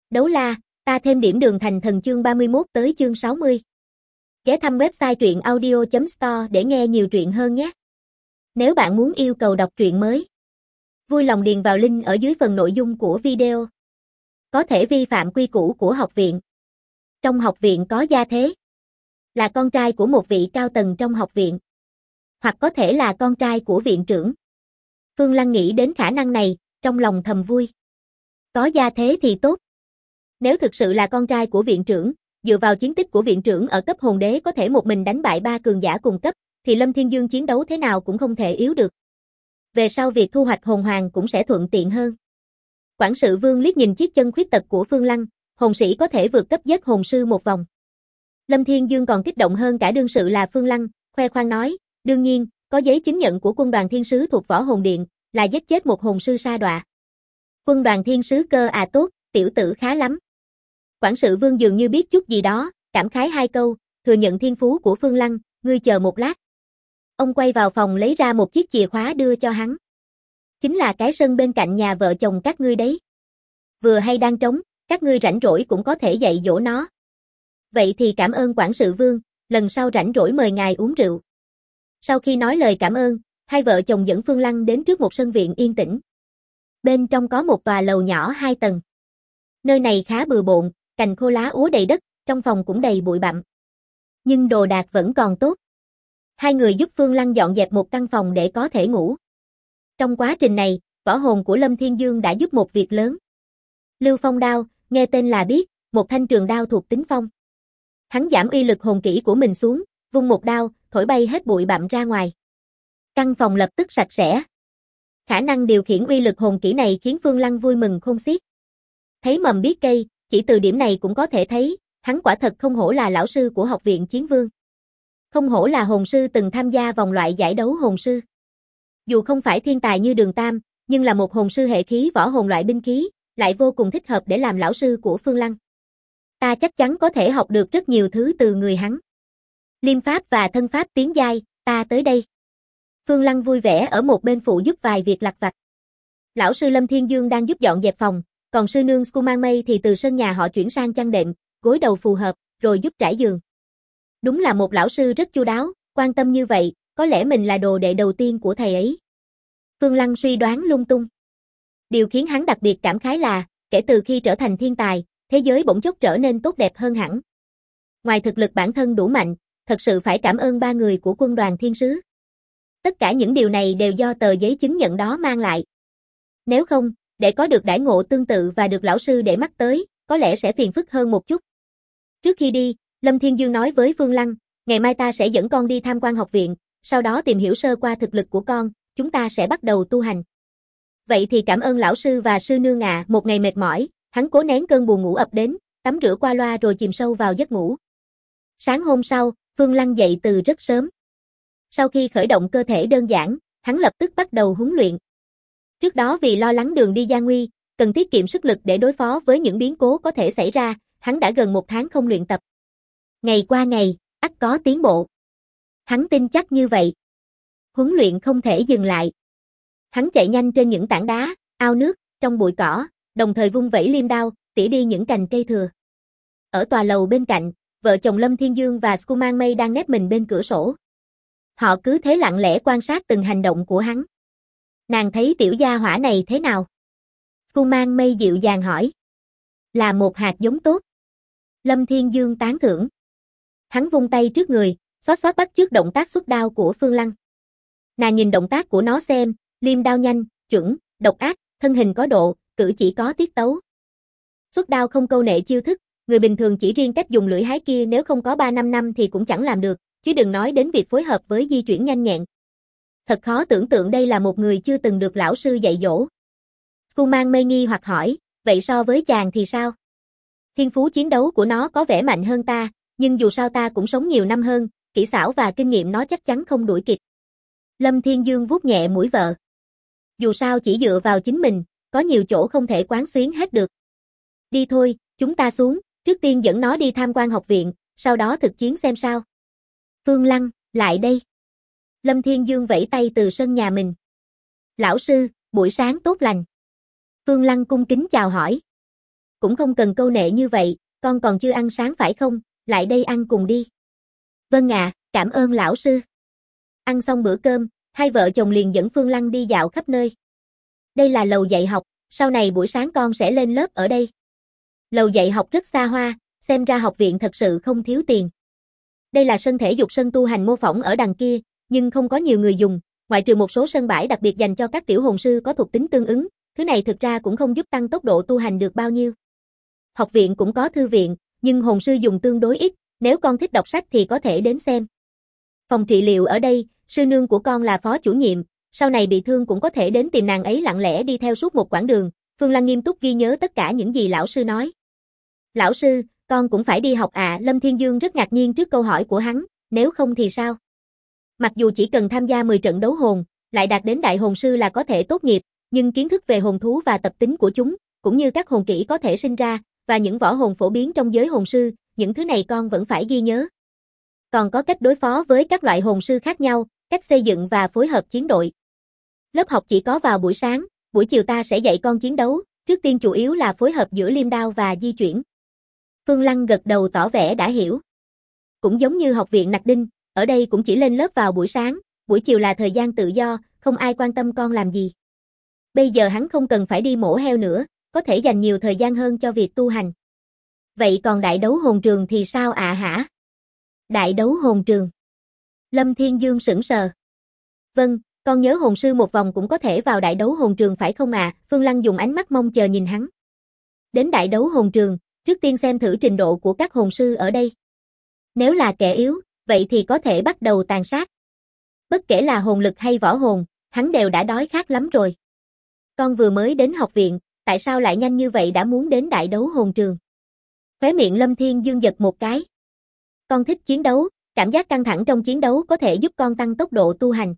Đấu la, ta thêm điểm đường thành thần chương 31 tới chương 60. Ghé thăm website truyện audio.store để nghe nhiều truyện hơn nhé. Nếu bạn muốn yêu cầu đọc truyện mới, vui lòng điền vào link ở dưới phần nội dung của video. Có thể vi phạm quy củ của học viện. Trong học viện có gia thế, là con trai của một vị cao tầng trong học viện, hoặc có thể là con trai của viện trưởng. Phương Lăng nghĩ đến khả năng này, trong lòng thầm vui. Có gia thế thì tốt. Nếu thực sự là con trai của viện trưởng, dựa vào chiến tích của viện trưởng ở cấp hồn đế có thể một mình đánh bại 3 cường giả cùng cấp, thì Lâm Thiên Dương chiến đấu thế nào cũng không thể yếu được. Về sau việc thu hoạch hồn hoàng cũng sẽ thuận tiện hơn. Quản sự Vương liếc nhìn chiếc chân khuyết tật của Phương Lăng, hồn sĩ có thể vượt cấp giết hồn sư một vòng. Lâm Thiên Dương còn kích động hơn cả đương sự là Phương Lăng, khoe khoang nói, đương nhiên, có giấy chứng nhận của quân đoàn thiên sứ thuộc võ hồn điện, là giết chết một hồn sư sa đọa. Quân đoàn thiên sứ cơ à, tốt, tiểu tử khá lắm. Quản sự Vương dường như biết chút gì đó, cảm khái 2 câu, thừa nhận thiên phú của Phương Lăng, ngươi chờ một lát. Ông quay vào phòng lấy ra một chiếc chìa khóa đưa cho hắn. Chính là cái sân bên cạnh nhà vợ chồng các ngươi đấy. Vừa hay đang trống, các ngươi rảnh rỗi cũng có thể dạy dỗ nó. Vậy thì cảm ơn quản sự Vương, lần sau rảnh rỗi mời ngài uống rượu. Sau khi nói lời cảm ơn, hai vợ chồng dẫn Phương Lăng đến trước một sân viện yên tĩnh. Bên trong có một tòa lầu nhỏ 2 tầng. Nơi này khá bừa bộn, cành khô lá úa đầy đất, trong phòng cũng đầy bụi bặm. Nhưng đồ đạc vẫn còn tốt. Hai người giúp Phương Lăng dọn dẹp một căn phòng để có thể ngủ. Trong quá trình này, võ hồn của Lâm Thiên Dương đã giúp một việc lớn. Lưu Phong đao, nghe tên là biết, một thanh trường đao thuộc tính phong. Hắn giảm uy lực hồn kỹ của mình xuống, vung một đao, thổi bay hết bụi bặm ra ngoài. Căn phòng lập tức sạch sẽ. Khả năng điều khiển uy lực hồn kỹ này khiến Phương Lăng vui mừng khôn xiết. Thấy mầm biết cây, chỉ từ điểm này cũng có thể thấy, hắn quả thật không hổ là lão sư của học viện Chiến Vương. Không hổ là hồn sư từng tham gia vòng loại giải đấu hồn sư. Dù không phải thiên tài như Đường Tam, nhưng là một hồn sư hệ khí võ hồn loại binh khí, lại vô cùng thích hợp để làm lão sư của Phương Lăng. Ta chắc chắn có thể học được rất nhiều thứ từ người hắn. Liêm pháp và thân pháp tiến giai, ta tới đây. Phương Lăng vui vẻ ở một bên phụ giúp vài việc lặt vặt. Lão sư Lâm Thiên Dương đang giúp dọn dẹp phòng, còn sư nương Skumangmei thì từ sân nhà họ chuyển sang chăn đệm, gối đầu phù hợp, rồi giúp trải giường. Đúng là một lão sư rất chu đáo, quan tâm như vậy, có lẽ mình là đồ đệ đầu tiên của thầy ấy. Phương Lăng suy đoán lung tung. Điều khiến hắn đặc biệt cảm khái là, kể từ khi trở thành thiên tài, thế giới bỗng chốc trở nên tốt đẹp hơn hẳn. Ngoài thực lực bản thân đủ mạnh, thật sự phải cảm ơn 3 người của quân đoàn thiên sứ. Tất cả những điều này đều do tờ giấy chứng nhận đó mang lại. Nếu không, để có được đãi ngộ tương tự và được lão sư để mắt tới, có lẽ sẽ phiền phức hơn một chút. Trước khi đi, Lâm Thiên Dương nói với Phương Lăng, ngày mai ta sẽ dẫn con đi tham quan học viện, sau đó tìm hiểu sơ qua thực lực của con, chúng ta sẽ bắt đầu tu hành. Vậy thì cảm ơn lão sư và sư nương ạ. Một ngày mệt mỏi, hắn cố nén cơn buồn ngủ ập đến, tắm rửa qua loa rồi chìm sâu vào giấc ngủ. Sáng hôm sau, Phương Lăng dậy từ rất sớm. Sau khi khởi động cơ thể đơn giản, hắn lập tức bắt đầu huấn luyện. Trước đó vì lo lắng đường đi gian nguy, cần tiết kiệm sức lực để đối phó với những biến cố có thể xảy ra, hắn đã gần 1 tháng không luyện tập. Ngày qua ngày, ắt có tiến bộ. Hắn tin chắc như vậy. Huấn luyện không thể dừng lại. Hắn chạy nhanh trên những tảng đá, ao nước, trong bụi cỏ, đồng thời vung vẩy liêm đao, tỉa đi những cành cây thừa. Ở tòa lầu bên cạnh, vợ chồng Lâm Thiên Dương và Skumangmei đang nép mình bên cửa sổ. Họ cứ thế lặng lẽ quan sát từng hành động của hắn. Nàng thấy tiểu gia hỏa này thế nào? Skumangmei dịu dàng hỏi. Là một hạt giống tốt. Lâm Thiên Dương tán thưởng. Hắn vung tay trước người, xoát xoát bắt chước động tác xuất đao của Phương Lăng. Nàng nhìn động tác của nó xem, liêm đao nhanh, chuẩn, độc ác, thân hình có độ, cử chỉ có tiết tấu. Xuất đao không câu nệ chiêu thức, người bình thường chỉ riêng cách dùng lưỡi hái kia nếu không có 3-5 năm thì cũng chẳng làm được, chứ đừng nói đến việc phối hợp với di chuyển nhanh nhẹn. Thật khó tưởng tượng đây là một người chưa từng được lão sư dạy dỗ. Skumangmei nghi hoặc hỏi, vậy so với chàng thì sao? Thiên phú chiến đấu của nó có vẻ mạnh hơn ta, nhưng dù sao ta cũng sống nhiều năm hơn, kỹ xảo và kinh nghiệm nó chắc chắn không đuổi kịp. Lâm Thiên Dương vuốt nhẹ mũi vợ. Dù sao chỉ dựa vào chính mình, có nhiều chỗ không thể quán xuyến hết được. Đi thôi, chúng ta xuống, trước tiên dẫn nó đi tham quan học viện, sau đó thực chiến xem sao. Phương Lăng, lại đây. Lâm Thiên Dương vẫy tay từ sân nhà mình. Lão sư, buổi sáng tốt lành. Phương Lăng cung kính chào hỏi. cũng không cần câu nệ như vậy, con còn chưa ăn sáng phải không, lại đây ăn cùng đi. Vâng ạ, cảm ơn lão sư. Ăn xong bữa cơm, hai vợ chồng liền dẫn Phương Lăng đi dạo khắp nơi. Đây là lầu dạy học, sau này buổi sáng con sẽ lên lớp ở đây. Lầu dạy học rất xa hoa, xem ra học viện thật sự không thiếu tiền. Đây là sân thể dục sân tu hành mô phỏng ở đằng kia, nhưng không có nhiều người dùng, ngoại trừ một số sân bãi đặc biệt dành cho các tiểu hồn sư có thuộc tính tương ứng, thứ này thực ra cũng không giúp tăng tốc độ tu hành được bao nhiêu. Học viện cũng có thư viện, nhưng hồn sư dùng tương đối ít, nếu con thích đọc sách thì có thể đến xem. Phòng trị liệu ở đây, sư nương của con là phó chủ nhiệm, sau này bị thương cũng có thể đến tìm nàng ấy lặng lẽ đi theo suốt một quãng đường. Phương Lăng nghiêm túc ghi nhớ tất cả những gì lão sư nói. Lão sư, con cũng phải đi học ạ. Lâm Thiên Dương rất ngạc nhiên trước câu hỏi của hắn, nếu không thì sao? Mặc dù chỉ cần tham gia 10 trận đấu hồn, lại đạt đến đại hồn sư là có thể tốt nghiệp, nhưng kiến thức về hồn thú và tập tính của chúng, cũng như các hồn kỹ có thể sinh ra, và những võ hồn phổ biến trong giới hồn sư, những thứ này con vẫn phải ghi nhớ. Còn có cách đối phó với các loại hồn sư khác nhau, cách xây dựng và phối hợp chiến đội. Lớp học chỉ có vào buổi sáng, buổi chiều ta sẽ dạy con chiến đấu, trước tiên chủ yếu là phối hợp giữa liêm đao và di chuyển. Phương Lăng gật đầu tỏ vẻ đã hiểu. Cũng giống như học viện Nặc Đinh, ở đây cũng chỉ lên lớp vào buổi sáng, buổi chiều là thời gian tự do, không ai quan tâm con làm gì. Bây giờ hắn không cần phải đi mổ heo nữa, có thể dành nhiều thời gian hơn cho việc tu hành. Vậy còn đại đấu hồn trường thì sao ạ hả? Đại đấu hồn trường. Lâm Thiên Dương sững sờ. Vâng, con nhớ hồn sư một vòng cũng có thể vào đại đấu hồn trường phải không ạ? Phương Lăng dùng ánh mắt mong chờ nhìn hắn. Đến đại đấu hồn trường, trước tiên xem thử trình độ của các hồn sư ở đây. Nếu là kẻ yếu, vậy thì có thể bắt đầu tàn sát. Bất kể là hồn lực hay võ hồn, hắn đều đã đói khát lắm rồi. Con vừa mới đến học viện, tại sao lại nhanh như vậy đã muốn đến đại đấu hồn trường? Khóe miệng Lâm Thiên Dương giật một cái. Con thích chiến đấu, cảm giác căng thẳng trong chiến đấu có thể giúp con tăng tốc độ tu hành.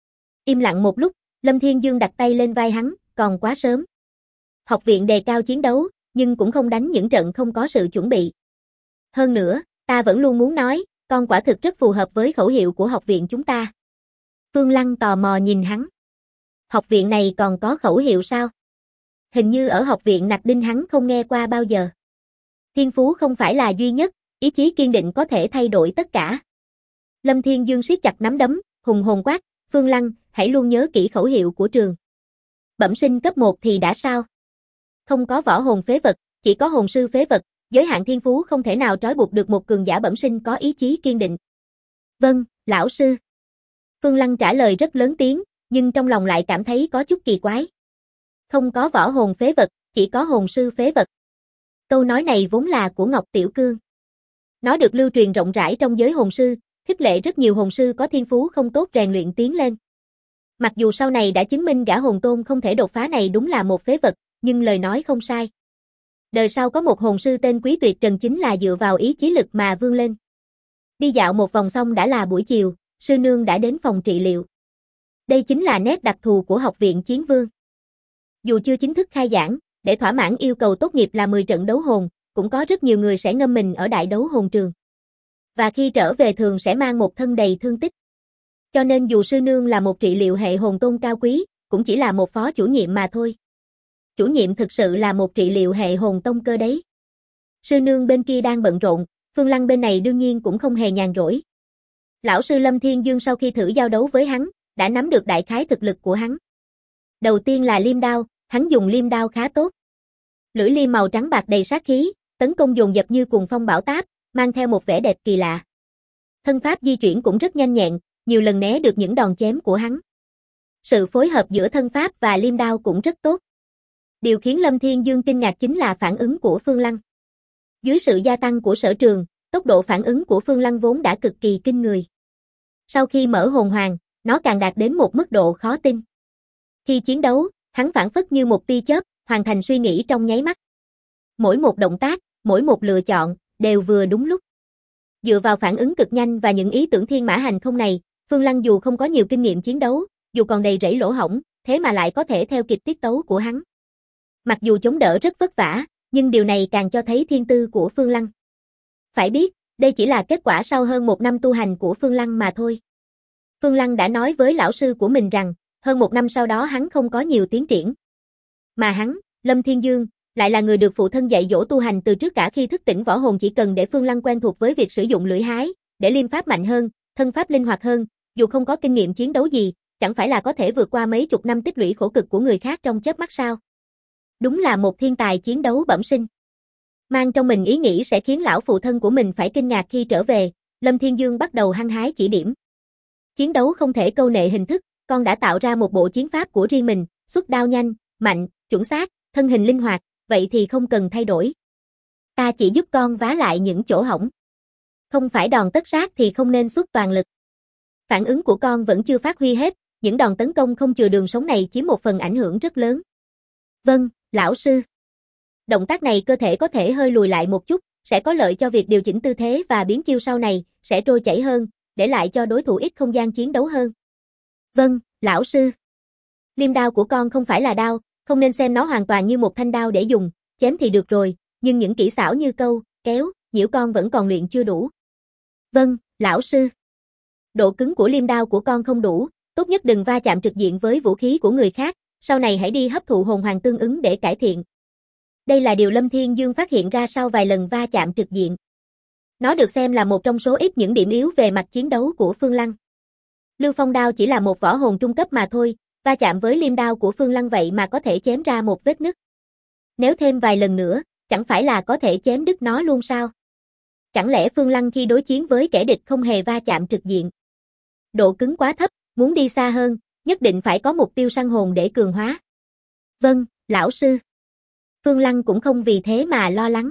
Im lặng một lúc, Lâm Thiên Dương đặt tay lên vai hắn, còn quá sớm. Học viện đề cao chiến đấu, nhưng cũng không đánh những trận không có sự chuẩn bị. Hơn nữa, ta vẫn luôn muốn nói, con quả thực rất phù hợp với khẩu hiệu của học viện chúng ta. Phương Lăng tò mò nhìn hắn. Học viện này còn có khẩu hiệu sao? Hình như ở học viện Nặc Đinh hắn không nghe qua bao giờ. Thiên phú không phải là duy nhất, ý chí kiên định có thể thay đổi tất cả. Lâm Thiên Dương siết chặt nắm đấm, hùng hồn quát, Phương Lăng, hãy luôn nhớ kỹ khẩu hiệu của trường. Bẩm sinh cấp 1 thì đã sao? Không có võ hồn phế vật, chỉ có hồn sư phế vật, giới hạn thiên phú không thể nào trói buộc được một cường giả bẩm sinh có ý chí kiên định. Vâng, lão sư. Phương Lăng trả lời rất lớn tiếng, nhưng trong lòng lại cảm thấy có chút kỳ quái. Không có võ hồn phế vật, chỉ có hồn sư phế vật. Câu nói này vốn là của Ngọc Tiểu Cương. Nó được lưu truyền rộng rãi trong giới hồn sư, khích lệ rất nhiều hồn sư có thiên phú không tốt rèn luyện tiến lên. Mặc dù sau này đã chứng minh gã hồn tôn không thể đột phá này đúng là một phế vật, nhưng lời nói không sai. Đời sau có một hồn sư tên Quý Tuyệt Trần chính là dựa vào ý chí lực mà vươn lên. Đi dạo một vòng xong đã là buổi chiều, sư nương đã đến phòng trị liệu. Đây chính là nét đặc thù của học viện Chiến Vương. Dù chưa chính thức khai giảng, để thỏa mãn yêu cầu tốt nghiệp là 10 trận đấu hồn, cũng có rất nhiều người sẽ ngâm mình ở đại đấu hồn trường. Và khi trở về thường sẽ mang một thân đầy thương tích. Cho nên dù sư nương là một trị liệu hệ hồn tôn cao quý, cũng chỉ là một phó chủ nhiệm mà thôi. Chủ nhiệm thực sự là một trị liệu hệ hồn tông cơ đấy. Sư nương bên kia đang bận rộn, Phương Lăng bên này đương nhiên cũng không hề nhàn rỗi. Lão sư Lâm Thiên Dương sau khi thử giao đấu với hắn, đã nắm được đại khái thực lực của hắn. Đầu tiên là liêm đao, hắn dùng liêm đao khá tốt. Lưỡi liêm màu trắng bạc đầy sát khí, tấn công dồn dập như cuồng phong bão táp, mang theo một vẻ đẹp kỳ lạ. Thân pháp di chuyển cũng rất nhanh nhẹn, nhiều lần né được những đòn chém của hắn. Sự phối hợp giữa thân pháp và liêm đao cũng rất tốt. Điều khiến Lâm Thiên Dương kinh ngạc chính là phản ứng của Phương Lăng. Dưới sự gia tăng của sở trường, tốc độ phản ứng của Phương Lăng vốn đã cực kỳ kinh người. Sau khi mở hồn hoàng, nó càng đạt đến một mức độ khó tin. Khi chiến đấu, hắn phảng phất như một tia chớp, hoàn thành suy nghĩ trong nháy mắt. Mỗi một động tác, mỗi một lựa chọn, đều vừa đúng lúc. Dựa vào phản ứng cực nhanh và những ý tưởng thiên mã hành không này, Phương Lăng dù không có nhiều kinh nghiệm chiến đấu, dù còn đầy rẫy lỗ hổng, thế mà lại có thể theo kịp tiết tấu của hắn. Mặc dù chống đỡ rất vất vả, nhưng điều này càng cho thấy thiên tư của Phương Lăng. Phải biết, đây chỉ là kết quả sau hơn 1 năm tu hành của Phương Lăng mà thôi. Phương Lăng đã nói với lão sư của mình rằng, hơn 1 năm sau đó hắn không có nhiều tiến triển. Mà hắn, Lâm Thiên Dương, Lại là người được phụ thân dạy dỗ tu hành từ trước cả khi thức tỉnh võ hồn, chỉ cần để Phương Lăng quen thuộc với việc sử dụng lưỡi hái, để liêm pháp mạnh hơn, thân pháp linh hoạt hơn, dù không có kinh nghiệm chiến đấu gì, chẳng phải là có thể vượt qua mấy chục năm tích lũy khổ cực của người khác trong chớp mắt sao? Đúng là một thiên tài chiến đấu bẩm sinh. Mang trong mình ý nghĩ sẽ khiến lão phụ thân của mình phải kinh ngạc khi trở về, Lâm Thiên Dương bắt đầu hăng hái chỉ điểm. Chiến đấu không thể câu nệ hình thức, con đã tạo ra một bộ chiến pháp của riêng mình, xuất đao nhanh, mạnh, chuẩn xác, thân hình linh hoạt, vậy thì không cần thay đổi. Ta chỉ giúp con vá lại những chỗ hỏng. Không phải đòn tất sát thì không nên xuất toàn lực. Phản ứng của con vẫn chưa phát huy hết, những đòn tấn công không chừa đường sống này chiếm một phần ảnh hưởng rất lớn. Vâng, lão sư. Động tác này cơ thể có thể hơi lùi lại một chút, sẽ có lợi cho việc điều chỉnh tư thế và biến chiêu sau này, sẽ trôi chảy hơn, để lại cho đối thủ ít không gian chiến đấu hơn. Vâng, lão sư. Liêm đao của con không phải là đao, không nên xem nó hoàn toàn như một thanh đao để dùng, chém thì được rồi, nhưng những kỹ xảo như câu, kéo, nhiễu con vẫn còn luyện chưa đủ. Vâng, lão sư. Độ cứng của liêm đao của con không đủ, tốt nhất đừng va chạm trực diện với vũ khí của người khác, sau này hãy đi hấp thụ hồn hoàng tương ứng để cải thiện. Đây là điều Lâm Thiên Dương phát hiện ra sau vài lần va chạm trực diện. Nó được xem là một trong số ít những điểm yếu về mặt chiến đấu của Phương Lăng. Lưu Phong đao chỉ là một võ hồn trung cấp mà thôi, va chạm với liêm đao của Phương Lăng vậy mà có thể chém ra một vết nứt. Nếu thêm vài lần nữa, chẳng phải là có thể chém đứt nó luôn sao? Chẳng lẽ Phương Lăng khi đối chiến với kẻ địch không hề va chạm trực diện? Độ cứng quá thấp, muốn đi xa hơn, nhất định phải có mục tiêu săn hồn để cường hóa. Vâng, lão sư. Phương Lăng cũng không vì thế mà lo lắng.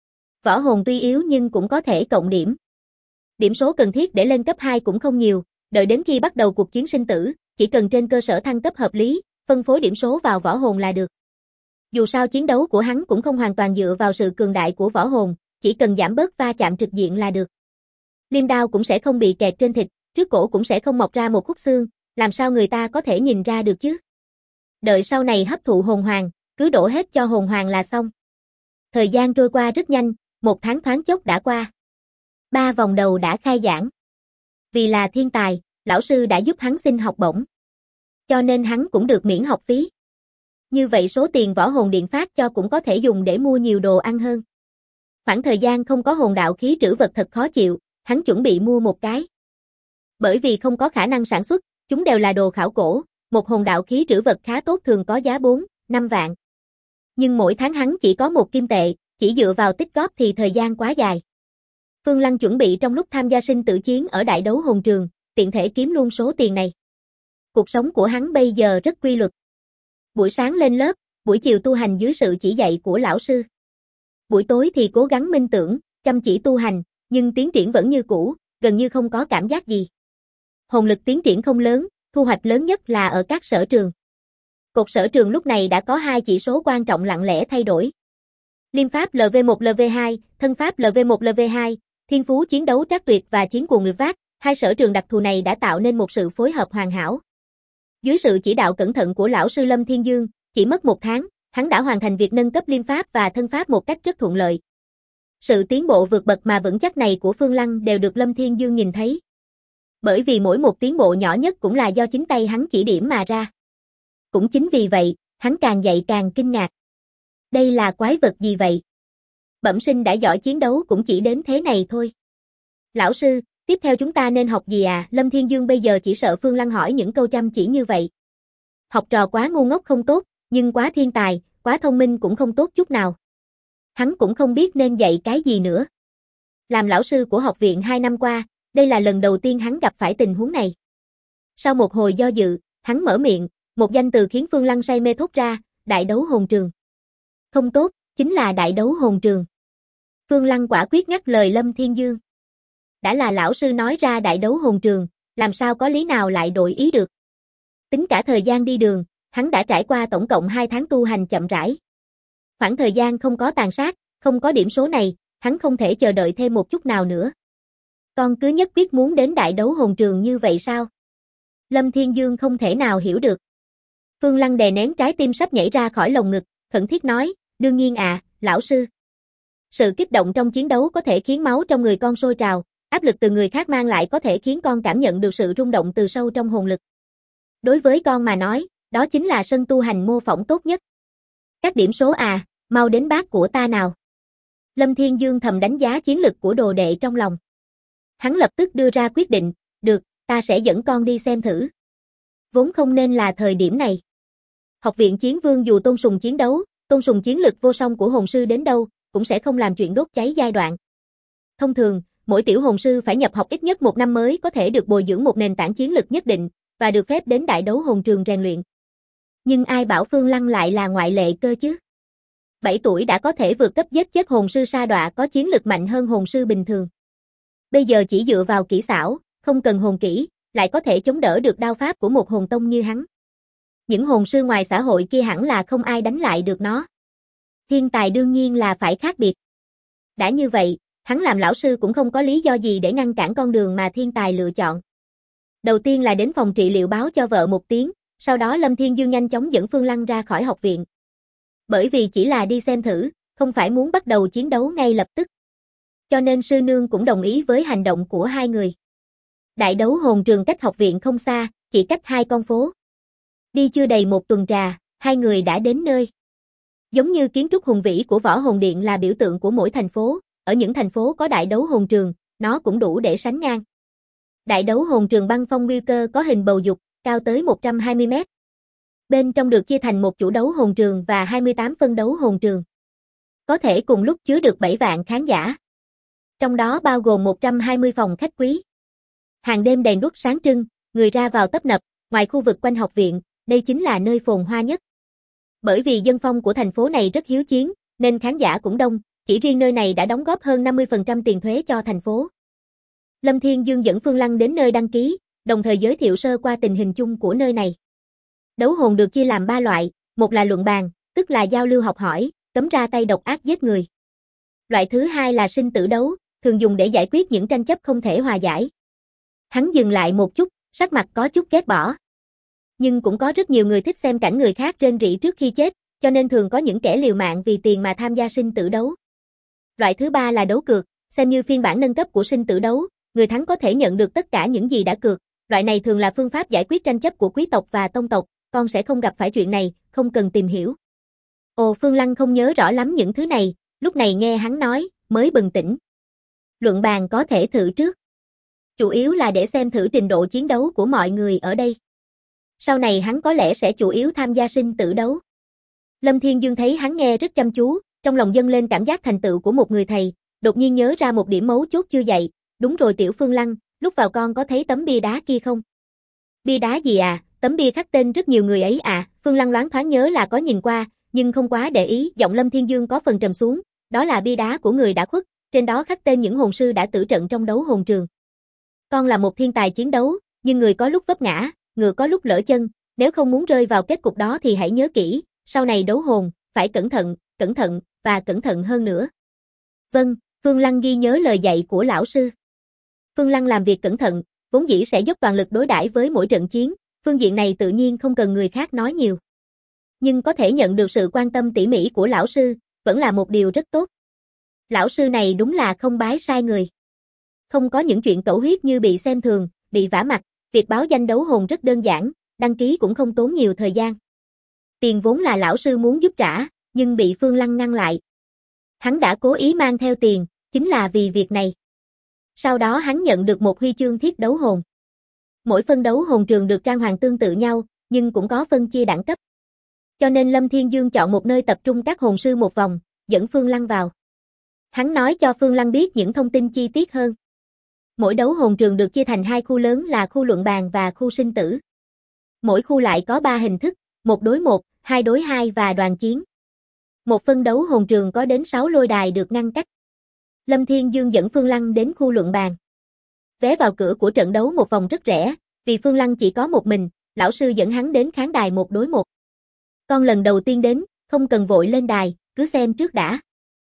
Võ hồn tuy yếu nhưng cũng có thể cộng điểm. Điểm số cần thiết để lên cấp 2 cũng không nhiều, đợi đến khi bắt đầu cuộc chiến sinh tử, chỉ cần trên cơ sở thăng cấp hợp lý, phân phối điểm số vào võ hồn là được. Dù sao chiến đấu của hắn cũng không hoàn toàn dựa vào sự cường đại của võ hồn, chỉ cần giảm bớt va chạm trực diện là được. Liêm đao cũng sẽ không bị kẹt trên thịt, trước cổ cũng sẽ không mọc ra một khúc xương, làm sao người ta có thể nhìn ra được chứ? Đợi sau này hấp thụ hồn hoàng, cứ đổ hết cho hồn hoàng là xong. Thời gian trôi qua rất nhanh, 1 tháng thoáng chốc đã qua. 3 vòng đầu đã khai giảng. Vì là thiên tài, lão sư đã giúp hắn xin học bổng. Cho nên hắn cũng được miễn học phí. Như vậy số tiền võ hồn điện phát cho cũng có thể dùng để mua nhiều đồ ăn hơn. Khoảng thời gian không có hồn đạo khí trữ vật thật khó chịu, hắn chuẩn bị mua một cái. Bởi vì không có khả năng sản xuất, chúng đều là đồ khảo cổ, một hồn đạo khí trữ vật khá tốt thường có giá 4, 5 vạn. Nhưng mỗi tháng hắn chỉ có 1 kim tệ, chỉ dựa vào tích góp thì thời gian quá dài. Phương Lăng chuẩn bị trong lúc tham gia sinh tử chiến ở đại đấu hồn trường, tiện thể kiếm luôn số tiền này. Cuộc sống của hắn bây giờ rất quy luật. Buổi sáng lên lớp, buổi chiều tu hành dưới sự chỉ dạy của lão sư. Buổi tối thì cố gắng minh tưởng, chăm chỉ tu hành, nhưng tiến triển vẫn như cũ, gần như không có cảm giác gì. Hồn lực tiến triển không lớn, thu hoạch lớn nhất là ở các sở trường. Cột sở trường lúc này đã có 2 chỉ số quan trọng lặng lẽ thay đổi. Liêm pháp LV1 LV2, thân pháp LV1 LV2, thiên phú chiến đấu trác tuyệt và chiến cuồng lực vác, 2 sở trường đặc thù này đã tạo nên một sự phối hợp hoàn hảo. Dưới sự chỉ đạo cẩn thận của lão sư Lâm Thiên Dương, chỉ mất 1 tháng, hắn đã hoàn thành việc nâng cấp liêm pháp và thân pháp một cách rất thuận lợi. Sự tiến bộ vượt bậc mà vững chắc này của Phương Lăng đều được Lâm Thiên Dương nhìn thấy. Bởi vì mỗi một tiến bộ nhỏ nhất cũng là do chính tay hắn chỉ điểm mà ra. Cũng chính vì vậy, hắn càng dạy càng kinh ngạc. Đây là quái vật gì vậy? Bẩm sinh đã giỏi chiến đấu cũng chỉ đến thế này thôi. Lão sư, tiếp theo chúng ta nên học gì à? Lâm Thiên Dương bây giờ chỉ sợ Phương Lăng hỏi những câu chăm chỉ như vậy. Học trò quá ngu ngốc không tốt, nhưng quá thiên tài, quá thông minh cũng không tốt chút nào. Hắn cũng không biết nên dạy cái gì nữa. Làm lão sư của học viện 2 năm qua, đây là lần đầu tiên hắn gặp phải tình huống này. Sau một hồi do dự, hắn mở miệng, một danh từ khiến Phương Lăng say mê thốt ra, đại đấu hồn trường. Không tốt, chính là đại đấu hồn trường. Phương Lăng quả quyết ngắt lời Lâm Thiên Dương. Đã là lão sư nói ra đại đấu hồn trường, làm sao có lý nào lại đổi ý được. Tính cả thời gian đi đường, hắn đã trải qua tổng cộng 2 tháng tu hành chậm rãi. Khoảng thời gian không có tàn sát, không có điểm số này, hắn không thể chờ đợi thêm một chút nào nữa. Con cứ nhất quyết muốn đến đại đấu hồn trường như vậy sao? Lâm Thiên Dương không thể nào hiểu được. Phương Lăng đè nén trái tim sắp nhảy ra khỏi lồng ngực, khẩn thiết nói, đương nhiên lão sư. Sự kích động trong chiến đấu có thể khiến máu trong người con sôi trào, áp lực từ người khác mang lại có thể khiến con cảm nhận được sự rung động từ sâu trong hồn lực. Đối với con mà nói, đó chính là sân tu hành mô phỏng tốt nhất. Các điểm số Mau đến bát của ta nào. Lâm Thiên Dương thầm đánh giá chiến lực của đồ đệ trong lòng. Hắn lập tức đưa ra quyết định, được, ta sẽ dẫn con đi xem thử. Vốn không nên là thời điểm này. Học viện Chiến Vương dù tôn sùng chiến đấu, tôn sùng chiến lực vô song của hồn sư đến đâu, cũng sẽ không làm chuyện đốt cháy giai đoạn. Thông thường, mỗi tiểu hồn sư phải nhập học ít nhất 1 năm mới có thể được bồi dưỡng một nền tảng chiến lực nhất định, và được phép đến đại đấu hồn trường rèn luyện. Nhưng ai bảo Phương Lăng lại là ngoại lệ cơ chứ? 7 tuổi đã có thể vượt cấp giết chết hồn sư sa đọa có chiến lực mạnh hơn hồn sư bình thường. Bây giờ chỉ dựa vào kỹ xảo, không cần hồn kỹ, lại có thể chống đỡ được đao pháp của một hồn tông như hắn. Những hồn sư ngoài xã hội kia hẳn là không ai đánh lại được nó. Thiên tài đương nhiên là phải khác biệt. Đã như vậy, hắn làm lão sư cũng không có lý do gì để ngăn cản con đường mà thiên tài lựa chọn. Đầu tiên là đến phòng trị liệu báo cho vợ một tiếng, sau đó Lâm Thiên Dương nhanh chóng dẫn Phương Lăng ra khỏi học viện. Bởi vì chỉ là đi xem thử, không phải muốn bắt đầu chiến đấu ngay lập tức. Cho nên sư nương cũng đồng ý với hành động của hai người. Đại đấu hồn trường cách học viện không xa, chỉ cách 2 con phố. Đi chưa đầy 1 tuần trà, hai người đã đến nơi. Giống như kiến trúc hùng vĩ của Võ Hồn Điện là biểu tượng của mỗi thành phố, ở những thành phố có đại đấu hồn trường, nó cũng đủ để sánh ngang. Đại đấu hồn trường Băng Phong Nguy Cơ có hình bầu dục, cao tới 120 mét. Bên trong được chia thành một chủ đấu hồn trường và 28 phân đấu hồn trường. Có thể cùng lúc chứa được 7 vạn khán giả. Trong đó bao gồm 120 phòng khách quý. Hàng đêm đèn đuốc sáng trưng, người ra vào tấp nập, ngoài khu vực quanh học viện, đây chính là nơi phồn hoa nhất. Bởi vì dân phong của thành phố này rất hiếu chiến, nên khán giả cũng đông, chỉ riêng nơi này đã đóng góp hơn 50% tiền thuế cho thành phố. Lâm Thiên Dương dẫn Phương Lăng đến nơi đăng ký, đồng thời giới thiệu sơ qua tình hình chung của nơi này. Đấu hồn được chia làm 3 loại, một là luận bàn, tức là giao lưu học hỏi, cấm ra tay độc ác giết người. Loại thứ hai là sinh tử đấu, thường dùng để giải quyết những tranh chấp không thể hòa giải. Hắn dừng lại một chút, sắc mặt có chút ghét bỏ. Nhưng cũng có rất nhiều người thích xem cảnh người khác rên rỉ trước khi chết, cho nên thường có những kẻ liều mạng vì tiền mà tham gia sinh tử đấu. Loại thứ ba là đấu cược, xem như phiên bản nâng cấp của sinh tử đấu, người thắng có thể nhận được tất cả những gì đã cược. Loại này thường là phương pháp giải quyết tranh chấp của quý tộc và tông tộc, con sẽ không gặp phải chuyện này, không cần tìm hiểu. Ồ, Phương Lăng không nhớ rõ lắm những thứ này, lúc này nghe hắn nói, mới bừng tỉnh. Luận bàn có thể thử trước. Chủ yếu là để xem thử trình độ chiến đấu của mọi người ở đây. Sau này hắn có lẽ sẽ chủ yếu tham gia sinh tử đấu. Lâm Thiên Dương thấy hắn nghe rất chăm chú, trong lòng dâng lên cảm giác thành tựu của một người thầy, đột nhiên nhớ ra một điểm mấu chốt chưa dạy, đúng rồi Tiểu Phương Lăng, lúc vào con có thấy tấm bia đá kia không? Bia đá gì à, tấm bia khắc tên rất nhiều người ấy à, Phương Lăng loáng thoáng nhớ là có nhìn qua, nhưng không quá để ý, giọng Lâm Thiên Dương có phần trầm xuống, đó là bia đá của người đã khuất, trên đó khắc tên những hồn sư đã tử trận trong đấu hồn trường. Con là một thiên tài chiến đấu, nhưng người có lúc vấp ngã, ngựa có lúc lỡ chân, nếu không muốn rơi vào kết cục đó thì hãy nhớ kỹ, sau này đấu hồn, phải cẩn thận, và cẩn thận hơn nữa. Vâng, Phương Lăng ghi nhớ lời dạy của lão sư. Phương Lăng làm việc cẩn thận, vốn dĩ sẽ dốc toàn lực đối đãi với mỗi trận chiến, phương diện này tự nhiên không cần người khác nói nhiều. Nhưng có thể nhận được sự quan tâm tỉ mỉ của lão sư, vẫn là một điều rất tốt. Lão sư này đúng là không bái sai người. Không có những chuyện cẩu huyết như bị xem thường, bị vả mặt, việc báo danh đấu hồn rất đơn giản, đăng ký cũng không tốn nhiều thời gian. Tiền vốn là lão sư muốn giúp trả, nhưng bị Phương Lăng ngăn lại. Hắn đã cố ý mang theo tiền, chính là vì việc này. Sau đó hắn nhận được một huy chương thiết đấu hồn. Mỗi phân đấu hồn trường được trang hoàng tương tự nhau, nhưng cũng có phân chia đẳng cấp. Cho nên Lâm Thiên Dương chọn một nơi tập trung các hồn sư một vòng, dẫn Phương Lăng vào. Hắn nói cho Phương Lăng biết những thông tin chi tiết hơn. Mỗi đấu hồn trường được chia thành 2 khu lớn là khu luận bàn và khu sinh tử. Mỗi khu lại có 3 hình thức, 1 đối 1, 2 đối 2 và đoàn chiến. Một phân đấu hồn trường có đến 6 lôi đài được ngăn cách. Lâm Thiên Dương dẫn Phương Lăng đến khu luận bàn. Vé vào cửa của trận đấu một vòng rất rẻ, vì Phương Lăng chỉ có một mình, lão sư dẫn hắn đến khán đài 1 đối 1. Con lần đầu tiên đến, không cần vội lên đài, cứ xem trước đã.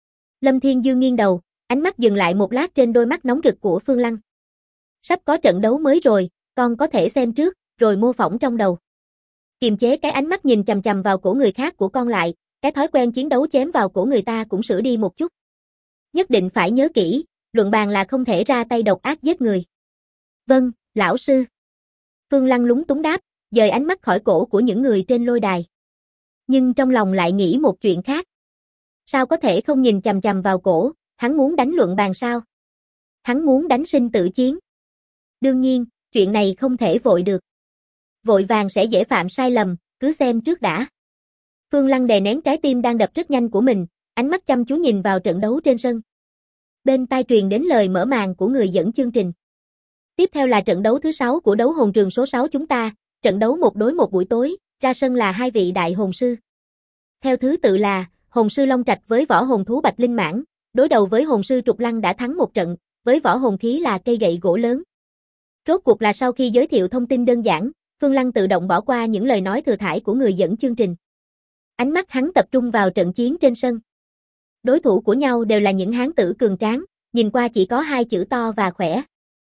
Lâm Thiên Dương nghiêng đầu, ánh mắt dừng lại một lát trên đôi mắt nóng rực của Phương Lăng. Sắp có trận đấu mới rồi, con có thể xem trước, rồi mô phỏng trong đầu. Kiềm chế cái ánh mắt nhìn chằm chằm vào cổ người khác của con lại, cái thói quen chiến đấu chém vào cổ người ta cũng sửa đi một chút. Nhất định phải nhớ kỹ, luận bàn là không thể ra tay độc ác giết người. Vâng, lão sư. Phương Lăng lúng túng đáp, dời ánh mắt khỏi cổ của những người trên lôi đài. Nhưng trong lòng lại nghĩ một chuyện khác. Sao có thể không nhìn chằm chằm vào cổ, hắn muốn đánh luận bàn sao? Hắn muốn đánh sinh tử chiến. Đương nhiên, chuyện này không thể vội được. Vội vàng sẽ dễ phạm sai lầm, cứ xem trước đã. Phương Lăng đè nén trái tim đang đập rất nhanh của mình, ánh mắt chăm chú nhìn vào trận đấu trên sân. Bên tai truyền đến lời mở màn của người dẫn chương trình. Tiếp theo là trận đấu thứ 6 của đấu hồn trường số 6 chúng ta, trận đấu 1 đối 1 buổi tối, ra sân là hai vị đại hồn sư. Theo thứ tự là, hồn sư Long Trạch với võ hồn thú Bạch Linh Mãng, đối đầu với hồn sư Trục Lăng đã thắng một trận, với võ hồn khí là cây gậy gỗ lớn. Rốt cuộc là sau khi giới thiệu thông tin đơn giản, Phương Lăng tự động bỏ qua những lời nói thừa thãi của người dẫn chương trình. Ánh mắt hắn tập trung vào trận chiến trên sân. Đối thủ của nhau đều là những hán tử cường tráng, nhìn qua chỉ có hai chữ to và khỏe.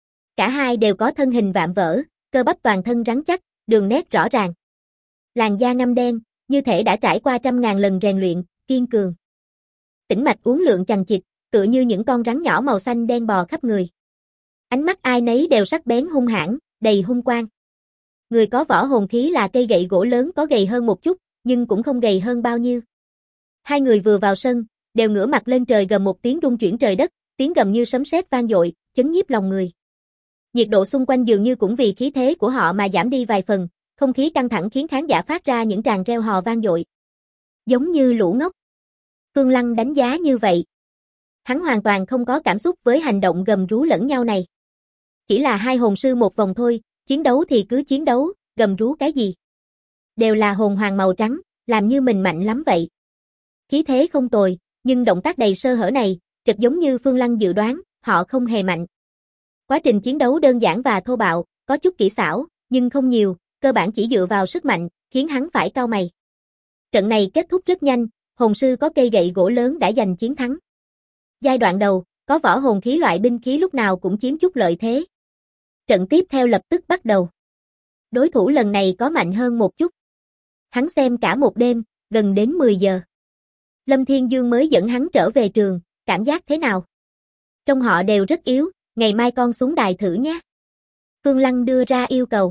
Cả hai đều có thân hình vạm vỡ, cơ bắp toàn thân rắn chắc, đường nét rõ ràng. Làn da ngăm đen, như thể đã trải qua trăm ngàn lần rèn luyện, kiên cường. Tĩnh mạch uốn lượn chằng chịt, tựa như những con rắn nhỏ màu xanh đen bò khắp người. Ánh mắt ai nấy đều sắc bén hung hãn, đầy hung quang. Người có võ hồn khí là cây gậy gỗ lớn có gầy hơn một chút, nhưng cũng không gầy hơn bao nhiêu. Hai người vừa vào sân, đều ngửa mặt lên trời gầm một tiếng rung chuyển trời đất, tiếng gầm như sấm sét vang dội, chấn nhiếp lòng người. Nhiệt độ xung quanh dường như cũng vì khí thế của họ mà giảm đi vài phần, không khí căng thẳng khiến khán giả phát ra những tràng reo hò vang dội. Giống như lũ ngốc. Phương Lăng đánh giá như vậy. Hắn hoàn toàn không có cảm xúc với hành động gầm rú lẫn nhau này. Chỉ là hai hồn sư một vòng thôi, chiến đấu thì cứ chiến đấu, gầm rú cái gì. Đều là hồn hoàng màu trắng, làm như mình mạnh lắm vậy. Khí thế không tồi, nhưng động tác đầy sơ hở này, trực giống như Phương Lăng dự đoán, họ không hề mạnh. Quá trình chiến đấu đơn giản và thô bạo, có chút kỹ xảo, nhưng không nhiều, cơ bản chỉ dựa vào sức mạnh, khiến hắn phải cau mày. Trận này kết thúc rất nhanh, hồn sư có cây gậy gỗ lớn đã giành chiến thắng. Giai đoạn đầu, có võ hồn khí loại binh khí lúc nào cũng chiếm chút lợi thế. Trận tiếp theo lập tức bắt đầu. Đối thủ lần này có mạnh hơn một chút. Hắn xem cả một đêm, gần đến 10 giờ. Lâm Thiên Dương mới dẫn hắn trở về trường, cảm giác thế nào? Trong họ đều rất yếu, ngày mai con xuống đài thử nhé. Phương Lăng đưa ra yêu cầu.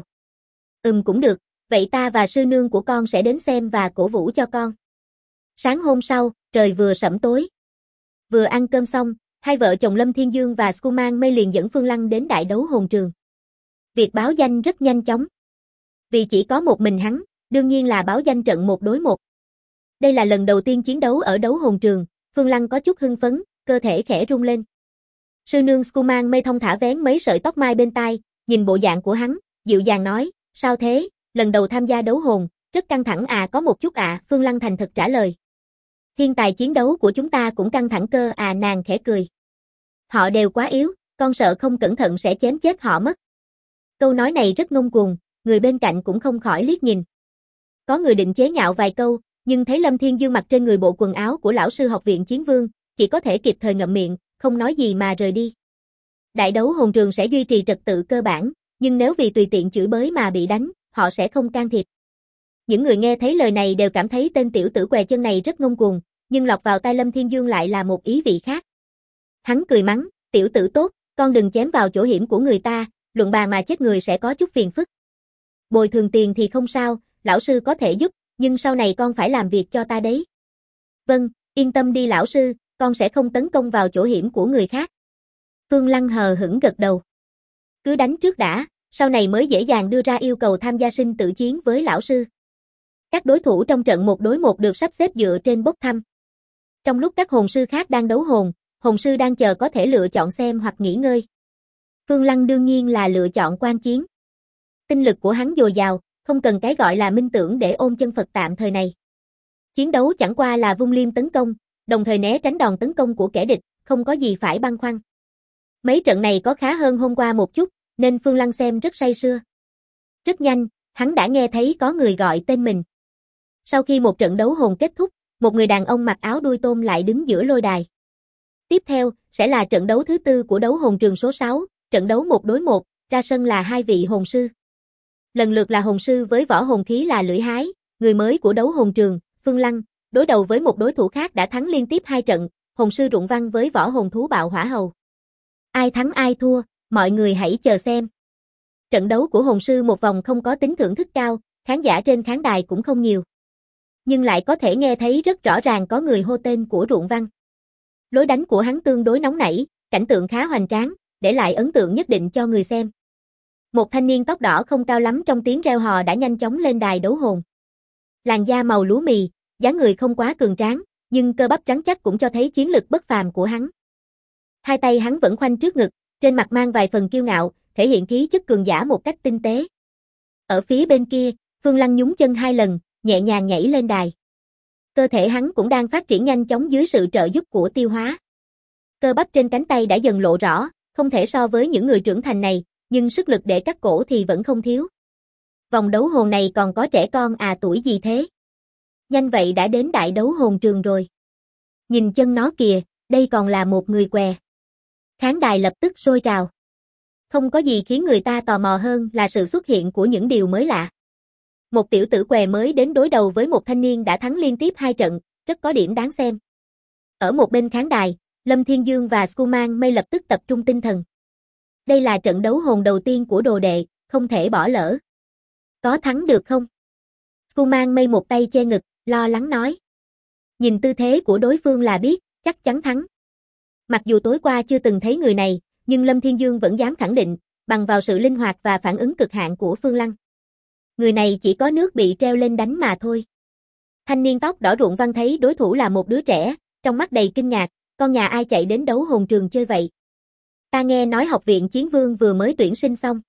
Cũng được, vậy ta và sư nương của con sẽ đến xem và cổ vũ cho con. Sáng hôm sau, trời vừa sẫm tối. Vừa ăn cơm xong, hai vợ chồng Lâm Thiên Dương và Skuman Mây liền dẫn Phương Lăng đến đại đấu hồn trường. Việc báo danh rất nhanh chóng. Vì chỉ có một mình hắn, đương nhiên là báo danh trận 1 đối 1. Đây là lần đầu tiên chiến đấu ở đấu hồn trường, Phương Lăng có chút hưng phấn, cơ thể khẽ rung lên. Sư nương Skuman Mây thông thả vén mấy sợi tóc mai bên tai, nhìn bộ dạng của hắn, dịu dàng nói, sao thế, lần đầu tham gia đấu hồn, rất căng thẳng à? Có một chút à, Phương Lăng thành thật trả lời. Thiên tài chiến đấu của chúng ta cũng căng thẳng cơ à, nàng khẽ cười. Họ đều quá yếu, con sợ không cẩn thận sẽ chém chết họ mất. Câu nói này rất ngông cuồng, người bên cạnh cũng không khỏi liếc nhìn. Có người định chế nhạo vài câu, nhưng thấy Lâm Thiên Dương mặc trên người bộ quần áo của lão sư học viện Chiến Vương, chỉ có thể kịp thời ngậm miệng, không nói gì mà rời đi. Đại đấu hồn trường sẽ duy trì trật tự cơ bản, nhưng nếu vì tùy tiện chửi bới mà bị đánh, họ sẽ không can thiệp. Những người nghe thấy lời này đều cảm thấy tên tiểu tử què chân này rất ngông cuồng, nhưng lọt vào tai Lâm Thiên Dương lại là một ý vị khác. Hắn cười mắng, tiểu tử tốt, con đừng chém vào chỗ hiểm của người ta, luận bàn mà chết người sẽ có chút phiền phức. Bồi thường tiền thì không sao, lão sư có thể giúp, nhưng sau này con phải làm việc cho ta đấy. Vâng, yên tâm đi lão sư, con sẽ không tấn công vào chỗ hiểm của người khác. Phương Lăng hờ hững gật đầu. Cứ đánh trước đã, sau này mới dễ dàng đưa ra yêu cầu tham gia sinh tử chiến với lão sư. Các đối thủ trong trận 1 đối 1 được sắp xếp dựa trên bốc thăm. Trong lúc các hồn sư khác đang đấu hồn, hồn sư đang chờ có thể lựa chọn xem hoặc nghỉ ngơi. Phương Lăng đương nhiên là lựa chọn quan chiến. Tinh lực của hắn dồi dào, không cần cái gọi là minh tưởng để ôm chân Phật tạm thời này. Chiến đấu chẳng qua là vung liêm tấn công, đồng thời né tránh đòn tấn công của kẻ địch, không có gì phải băn khoăn. Mấy trận này có khá hơn hôm qua một chút, nên Phương Lăng xem rất say sưa. Rất nhanh, hắn đã nghe thấy có người gọi tên mình. Sau khi một trận đấu hồn kết thúc, một người đàn ông mặc áo đuôi tôm lại đứng giữa lôi đài. Tiếp theo, sẽ là trận đấu thứ 4 của đấu hồn trường số 6, trận đấu 1 đối 1, ra sân là hai vị hồn sư. Lần lượt là hồn sư với võ hồn khí là Lưỡi Hái, người mới của đấu hồn trường, Phương Lăng, đối đầu với một đối thủ khác đã thắng liên tiếp 2 trận, hồn sư Rụng Văn với võ hồn thú Bạo Hỏa Hầu. Ai thắng ai thua, mọi người hãy chờ xem. Trận đấu của hồn sư một vòng không có tính thưởng thức cao, khán giả trên khán đài cũng không nhiều. nhưng lại có thể nghe thấy rất rõ ràng có người hô tên của Ruộng Văn. Lối đánh của hắn tương đối nóng nảy, cảnh tượng khá hoành tráng, để lại ấn tượng nhất định cho người xem. Một thanh niên tóc đỏ không cao lắm trong tiếng reo hò đã nhanh chóng lên đài đấu hồn. Làn da màu lúa mì, dáng người không quá cường tráng, nhưng cơ bắp rắn chắc cũng cho thấy chiến lực bất phàm của hắn. Hai tay hắn vẫn khoanh trước ngực, trên mặt mang vài phần kiêu ngạo, thể hiện khí chất cường giả một cách tinh tế. Ở phía bên kia, Phương Lăng nhún chân 2 lần, nhẹ nhàng nhảy lên đài. Cơ thể hắn cũng đang phát triển nhanh chóng dưới sự trợ giúp của tiêu hóa. Cơ bắp trên cánh tay đã dần lộ rõ, không thể so với những người trưởng thành này, nhưng sức lực để cắt cổ thì vẫn không thiếu. Vòng đấu hồn này còn có trẻ con à, tuổi gì thế? Nhanh vậy đã đến đại đấu hồn trường rồi. Nhìn chân nó kìa, đây còn là một người què. Khán đài lập tức sôi trào. Không có gì khiến người ta tò mò hơn là sự xuất hiện của những điều mới lạ. Một tiểu tử què mới đến đối đầu với một thanh niên đã thắng liên tiếp 2 trận, rất có điểm đáng xem. Ở một bên khán đài, Lâm Thiên Dương và Skuman Mây lập tức tập trung tinh thần. Đây là trận đấu hồn đầu tiên của đồ đệ, không thể bỏ lỡ. Có thắng được không? Skuman Mây một tay che ngực, lo lắng nói. Nhìn tư thế của đối phương là biết, chắc chắn thắng. Mặc dù tối qua chưa từng thấy người này, nhưng Lâm Thiên Dương vẫn dám khẳng định, bằng vào sự linh hoạt và phản ứng cực hạn của Phương Lăng. Người này chỉ có nước bị treo lên đánh mà thôi. Thanh niên tóc đỏ Ruộng Văn thấy đối thủ là một đứa trẻ, trong mắt đầy kinh ngạc, con nhà ai chạy đến đấu hồn trường chơi vậy? Ta nghe nói học viện Chiến Vương vừa mới tuyển sinh xong.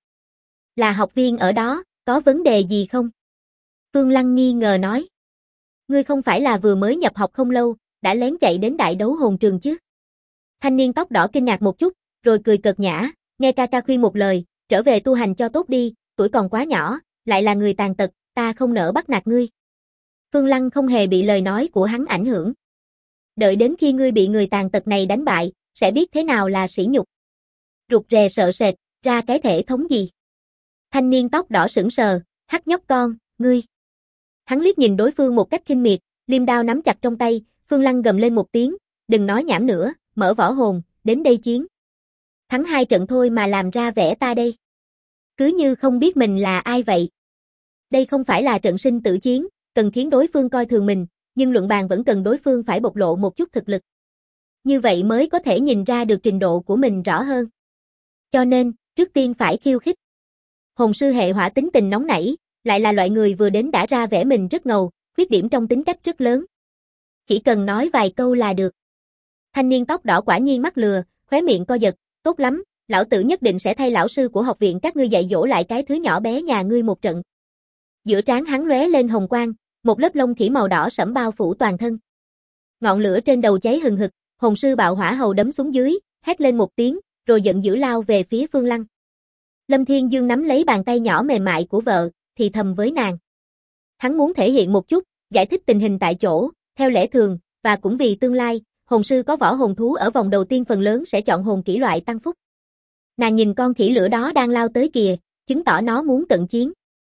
Là học viên ở đó, có vấn đề gì không? Phương Lăng nghi ngờ nói. Ngươi không phải là vừa mới nhập học không lâu, đã lén chạy đến đại đấu hồn trường chứ? Thanh niên tóc đỏ kinh ngạc một chút, rồi cười cợt nhã, nghe ca ca khuyên một lời, trở về tu hành cho tốt đi, tuổi còn quá nhỏ, lại là người tàn tật, ta không nỡ bắt nạt ngươi. Phương Lăng không hề bị lời nói của hắn ảnh hưởng. Đợi đến khi ngươi bị người tàn tật này đánh bại, sẽ biết thế nào là sỉ nhục. Rụt rè sợ sệt, ra cái thể thống gì? Thanh niên tóc đỏ sững sờ, hắc nhóc con, ngươi. Hắn liếc nhìn đối phương một cách khinh miệt, liêm đao nắm chặt trong tay, Phương Lăng gầm lên một tiếng, đừng nói nhảm nữa, mở võ hồn, đến đây chiến. Thắng 2 trận thôi mà làm ra vẻ ta đây. Cứ như không biết mình là ai vậy. Đây không phải là trận sinh tử chiến, cần khiến đối phương coi thường mình, nhưng luận bàn vẫn cần đối phương phải bộc lộ một chút thực lực. Như vậy mới có thể nhìn ra được trình độ của mình rõ hơn. Cho nên, trước tiên phải khiêu khích. Hồn sư hệ hỏa tính tình nóng nảy, lại là loại người vừa đến đã ra vẻ mình rất ngầu, khuyết điểm trong tính cách rất lớn. Chỉ cần nói vài câu là được. Thanh niên tóc đỏ quả nhiên mắc lừa, khóe miệng co giật, tốt lắm, lão tử nhất định sẽ thay lão sư của học viện các ngươi dạy dỗ lại cái thứ nhỏ bé nhà ngươi một trận. Giữa trán hắn lóe lên hồng quang, một lớp lông khỉ màu đỏ sẫm bao phủ toàn thân. Ngọn lửa trên đầu cháy hừng hực, hồn sư bạo hỏa hầu đấm xuống dưới, hét lên một tiếng, rồi giận dữ lao về phía Phương Lăng. Lâm Thiên Dương nắm lấy bàn tay nhỏ mềm mại của vợ, thì thầm với nàng. Hắn muốn thể hiện một chút, giải thích tình hình tại chỗ, theo lẽ thường, và cũng vì tương lai, hồn sư có võ hồn thú ở vòng đầu tiên phần lớn sẽ chọn hồn kỹ loại tăng phúc. Nàng nhìn con khỉ lửa đó đang lao tới kìa, chứng tỏ nó muốn cận chiến.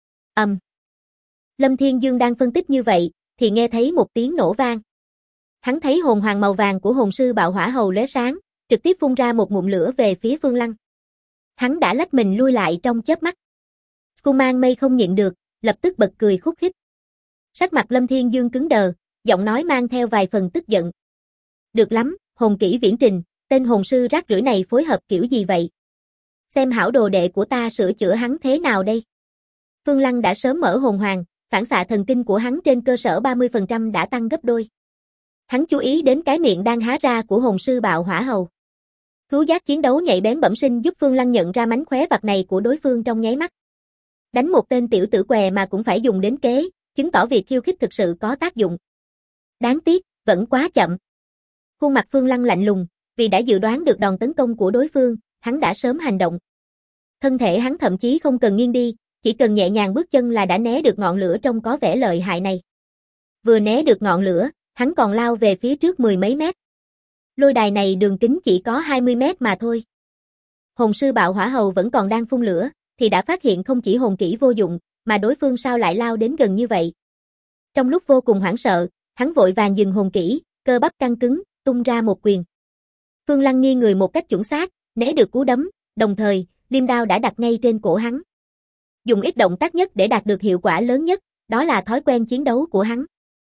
Lâm Thiên Dương đang phân tích như vậy, thì nghe thấy một tiếng nổ vang. Hắn thấy hồn hoàng màu vàng của hồn sư bạo hỏa hầu lóe sáng, trực tiếp phun ra một ngụm lửa về phía Phương Lăng. Hắn đã lách mình lui lại trong chớp mắt. Skuman Mây không nhịn được, lập tức bật cười khúc khích. Sắc mặt Lâm Thiên Dương cứng đờ, giọng nói mang theo vài phần tức giận. Được lắm, hồn kỹ viễn trình, tên hồn sư rác rưởi này phối hợp kiểu gì vậy? Xem hảo đồ đệ của ta sửa chữa hắn thế nào đây? Phương Lăng đã sớm mở hồn hoàng, phản xạ thần kinh của hắn trên cơ sở 30% đã tăng gấp đôi. Hắn chú ý đến cái miệng đang há ra của hồn sư bạo hỏa hầu. Khứu giác chiến đấu nhạy bén bẩm sinh giúp Phương Lăng nhận ra mánh khóe vặt này của đối phương trong nháy mắt. Đánh một tên tiểu tử què mà cũng phải dùng đến kế, chứng tỏ việc khiêu khích thực sự có tác dụng. Đáng tiếc, vẫn quá chậm. Khuôn mặt Phương Lăng lạnh lùng, vì đã dự đoán được đòn tấn công của đối phương, hắn đã sớm hành động. Thân thể hắn thậm chí không cần nghiêng đi, chỉ cần nhẹ nhàng bước chân là đã né được ngọn lửa trông có vẻ lợi hại này. Vừa né được ngọn lửa, hắn còn lao về phía trước 10 mấy mét. Lôi đài này đường kính chỉ có 20 mét mà thôi. Hồn sư bạo hỏa hầu vẫn còn đang phun lửa, thì đã phát hiện không chỉ hồn kỹ vô dụng, mà đối phương sao lại lao đến gần như vậy. Trong lúc vô cùng hoảng sợ, hắn vội vàng dừng hồn kỹ, cơ bắp căng cứng, tung ra một quyền. Phương Lăng nghiêng người một cách chuẩn xác, né được cú đấm, đồng thời, liêm đao đã đặt ngay trên cổ hắn. Dùng ít động tác nhất để đạt được hiệu quả lớn nhất, đó là thói quen chiến đấu của hắn.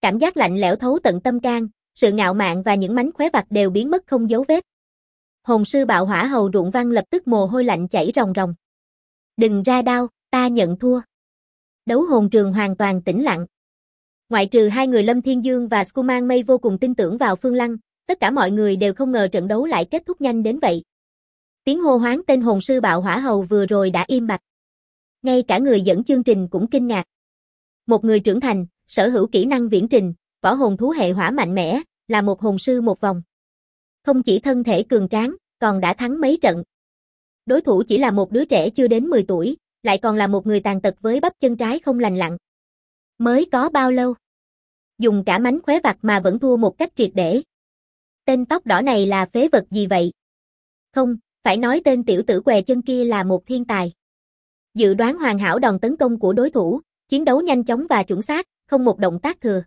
Cảm giác lạnh lẽo thấu tận tâm can, sự ngạo mạn và những mánh khóe vặt đều biến mất không dấu vết. Hồn sư bạo hỏa hầu Ruộng Văn lập tức mồ hôi lạnh chảy ròng ròng. Đừng ra đao, ta nhận thua. Đấu hồn trường hoàn toàn tĩnh lặng. Ngoại trừ hai người Lâm Thiên Dương và Skuman Mây vô cùng tin tưởng vào Phương Lăng, tất cả mọi người đều không ngờ trận đấu lại kết thúc nhanh đến vậy. Tiếng hô hoán tên hồn sư bạo hỏa hầu vừa rồi đã im bặt. Ngay cả người dẫn chương trình cũng kinh ngạc. Một người trưởng thành, sở hữu kỹ năng viễn trình, võ hồn thú hệ hỏa mạnh mẽ, là một hồn sư một vòng. Không chỉ thân thể cường tráng, còn đã thắng mấy trận. Đối thủ chỉ là một đứa trẻ chưa đến 10 tuổi, lại còn là một người tàn tật với bắp chân trái không lành lặn. Mới có bao lâu? Dùng cả mánh khóe vặt mà vẫn thua một cách triệt để. Tên tóc đỏ này là phế vật gì vậy? Không, phải nói tên tiểu tử què chân kia là một thiên tài. Dự đoán hoàn hảo đòn tấn công của đối thủ, chiến đấu nhanh chóng và chuẩn xác, không một động tác thừa.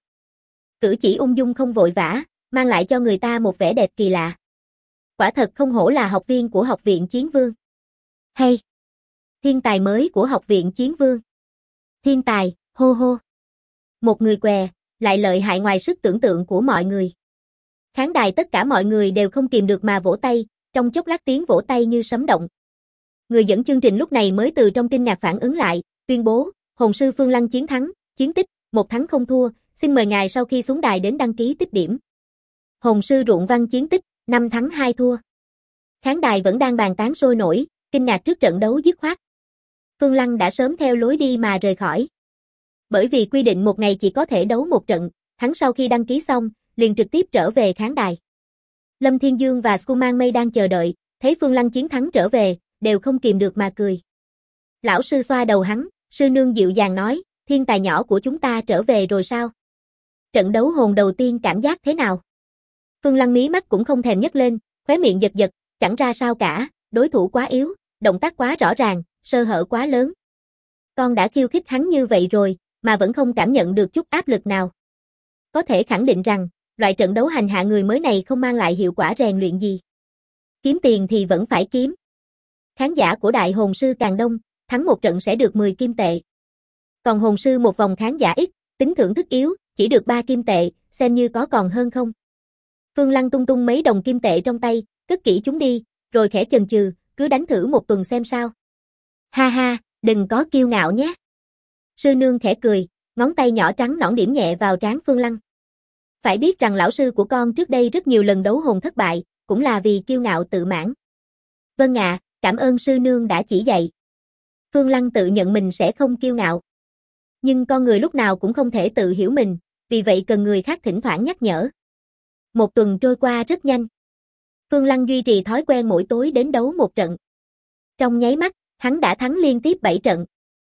Cử chỉ ung dung không vội vã, mang lại cho người ta một vẻ đẹp kỳ lạ. Quả thật không hổ là học viên của Học viện Chiến Vương. Hay! Thiên tài mới của Học viện Chiến Vương. Thiên tài, hô hô. Một người què, lại lợi hại ngoài sức tưởng tượng của mọi người. Khán đài tất cả mọi người đều không kìm được mà vỗ tay, trong chốc lát tiếng vỗ tay như sấm động. Người dẫn chương trình lúc này mới từ trong kinh ngạc phản ứng lại, tuyên bố, hồn sư Phương Lăng chiến thắng, chiến tích, 1 thắng không thua, xin mời ngài sau khi xuống đài đến đăng ký tích điểm. Hồn sư Ruộng Văn chiến tích, 5 thắng 2 thua. Khán đài vẫn đang bàn tán sôi nổi, kinh ngạc trước trận đấu dứt khoát. Phương Lăng đã sớm theo lối đi mà rời khỏi. Bởi vì quy định một ngày chỉ có thể đấu một trận, hắn sau khi đăng ký xong, liền trực tiếp trở về khán đài. Lâm Thiên Dương và Skuman Mây đang chờ đợi, thấy Phương Lăng chiến thắng trở về, đều không kìm được mà cười. Lão sư xoa đầu hắn, sư nương dịu dàng nói, thiên tài nhỏ của chúng ta trở về rồi sao? Trận đấu hồn đầu tiên cảm giác thế nào? Phương Lăng mí mắt cũng không thèm nhấc lên, khóe miệng giật giật, chẳng ra sao cả, đối thủ quá yếu, động tác quá rõ ràng, sơ hở quá lớn. Con đã khiêu khích hắn như vậy rồi, mà vẫn không cảm nhận được chút áp lực nào. Có thể khẳng định rằng, loại trận đấu hành hạ người mới này không mang lại hiệu quả rèn luyện gì. Kiếm tiền thì vẫn phải kiếm. Khán giả của đại hồn sư càng đông, thắng một trận sẽ được 10 kim tệ. Còn hồn sư một vòng khán giả ít, tính thưởng thức yếu, chỉ được 3 kim tệ, xem như có còn hơn không. Phương Lăng tung tung mấy đồng kim tệ trong tay, cất kỹ chúng đi, rồi khẽ chần chừ, cứ đánh thử một tuần xem sao. Ha ha, đừng có kiêu ngạo nhé. Sư nương khẽ cười, ngón tay nhỏ trắng nõn điểm nhẹ vào trán Phương Lăng. Phải biết rằng lão sư của con trước đây rất nhiều lần đấu hồn thất bại, cũng là vì kiêu ngạo tự mãn. Vâng ạ, cảm ơn sư nương đã chỉ dạy. Phương Lăng tự nhận mình sẽ không kiêu ngạo. Nhưng con người lúc nào cũng không thể tự hiểu mình, vì vậy cần người khác thỉnh thoảng nhắc nhở. Một tuần trôi qua rất nhanh. Phương Lăng duy trì thói quen mỗi tối đến đấu một trận. Trong nháy mắt, hắn đã thắng liên tiếp 7 trận.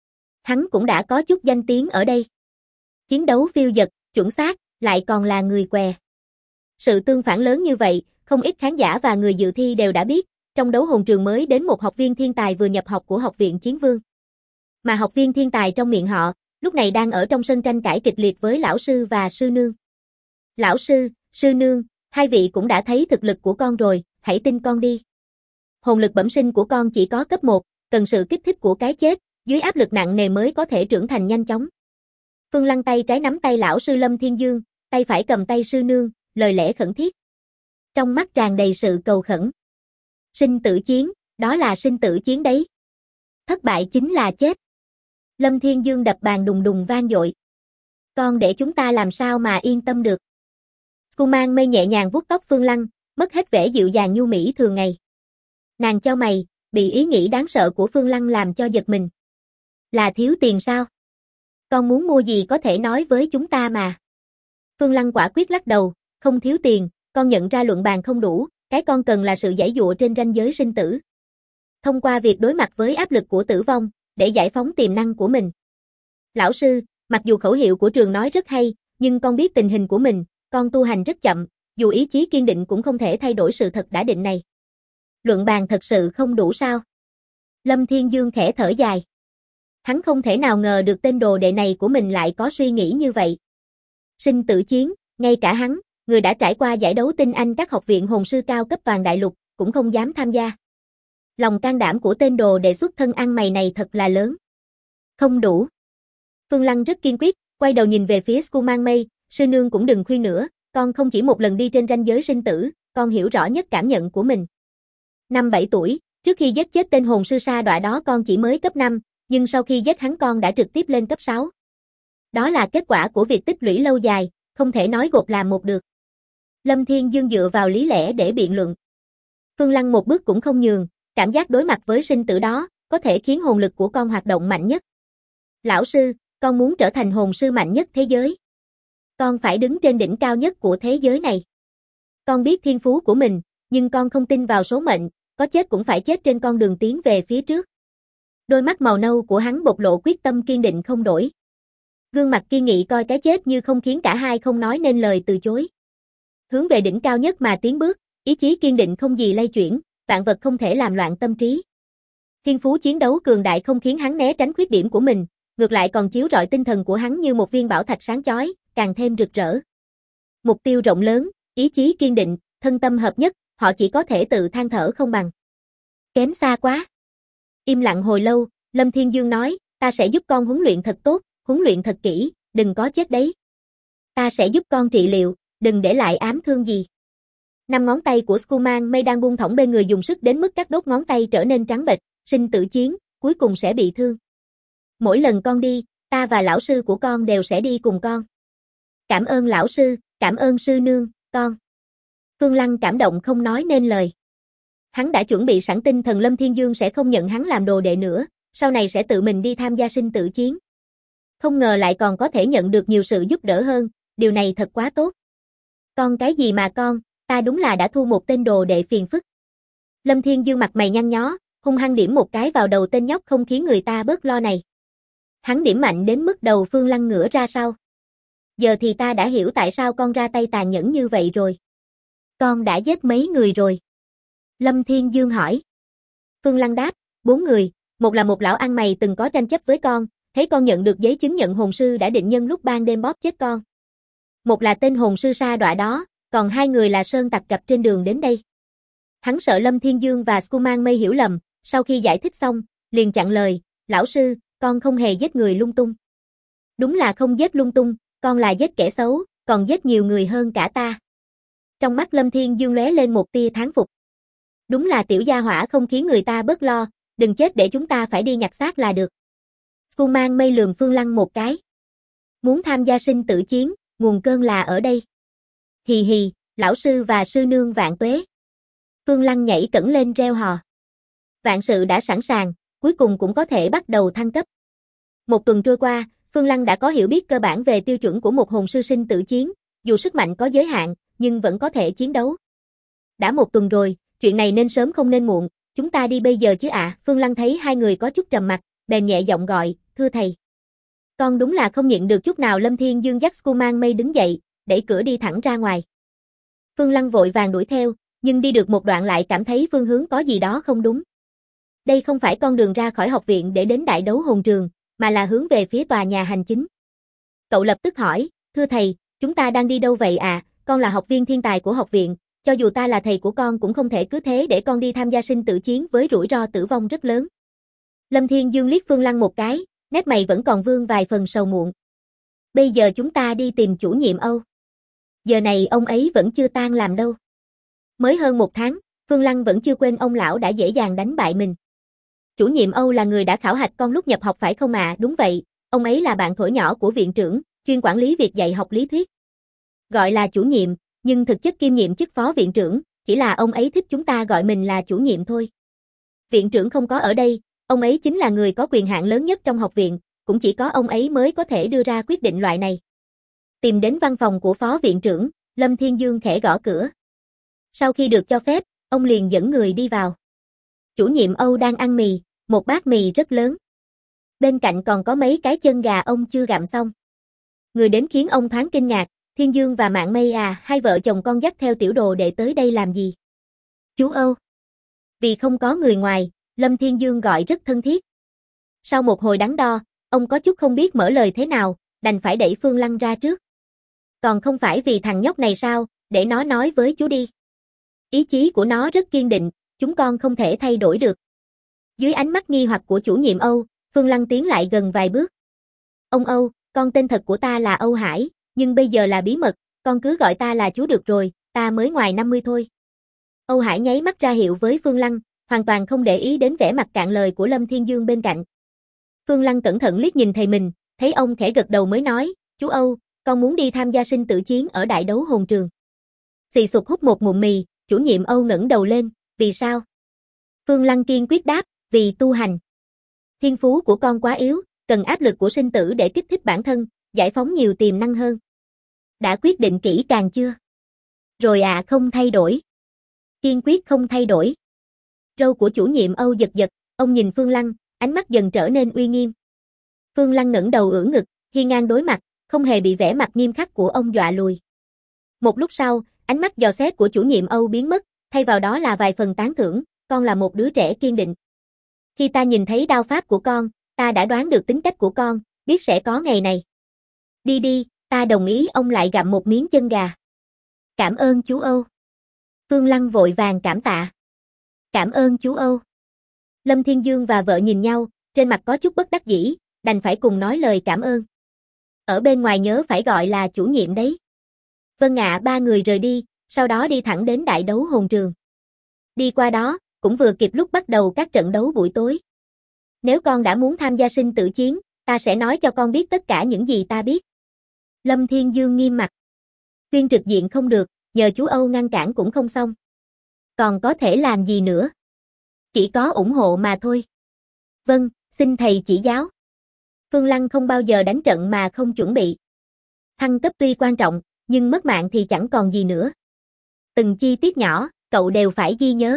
Hắn cũng đã có chút danh tiếng ở đây. Chiến đấu phiêu dật, chuẩn xác, lại còn là người què. Sự tương phản lớn như vậy, không ít khán giả và người dự thi đều đã biết, trong đấu hồn trường mới đến một học viên thiên tài vừa nhập học của Học viện Chiến Vương. Mà học viên thiên tài trong miệng họ, lúc này đang ở trong sân tranh cãi kịch liệt với lão sư và sư nương. Lão sư, sư nương, hai vị cũng đã thấy thực lực của con rồi, hãy tin con đi. Hồn lực bẩm sinh của con chỉ có cấp 1, cần sự kích thích của cái chết, dưới áp lực nặng nề mới có thể trưởng thành nhanh chóng. Phương Lăng tay trái nắm tay lão sư Lâm Thiên Dương, tay phải cầm tay sư nương, lời lẽ khẩn thiết. Trong mắt tràn đầy sự cầu khẩn. Sinh tử chiến, đó là sinh tử chiến đấy. Thất bại chính là chết. Lâm Thiên Dương đập bàn đùng đùng vang dội. Con để chúng ta làm sao mà yên tâm được. Skuman Mây nhẹ nhàng vuốt tóc Phương Lăng, mất hết vẻ dịu dàng nhu mỹ thường ngày. Nàng chau mày, bị ý nghĩ đáng sợ của Phương Lăng làm cho giật mình. Là thiếu tiền sao? Con muốn mua gì có thể nói với chúng ta mà. Phương Lăng quả quyết lắc đầu, không thiếu tiền, con nhận ra luận bàn không đủ, cái con cần là sự giãy giụa trên ranh giới sinh tử. Thông qua việc đối mặt với áp lực của tử vong, để giải phóng tiềm năng của mình. Lão sư, mặc dù khẩu hiệu của trường nói rất hay, nhưng con biết tình hình của mình, con tu hành rất chậm, dù ý chí kiên định cũng không thể thay đổi sự thật đã định này. Luận bàn thật sự không đủ sao? Lâm Thiên Dương khẽ thở dài. Hắn không thể nào ngờ được tên đồ đệ này của mình lại có suy nghĩ như vậy. Sinh tử chiến, ngay cả hắn, người đã trải qua giải đấu tinh anh các học viện hồn sư cao cấp toàn đại lục, cũng không dám tham gia. Lòng can đảm của tên đồ đệ xuất thân ăn mày này thật là lớn. Không đủ. Phương Lăng rất kiên quyết, quay đầu nhìn về phía Skuman Mây, sư nương cũng đừng khuyên nữa, con không chỉ một lần đi trên ranh giới sinh tử, con hiểu rõ nhất cảm nhận của mình. Năm 7 tuổi, trước khi giết chết tên hồn sư sa đọa đó con chỉ mới cấp 5, nhưng sau khi giết hắn con đã trực tiếp lên cấp 6. Đó là kết quả của việc tích lũy lâu dài, không thể nói gộp làm một được. Lâm Thiên Dương dựa vào lý lẽ để biện luận. Phương Lăng một bước cũng không nhường, cảm giác đối mặt với sinh tử đó, có thể khiến hồn lực của con hoạt động mạnh nhất. Lão sư, con muốn trở thành hồn sư mạnh nhất thế giới. Con phải đứng trên đỉnh cao nhất của thế giới này. Con biết thiên phú của mình, nhưng con không tin vào số mệnh, có chết cũng phải chết trên con đường tiến về phía trước. Đôi mắt màu nâu của hắn bộc lộ quyết tâm kiên định không đổi. Gương mặt kiên nghị coi cái chết như không khiến cả hai không nói nên lời từ chối. Hướng về đỉnh cao nhất mà tiến bước, ý chí kiên định không gì lay chuyển, vạn vật không thể làm loạn tâm trí. Thiên phú chiến đấu cường đại không khiến hắn né tránh khuyết điểm của mình, ngược lại còn chiếu rọi tinh thần của hắn như một viên bảo thạch sáng chói, càng thêm rực rỡ. Mục tiêu rộng lớn, ý chí kiên định, thân tâm hợp nhất, họ chỉ có thể tự than thở không bằng. Kém xa quá. Im lặng hồi lâu, Lâm Thiên Dương nói, ta sẽ giúp con huấn luyện thật tốt, huấn luyện thật kỹ, đừng có chết đấy. Ta sẽ giúp con trị liệu, đừng để lại ám thương gì. 5 ngón tay của Skuman Mây đang buông thõng bên người dùng sức đến mức các đốt ngón tay trở nên trắng bệch, sinh tử chiến, cuối cùng sẽ bị thương. Mỗi lần con đi, ta và lão sư của con đều sẽ đi cùng con. Cảm ơn lão sư, cảm ơn sư nương, con. Phương Lăng cảm động không nói nên lời. Hắn đã chuẩn bị sẵn tinh thần Lâm Thiên Dương sẽ không nhận hắn làm đồ đệ nữa, sau này sẽ tự mình đi tham gia sinh tử chiến. Không ngờ lại còn có thể nhận được nhiều sự giúp đỡ hơn, điều này thật quá tốt. Con cái gì mà con, ta đúng là đã thu một tên đồ đệ phiền phức. Lâm Thiên Dương mặt mày nhăn nhó, hung hăng điểm một cái vào đầu tên nhóc không khiến người ta bớt lo này. Hắn điểm mạnh đến mức đầu Phương Lăng ngửa ra sau. Giờ thì ta đã hiểu tại sao con ra tay tàn nhẫn như vậy rồi. Con đã giết mấy người rồi? Lâm Thiên Dương hỏi. Phương Lăng đáp, 4 người, một là một lão ăn mày từng có tranh chấp với con, thấy con nhận được giấy chứng nhận hồn sư đã định nhân lúc ban đêm bóp chết con. Một là tên hồn sư sa đọa đó, còn 2 người là sơn tặc gặp trên đường đến đây. Hắn sợ Lâm Thiên Dương và Skuman Mây hiểu lầm, sau khi giải thích xong, liền chặn lời, lão sư, con không hề giết người lung tung. Đúng là không giết lung tung, con là giết kẻ xấu, còn giết nhiều người hơn cả ta. Trong mắt Lâm Thiên Dương lóe lên một tia thán phục. Đúng là tiểu gia hỏa không khiến người ta bớt lo, đừng chết để chúng ta phải đi nhặt xác là được. Skuman Mây lườm Phương Lăng một cái. Muốn tham gia sinh tử chiến, nguồn cơn là ở đây. Hì hì, lão sư và sư nương vạn tuế. Phương Lăng nhảy cẫng lên reo hò. Vạn sự đã sẵn sàng, cuối cùng cũng có thể bắt đầu thăng cấp. Một tuần trôi qua, Phương Lăng đã có hiểu biết cơ bản về tiêu chuẩn của một hồn sư sinh tử chiến, dù sức mạnh có giới hạn, nhưng vẫn có thể chiến đấu. Đã một tuần rồi, chuyện này nên sớm không nên muộn, chúng ta đi bây giờ chứ ạ. Phương Lăng thấy hai người có chút trầm mặc, bèn nhẹ giọng gọi, thưa thầy. Con đúng là không nhịn được chút nào. Lâm Thiên Dương dắt Skuman Mây đứng dậy, đẩy cửa đi thẳng ra ngoài. Phương Lăng vội vàng đuổi theo, nhưng đi được một đoạn lại cảm thấy phương hướng có gì đó không đúng. Đây không phải con đường ra khỏi học viện để đến đại đấu hồn trường, mà là hướng về phía tòa nhà hành chính. Cậu lập tức hỏi, thưa thầy, chúng ta đang đi đâu vậy à? Con là học viên thiên tài của học viện, cho dù ta là thầy của con cũng không thể cứ thế để con đi tham gia sinh tử chiến với rủi ro tử vong rất lớn. Lâm Thiên Dương liếc Phương Lăng một cái, nét mày vẫn còn vương vài phần sầu muộn. Bây giờ chúng ta đi tìm chủ nhiệm Âu. Giờ này ông ấy vẫn chưa tan làm đâu. Mới hơn 1 tháng, Phương Lăng vẫn chưa quên ông lão đã dễ dàng đánh bại mình. Chủ nhiệm Âu là người đã khảo hạch con lúc nhập học phải không ạ? Đúng vậy, ông ấy là bạn thổi nhỏ của viện trưởng, chuyên quản lý việc dạy học lý thuyết. Gọi là chủ nhiệm, nhưng thực chất kiêm nhiệm chức phó viện trưởng, chỉ là ông ấy thích chúng ta gọi mình là chủ nhiệm thôi. Viện trưởng không có ở đây, ông ấy chính là người có quyền hạn lớn nhất trong học viện, cũng chỉ có ông ấy mới có thể đưa ra quyết định loại này. Tìm đến văn phòng của phó viện trưởng, Lâm Thiên Dương khẽ gõ cửa. Sau khi được cho phép, ông liền dẫn người đi vào. Chủ nhiệm Âu đang ăn mì, một bát mì rất lớn. Bên cạnh còn có mấy cái chân gà ông chưa gặm xong. Người đến khiến ông thoáng kinh ngạc, Thiên Dương và Mạn Mây à, hai vợ chồng con dắt theo tiểu đồ đệ tới đây làm gì? Chú Âu. Vì không có người ngoài, Lâm Thiên Dương gọi rất thân thiết. Sau một hồi đắn đo, ông có chút không biết mở lời thế nào, đành phải đẩy Phương Lăng ra trước. Còn không phải vì thằng nhóc này sao, để nó nói với chú đi. Ý chí của nó rất kiên định, chúng con không thể thay đổi được. Dưới ánh mắt nghi hoặc của chủ nhiệm Âu, Phương Lăng tiến lại gần vài bước. Ông Âu, con tên thật của ta là Âu Hải, nhưng bây giờ là bí mật, con cứ gọi ta là chú được rồi, ta mới ngoài 50 thôi. Âu Hải nháy mắt ra hiệu với Phương Lăng, hoàn toàn không để ý đến vẻ mặt cạn lời của Lâm Thiên Dương bên cạnh. Phương Lăng cẩn thận liếc nhìn thầy mình, thấy ông khẽ gật đầu mới nói, chú Âu, con muốn đi tham gia sinh tử chiến ở đại đấu hồn trường. Xì sụp hút một ngụm mì, chủ nhiệm Âu ngẩng đầu lên, vì sao? Phương Lăng kiên quyết đáp, vì tu hành. Thiên phú của con quá yếu, cần áp lực của sinh tử để kích thích bản thân, giải phóng nhiều tiềm năng hơn. Đã quyết định kỹ càng chưa? Rồi không thay đổi. Kiên quyết không thay đổi. Râu của chủ nhiệm Âu giật giật, ông nhìn Phương Lăng, ánh mắt dần trở nên uy nghiêm. Phương Lăng ngẩng đầu ưỡn ngực, hiên ngang đối mặt, không hề bị vẻ mặt nghiêm khắc của ông dọa lùi. Một lúc sau, ánh mắt dò xét của chủ nhiệm Âu biến mất, thay vào đó là vài phần tán thưởng, con là một đứa trẻ kiên định. Khi ta nhìn thấy đao pháp của con, ta đã đoán được tính cách của con, biết sẽ có ngày này. Đi đi, ta đồng ý. Ông lại gặm một miếng chân gà. Cảm ơn chú Âu. Phương Lăng vội vàng cảm tạ. Cảm ơn chú Âu. Lâm Thiên Dương và vợ nhìn nhau, trên mặt có chút bất đắc dĩ, đành phải cùng nói lời cảm ơn. Ở bên ngoài nhớ phải gọi là chủ nhiệm đấy. Vâng ạ. Ba người rời đi, sau đó đi thẳng đến đại đấu hồn trường. Đi qua đó, cũng vừa kịp lúc bắt đầu các trận đấu buổi tối. Nếu con đã muốn tham gia sinh tử chiến, ta sẽ nói cho con biết tất cả những gì ta biết. Lâm Thiên Dương nghiêm mặt. Tuyên trực diện không được, nhờ chú Âu ngăn cản cũng không xong. Còn có thể làm gì nữa? Chỉ có ủng hộ mà thôi. Vâng, xin thầy chỉ giáo. Phương Lăng không bao giờ đánh trận mà không chuẩn bị. Thăng cấp tuy quan trọng, nhưng mất mạng thì chẳng còn gì nữa. Từng chi tiết nhỏ, cậu đều phải ghi nhớ.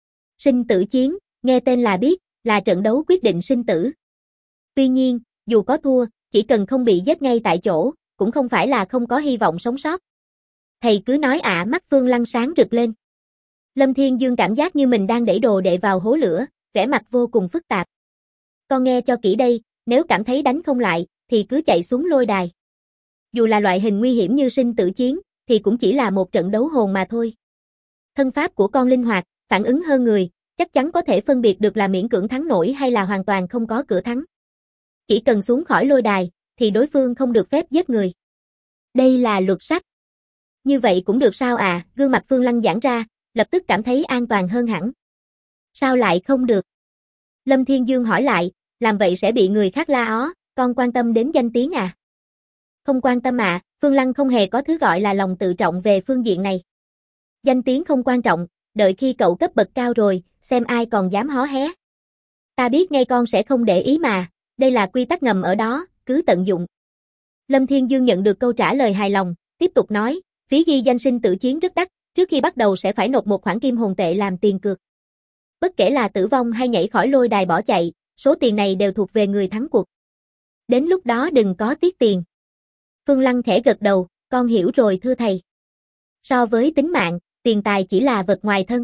Sinh tử chiến, nghe tên là biết, là trận đấu quyết định sinh tử. Tuy nhiên, dù có thua, chỉ cần không bị giết ngay tại chỗ, cũng không phải là không có hy vọng sống sót. Thầy cứ nói mắt Phương Lăng sáng rực lên. Lâm Thiên Dương cảm giác như mình đang đẩy đồ đệ vào hố lửa, vẻ mặt vô cùng phức tạp. Con nghe cho kỹ đây, nếu cảm thấy đánh không lại, thì cứ chạy xuống lôi đài. Dù là loại hình nguy hiểm như sinh tử chiến, thì cũng chỉ là một trận đấu hồn mà thôi. Thân pháp của con linh hoạt, phản ứng hơn người, chắc chắn có thể phân biệt được là miễn cưỡng thắng nổi hay là hoàn toàn không có cửa thắng. Chỉ cần xuống khỏi lôi đài, thì đối phương không được phép giết người. Đây là luật sắt. Như vậy cũng được sao Gương mặt Phương Lăng giãn ra, lập tức cảm thấy an toàn hơn hẳn. Sao lại không được? Lâm Thiên Dương hỏi lại, làm vậy sẽ bị người khác la ó, con quan tâm đến danh tiếng Không quan tâm Phương Lăng không hề có thứ gọi là lòng tự trọng về phương diện này. Danh tiếng không quan trọng, đợi khi cậu cấp bậc cao rồi, xem ai còn dám hó hé. Ta biết ngay con sẽ không để ý mà, đây là quy tắc ngầm ở đó, cứ tận dụng. Lâm Thiên Dương nhận được câu trả lời hài lòng, tiếp tục nói, phí ghi danh sinh tử chiến rất đắt, trước khi bắt đầu sẽ phải nộp một khoản kim hồn tệ làm tiền cược. Bất kể là tử vong hay nhảy khỏi lôi đài bỏ chạy, số tiền này đều thuộc về người thắng cuộc. Đến lúc đó đừng có tiếc tiền. Phương Lăng khẽ gật đầu, con hiểu rồi thưa thầy. So với tính mạng, tiền tài chỉ là vật ngoài thân.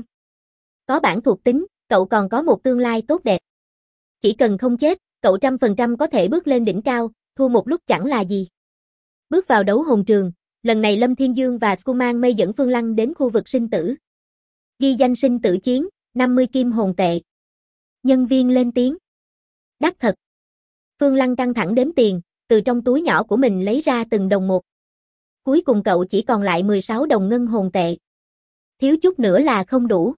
Có bản thuộc tính, cậu còn có một tương lai tốt đẹp. Chỉ cần không chết, cậu 100% có thể bước lên đỉnh cao, thua một lúc chẳng là gì. Bước vào đấu hồn trường, lần này Lâm Thiên Dương và Skuman Mây dẫn Phương Lăng đến khu vực sinh tử. Ghi danh sinh tử chiến, 50 kim hồn tệ. Nhân viên lên tiếng. Đắt thật. Phương Lăng căng thẳng đếm tiền, từ trong túi nhỏ của mình lấy ra từng đồng một. Cuối cùng cậu chỉ còn lại 16 đồng ngân hồn tệ. Thiếu chút nữa là không đủ.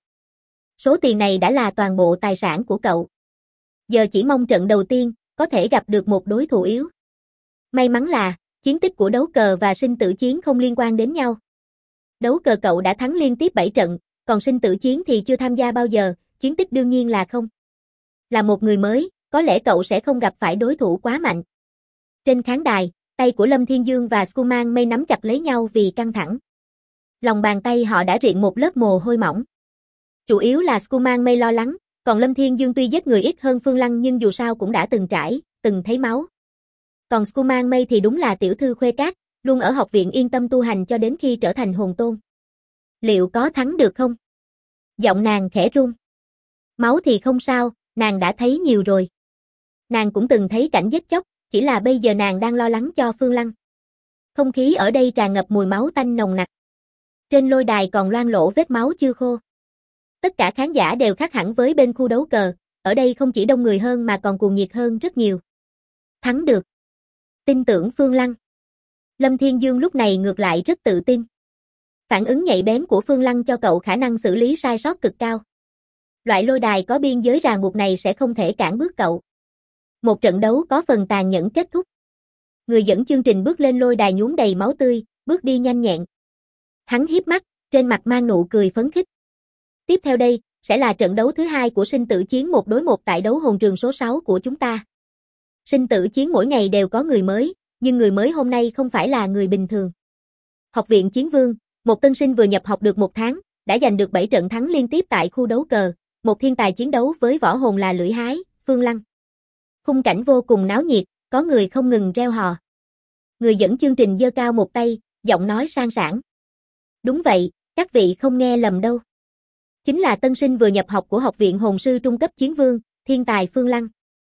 Số tiền này đã là toàn bộ tài sản của cậu. Giờ chỉ mong trận đầu tiên, có thể gặp được một đối thủ yếu. May mắn là, chiến tích của đấu cờ và sinh tử chiến không liên quan đến nhau. Đấu cờ cậu đã thắng liên tiếp 7 trận, còn sinh tử chiến thì chưa tham gia bao giờ, chiến tích đương nhiên là không. Là một người mới, có lẽ cậu sẽ không gặp phải đối thủ quá mạnh. Trên khán đài, tay của Lâm Thiên Dương và Skuman Mây nắm chặt lấy nhau vì căng thẳng. Lòng bàn tay họ đã rịn một lớp mồ hôi mỏng. Chủ yếu là Skuman Mây lo lắng, còn Lâm Thiên Dương tuy giết người ít hơn Phương Lăng nhưng dù sao cũng đã từng trải, từng thấy máu. Còn Skuman Mây thì đúng là tiểu thư khuê cát, luôn ở học viện yên tâm tu hành cho đến khi trở thành hồn tôn. Liệu có thắng được không? Giọng nàng khẽ run. Máu thì không sao, nàng đã thấy nhiều rồi. Nàng cũng từng thấy cảnh giết chóc, chỉ là bây giờ nàng đang lo lắng cho Phương Lăng. Không khí ở đây tràn ngập mùi máu tanh nồng nặc. Trên lôi đài còn loang lổ vết máu chưa khô. Tất cả khán giả đều khác hẳn với bên khu đấu cờ, ở đây không chỉ đông người hơn mà còn cuồng nhiệt hơn rất nhiều. Thắng được. Tin tưởng Phương Lăng. Lâm Thiên Dương lúc này ngược lại rất tự tin. Phản ứng nhạy bén của Phương Lăng cho cậu khả năng xử lý sai sót cực cao. Loại lôi đài có biên giới ràng buộc này sẽ không thể cản bước cậu. Một trận đấu có phần tàn nhẫn kết thúc. Người dẫn chương trình bước lên lôi đài nhuốm đầy máu tươi, bước đi nhanh nhẹn. Hắn híp mắt, trên mặt mang nụ cười phấn khích. Tiếp theo đây, sẽ là trận đấu thứ hai của sinh tử chiến 1 đối 1 tại đấu hồn trường số 6 của chúng ta. Sinh tử chiến mỗi ngày đều có người mới, nhưng người mới hôm nay không phải là người bình thường. Học viện Chiến Vương, một tân sinh vừa nhập học được 1 tháng, đã giành được 7 trận thắng liên tiếp tại khu đấu cờ, một thiên tài chiến đấu với võ hồn là Lưỡi Hái, Phương Lăng. Khung cảnh vô cùng náo nhiệt, có người không ngừng reo hò. Người dẫn chương trình giơ cao một tay, giọng nói sang sảng. Đúng vậy, các vị không nghe lầm đâu. Chính là tân sinh vừa nhập học của học viện hồn sư trung cấp Chiến Vương, thiên tài Phương Lăng.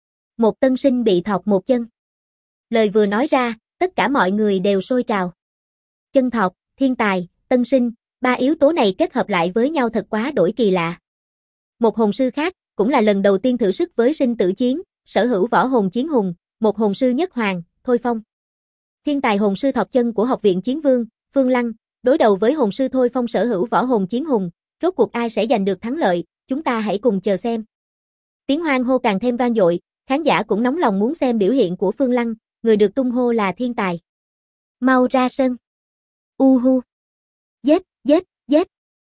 Một tân sinh bị thọt một chân. Lời vừa nói ra, tất cả mọi người đều sôi trào. Chân thọt, thiên tài, tân sinh, 3 yếu tố này kết hợp lại với nhau thật quá đổi kỳ lạ. Một hồn sư khác, cũng là lần đầu tiên thử sức với sinh tử chiến, sở hữu võ hồn chiến hùng, một hồn sư nhất hoàng, Thôi Phong. Thiên tài hồn sư thọt chân của học viện Chiến Vương, Phương Lăng, đối đầu với hồn sư Thôi Phong sở hữu võ hồn chiến hùng, rốt cuộc ai sẽ giành được thắng lợi, chúng ta hãy cùng chờ xem. Tiếng hoan hô càng thêm vang dội, khán giả cũng nóng lòng muốn xem biểu hiện của Phương Lăng, người được tung hô là thiên tài. Mau ra sân. Uhu. Giết, giết, giết.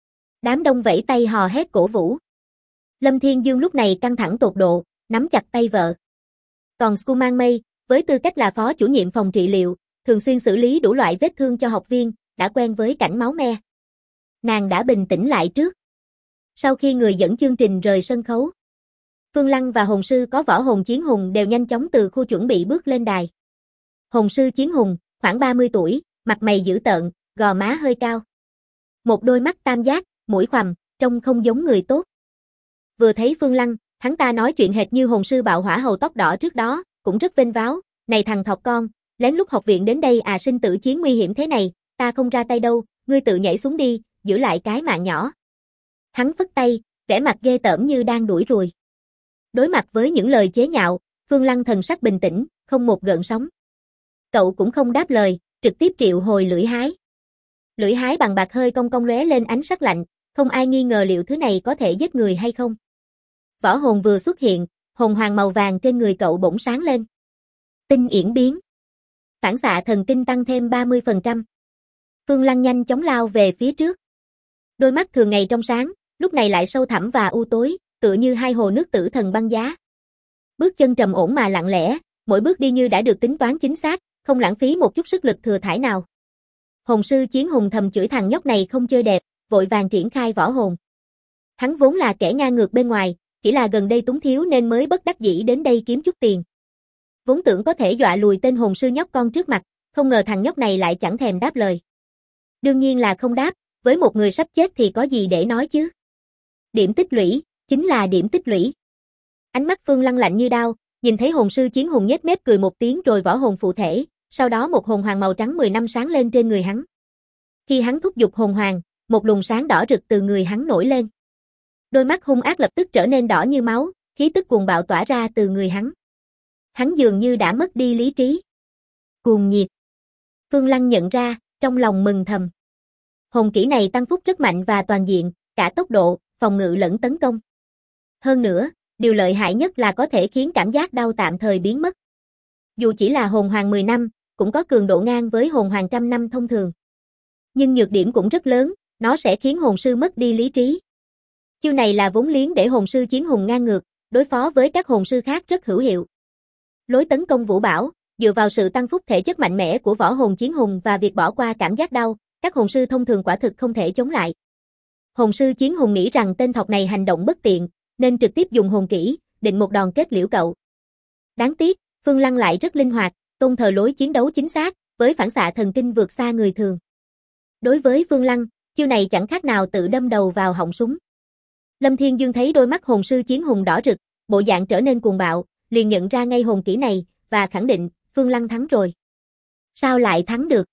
Đám đông vẫy tay hò hét cổ vũ. Lâm Thiên Dương lúc này căng thẳng tột độ, nắm chặt tay vợ. Còn Skuman Mây, với tư cách là phó chủ nhiệm phòng trị liệu, thường xuyên xử lý đủ loại vết thương cho học viên, đã quen với cảnh máu me. Nàng đã bình tĩnh lại trước. Sau khi người dẫn chương trình rời sân khấu, Phương Lăng và hồn sư có võ hồn chiến hùng đều nhanh chóng từ khu chuẩn bị bước lên đài. Hồn sư chiến hùng, khoảng 30 tuổi, mặt mày dữ tợn, gò má hơi cao. Một đôi mắt tam giác, mũi khoằm, trông không giống người tốt. Vừa thấy Phương Lăng, hắn ta nói chuyện hệt như hồn sư bạo hỏa hầu tóc đỏ trước đó, cũng rất vênh váo, này thằng thọt con, lén lút học viện đến đây à, sinh tử chiến nguy hiểm thế này, ta không ra tay đâu, ngươi tự nhảy xuống đi, giữ lại cái mạng nhỏ. Hắn phất tay, vẻ mặt ghê tởm như đang đuổi ruồi. Đối mặt với những lời chế nhạo, Phương Lăng thần sắc bình tĩnh, không một gợn sóng. Cậu cũng không đáp lời, trực tiếp triệu hồi Lưỡi Hái. Lưỡi Hái bằng bạc hơi cong cong lóe lên ánh sắc lạnh, không ai nghi ngờ liệu thứ này có thể giết người hay không. Võ hồn vừa xuất hiện, hồn hoàng màu vàng trên người cậu bỗng sáng lên. Tinh yển biến. Phản xạ thần kinh tăng thêm 30%. Phương Lăng nhanh chóng lao về phía trước. Đôi mắt thường ngày trong sáng, lúc này lại sâu thẳm và u tối, tựa như hai hồ nước tử thần băng giá. Bước chân trầm ổn mà lặng lẽ, mỗi bước đi như đã được tính toán chính xác, không lãng phí một chút sức lực thừa thãi nào. Hồn sư chiến hùng thầm chửi thằng nhóc này không chơi đẹp, vội vàng triển khai võ hồn. Hắn vốn là kẻ ngang ngược bên ngoài, chỉ là gần đây túng thiếu nên mới bất đắc dĩ đến đây kiếm chút tiền. Vốn tưởng có thể dọa lùi tên hồn sư nhóc con trước mặt, không ngờ thằng nhóc này lại chẳng thèm đáp lời. Đương nhiên là không đáp, với một người sắp chết thì có gì để nói chứ. Điểm tích lũy, chính là điểm tích lũy. Ánh mắt Phương Lăng lạnh như đao, nhìn thấy hồn sư chiến hùng nhếch mép cười một tiếng rồi võ hồn phụ thể, sau đó một hồn hoàng màu trắng 10 năm sáng lên trên người hắn. Khi hắn thúc giục hồn hoàng, một luồng sáng đỏ rực từ người hắn nổi lên. Đôi mắt hung ác lập tức trở nên đỏ như máu, khí tức cuồng bạo tỏa ra từ người hắn. Hắn dường như đã mất đi lý trí. Cuồng nhiệt. Phương Lăng nhận ra, trong lòng mừng thầm. Hồn kỹ này tăng phúc rất mạnh và toàn diện, cả tốc độ, phòng ngự lẫn tấn công. Hơn nữa, điều lợi hại nhất là có thể khiến cảm giác đau tạm thời biến mất. Dù chỉ là hồn hoàng 10 năm, cũng có cường độ ngang với hồn hoàng trăm năm thông thường. Nhưng nhược điểm cũng rất lớn, nó sẽ khiến hồn sư mất đi lý trí. Chiêu này là vốn liếng để hồn sư chiến hùng ngang ngược, đối phó với các hồn sư khác rất hữu hiệu. Lối tấn công vũ bão, dựa vào sự tăng phúc thể chất mạnh mẽ của võ hồn chiến hùng và việc bỏ qua cảm giác đau, các hồn sư thông thường quả thực không thể chống lại. Hồn sư chiến hùng nghĩ rằng tên thọc này hành động bất tiện, nên trực tiếp dùng hồn kỹ, định một đòn kết liễu cậu. Đáng tiếc, Phương Lăng lại rất linh hoạt, tôn thờ lối chiến đấu chính xác, với phản xạ thần kinh vượt xa người thường. Đối với Phương Lăng, chiêu này chẳng khác nào tự đâm đầu vào họng súng. Lâm Thiên Dương thấy đôi mắt hồn sư chiến hùng đỏ rực, bộ dạng trở nên cuồng bạo, liền nhận ra ngay hồn kỹ này, và khẳng định, Phương Lăng thắng rồi. Sao lại thắng được?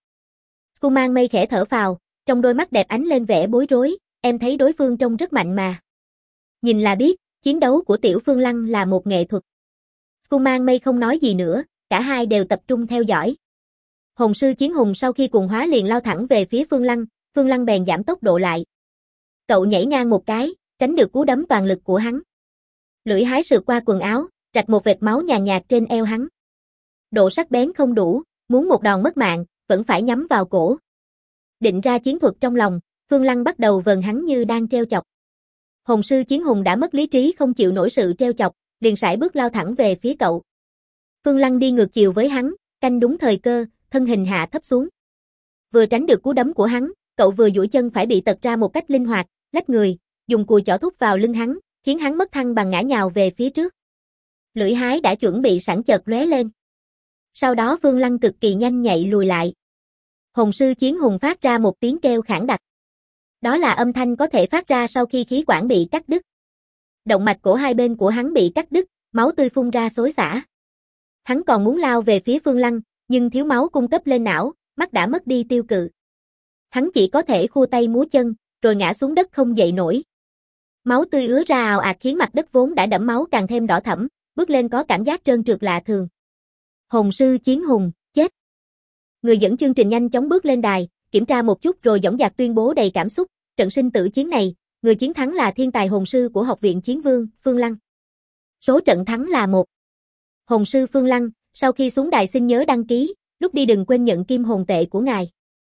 Kuman Mây khẽ thở phào, trong đôi mắt đẹp ánh lên vẻ bối rối, em thấy đối phương trông rất mạnh mà. Nhìn là biết, chiến đấu của tiểu Phương Lăng là một nghệ thuật. Kuman Mây không nói gì nữa, cả hai đều tập trung theo dõi. Hồn sư Chiến Hùng sau khi cuồng hóa liền lao thẳng về phía Phương Lăng bèn giảm tốc độ lại. Cậu nhảy ngang một cái, tránh được cú đấm toàn lực của hắn. Lưỡi hái sượt qua quần áo, rạch một vệt máu nhàn nhạt trên eo hắn. Độ sắc bén không đủ, muốn một đòn mất mạng, vẫn phải nhắm vào cổ. Định ra chiến thuật trong lòng, Phương Lăng bắt đầu vờn hắn như đang treo chọc. Hồn sư Chiến Hùng đã mất lý trí không chịu nổi sự treo chọc, liền sải bước lao thẳng về phía cậu. Phương Lăng đi ngược chiều với hắn, canh đúng thời cơ, thân hình hạ thấp xuống. Vừa tránh được cú đấm của hắn, cậu vừa duỗi chân phải bị tật ra một cách linh hoạt, lách người, dùng cùi chỏ thúc vào lưng hắn, khiến hắn mất thăng bằng ngã nhào về phía trước. Lưỡi hái đã chuẩn bị sẵn chợt lóe lên. Sau đó Phương Lăng cực kỳ nhanh nhạy lùi lại. Hồn sư Chiến Hùng phát ra một tiếng kêu khản đặc. Đó là âm thanh có thể phát ra sau khi khí quản bị cắt đứt. Động mạch cổ hai bên của hắn bị cắt đứt, máu tươi phun ra xối xả. Hắn còn muốn lao về phía Phương Lăng, nhưng thiếu máu cung cấp lên não, mắt đã mất đi tiêu cự. Hắn chỉ có thể khua tay múa chân, rồi ngã xuống đất không dậy nổi. Máu tươi ứa ra ào ạt khiến mặt đất vốn đã đẫm máu càng thêm đỏ thẫm, bước lên có cảm giác trơn trượt lạ thường. Hồn sư Chiến Hùng, chết. Người dẫn chương trình nhanh chóng bước lên đài, kiểm tra một chút rồi dõng dạc tuyên bố đầy cảm xúc, trận sinh tử chiến này, người chiến thắng là thiên tài hồn sư của Học viện Chiến Vương, Phương Lăng. Số trận thắng là 1. Hồn sư Phương Lăng, sau khi xuống đài xin nhớ đăng ký, lúc đi đừng quên nhận kim hồn tệ của ngài.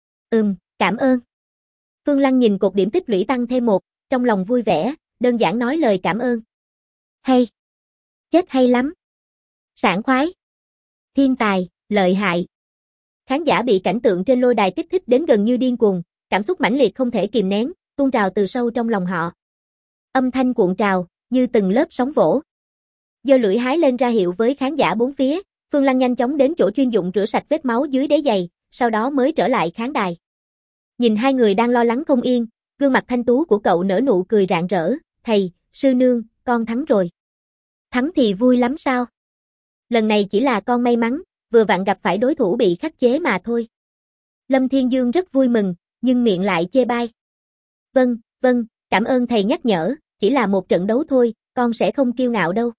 Cảm ơn. Phương Lăng nhìn cột điểm tích lũy tăng thêm 1, trong lòng vui vẻ, đơn giản nói lời cảm ơn. Hay. Chết hay lắm. Sảng khoái. Thiên tài, lợi hại. Khán giả bị cảnh tượng trên lôi đài kích thích đến gần như điên cuồng, cảm xúc mãnh liệt không thể kìm nén, tuôn trào từ sâu trong lòng họ. Âm thanh cuộn trào, như từng lớp sóng vỗ. Giơ lưỡi hái lên ra hiệu với khán giả bốn phía, Phương Lăng nhanh chóng đến chỗ chuyên dụng rửa sạch vết máu dưới đế giày, sau đó mới trở lại khán đài. Nhìn hai người đang lo lắng không yên, gương mặt thanh tú của cậu nở nụ cười rạng rỡ, "Thầy, sư nương, con thắng rồi." "Thắng thì vui lắm sao? Lần này chỉ là con may mắn, vừa vặn gặp phải đối thủ bị khắc chế mà thôi." Lâm Thiên Dương rất vui mừng, nhưng miệng lại chê bai. Vâng, cảm ơn thầy nhắc nhở, chỉ là một trận đấu thôi, con sẽ không kiêu ngạo đâu."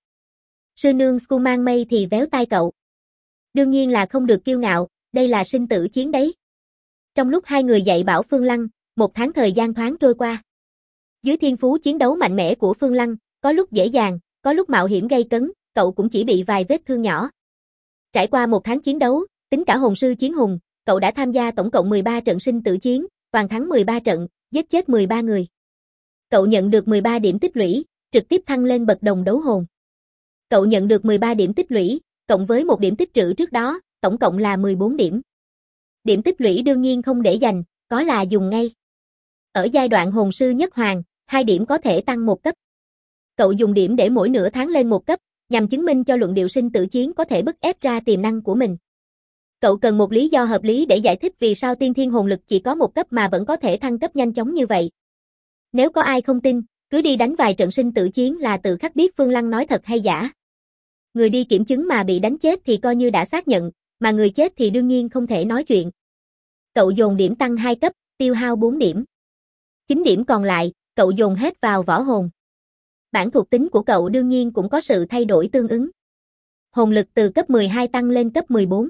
Sư nương Skuman Mây thì véo tai cậu. "Đương nhiên là không được kiêu ngạo, đây là sinh tử chiến đấy." Trong lúc hai người dạy bảo Phương Lăng, một tháng thời gian thoáng trôi qua. Dưới thiên phú chiến đấu mạnh mẽ của Phương Lăng, có lúc dễ dàng, có lúc mạo hiểm gay cấn, cậu cũng chỉ bị vài vết thương nhỏ. Trải qua một tháng chiến đấu, tính cả hồn sư Chiến Hùng, cậu đã tham gia tổng cộng 13 trận sinh tử chiến, toàn thắng 13 trận, giết chết 13 người. Cậu nhận được 13 điểm tích lũy, trực tiếp thăng lên bậc đồng đấu hồn. Cậu nhận được 13 điểm tích lũy, cộng với một điểm tích trữ trước đó, tổng cộng là 14 điểm. Điểm tích lũy đương nhiên không để dành, có là dùng ngay. Ở giai đoạn hồn sư nhất hoàng, 2 điểm có thể tăng 1 cấp. Cậu dùng điểm để mỗi nửa tháng lên 1 cấp, nhằm chứng minh cho luận điệu sinh tử chiến có thể bức ép ra tiềm năng của mình. Cậu cần một lý do hợp lý để giải thích vì sao tiên thiên hồn lực chỉ có 1 cấp mà vẫn có thể thăng cấp nhanh chóng như vậy. Nếu có ai không tin, cứ đi đánh vài trận sinh tử chiến là tự khắc biết Phương Lăng nói thật hay giả. Người đi kiểm chứng mà bị đánh chết thì coi như đã xác nhận, mà người chết thì đương nhiên không thể nói chuyện. Cậu dồn điểm tăng 2 cấp, tiêu hao 4 điểm. 9 điểm còn lại, cậu dồn hết vào võ hồn. Bản thuộc tính của cậu đương nhiên cũng có sự thay đổi tương ứng. Hồn lực từ cấp 12 tăng lên cấp 14.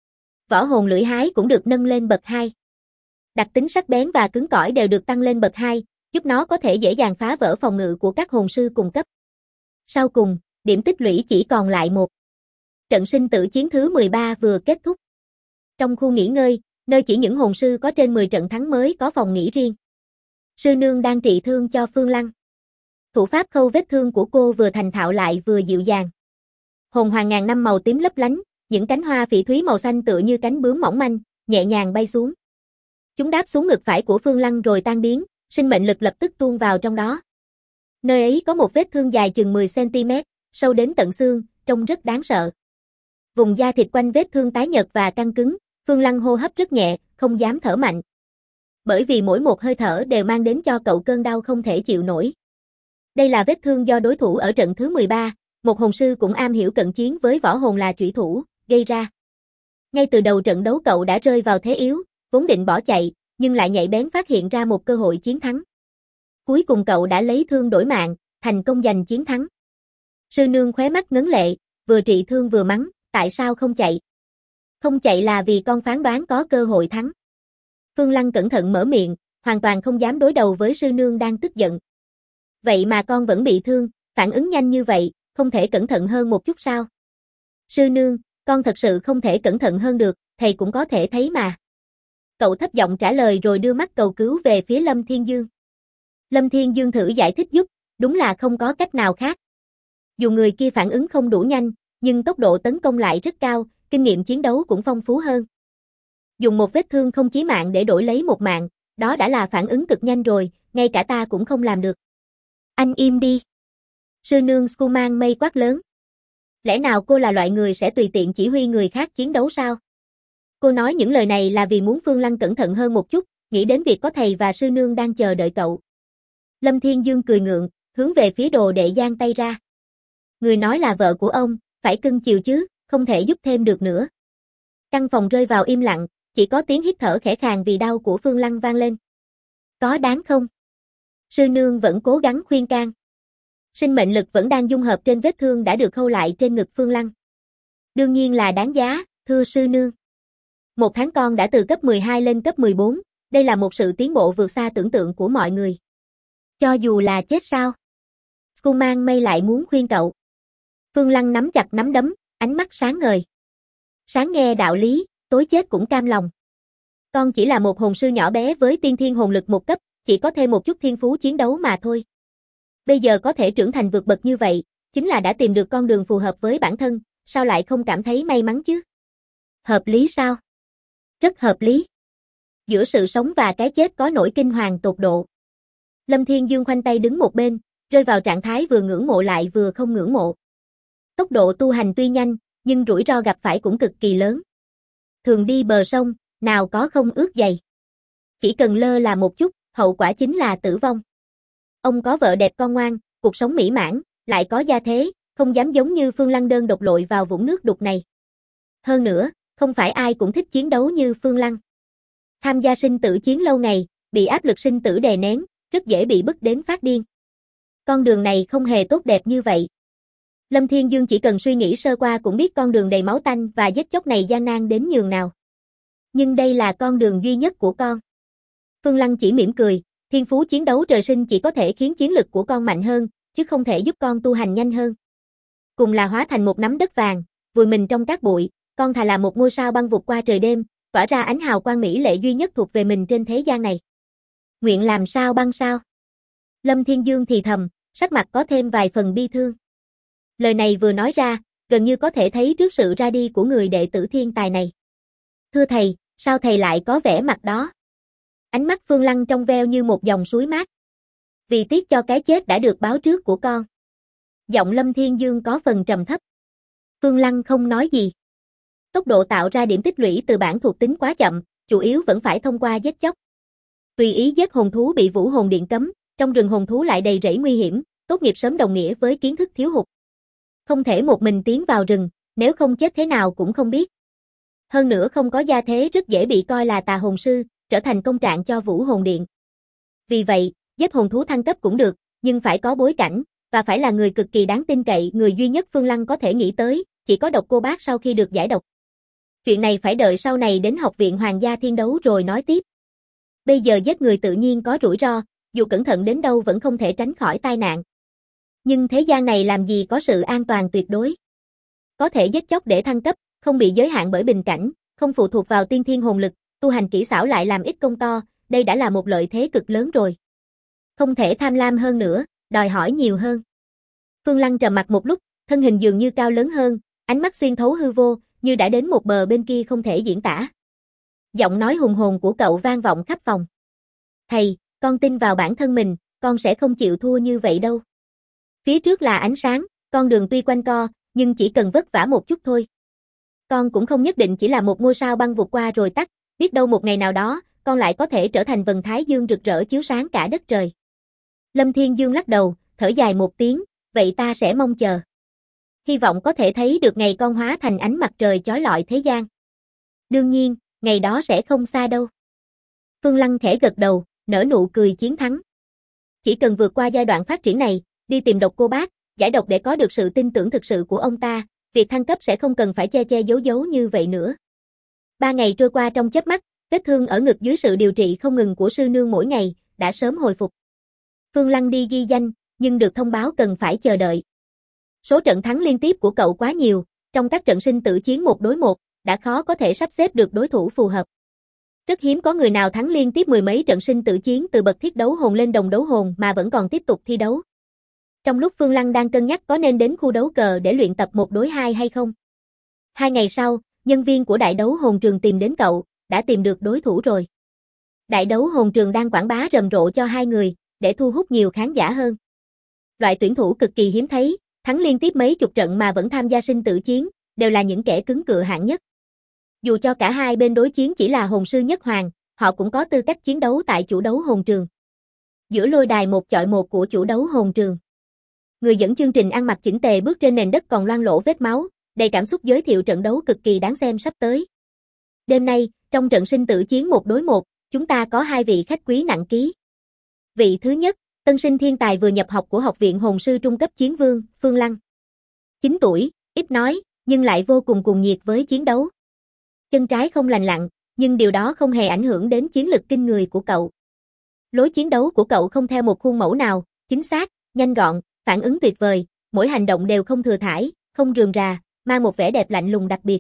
Võ hồn lưỡi hái cũng được nâng lên bậc 2. Đặc tính sắc bén và cứng cỏi đều được tăng lên bậc 2, giúp nó có thể dễ dàng phá vỡ phòng ngự của các hồn sư cùng cấp. Sau cùng, điểm tích lũy chỉ còn lại 1. Trận sinh tử chiến thứ 13 vừa kết thúc. Trong khu nghỉ ngơi, nơi chỉ những hồn sư có trên 10 trận thắng mới có phòng nghỉ riêng. Sư nương đang trị thương cho Phương Lăng. Thủ pháp khâu vết thương của cô vừa thành thạo lại vừa dịu dàng. Hồn hoàng ngàn năm màu tím lấp lánh, những cánh hoa phỉ thúy màu xanh tựa như cánh bướm mỏng manh, nhẹ nhàng bay xuống. Chúng đáp xuống ngực phải của Phương Lăng rồi tan biến, sinh mệnh lực lập tức tuôn vào trong đó. Nơi ấy có một vết thương dài chừng 10 cm, sâu đến tận xương, trông rất đáng sợ. Vùng da thịt quanh vết thương tái nhợt và căng cứng, Phương Lăng hô hấp rất nhẹ, không dám thở mạnh. Bởi vì mỗi một hơi thở đều mang đến cho cậu cơn đau không thể chịu nổi. Đây là vết thương do đối thủ ở trận thứ 13, một hồn sư cũng am hiểu cận chiến với võ hồn là chủy thủ, gây ra. Ngay từ đầu trận đấu cậu đã rơi vào thế yếu, vốn định bỏ chạy, nhưng lại nhạy bén phát hiện ra một cơ hội chiến thắng. Cuối cùng cậu đã lấy thương đổi mạng, thành công giành chiến thắng. Sư nương khóe mắt ngấn lệ, vừa trị thương vừa mắng, tại sao không chạy? Không chạy là vì con phán đoán có cơ hội thắng. Phương Lăng cẩn thận mở miệng, hoàn toàn không dám đối đầu với sư nương đang tức giận. Vậy mà con vẫn bị thương, phản ứng nhanh như vậy, không thể cẩn thận hơn một chút sao? Sư nương, con thật sự không thể cẩn thận hơn được, thầy cũng có thể thấy mà. Cậu thấp giọng trả lời rồi đưa mắt cầu cứu về phía Lâm Thiên Dương. Lâm Thiên Dương thử giải thích giúp, đúng là không có cách nào khác. Dù người kia phản ứng không đủ nhanh, nhưng tốc độ tấn công lại rất cao, kinh nghiệm chiến đấu cũng phong phú hơn. Dùng một vết thương không chí mạng để đổi lấy một mạng, đó đã là phản ứng cực nhanh rồi, ngay cả ta cũng không làm được. Anh im đi. Sư nương Skuman mây quát lớn. Lẽ nào cô là loại người sẽ tùy tiện chỉ huy người khác chiến đấu sao? Cô nói những lời này là vì muốn Phương Lăng cẩn thận hơn một chút, nghĩ đến việc có thầy và sư nương đang chờ đợi cậu. Lâm Thiên Dương cười ngượng, hướng về phía đồ đệ giang tay ra. Người nói là vợ của ông, phải cưng chiều chứ, không thể giúp thêm được nữa. Căn phòng rơi vào im lặng, chỉ có tiếng hít thở khẽ khàng vì đau của Phương Lăng vang lên. Có đáng không? Sư nương vẫn cố gắng khuyên can. Sinh mệnh lực vẫn đang dung hợp trên vết thương đã được khâu lại trên ngực Phương Lăng. Đương nhiên là đáng giá, thưa sư nương. Một tháng con đã từ cấp 12 lên cấp 14, đây là một sự tiến bộ vượt xa tưởng tượng của mọi người. Cho dù là chết sao? Skuman mây lại muốn khuyên cậu. Phương Lăng nắm chặt nắm đấm, ánh mắt sáng ngời. Sáng nghe đạo lý, tối chết cũng cam lòng. Con chỉ là một hồn sư nhỏ bé với tiên thiên hồn lực một cấp, chỉ có thêm một chút thiên phú chiến đấu mà thôi. Bây giờ có thể trưởng thành vượt bậc như vậy, chính là đã tìm được con đường phù hợp với bản thân, sao lại không cảm thấy may mắn chứ? Hợp lý sao? Rất hợp lý. Giữa sự sống và cái chết có nỗi kinh hoàng tột độ. Lâm Thiên Dương khoanh tay đứng một bên, rơi vào trạng thái vừa ngưỡng mộ lại vừa không ngưỡng mộ. Tốc độ tu hành tuy nhanh, nhưng rủi ro gặp phải cũng cực kỳ lớn. Thường đi bờ sông, nào có không ướt giày. Chỉ cần lơ là một chút, hậu quả chính là tử vong. Ông có vợ đẹp con ngoan, cuộc sống mỹ mãn, lại có gia thế, không dám giống như Phương Lăng đơn độc lội vào vũng nước đục này. Hơn nữa, không phải ai cũng thích chiến đấu như Phương Lăng. Tham gia sinh tử chiến lâu ngày, bị áp lực sinh tử đè nén, rất dễ bị bức đến phát điên. Con đường này không hề tốt đẹp như vậy. Lâm Thiên Dương chỉ cần suy nghĩ sơ qua cũng biết con đường đầy máu tanh và giết chóc này gian nan đến nhường nào. Nhưng đây là con đường duy nhất của con. Phương Lăng chỉ mỉm cười, thiên phú chiến đấu trời sinh chỉ có thể khiến chiến lực của con mạnh hơn, chứ không thể giúp con tu hành nhanh hơn. Cùng là hóa thành một nắm đất vàng, vùi mình trong cát bụi, con thà là một ngôi sao băng vụt qua trời đêm, tỏa ra ánh hào quang mỹ lệ duy nhất thuộc về mình trên thế gian này. Nguyện làm sao băng sao? Lâm Thiên Dương thì thầm, sắc mặt có thêm vài phần bi thương. Lời này vừa nói ra, gần như có thể thấy trước sự ra đi của người đệ tử thiên tài này. Thưa thầy, sao thầy lại có vẻ mặt đó? Ánh mắt Phương Lăng trong veo như một dòng suối mát. Vì tiếc cho cái chết đã được báo trước của con. Giọng Lâm Thiên Dương có phần trầm thấp. Phương Lăng không nói gì. Tốc độ tạo ra điểm tích lũy từ bản thuộc tính quá chậm, chủ yếu vẫn phải thông qua giết chóc. Tùy ý giết hồn thú bị Vũ Hồn Điện cấm, trong rừng hồn thú lại đầy rẫy nguy hiểm, tốt nghiệp sớm đồng nghĩa với kiến thức thiếu hụt. Không thể một mình tiến vào rừng, nếu không chết thế nào cũng không biết. Hơn nữa không có gia thế rất dễ bị coi là tà hồn sư, trở thành công trạng cho Vũ Hồn Điện. Vì vậy, giết hồn thú thăng cấp cũng được, nhưng phải có bối cảnh, và phải là người cực kỳ đáng tin cậy, người duy nhất Phương Lăng có thể nghĩ tới, chỉ có Độc Cô Bác sau khi được giải độc. Chuyện này phải đợi sau này đến Học viện Hoàng gia Thiên Đấu rồi nói tiếp. Bây giờ giết người tự nhiên có rủi ro, dù cẩn thận đến đâu vẫn không thể tránh khỏi tai nạn. Nhưng thế gian này làm gì có sự an toàn tuyệt đối. Có thể giết chóc để thăng cấp, không bị giới hạn bởi bình cảnh, không phụ thuộc vào tiên thiên hồn lực, tu hành kỹ xảo lại làm ít công to, đây đã là một lợi thế cực lớn rồi. Không thể tham lam hơn nữa, đòi hỏi nhiều hơn. Phương Lăng trầm mặc một lúc, thân hình dường như cao lớn hơn, ánh mắt xuyên thấu hư vô, như đã đến một bờ bên kia không thể diễn tả. Giọng nói hùng hồn của cậu vang vọng khắp phòng. Thầy, con tin vào bản thân mình, con sẽ không chịu thua như vậy đâu. Phía trước là ánh sáng, con đường tuy quanh co, nhưng chỉ cần vất vả một chút thôi. Con cũng không nhất định chỉ là một ngôi sao băng vụt qua rồi tắt, biết đâu một ngày nào đó, con lại có thể trở thành vầng thái dương rực rỡ chiếu sáng cả đất trời. Lâm Thiên Dương lắc đầu, thở dài một tiếng, vậy ta sẽ mong chờ. Hy vọng có thể thấy được ngày con hóa thành ánh mặt trời chói lọi thế gian. Đương nhiên, ngày đó sẽ không xa đâu. Phương Lăng khẽ gật đầu, nở nụ cười chiến thắng. Chỉ cần vượt qua giai đoạn phát triển này, đi tìm Độc Cô Bác, giải độc để có được sự tin tưởng thực sự của ông ta, việc thăng cấp sẽ không cần phải che che giấu giấu như vậy nữa. 3 ngày trôi qua trong chớp mắt, vết thương ở ngực dưới sự điều trị không ngừng của sư nương mỗi ngày, đã sớm hồi phục. Phương Lăng đi ghi danh, nhưng được thông báo cần phải chờ đợi. Số trận thắng liên tiếp của cậu quá nhiều, trong các trận sinh tử chiến 1 đối 1, đã khó có thể sắp xếp được đối thủ phù hợp. Rất hiếm có người nào thắng liên tiếp 10 mấy trận sinh tử chiến từ bậc thiết đấu hồn lên đồng đấu hồn mà vẫn còn tiếp tục thi đấu. Trong lúc Phương Lăng đang cân nhắc có nên đến khu đấu cờ để luyện tập 1 đối 2 hay không. 2 ngày sau, nhân viên của đại đấu hồn trường tìm đến cậu, đã tìm được đối thủ rồi. Đại đấu hồn trường đang quảng bá rầm rộ cho 2 người, để thu hút nhiều khán giả hơn. Loại tuyển thủ cực kỳ hiếm thấy, thắng liên tiếp mấy chục trận mà vẫn tham gia sinh tử chiến, đều là những kẻ cứng cựa hạng nhất. Dù cho cả hai bên đối chiến chỉ là hồn sư nhất hoàng, họ cũng có tư cách chiến đấu tại chủ đấu hồn trường. Giữa lôi đài 1 chọi 1 của chủ đấu hồn trường, người dẫn chương trình ăn mặc chỉnh tề bước trên nền đất còn loang lổ vết máu, đầy cảm xúc giới thiệu trận đấu cực kỳ đáng xem sắp tới. Đêm nay, trong trận sinh tử chiến 1 đối 1, chúng ta có 2 vị khách quý nặng ký. Vị thứ nhất, tân sinh thiên tài vừa nhập học của Học viện Hồn sư trung cấp Chiến Vương, Phương Lăng. 9 tuổi, ít nói, nhưng lại vô cùng cuồng nhiệt với chiến đấu. Chân trái không lành lặn, nhưng điều đó không hề ảnh hưởng đến chiến lực kinh người của cậu. Lối chiến đấu của cậu không theo một khuôn mẫu nào, chính xác, nhanh gọn, phản ứng tuyệt vời, mỗi hành động đều không thừa thãi, không rườm rà, mang một vẻ đẹp lạnh lùng đặc biệt.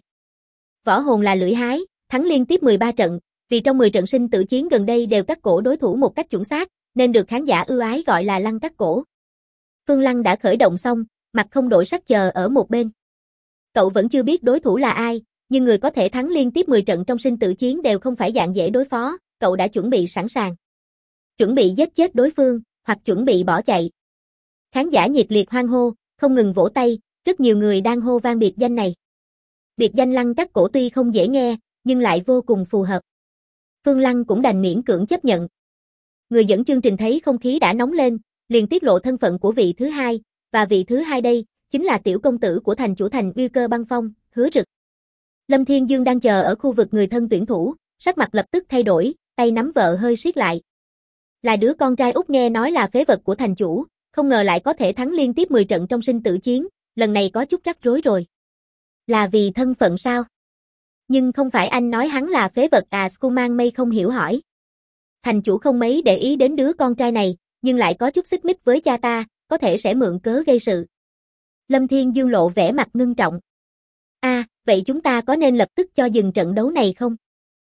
Võ hồn là lưỡi hái, thắng liên tiếp 13 trận, vì trong 10 trận sinh tử chiến gần đây đều cắt cổ đối thủ một cách chuẩn xác, nên được khán giả ưu ái gọi là Lăng cắt cổ. Phương Lăng đã khởi động xong, mặt không đổi sắc chờ ở một bên. Cậu vẫn chưa biết đối thủ là ai, nhưng người có thể thắng liên tiếp 10 trận trong sinh tử chiến đều không phải dạng dễ đối phó, cậu đã chuẩn bị sẵn sàng. Chuẩn bị giết chết đối phương, hoặc chuẩn bị bỏ chạy. Khán giả nhiệt liệt hoan hô, không ngừng vỗ tay, rất nhiều người đang hô vang biệt danh này. Biệt danh Lăng cắt cổ tuy không dễ nghe, nhưng lại vô cùng phù hợp. Phương Lăng cũng đành miễn cưỡng chấp nhận. Người dẫn chương trình thấy không khí đã nóng lên, liền tiết lộ thân phận của vị thứ hai, và vị thứ hai đây, chính là tiểu công tử của thành chủ thành Uy Cơ Băng Phong, Hứa Rực. Lâm Thiên Dương đang chờ ở khu vực người thân tuyển thủ, sắc mặt lập tức thay đổi, tay nắm vợ hơi siết lại. Là đứa con trai út nghe nói là phế vật của thành chủ, không ngờ lại có thể thắng liên tiếp 10 trận trong sinh tử chiến, lần này có chút rắc rối rồi. Là vì thân phận sao? Nhưng không phải anh nói hắn là phế vật à? Skuman Mây không hiểu hỏi. Thành chủ không mấy để ý đến đứa con trai này, nhưng lại có chút xích mích với cha ta, có thể sẽ mượn cớ gây sự. Lâm Thiên Dương lộ vẻ mặt ngưng trọng. Vậy chúng ta có nên lập tức cho dừng trận đấu này không?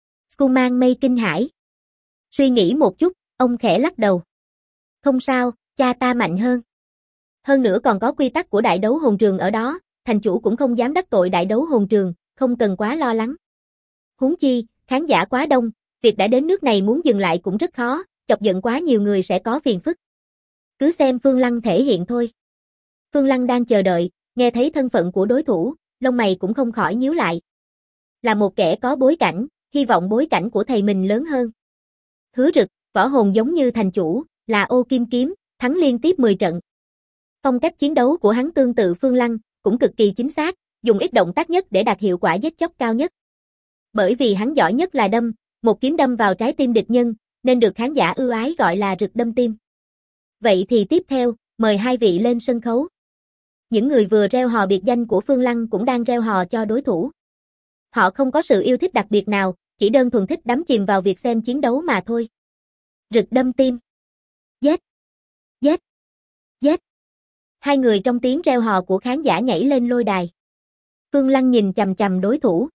Skuman Mây kinh hãi. Suy nghĩ một chút, ông khẽ lắc đầu. Không sao, cha ta mạnh hơn. Hơn nữa còn có quy tắc của đại đấu hồn trường ở đó, thành chủ cũng không dám đắc tội đại đấu hồn trường, không cần quá lo lắng. Huống chi, khán giả quá đông, việc đã đến nước này muốn dừng lại cũng rất khó, chọc giận quá nhiều người sẽ có phiền phức. Cứ xem Phương Lăng thể hiện thôi. Phương Lăng đang chờ đợi, nghe thấy thân phận của đối thủ, lông mày cũng không khỏi nhíu lại. Là một kẻ có bối cảnh, hy vọng bối cảnh của thầy mình lớn hơn. Hứa Rực, võ hồn giống như thành chủ, là ô kim kiếm, thắng liên tiếp 10 trận. Phong cách chiến đấu của hắn tương tự Phương Lăng, cũng cực kỳ chính xác, dùng ít động tác nhất để đạt hiệu quả giết chóc cao nhất. Bởi vì hắn giỏi nhất là đâm, một kiếm đâm vào trái tim địch nhân, nên được khán giả ưu ái gọi là Rực đâm tim. Vậy thì tiếp theo, mời 2 vị lên sân khấu. Những người vừa reo hò biệt danh của Phương Lăng cũng đang reo hò cho đối thủ. Họ không có sự yêu thích đặc biệt nào, chỉ đơn thuần thích đắm chìm vào việc xem chiến đấu mà thôi. Rực đâm tim. Giết. Giết. Giết. 2 người trong tiếng reo hò của khán giả nhảy lên lôi đài. Phương Lăng nhìn chằm chằm đối thủ.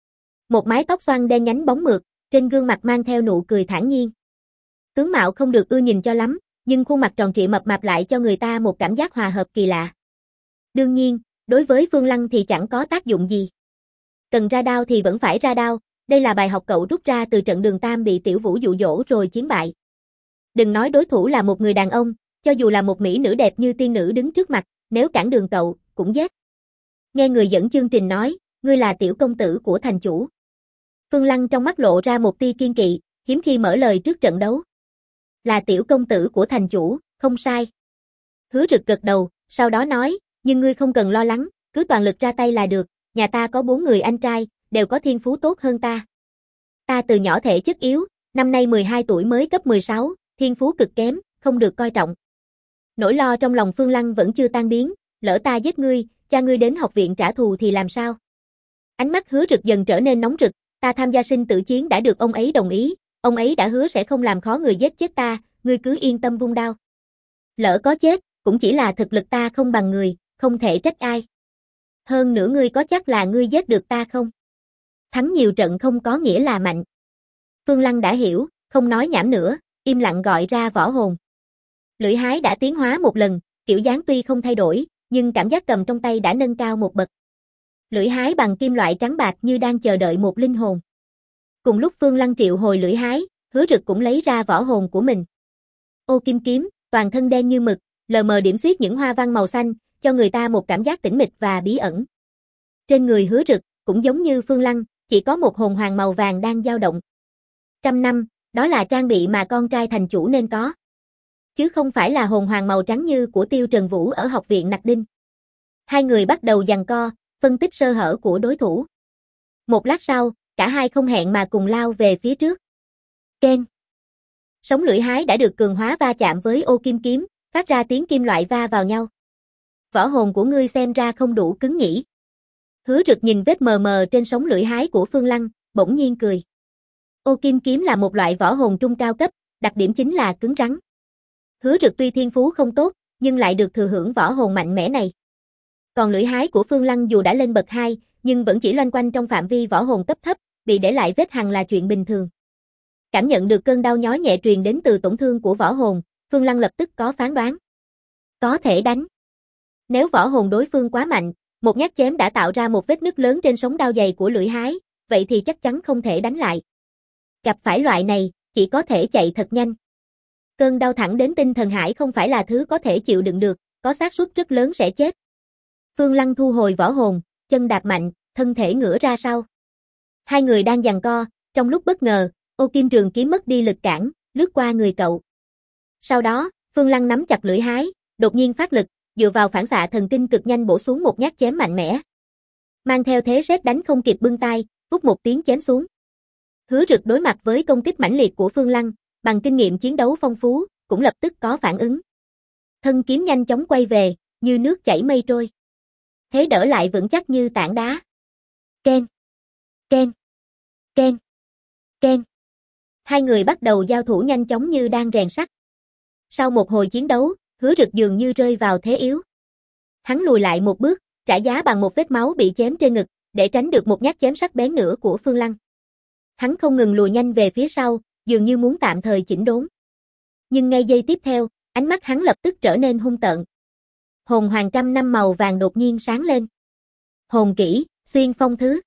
Một mái tóc xoăn đen nhánh bóng mượt, trên gương mặt mang theo nụ cười thản nhiên. Tướng mạo không được ưa nhìn cho lắm, nhưng khuôn mặt tròn trịa mập mạp lại cho người ta một cảm giác hòa hợp kỳ lạ. Đương nhiên, đối với Phương Lăng thì chẳng có tác dụng gì. Cần ra đao thì vẫn phải ra đao, đây là bài học cậu rút ra từ trận Đường Tam bị Tiểu Vũ dụ dỗ rồi chiến bại. Đừng nói đối thủ là một người đàn ông, cho dù là một mỹ nữ đẹp như tiên nữ đứng trước mặt, nếu cản đường cậu, cũng giết. Nghe người dẫn chương trình nói, ngươi là tiểu công tử của thành chủ. Phương Lăng trong mắt lộ ra một tia kiên kỵ, hiếm khi mở lời trước trận đấu. Là tiểu công tử của thành chủ, không sai. Hứa Rực gật đầu, sau đó nói, nhưng ngươi không cần lo lắng, cứ toàn lực ra tay là được, nhà ta có 4 người anh trai, đều có thiên phú tốt hơn ta. Ta từ nhỏ thể chất yếu, năm nay 12 tuổi mới cấp 16, thiên phú cực kém, không được coi trọng. Nỗi lo trong lòng Phương Lăng vẫn chưa tan biến, lỡ ta giết ngươi, cha ngươi đến học viện trả thù thì làm sao? Ánh mắt Hứa Rực dần trở nên nóng rực, Ta tham gia sinh tử chiến đã được ông ấy đồng ý, ông ấy đã hứa sẽ không làm khó người giết chết ta, ngươi cứ yên tâm vung đao. Lỡ có chết, cũng chỉ là thực lực ta không bằng người, không thể trách ai. Hơn nữa ngươi có chắc là ngươi giết được ta không? Thắng nhiều trận không có nghĩa là mạnh. Phương Lăng đã hiểu, không nói nhảm nữa, im lặng gọi ra võ hồn. Lưỡi hái đã tiến hóa một lần, kiểu dáng tuy không thay đổi, nhưng cảm giác cầm trong tay đã nâng cao một bậc. Lưỡi hái bằng kim loại trắng bạc như đang chờ đợi một linh hồn. Cùng lúc Phương Lăng triệu hồi lưỡi hái, Hứa Rực cũng lấy ra võ hồn của mình. Ô kim kiếm, toàn thân đen như mực, lờ mờ điểm xuyết những hoa văn màu xanh, cho người ta một cảm giác tĩnh mịch và bí ẩn. Trên người Hứa Rực, cũng giống như Phương Lăng, chỉ có một hồn hoàng màu vàng đang dao động. 100 năm, đó là trang bị mà con trai thành chủ nên có. Chứ không phải là hồn hoàng màu trắng như của Tiêu Trần Vũ ở học viện Nặc Đinh. Hai người bắt đầu giằng co, phân tích sơ hở của đối thủ. Một lát sau, cả hai không hẹn mà cùng lao về phía trước. Keng. Sống lưỡi hái đã được cường hóa va chạm với ô kim kiếm, phát ra tiếng kim loại va vào nhau. Võ hồn của ngươi xem ra không đủ cứng nhỉ. Hứa Rực nhìn vết mờ mờ trên sống lưỡi hái của Phương Lăng, bỗng nhiên cười. Ô kim kiếm là một loại võ hồn trung cao cấp, đặc điểm chính là cứng rắn. Hứa Rực tuy thiên phú không tốt, nhưng lại được thừa hưởng võ hồn mạnh mẽ này. Còn lưỡi hái của Phương Lăng dù đã lên bậc 2, nhưng vẫn chỉ loanh quanh trong phạm vi võ hồn cấp thấp, bị để lại vết hằn là chuyện bình thường. Cảm nhận được cơn đau nhói nhẹ truyền đến từ tổn thương của võ hồn, Phương Lăng lập tức có phán đoán. Có thể đánh. Nếu võ hồn đối phương quá mạnh, một nhát chém đã tạo ra một vết nứt lớn trên sống đao dày của lưỡi hái, vậy thì chắc chắn không thể đánh lại. Gặp phải loại này, chỉ có thể chạy thật nhanh. Cơn đau thẳng đến tinh thần hải không phải là thứ có thể chịu đựng được, có xác suất rất lớn sẽ chết. Phương Lăng thu hồi võ hồn, chân đạp mạnh, thân thể ngửa ra sau. Hai người đang giằng co, trong lúc bất ngờ, ô kim trường kiếm mất đi lực cản, lướt qua người cậu. Sau đó, Phương Lăng nắm chặt lưỡi hái, đột nhiên phát lực, dựa vào phản xạ thần kinh cực nhanh bổ xuống một nhát chém mạnh mẽ. Mang theo thế sét đánh không kịp bưng tay, vút một tiếng chém xuống. Hứa Rực đối mặt với công kích mãnh liệt của Phương Lăng, bằng kinh nghiệm chiến đấu phong phú, cũng lập tức có phản ứng. Thân kiếm nhanh chóng quay về, như nước chảy mây trôi. Thế đỡ lại vững chắc như tảng đá. Keng, keng, keng, keng. Hai người bắt đầu giao thủ nhanh chóng như đang rèn sắt. Sau một hồi chiến đấu, Hứa Rực dường như rơi vào thế yếu. Hắn lùi lại một bước, trả giá bằng một vết máu bị chém trên ngực, để tránh được một nhát chém sắc bén nữa của Phương Lăng. Hắn không ngừng lùi nhanh về phía sau, dường như muốn tạm thời chỉnh đốn. Nhưng ngay giây tiếp theo, ánh mắt hắn lập tức trở nên hung tợn. Hồn hoàng 100 năm màu vàng đột nhiên sáng lên. Hồn kỹ, xuyên phong thứ.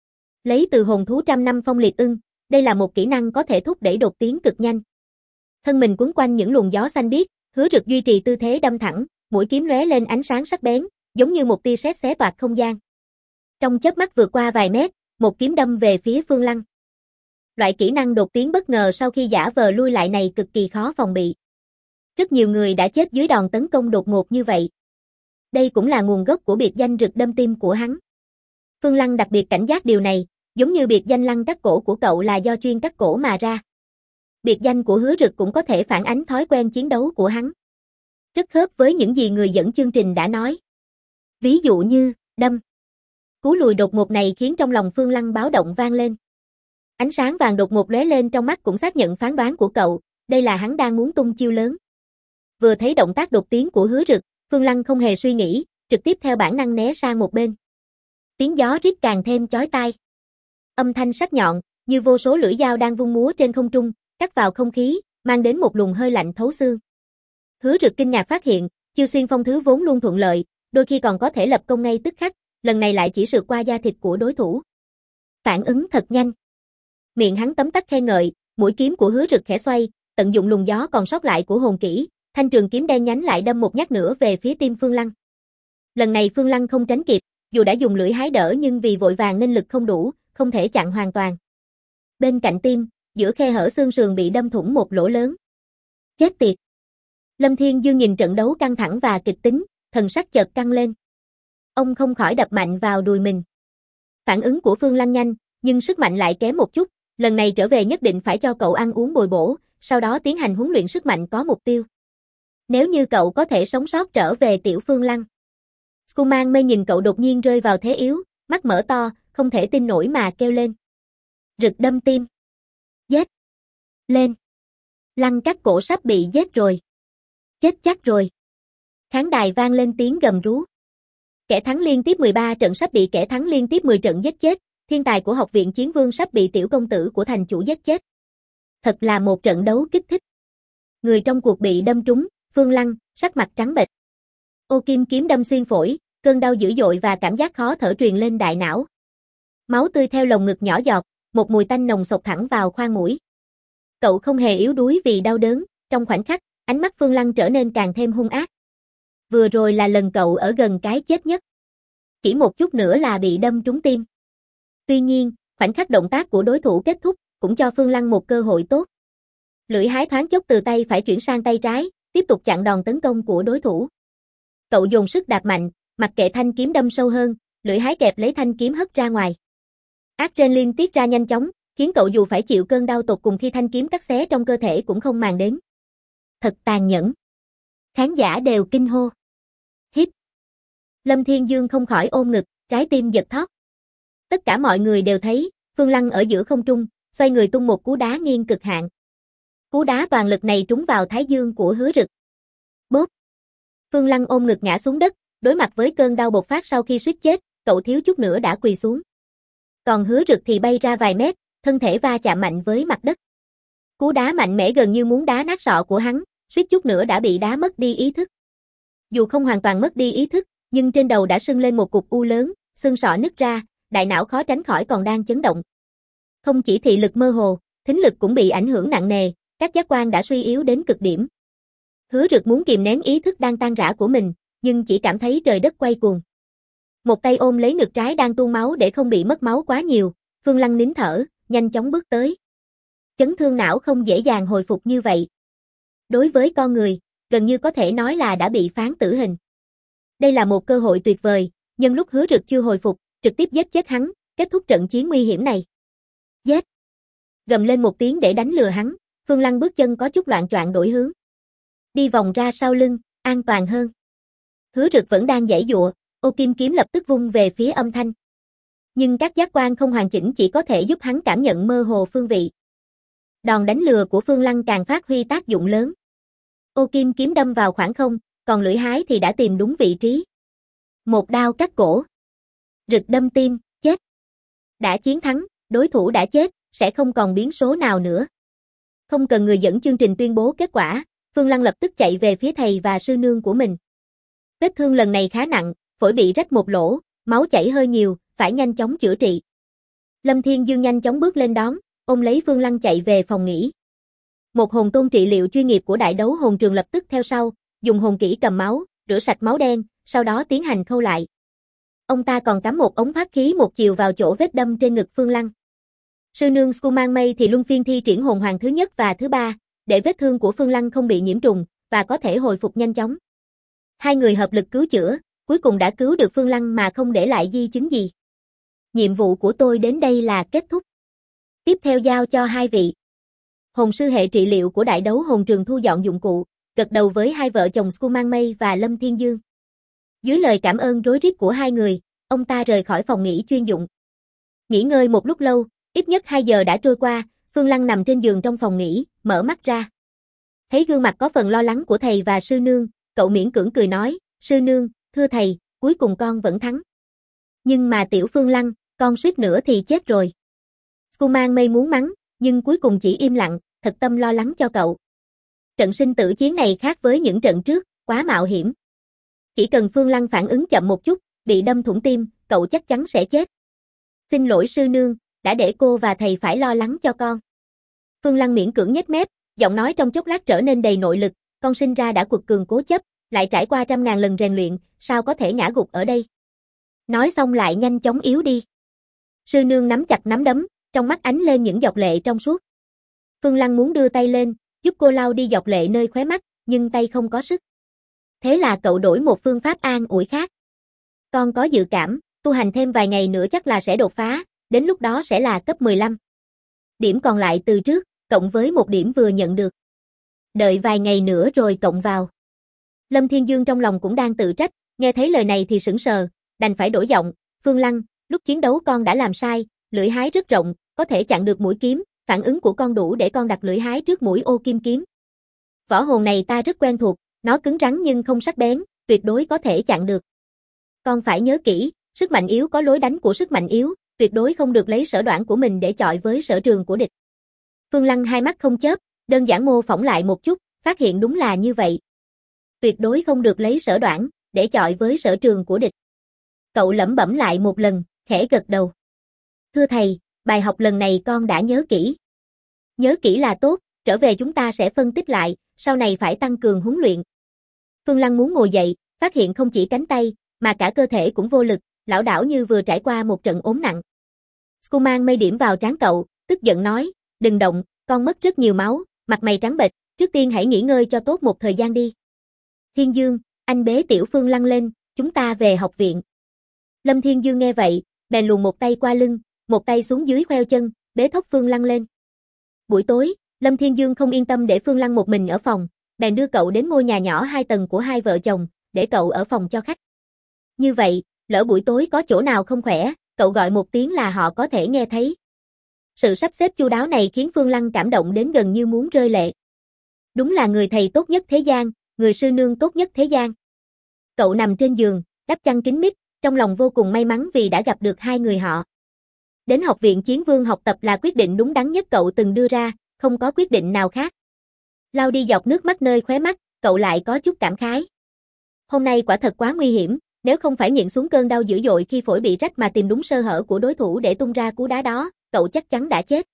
Lấy từ hồn thú 100 năm phong liệt ưng, đây là một kỹ năng có thể thúc đẩy đột tiến cực nhanh. Thân mình quấn quanh những luồng gió xanh biếc, Hứa Rực duy trì tư thế đâm thẳng, mũi kiếm lóe lên ánh sáng sắc bén, giống như một tia sét xé toạc không gian. Trong chớp mắt vượt qua vài mét, một kiếm đâm về phía Phương Lăng. Loại kỹ năng đột tiến bất ngờ sau khi giả vờ lui lại này cực kỳ khó phòng bị. Rất nhiều người đã chết dưới đòn tấn công đột ngột như vậy. Đây cũng là nguồn gốc của biệt danh Rực đâm tim của hắn. Phương Lăng đặc biệt cảnh giác điều này, giống như biệt danh Lăng cắt cổ của cậu là do chuyên cắt cổ mà ra. Biệt danh của Hứa Rực cũng có thể phản ánh thói quen chiến đấu của hắn. Rất khớp với những gì người dẫn chương trình đã nói. Ví dụ như, đâm. Cú lùi đột ngột này khiến trong lòng Phương Lăng báo động vang lên. Ánh sáng vàng đột ngột lóe lên trong mắt cũng xác nhận phán đoán của cậu, đây là hắn đang muốn tung chiêu lớn. Vừa thấy động tác đột tiến của Hứa Rực, Phương Lăng không hề suy nghĩ, trực tiếp theo bản năng né sang một bên. Tiếng gió rít càng thêm chói tai. Âm thanh sắc nhọn, như vô số lưỡi dao đang vung múa trên không trung, cắt vào không khí, mang đến một luồng hơi lạnh thấu xương. Hứa Rực kinh ngạc phát hiện, chiêu xuyên phong thứ vốn luôn thuận lợi, đôi khi còn có thể lập công ngay tức khắc, lần này lại chỉ sượt qua da thịt của đối thủ. Phản ứng thật nhanh. Miệng hắn tấm tắc khen ngợi, mũi kiếm của Hứa Rực khẽ xoay, tận dụng luồng gió còn sót lại của hồn kỹ, thanh trường kiếm đen nhánh lại đâm một nhát nữa về phía tim Phương Lăng. Lần này Phương Lăng không tránh kịp, dù đã dùng lưỡi hái đỡ nhưng vì vội vàng nên lực không đủ, không thể chặn hoàn toàn. Bên cạnh tim, giữa khe hở xương sườn bị đâm thủng một lỗ lớn. Chết tiệt. Lâm Thiên Dương nhìn trận đấu căng thẳng và kịch tính, thần sắc chợt căng lên. Ông không khỏi đập mạnh vào đùi mình. Phản ứng của Phương Lăng nhanh, nhưng sức mạnh lại kém một chút, lần này trở về nhất định phải cho cậu ăn uống bồi bổ, sau đó tiến hành huấn luyện sức mạnh có mục tiêu. Nếu như cậu có thể sống sót trở về tiểu Phương Lăng. Skuman mê nhìn cậu đột nhiên rơi vào thế yếu, mắt mở to, không thể tin nổi mà kêu lên. Rực đâm tim. Giết. Lên. Lăng Cắt Cổ sắp bị giết rồi. Chết chắc rồi. Khán đài vang lên tiếng gầm rú. Kẻ thắng liên tiếp 13 trận sắp bị kẻ thắng liên tiếp 10 trận giết chết, thiên tài của học viện Chiến Vương sắp bị tiểu công tử của thành chủ giết chết. Thật là một trận đấu kích thích. Người trong cuộc bị đâm trúng, Phương Lăng, sắc mặt trắng bệch. Ô kim kiếm đâm xuyên phổi, cơn đau dữ dội và cảm giác khó thở truyền lên đại não. Máu tươi theo lồng ngực nhỏ giọt, một mùi tanh nồng xộc thẳng vào khoang mũi. Cậu không hề yếu đuối vì đau đớn, trong khoảnh khắc, ánh mắt Phương Lăng trở nên càng thêm hung ác. Vừa rồi là lần cậu ở gần cái chết nhất. Chỉ một chút nữa là bị đâm trúng tim. Tuy nhiên, khoảnh khắc động tác của đối thủ kết thúc, cũng cho Phương Lăng một cơ hội tốt. Lưỡi hái thoáng chốc từ tay phải chuyển sang tay trái, tiếp tục chặn đòn tấn công của đối thủ. Cậu dùng sức đạp mạnh, mặc kệ thanh kiếm đâm sâu hơn, lưỡi hái kẹp lấy thanh kiếm hất ra ngoài. Adrenaline tiết ra nhanh chóng, khiến cậu dù phải chịu cơn đau tột cùng khi thanh kiếm cắt xé trong cơ thể cũng không màng đến. Thật tàn nhẫn. Khán giả đều kinh hô. Hít. Lâm Thiên Dương không khỏi ôm ngực, trái tim giật thót. Tất cả mọi người đều thấy, Phương Lăng ở giữa không trung, xoay người tung một cú đá nghiêng cực hạn. Cú đá toàn lực này trúng vào thái dương của Hứa Rực. Bốp. Phương Lăng ôm ngực ngã xuống đất, đối mặt với cơn đau bộc phát sau khi suýt chết, cậu thiếu chút nữa đã quỳ xuống. Còn Hứa Rực thì bay ra vài mét, thân thể va chạm mạnh với mặt đất. Cú đá mạnh mẽ gần như muốn đá nát sọ của hắn, suýt chút nữa đã bị đá mất đi ý thức. Dù không hoàn toàn mất đi ý thức, nhưng trên đầu đã sưng lên một cục u lớn, xương sọ nứt ra, đại não khó tránh khỏi còn đang chấn động. Không chỉ thị lực mơ hồ, thính lực cũng bị ảnh hưởng nặng nề, các giác quan đã suy yếu đến cực điểm. Hứa Rực muốn kìm nén ý thức đang tan rã của mình, nhưng chỉ cảm thấy trời đất quay cuồng. Một tay ôm lấy ngực trái đang tuôn máu để không bị mất máu quá nhiều, Phương Lăng nín thở, nhanh chóng bước tới. Chấn thương não không dễ dàng hồi phục như vậy. Đối với con người, gần như có thể nói là đã bị phán tử hình. Đây là một cơ hội tuyệt vời, nhân lúc Hứa Rực chưa hồi phục, trực tiếp giết chết hắn, kết thúc trận chiến nguy hiểm này. Giết! Gầm lên một tiếng để đánh lừa hắn, Phương Lăng bước chân có chút loạng choạng đổi hướng. Đi vòng ra sau lưng, an toàn hơn. Hứa Rực vẫn đang giãy giụa, ô kim kiếm lập tức vung về phía âm thanh. Nhưng các giác quan không hoàn chỉnh chỉ có thể giúp hắn cảm nhận mơ hồ phương vị. Đòn đánh lừa của Phương Lăng càng phát huy tác dụng lớn. Ô kim kiếm đâm vào khoảng không, còn lưỡi hái thì đã tìm đúng vị trí. Một đao cắt cổ. Rực đâm tim, chết. Đã chiến thắng, đối thủ đã chết, sẽ không còn biến số nào nữa. Không cần người dẫn chương trình tuyên bố kết quả, Phương Lăng lập tức chạy về phía thầy và sư nương của mình. Vết thương lần này khá nặng, phổi bị rách một lỗ, máu chảy hơi nhiều, phải nhanh chóng chữa trị. Lâm Thiên Dương nhanh chóng bước lên đón, ôm lấy Phương Lăng chạy về phòng nghỉ. Một hồn tôn trị liệu chuyên nghiệp của đại đấu hồn trường lập tức theo sau, dùng hồn kỹ cầm máu, rửa sạch máu đen, sau đó tiến hành khâu lại. Ông ta còn cắm một ống thoát khí một chiều vào chỗ vết đâm trên ngực Phương Lăng. Sư nương Skumangmay thì luân phiên thi triển hồn hoàng thứ nhất và thứ ba, để vết thương của Phương Lăng không bị nhiễm trùng, và có thể hồi phục nhanh chóng. Hai người hợp lực cứu chữa, cuối cùng đã cứu được Phương Lăng mà không để lại di chứng gì. Nhiệm vụ của tôi đến đây là kết thúc. Tiếp theo giao cho hai vị. Hồn sư hệ trị liệu của đại đấu hồn trường thu dọn dụng cụ, gật đầu với hai vợ chồng Skumangmay và Lâm Thiên Dương. Dưới lời cảm ơn rối rít của hai người, ông ta rời khỏi phòng nghỉ chuyên dụng. Nghỉ ngơi một lúc lâu, ít nhất 2 giờ đã trôi qua, Phương Lăng nằm trên giường trong phòng nghỉ, mở mắt ra. Thấy gương mặt có phần lo lắng của thầy và sư nương, cậu miễn cưỡng cười nói, sư nương, thưa thầy, cuối cùng con vẫn thắng. Nhưng mà tiểu Phương Lăng, con suýt nữa thì chết rồi. Skumangmay muốn mắng, nhưng cuối cùng chỉ im lặng, thật tâm lo lắng cho cậu. Trận sinh tử chiến này khác với những trận trước, quá mạo hiểm. Chỉ cần Phương Lăng phản ứng chậm một chút, bị đâm thủng tim, cậu chắc chắn sẽ chết. Xin lỗi sư nương, đã để cô và thầy phải lo lắng cho con. Phương Lăng miễn cưỡng nhếch mép, giọng nói trong chốc lát trở nên đầy nội lực, con sinh ra đã quật cường cố chấp, lại trải qua 100.000 lần rèn luyện, sao có thể ngã gục ở đây. Nói xong lại nhanh chóng yếu đi. Sư nương nắm chặt nắm đấm, trong mắt ánh lên những giọt lệ trong suốt. Phương Lăng muốn đưa tay lên, giúp cô lau đi giọt lệ nơi khóe mắt, nhưng tay không có sức. Thế là cậu đổi một phương pháp an ủi khác. Con có dự cảm, tu hành thêm vài ngày nữa chắc là sẽ đột phá, đến lúc đó sẽ là cấp 15. Điểm còn lại từ trước, cộng với một điểm vừa nhận được. Đợi vài ngày nữa rồi cộng vào. Lâm Thiên Dương trong lòng cũng đang tự trách, nghe thấy lời này thì sững sờ, đành phải đổi giọng, Phương Lăng, lúc chiến đấu con đã làm sai, lưỡi hái rất rộng, có thể chặn được mũi kiếm, phản ứng của con đủ để con đặt lưỡi hái trước mũi ô kim kiếm. Võ hồn này ta rất quen thuộc, nó cứng rắn nhưng không sắc bén, tuyệt đối có thể chặn được. Con phải nhớ kỹ, sức mạnh yếu có lối đánh của sức mạnh yếu, tuyệt đối không được lấy sở đoản của mình để chọi với sở trường của địch. Phương Lăng hai mắt không chớp, đơn giản mô phỏng lại một chút, phát hiện đúng là như vậy. Tuyệt đối không được lấy sở đoản để chọi với sở trường của địch. Cậu lẩm bẩm lại một lần, khẽ gật đầu. Thưa thầy, bài học lần này con đã nhớ kỹ. Nhớ kỹ là tốt, trở về chúng ta sẽ phân tích lại, sau này phải tăng cường huấn luyện. Phương Lăng muốn ngồi dậy, phát hiện không chỉ cánh tay, mà cả cơ thể cũng vô lực, lảo đảo như vừa trải qua một trận ốm nặng. Skuman mây điểm vào trán cậu, tức giận nói, đừng động, con mất rất nhiều máu, mặt mày trắng bệch, trước tiên hãy nghỉ ngơi cho tốt một thời gian đi. Thiên Dương, anh bế Tiểu Phương Lăng lên, chúng ta về học viện. Lâm Thiên Dương nghe vậy, bèn luồn một tay qua lưng, một tay xuống dưới khoeo chân, bế thốc Phương Lăng lên. Buổi tối, Lâm Thiên Dương không yên tâm để Phương Lăng một mình ở phòng, bèn đưa cậu đến ngôi nhà nhỏ 2 tầng của hai vợ chồng, để cậu ở phòng cho khách. Như vậy, lỡ buổi tối có chỗ nào không khỏe, cậu gọi một tiếng là họ có thể nghe thấy. Sự sắp xếp chu đáo này khiến Phương Lăng cảm động đến gần như muốn rơi lệ. Đúng là người thầy tốt nhất thế gian, người sư nương tốt nhất thế gian. Cậu nằm trên giường, đắp chăn kín mít, trong lòng vô cùng may mắn vì đã gặp được hai người họ. Đến học viện Chiến Vương học tập là quyết định đúng đắn nhất cậu từng đưa ra, không có quyết định nào khác. Lau đi giọt nước mắt nơi khóe mắt, cậu lại có chút cảm khái. Hôm nay quả thật quá nguy hiểm, nếu không phải nhịn xuống cơn đau dữ dội khi phổi bị rách mà tìm đúng sơ hở của đối thủ để tung ra cú đá đó, cậu chắc chắn đã chết.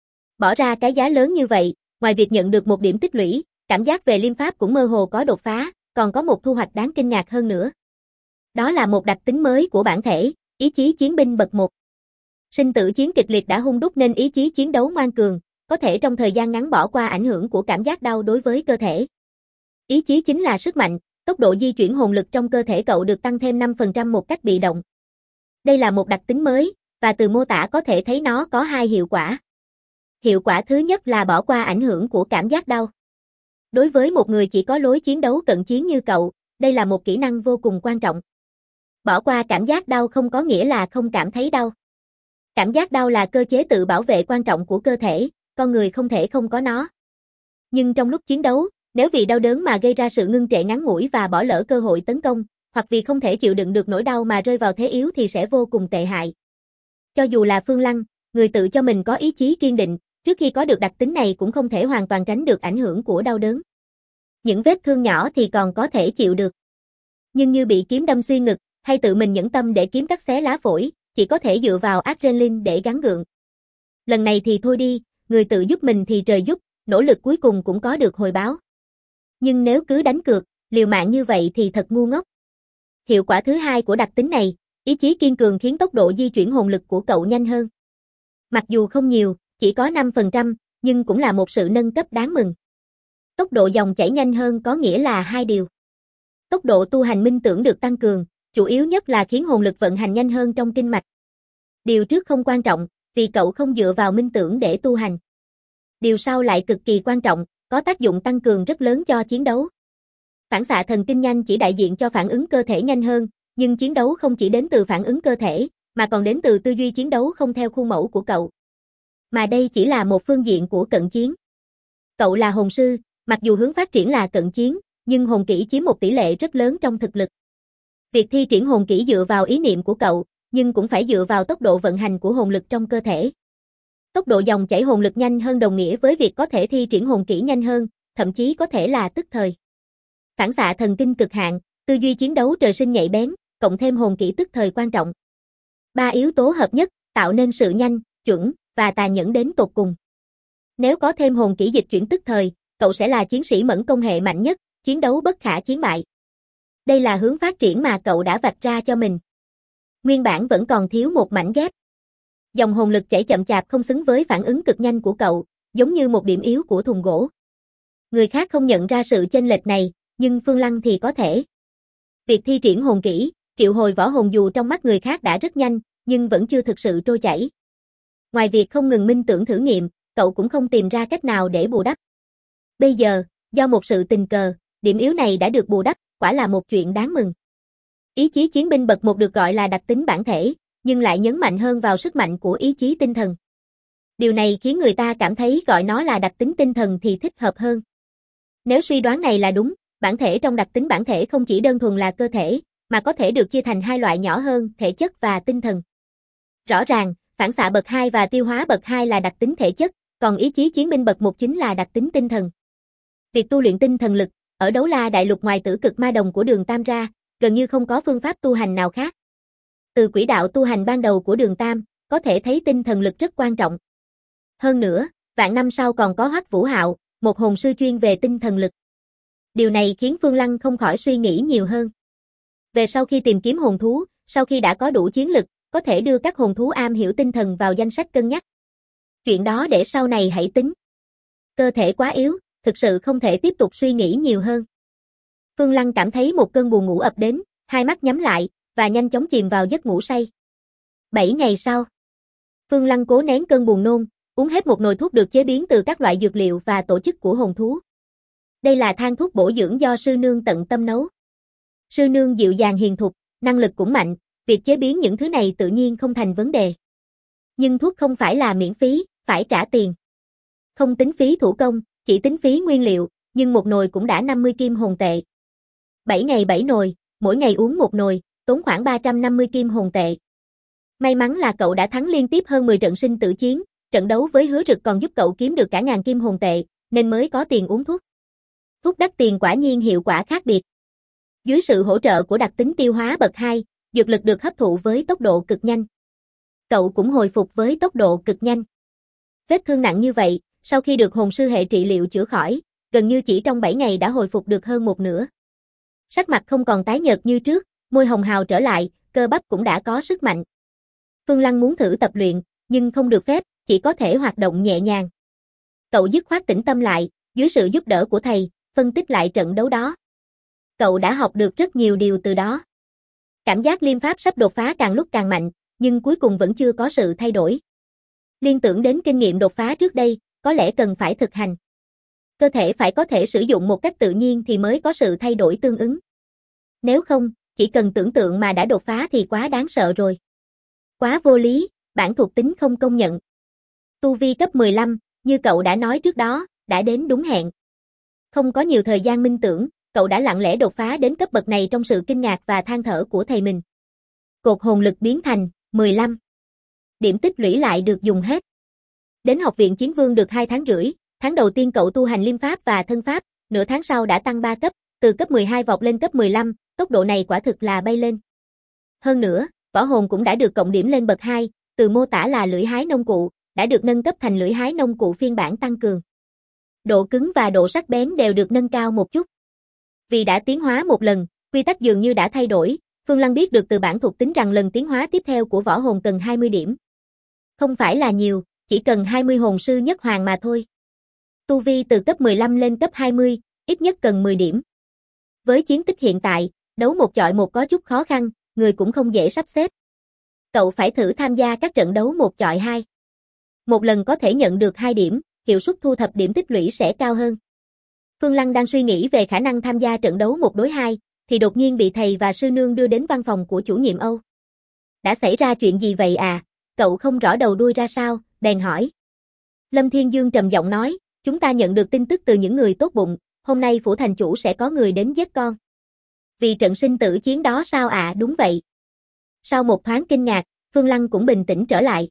Bỏ ra cái giá lớn như vậy, ngoài việc nhận được một điểm tích lũy, cảm giác về liêm pháp cũng mơ hồ có đột phá, còn có một thu hoạch đáng kinh ngạc hơn nữa. Đó là một đặc tính mới của bản thể, ý chí chiến binh bậc 1. Sinh tử chiến kịch liệt đã hun đúc nên ý chí chiến đấu ngoan cường, có thể trong thời gian ngắn bỏ qua ảnh hưởng của cảm giác đau đối với cơ thể. Ý chí chính là sức mạnh, tốc độ di chuyển hồn lực trong cơ thể cậu được tăng thêm 5% một cách bị động. Đây là một đặc tính mới, và từ mô tả có thể thấy nó có hai hiệu quả. Hiệu quả thứ nhất là bỏ qua ảnh hưởng của cảm giác đau. Đối với một người chỉ có lối chiến đấu cận chiến như cậu, đây là một kỹ năng vô cùng quan trọng. Bỏ qua cảm giác đau không có nghĩa là không cảm thấy đau. Cảm giác đau là cơ chế tự bảo vệ quan trọng của cơ thể, con người không thể không có nó. Nhưng trong lúc chiến đấu, nếu vì đau đớn mà gây ra sự ngưng trệ ngắn ngủi và bỏ lỡ cơ hội tấn công, hoặc vì không thể chịu đựng được nỗi đau mà rơi vào thế yếu thì sẽ vô cùng tệ hại. Cho dù là Phương Lăng, người tự cho mình có ý chí kiên định, trước khi có được đặc tính này cũng không thể hoàn toàn tránh được ảnh hưởng của đau đớn. Những vết thương nhỏ thì còn có thể chịu được. Nhưng như bị kiếm đâm xuyên ngực, hay tự mình nhẫn tâm để kiếm cắt xé lá phổi, chỉ có thể dựa vào adrenaline để gắng gượng. Lần này thì thôi đi, người tự giúp mình thì trời giúp, nỗ lực cuối cùng cũng có được hồi báo. Nhưng nếu cứ đánh cược, liều mạng như vậy thì thật ngu ngốc. Hiệu quả thứ hai của đặc tính này, ý chí kiên cường khiến tốc độ di chuyển hồn lực của cậu nhanh hơn. Mặc dù không nhiều, chỉ có 5%, nhưng cũng là một sự nâng cấp đáng mừng. Tốc độ dòng chảy nhanh hơn có nghĩa là hai điều. Tốc độ tu hành minh tưởng được tăng cường, chủ yếu nhất là khiến hồn lực vận hành nhanh hơn trong kinh mạch. Điều trước không quan trọng, vì cậu không dựa vào minh tưởng để tu hành. Điều sau lại cực kỳ quan trọng, có tác dụng tăng cường rất lớn cho chiến đấu. Phản xạ thần kinh nhanh chỉ đại diện cho phản ứng cơ thể nhanh hơn, nhưng chiến đấu không chỉ đến từ phản ứng cơ thể, mà còn đến từ tư duy chiến đấu không theo khuôn mẫu của cậu. Mà đây chỉ là một phương diện của cận chiến. Cậu là hồn sư, mặc dù hướng phát triển là cận chiến, nhưng hồn kỹ chiếm một tỷ lệ rất lớn trong thực lực. Việc thi triển hồn kỹ dựa vào ý niệm của cậu, nhưng cũng phải dựa vào tốc độ vận hành của hồn lực trong cơ thể. Tốc độ dòng chảy hồn lực nhanh hơn đồng nghĩa với việc có thể thi triển hồn kỹ nhanh hơn, thậm chí có thể là tức thời. Phản xạ thần kinh cực hạn, tư duy chiến đấu trời sinh nhạy bén, cộng thêm hồn kỹ tức thời quan trọng. Ba yếu tố hợp nhất, tạo nên sự nhanh, chuẩn, và tàn nhẫn đến tột cùng. Nếu có thêm hồn kỹ dịch chuyển tức thời, cậu sẽ là chiến sĩ mẫn công hệ mạnh nhất, chiến đấu bất khả chiến bại. Đây là hướng phát triển mà cậu đã vạch ra cho mình. Nguyên bản vẫn còn thiếu một mảnh ghép. Dòng hồn lực chảy chậm chạp không xứng với phản ứng cực nhanh của cậu, giống như một điểm yếu của thùng gỗ. Người khác không nhận ra sự chênh lệch này, nhưng Phương Lăng thì có thể. Việc thi triển hồn kỹ, triệu hồi võ hồn dù trong mắt người khác đã rất nhanh, nhưng vẫn chưa thực sự trôi chảy. Ngoài việc không ngừng minh tưởng thử nghiệm, cậu cũng không tìm ra cách nào để bù đắp. Bây giờ, do một sự tình cờ, điểm yếu này đã được bù đắp, quả là một chuyện đáng mừng. Ý chí chiến binh bậc 1 được gọi là đặc tính bản thể, nhưng lại nhấn mạnh hơn vào sức mạnh của ý chí tinh thần. Điều này khiến người ta cảm thấy gọi nó là đặc tính tinh thần thì thích hợp hơn. Nếu suy đoán này là đúng, bản thể trong đặc tính bản thể không chỉ đơn thuần là cơ thể, mà có thể được chia thành hai loại nhỏ hơn, thể chất và tinh thần. Rõ ràng, phản xạ bậc 2 và tiêu hóa bậc 2 là đặc tính thể chất, còn ý chí chiến binh bậc 1 chính là đặc tính tinh thần. Việc tu luyện tinh thần lực, ở Đấu La Đại Lục ngoài Tử Cực Ma Đồng của Đường Tam ra, gần như không có phương pháp tu hành nào khác. Từ quỹ đạo tu hành ban đầu của Đường Tam, có thể thấy tinh thần lực rất quan trọng. Hơn nữa, vạn năm sau còn có Hoắc Vũ Hạo, một hồn sư chuyên về tinh thần lực. Điều này khiến Phương Lăng không khỏi suy nghĩ nhiều hơn. Về sau khi tìm kiếm hồn thú, sau khi đã có đủ chiến lực, có thể đưa các hồn thú am hiểu tinh thần vào danh sách cân nhắc. Chuyện đó để sau này hãy tính. Cơ thể quá yếu, thực sự không thể tiếp tục suy nghĩ nhiều hơn. Phương Lăng cảm thấy một cơn buồn ngủ ập đến, hai mắt nhắm lại, và nhanh chóng chìm vào giấc ngủ say. 7 ngày sau, Phương Lăng cố nén cơn buồn nôn, uống hết một nồi thuốc được chế biến từ các loại dược liệu và tổ chức của hồn thú. Đây là thang thuốc bổ dưỡng do sư nương tận tâm nấu. Sư nương dịu dàng hiền thục, năng lực cũng mạnh, việc chế biến những thứ này tự nhiên không thành vấn đề. Nhưng thuốc không phải là miễn phí, phải trả tiền. Không tính phí thủ công, chỉ tính phí nguyên liệu, nhưng một nồi cũng đã 50 kim hồn tệ. 7 ngày 7 nồi, mỗi ngày uống một nồi, tốn khoảng 350 kim hồn tệ. May mắn là cậu đã thắng liên tiếp hơn 10 trận sinh tử chiến, trận đấu với Hứa Rực còn giúp cậu kiếm được cả ngàn kim hồn tệ, nên mới có tiền uống thuốc. Thuốc đắt tiền quả nhiên hiệu quả khác biệt. Dưới sự hỗ trợ của đặc tính tiêu hóa bậc 2, dược lực được hấp thụ với tốc độ cực nhanh. Cậu cũng hồi phục với tốc độ cực nhanh. Vết thương nặng như vậy, sau khi được hồn sư hệ trị liệu chữa khỏi, gần như chỉ trong 7 ngày đã hồi phục được hơn một nửa. Sắc mặt không còn tái nhợt như trước, môi hồng hào trở lại, cơ bắp cũng đã có sức mạnh. Phương Lăng muốn thử tập luyện, nhưng không được phép, chỉ có thể hoạt động nhẹ nhàng. Cậu dứt khoát tĩnh tâm lại, dưới sự giúp đỡ của thầy, phân tích lại trận đấu đó. Cậu đã học được rất nhiều điều từ đó. Cảm giác liêm pháp sắp đột phá càng lúc càng mạnh, nhưng cuối cùng vẫn chưa có sự thay đổi. Liên tưởng đến kinh nghiệm đột phá trước đây, có lẽ cần phải thực hành. Cơ thể phải có thể sử dụng một cách tự nhiên thì mới có sự thay đổi tương ứng. Nếu không, chỉ cần tưởng tượng mà đã đột phá thì quá đáng sợ rồi. Quá vô lý, bản thuộc tính không công nhận. Tu vi cấp 15, như cậu đã nói trước đó, đã đến đúng hẹn. Không có nhiều thời gian minh tưởng, cậu đã lặng lẽ đột phá đến cấp bậc này trong sự kinh ngạc và than thở của thầy mình. Cột hồn lực biến thành 15. Điểm tích lũy lại được dùng hết. Đến học viện Chiến Vương được 2 tháng rưỡi, tháng đầu tiên cậu tu hành liêm pháp và thân pháp, nửa tháng sau đã tăng 3 cấp, từ cấp 12 vọt lên cấp 15, tốc độ này quả thực là bay lên. Hơn nữa, võ hồn cũng đã được cộng điểm lên bậc 2, từ mô tả là lưỡi hái nông cụ, đã được nâng cấp thành lưỡi hái nông cụ phiên bản tăng cường. Độ cứng và độ sắc bén đều được nâng cao một chút. Vì đã tiến hóa một lần, quy tắc dường như đã thay đổi, Phương Lăng biết được từ bản thuộc tính rằng lần tiến hóa tiếp theo của võ hồn cần 20 điểm. Không phải là nhiều, chỉ cần 20 hồn sư nhất hoàng mà thôi. Tu vi từ cấp 15 lên cấp 20, ít nhất cần 10 điểm. Với chiến tích hiện tại, đấu một chọi một có chút khó khăn, người cũng không dễ sắp xếp. Cậu phải thử tham gia các trận đấu một chọi hai. Một lần có thể nhận được 2 điểm, hiệu suất thu thập điểm tích lũy sẽ cao hơn. Phương Lăng đang suy nghĩ về khả năng tham gia trận đấu 1 đối 2, thì đột nhiên bị thầy và sư nương đưa đến văn phòng của chủ nhiệm Âu. Đã xảy ra chuyện gì vậy à? Cậu không rõ đầu đuôi ra sao, bèn hỏi. Lâm Thiên Dương trầm giọng nói, chúng ta nhận được tin tức từ những người tốt bụng, hôm nay phủ thành chủ sẽ có người đến giết con. Vì trận sinh tử chiến đó sao ạ? Đúng vậy. Sau một thoáng kinh ngạc, Phương Lăng cũng bình tĩnh trở lại.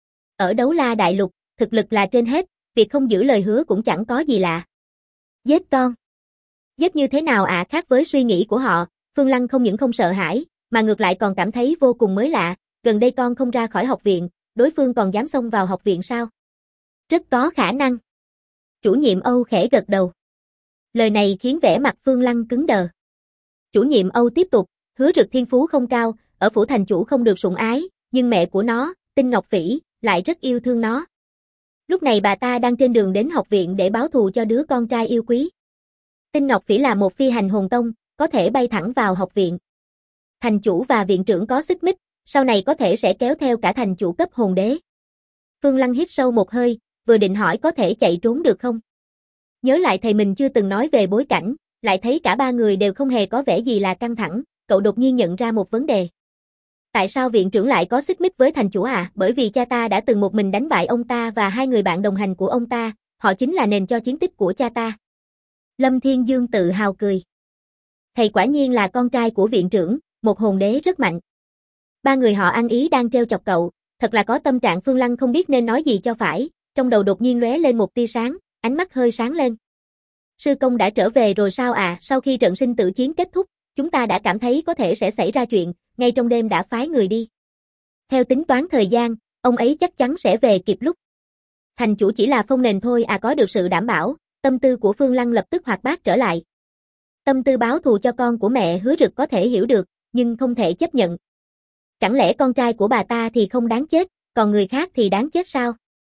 Ở Đấu La Đại Lục, thực lực là trên hết, việc không giữ lời hứa cũng chẳng có gì lạ. Giết con. Giết như thế nào ạ? Khác với suy nghĩ của họ, Phương Lăng không những không sợ hãi, mà ngược lại còn cảm thấy vô cùng mới lạ, gần đây con không ra khỏi học viện, đối phương còn dám xông vào học viện sao? Rất có khả năng. Chủ nhiệm Âu khẽ gật đầu. Lời này khiến vẻ mặt Phương Lăng cứng đờ. Chủ nhiệm Âu tiếp tục, Hứa Rực thiên phú không cao, ở phủ thành chủ không được sủng ái, nhưng mẹ của nó, Tinh Ngọc Phỉ, lại rất yêu thương nó. Lúc này bà ta đang trên đường đến học viện để báo thù cho đứa con trai yêu quý. Tinh Ngọc Phỉ là một phi hành hồn tông, có thể bay thẳng vào học viện. Thành chủ và viện trưởng có xích mích, sau này có thể sẽ kéo theo cả thành chủ cấp hồn đế. Phương Lăng hít sâu một hơi, vừa định hỏi có thể chạy trốn được không. Nhớ lại thầy mình chưa từng nói về bối cảnh, lại thấy cả ba người đều không hề có vẻ gì là căng thẳng, cậu đột nhiên nhận ra một vấn đề. Tại sao viện trưởng lại có xích mích với thành chủ à? Bởi vì cha ta đã từng một mình đánh bại ông ta và hai người bạn đồng hành của ông ta, họ chính là nền cho chiến tích của cha ta. Lâm Thiên Dương tự hào cười. Thầy quả nhiên là con trai của viện trưởng, một hồn đế rất mạnh. Ba người họ ăn ý đang trêu chọc cậu, thật là có tâm trạng. Phương Lăng không biết nên nói gì cho phải, trong đầu đột nhiên lóe lên một tia sáng, ánh mắt hơi sáng lên. Sư công đã trở về rồi sao à? Sau khi trận sinh tử chiến kết thúc, chúng ta đã cảm thấy có thể sẽ xảy ra chuyện, ngay trong đêm đã phái người đi. Theo tính toán thời gian, ông ấy chắc chắn sẽ về kịp lúc. Thành chủ chỉ là phong nền thôi à? Có được sự đảm bảo, tâm tư của Phương Lăng lập tức hoạt bát trở lại. Tâm tư báo thù cho con của mẹ Hứa Rực có thể hiểu được, nhưng không thể chấp nhận. Chẳng lẽ con trai của bà ta thì không đáng chết, còn người khác thì đáng chết sao?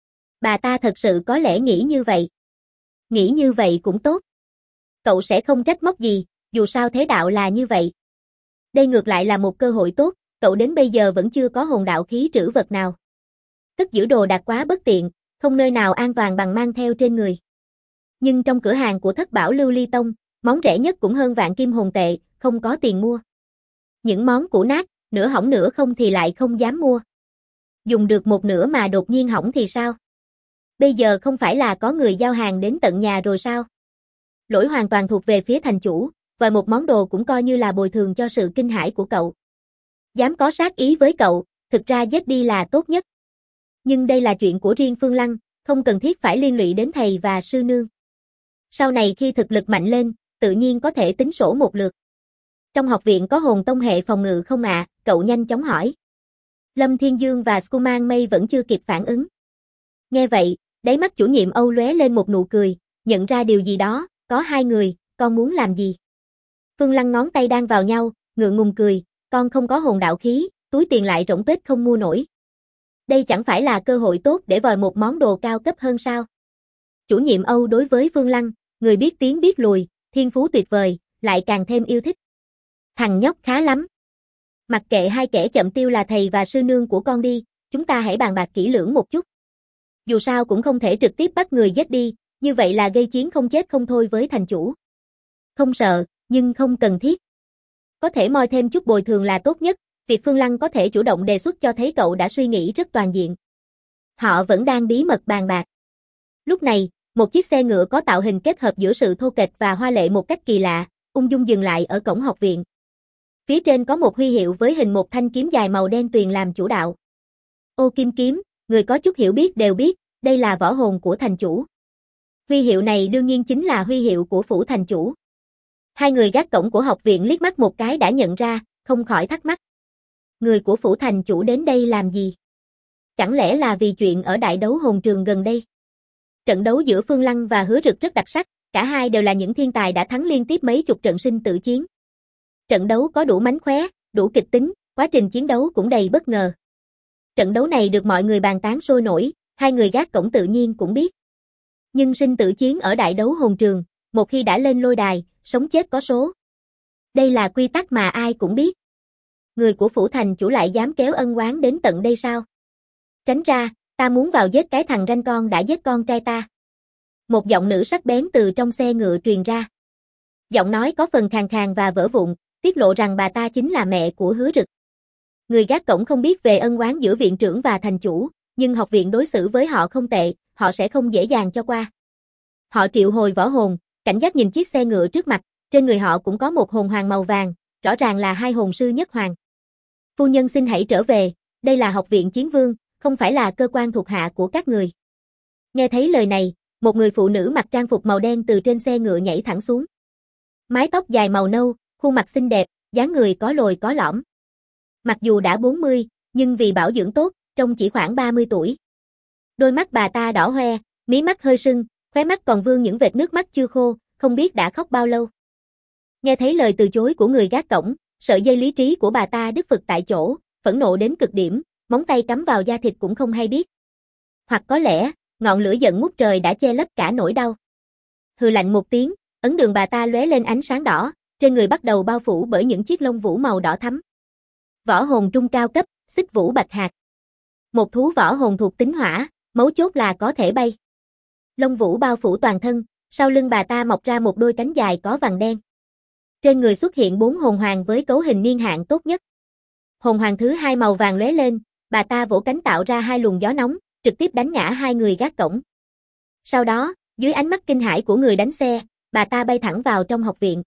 Bà ta thật sự có lẽ nghĩ như vậy. Nghĩ như vậy cũng tốt. Cậu sẽ không trách móc gì, dù sao thế đạo là như vậy. Đây ngược lại là một cơ hội tốt, cậu đến bây giờ vẫn chưa có hồn đạo khí trữ vật nào. Cất giữ đồ đạc quá bất tiện, không nơi nào an toàn bằng mang theo trên người. Nhưng trong cửa hàng của Thất Bảo Lưu Ly Tông, món rẻ nhất cũng hơn vạn kim hồn tệ, không có tiền mua. Những món cũ nát, nửa hỏng nửa không thì lại không dám mua. Dùng được một nửa mà đột nhiên hỏng thì sao? Bây giờ không phải là có người giao hàng đến tận nhà rồi sao? Lỗi hoàn toàn thuộc về phía thành chủ, và một món đồ cũng coi như là bồi thường cho sự kinh hãi của cậu. Dám có sát ý với cậu, thực ra giết đi là tốt nhất. Nhưng đây là chuyện của riêng Phương Lăng, không cần thiết phải liên lụy đến thầy và sư nương. Sau này khi thực lực mạnh lên, tự nhiên có thể tính sổ một lượt. Trong học viện có hồn tông hệ phòng ngự không ạ? Cậu nhanh chóng hỏi. Lâm Thiên Dương và Skuman Mây vẫn chưa kịp phản ứng. Nghe vậy, đáy mắt chủ nhiệm Âu lóe lên một nụ cười, nhận ra điều gì đó, có hai người, con muốn làm gì? Phương Lăng ngón tay đang vào nhau, ngượng ngùng cười, con không có hồn đạo khí, túi tiền lại rỗng tuếch không mua nổi. Đây chẳng phải là cơ hội tốt để vòi một món đồ cao cấp hơn sao? Chủ nhiệm Âu đối với Phương Lăng, người biết tiến biết lùi, thiên phú tuyệt vời, lại càng thêm yêu thích. Thằng nhóc khá lắm. Mặc kệ hai kẻ chậm tiêu là thầy và sư nương của con đi, chúng ta hãy bàn bạc kỹ lưỡng một chút. Dù sao cũng không thể trực tiếp bắt người giết đi, như vậy là gây chiến không chết không thôi với thành chủ. Không sợ, nhưng không cần thiết. Có thể moi thêm chút bồi thường là tốt nhất, việc Phương Lăng có thể chủ động đề xuất cho thấy cậu đã suy nghĩ rất toàn diện. Họ vẫn đang bí mật bàn bạc. Lúc này, một chiếc xe ngựa có tạo hình kết hợp giữa sự thô kệch và hoa lệ một cách kỳ lạ, ung dung dừng lại ở cổng học viện. Phía trên có một huy hiệu với hình một thanh kiếm dài màu đen tuyền làm chủ đạo. Ô Kim Kiếm, người có chút hiểu biết đều biết, đây là võ hồn của thành chủ. Huy hiệu này đương nhiên chính là huy hiệu của phủ thành chủ. Hai người gác cổng của học viện liếc mắt một cái đã nhận ra, không khỏi thắc mắc. Người của phủ thành chủ đến đây làm gì? Chẳng lẽ là vì chuyện ở đại đấu hồn trường gần đây? Trận đấu giữa Phương Lăng và Hứa Rực rất đặc sắc, cả hai đều là những thiên tài đã thắng liên tiếp mấy chục trận sinh tử chiến. Trận đấu có đủ mánh khóe, đủ kịch tính, quá trình chiến đấu cũng đầy bất ngờ. Trận đấu này được mọi người bàn tán sôi nổi, hai người gác cổng tự nhiên cũng biết. Nhưng sinh tử chiến ở đại đấu hồn trường, một khi đã lên lôi đài, sống chết có số. Đây là quy tắc mà ai cũng biết. Người của phủ thành chủ lại dám kéo ân oán đến tận đây sao? Tránh ra, ta muốn vào giết cái thằng ranh con đã giết con trai ta. Một giọng nữ sắc bén từ trong xe ngựa truyền ra. Giọng nói có phần khàn khàn và vỡ vụn, tiết lộ rằng bà ta chính là mẹ của Hứa Rực. Người gác cổng không biết về ân oán giữa viện trưởng và thành chủ, nhưng học viện đối xử với họ không tệ, họ sẽ không dễ dàng cho qua. Họ triệu hồi võ hồn, cảnh giác nhìn chiếc xe ngựa trước mặt, trên người họ cũng có một hồn hoàng màu vàng, rõ ràng là hai hồn sư nhất hoàng. Phu nhân xin hãy trở về, đây là học viện Chiến Vương, không phải là cơ quan thuộc hạ của các người. Nghe thấy lời này, một người phụ nữ mặc trang phục màu đen từ trên xe ngựa nhảy thẳng xuống. Mái tóc dài màu nâu, khuôn mặt xinh đẹp, dáng người có lồi có lõm. Mặc dù đã 40, nhưng vì bảo dưỡng tốt, trông chỉ khoảng 30 tuổi. Đôi mắt bà ta đỏ hoe, mí mắt hơi sưng, khóe mắt còn vương những vệt nước mắt chưa khô, không biết đã khóc bao lâu. Nghe thấy lời từ chối của người gác cổng, sợi dây lý trí của bà ta đứt phực tại chỗ, phẫn nộ đến cực điểm, móng tay cắm vào da thịt cũng không hay biết. Hoặc có lẽ, ngọn lửa giận ngút trời đã che lấp cả nỗi đau. Hừ lạnh một tiếng, ấn đường bà ta lóe lên ánh sáng đỏ, trên người bắt đầu bao phủ bởi những chiếc lông vũ màu đỏ thắm. Võ hồn trung cao cấp, Xích Vũ Bạch Hạc. Một thú võ hồn thuộc tính hỏa, mấu chốt là có thể bay. Lông vũ bao phủ toàn thân, sau lưng bà ta mọc ra một đôi cánh dài có vằn đen. Trên người xuất hiện 4 hồn hoàng với cấu hình niên hạn tốt nhất. Hồn hoàng thứ hai màu vàng lóe lên, bà ta vỗ cánh tạo ra hai luồng gió nóng, trực tiếp đánh ngã hai người gác cổng. Sau đó, dưới ánh mắt kinh hãi của người đánh xe, bà ta bay thẳng vào trong học viện.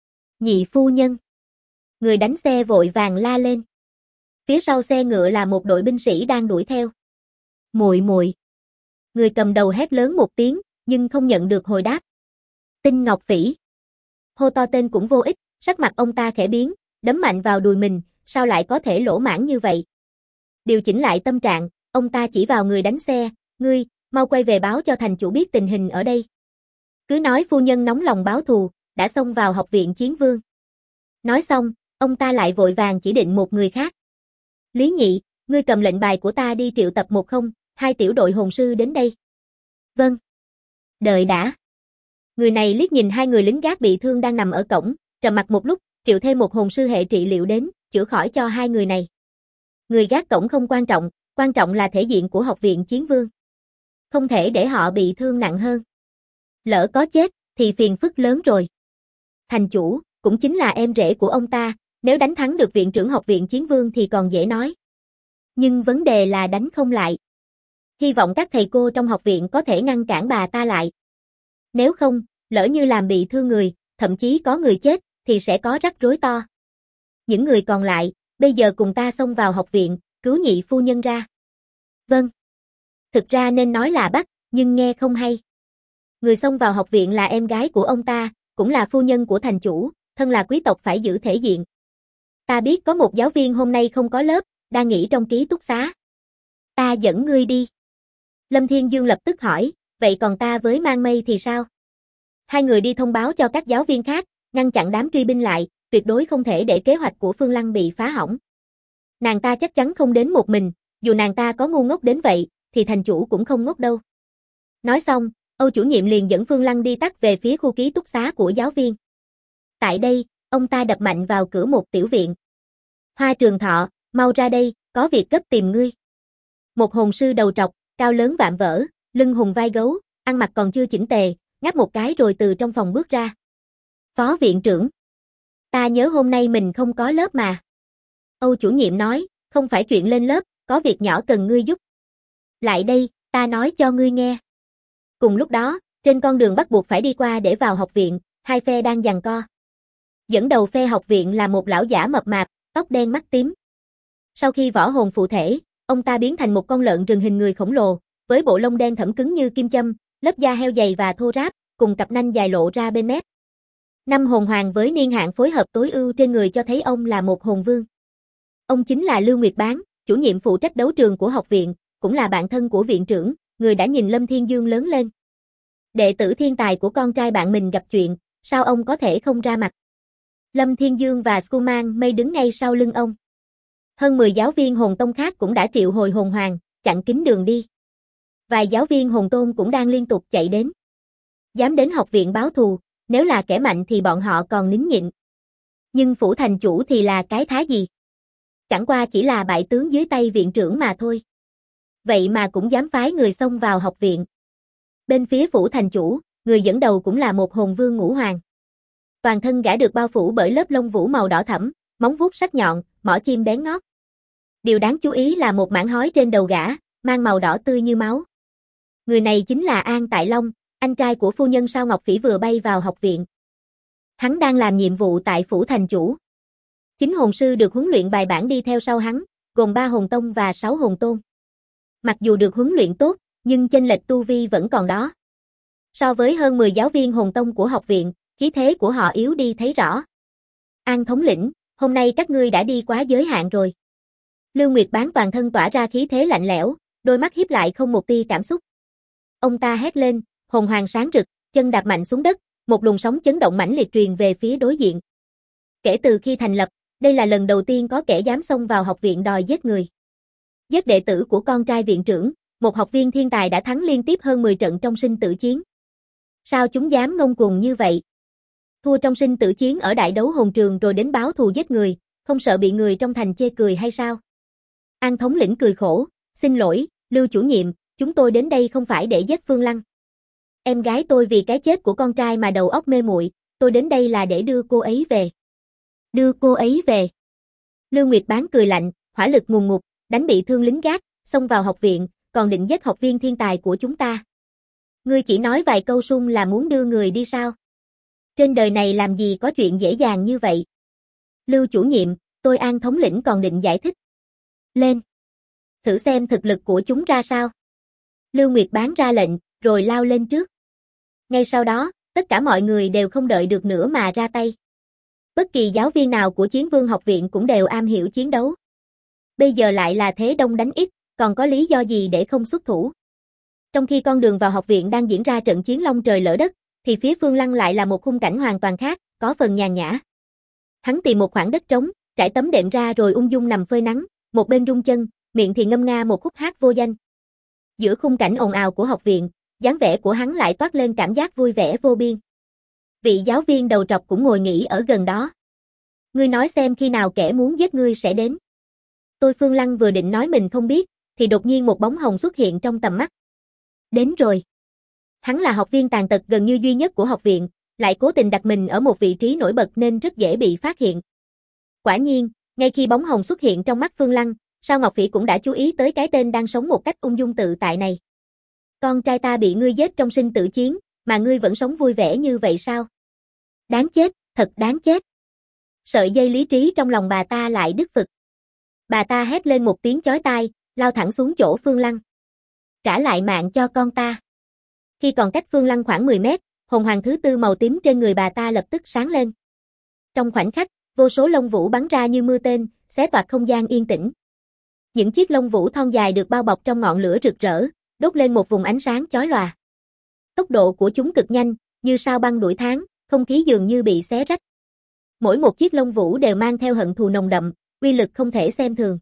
Nhị phu nhân. Người đánh xe vội vàng la lên. Phía sau xe ngựa là một đội binh sĩ đang đuổi theo. Muội muội. Người cầm đầu hét lớn một tiếng, nhưng không nhận được hồi đáp. Tinh Ngọc Phỉ. Hô to tên cũng vô ích, sắc mặt ông ta khẽ biến, đấm mạnh vào đùi mình, sao lại có thể lỗ mãng như vậy? Điều chỉnh lại tâm trạng, ông ta chỉ vào người đánh xe, ngươi, mau quay về báo cho thành chủ biết tình hình ở đây. Cứ nói phu nhân nóng lòng báo thù, đã xông vào học viện Chiến Vương. Nói xong, ông ta lại vội vàng chỉ định một người khác. Lý Nhị, ngươi cầm lệnh bài của ta đi triệu tập 102 tiểu đội hồn sư đến đây. Vâng. Đợi đã. Người này liếc nhìn hai người lính gác bị thương đang nằm ở cổng, trầm mặc một lúc, triệu thêm một hồn sư hệ trị liệu đến, chữa khỏi cho hai người này. Người gác cổng không quan trọng là thể diện của học viện Chiến Vương. Không thể để họ bị thương nặng hơn. Lỡ có chết, thì phiền phức lớn rồi. Thành chủ, cũng chính là em rể của ông ta, nếu đánh thắng được viện trưởng học viện Chiến Vương thì còn dễ nói. Nhưng vấn đề là đánh không lại. Hy vọng các thầy cô trong học viện có thể ngăn cản bà ta lại. Nếu không, lỡ như làm bị thương người, thậm chí có người chết, thì sẽ có rắc rối to. Những người còn lại, bây giờ cùng ta xông vào học viện, cứu nhị phu nhân ra. Vâng. Thực ra nên nói là bắt, nhưng nghe không hay. Người xông vào học viện là em gái của ông ta, cũng là phu nhân của thành chủ, thân là quý tộc phải giữ thể diện. Ta biết có một giáo viên hôm nay không có lớp, đang nghỉ trong ký túc xá. Ta dẫn ngươi đi. Lâm Thiên Dương lập tức hỏi, vậy còn ta với Mang Mây thì sao? Hai người đi thông báo cho các giáo viên khác, ngăn chặn đám truy binh lại, tuyệt đối không thể để kế hoạch của Phương Lăng bị phá hỏng. Nàng ta chắc chắn không đến một mình, dù nàng ta có ngu ngốc đến vậy, thì thành chủ cũng không ngốc đâu. Nói xong, Âu chủ nhiệm liền dẫn Phương Lăng đi tắt về phía khu ký túc xá của giáo viên. Tại đây, ông ta đập mạnh vào cửa một tiểu viện. Hoa Trường Thọ, mau ra đây, có việc gấp tìm ngươi. Một hồn sư đầu trọc, cao lớn vạm vỡ, lưng hùng vai gấu, ăn mặc còn chưa chỉnh tề, ngáp một cái rồi từ trong phòng bước ra. Phó viện trưởng. Ta nhớ hôm nay mình không có lớp mà. Âu chủ nhiệm nói, không phải chuyện lên lớp, có việc nhỏ cần ngươi giúp. Lại đây, ta nói cho ngươi nghe. Cùng lúc đó, trên con đường bắt buộc phải đi qua để vào học viện, hai phe đang giằng co. Dẫn đầu phe học viện là một lão giả mập mạp, tóc đen mắt tím. Sau khi võ hồn phụ thể, ông ta biến thành một con lợn rừng hình người khổng lồ, với bộ lông đen thẫm cứng như kim châm, lớp da heo dày và thô ráp, cùng cặp nanh dài lộ ra bên mép. Năm hồn hoàng với niên hạn phối hợp tối ưu trên người cho thấy ông là một hồn vương. Ông chính là Lưu Nguyệt Bán, chủ nhiệm phụ trách đấu trường của học viện, cũng là bạn thân của viện trưởng, người đã nhìn Lâm Thiên Dương lớn lên. Đệ tử thiên tài của con trai bạn mình gặp chuyện, sao ông có thể không ra mặt? Lâm Thiên Dương và Skuman Mây đứng ngay sau lưng ông. Hơn 10 giáo viên hồn tông khác cũng đã triệu hồi hồn hoàng, chặn kín đường đi. Vài giáo viên hồn tôn cũng đang liên tục chạy đến. Dám đến học viện báo thù, nếu là kẻ mạnh thì bọn họ còn nín nhịn. Nhưng phủ thành chủ thì là cái thá gì? Chẳng qua chỉ là bại tướng dưới tay viện trưởng mà thôi. Vậy mà cũng dám phái người xông vào học viện. Bên phía phủ thành chủ, người dẫn đầu cũng là một hồn vương ngũ hoàng. Toàn thân gã được bao phủ bởi lớp lông vũ màu đỏ thẫm, móng vuốt sắc nhọn, mỏ chim bén ngót. Điều đáng chú ý là một mảng hói trên đầu gã, mang màu đỏ tươi như máu. Người này chính là An Tại Long, anh trai của phu nhân Sao Ngọc Phỉ vừa bay vào học viện. Hắn đang làm nhiệm vụ tại phủ thành chủ. 9 hồn sư được huấn luyện bài bản đi theo sau hắn, gồm 3 hồn tông và 6 hồn tôn. Mặc dù được huấn luyện tốt, nhưng chênh lệch tu vi vẫn còn đó. So với hơn 10 giáo viên hồn tông của học viện, khí thế của họ yếu đi thấy rõ. An thống lĩnh, hôm nay các ngươi đã đi quá giới hạn rồi. Lưu Nguyệt Bán toàn thân tỏa ra khí thế lạnh lẽo, đôi mắt híp lại không một tia cảm xúc. Ông ta hét lên, hồn hoàng sáng rực, chân đạp mạnh xuống đất, một luồng sóng chấn động mãnh liệt truyền về phía đối diện. Kể từ khi thành lập, đây là lần đầu tiên có kẻ dám xông vào học viện đòi giết người. Giết đệ tử của con trai viện trưởng, một học viên thiên tài đã thắng liên tiếp hơn 10 trận trong sinh tử chiến. Sao chúng dám ngông cuồng như vậy? Thua trong sinh tử chiến ở đại đấu hồn trường rồi đến báo thù giết người, không sợ bị người trong thành chê cười hay sao? An thống lĩnh cười khổ, xin lỗi, Lưu chủ nhiệm, chúng tôi đến đây không phải để giết Phương Lăng. Em gái tôi vì cái chết của con trai mà đầu óc mê muội, tôi đến đây là để đưa cô ấy về. Đưa cô ấy về. Lưu Nguyệt Bán cười lạnh, hỏa lực ngùn ngụt, đánh bị thương lính gác, xông vào học viện, còn định giết học viên thiên tài của chúng ta. Ngươi chỉ nói vài câu sung là muốn đưa người đi sao? Trên đời này làm gì có chuyện dễ dàng như vậy? Lưu chủ nhiệm, tôi An thống lĩnh còn định giải thích. Lên! Thử xem thực lực của chúng ra sao. Lưu Nguyệt Bán ra lệnh, rồi lao lên trước. Ngay sau đó, tất cả mọi người đều không đợi được nữa mà ra tay. Bất kỳ giáo viên nào của Chiến Vương học viện cũng đều am hiểu chiến đấu. Bây giờ lại là thế đông đánh ít, còn có lý do gì để không xuất thủ? Trong khi con đường vào học viện đang diễn ra trận chiến long trời lở đất, thì phía Phương Lăng lại là một khung cảnh hoàn toàn khác, có phần nhàn nhã. Hắn tìm một khoảng đất trống, trải tấm đệm ra rồi ung dung nằm phơi nắng, một bên rung chân, miệng thì ngâm nga một khúc hát vô danh. Giữa khung cảnh ồn ào của học viện, dáng vẻ của hắn lại toát lên cảm giác vui vẻ vô biên. Vị giáo viên đầu trọc cũng ngồi nghỉ ở gần đó. Ngươi nói xem khi nào kẻ muốn giết ngươi sẽ đến. Tôi Phương Lăng vừa định nói mình không biết, thì đột nhiên một bóng hồng xuất hiện trong tầm mắt. Đến rồi. Hắn là học viên tàn tật gần như duy nhất của học viện, lại cố tình đặt mình ở một vị trí nổi bật nên rất dễ bị phát hiện. Quả nhiên, ngay khi bóng hồng xuất hiện trong mắt Phương Lăng, Sao Ngọc Phỉ cũng đã chú ý tới cái tên đang sống một cách ung dung tự tại này. Con trai ta bị ngươi giết trong sinh tử chiến, mà ngươi vẫn sống vui vẻ như vậy sao? Đáng chết, thật đáng chết. Sợi dây lý trí trong lòng bà ta lại đứt phực. Bà ta hét lên một tiếng chói tai, lao thẳng xuống chỗ Phương Lăng. Trả lại mạng cho con ta. Khi còn cách Phương Lăng khoảng 10 mét, hồn hoàng thứ tư màu tím trên người bà ta lập tức sáng lên. Trong khoảnh khắc, vô số lông vũ bắn ra như mưa tên, xé toạc không gian yên tĩnh. Những chiếc lông vũ thon dài được bao bọc trong ngọn lửa rực rỡ, đốt lên một vùng ánh sáng chói lòa. Tốc độ của chúng cực nhanh, như sao băng đuổi tháng, không khí dường như bị xé rách. Mỗi một chiếc lông vũ đều mang theo hận thù nồng đậm, uy lực không thể xem thường.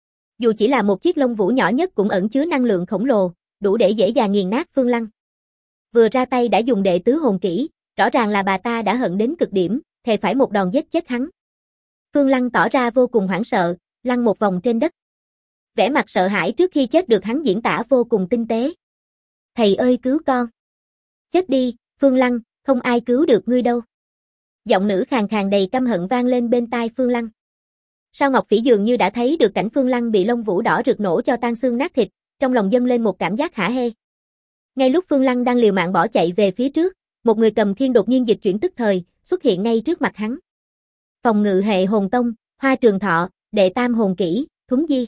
Dù chỉ là một chiếc lông vũ nhỏ nhất cũng ẩn chứa năng lượng khổng lồ, đủ để dễ dàng nghiền nát Phương Lăng. Vừa ra tay đã dùng đệ tứ hồn kỹ, rõ ràng là bà ta đã hận đến cực điểm, thề phải một đòn giết chết hắn. Phương Lăng tỏ ra vô cùng hoảng sợ, lăn một vòng trên đất. Vẻ mặt sợ hãi trước khi chết được hắn diễn tả vô cùng tinh tế. Thầy ơi cứu con. Chết đi, Phương Lăng, không ai cứu được ngươi đâu. Giọng nữ khàn khàn đầy căm hận vang lên bên tai Phương Lăng. Sao Ngọc Phỉ dường như đã thấy được cảnh Phương Lăng bị lông vũ đỏ rực nổ cho tan xương nát thịt, trong lòng dâng lên một cảm giác hả hê. Ngay lúc Phương Lăng đang liều mạng bỏ chạy về phía trước, một người cầm khiên đột nhiên dịch chuyển tức thời, xuất hiện ngay trước mặt hắn. Phòng ngự hệ hồn tông, Hoa Trường Thọ, đệ tam hồn kỹ, Thuấn Di.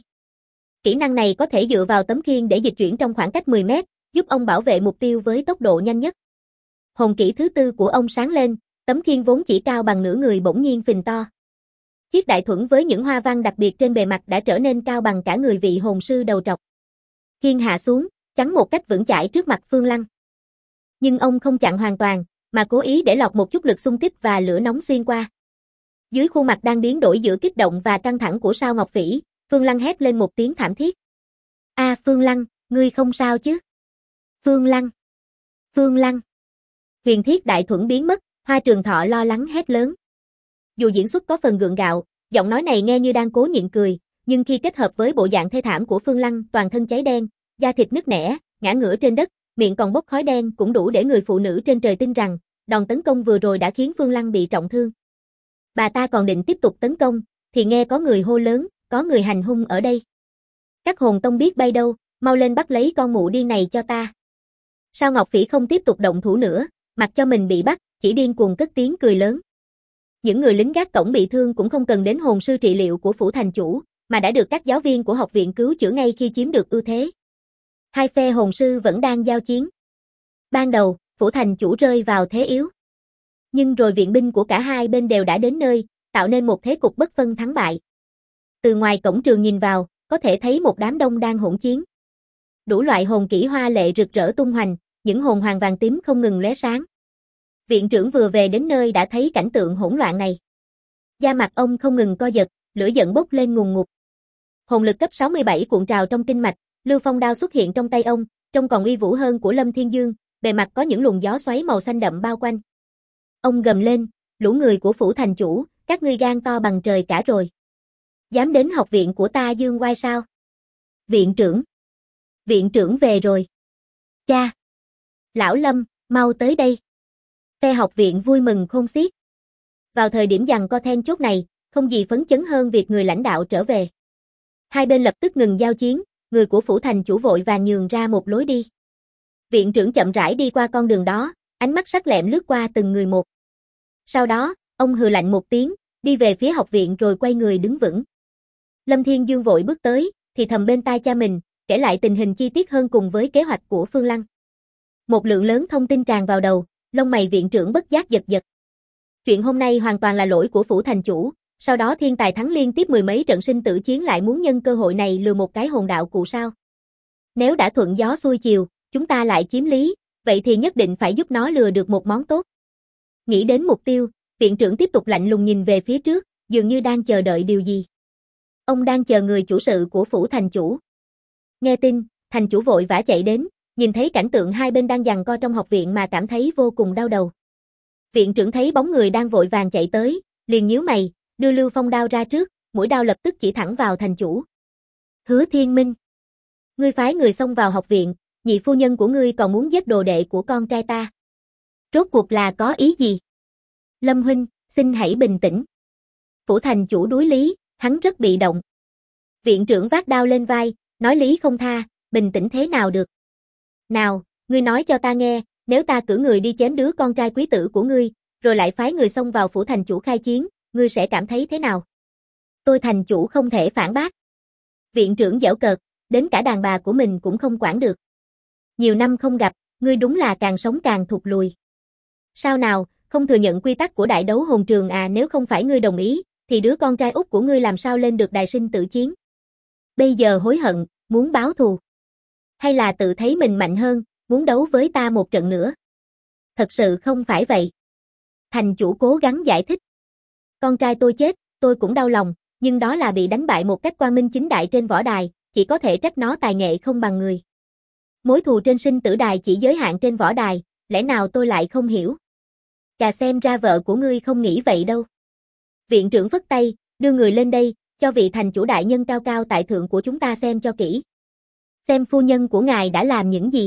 Kỹ năng này có thể dựa vào tấm khiên để dịch chuyển trong khoảng cách 10 mét, giúp ông bảo vệ mục tiêu với tốc độ nhanh nhất. Hồn kỹ thứ tư của ông sáng lên, tấm khiên vốn chỉ cao bằng nửa người bỗng nhiên phình to. Chiếc đại thuẫn với những hoa văn đặc biệt trên bề mặt đã trở nên cao bằng cả người vị hồn sư đầu trọc. Khiên hạ xuống, chắn một cách vững chãi trước mặt Phương Lăng. Nhưng ông không chặn hoàn toàn, mà cố ý để lọt một chút lực xung kích và lửa nóng xuyên qua. Dưới khuôn mặt đang biến đổi giữa kích động và căng thẳng của Sao Ngọc Phỉ, Phương Lăng hét lên một tiếng thảm thiết. Phương Lăng, ngươi không sao chứ? Phương Lăng! Phương Lăng! Huyền thiết đại thuẫn biến mất, Hoa Trường Thọ lo lắng hét lớn. Dù diễn xuất có phần gượng gạo, giọng nói này nghe như đang cố nhịn cười, nhưng khi kết hợp với bộ dạng thê thảm của Phương Lăng toàn thân cháy đen, da thịt nứt nẻ, ngã ngửa trên đất, miệng còn bốc khói đen cũng đủ để người phụ nữ trên trời tin rằng, đòn tấn công vừa rồi đã khiến Phương Lăng bị trọng thương. Bà ta còn định tiếp tục tấn công, thì nghe có người hô lớn, có người hành hung ở đây. Các hồn tông biết bay đâu, mau lên bắt lấy con mụ điên này cho ta. Sao Ngọc Phỉ không tiếp tục động thủ nữa, mặc cho mình bị bắt, chỉ điên cuồng cất tiếng cười lớn. Những người lính gác cổng bị thương cũng không cần đến hồn sư trị liệu của phủ thành chủ, mà đã được các giáo viên của học viện cứu chữa ngay khi chiếm được ưu thế. Hai phe hồn sư vẫn đang giao chiến. Ban đầu, phủ thành chủ rơi vào thế yếu. Nhưng rồi viện binh của cả hai bên đều đã đến nơi, tạo nên một thế cục bất phân thắng bại. Từ ngoài cổng trường nhìn vào, có thể thấy một đám đông đang hỗn chiến. Đủ loại hồn kỹ hoa lệ rực rỡ tung hoành, những hồn hoàng vàng tím không ngừng lóe sáng. Viện trưởng vừa về đến nơi đã thấy cảnh tượng hỗn loạn này. Da mặt ông không ngừng co giật, lửa giận bốc lên ngùn ngụt. Hồn lực cấp 67 cuộn trào trong kinh mạch, Lưu Phong đao xuất hiện trong tay ông, trông còn uy vũ hơn của Lâm Thiên Dương, bề mặt có những luồng gió xoáy màu xanh đậm bao quanh. Ông gầm lên, lũ người của phủ thành chủ, các ngươi gan to bằng trời cả rồi. Dám đến học viện của ta dương oai sao? Viện trưởng về rồi. Cha! Lão Lâm, mau tới đây. Phe học viện vui mừng khôn xiết. Vào thời điểm giằng co then chốt này, không gì phấn chấn hơn việc người lãnh đạo trở về. Hai bên lập tức ngừng giao chiến, người của phủ thành chủ vội vàng nhường ra một lối đi. Viện trưởng chậm rãi đi qua con đường đó, ánh mắt sắc lẹm lướt qua từng người một. Sau đó, ông hừ lạnh một tiếng, đi về phía học viện rồi quay người đứng vững. Lâm Thiên Dương vội bước tới, thì thầm bên tai cha mình, kể lại tình hình chi tiết hơn cùng với kế hoạch của Phương Lăng. Một lượng lớn thông tin tràn vào đầu, lông mày viện trưởng bất giác giật giật. Chuyện hôm nay hoàn toàn là lỗi của phủ thành chủ, sau đó thiên tài thắng liên tiếp mười mấy trận sinh tử chiến lại muốn nhân cơ hội này lừa một cái hồn đạo cụ sao. Nếu đã thuận gió xuôi chiều, chúng ta lại chiếm lý, vậy thì nhất định phải giúp nó lừa được một món tốt. Nghĩ đến mục tiêu, viện trưởng tiếp tục lạnh lùng nhìn về phía trước, dường như đang chờ đợi điều gì. Ông đang chờ người chủ sự của phủ thành chủ. Nghe tin, thành chủ vội vã chạy đến, nhìn thấy cảnh tượng hai bên đang giằng co trong học viện mà cảm thấy vô cùng đau đầu. Viện trưởng thấy bóng người đang vội vàng chạy tới, liền nhíu mày, đưa Lưu Phong đao ra trước, mũi đao lập tức chỉ thẳng vào thành chủ. Hứa Thiên Minh, ngươi phái người xông vào học viện, nhị phu nhân của ngươi còn muốn giết đồ đệ của con trai ta. Rốt cuộc là có ý gì? Lâm huynh, xin hãy bình tĩnh. Phủ thành chủ đối lý, hắn rất bị động. Viện trưởng vác đao lên vai, nói lý không tha, bình tĩnh thế nào được. Nào, ngươi nói cho ta nghe, nếu ta cử người đi chém đứa con trai quý tử của ngươi, rồi lại phái người xông vào phủ thành chủ khai chiến, ngươi sẽ cảm thấy thế nào? Tôi thành chủ không thể phản bác. Viện trưởng giễu cợt, đến cả đàn bà của mình cũng không quản được. Nhiều năm không gặp, ngươi đúng là càng sống càng thụt lùi. Sao nào, không thừa nhận quy tắc của đại đấu hồn trường à? Nếu không phải ngươi đồng ý, thì đứa con trai út của ngươi làm sao lên được đài sinh tử chiến? Bây giờ hối hận, muốn báo thù. Hay là tự thấy mình mạnh hơn, muốn đấu với ta một trận nữa? Thật sự không phải vậy. Thành chủ cố gắng giải thích. Con trai tôi chết, tôi cũng đau lòng, nhưng đó là bị đánh bại một cách quang minh chính đại trên võ đài, chỉ có thể trách nó tài nghệ không bằng người. Mối thù trên sinh tử đài chỉ giới hạn trên võ đài, lẽ nào tôi lại không hiểu? Chà, xem ra vợ của ngươi không nghĩ vậy đâu. Viện trưởng phất tay, đưa người lên đây, cho vị thành chủ đại nhân cao cao tại thượng của chúng ta xem cho kỹ. Xem phu nhân của ngài đã làm những gì.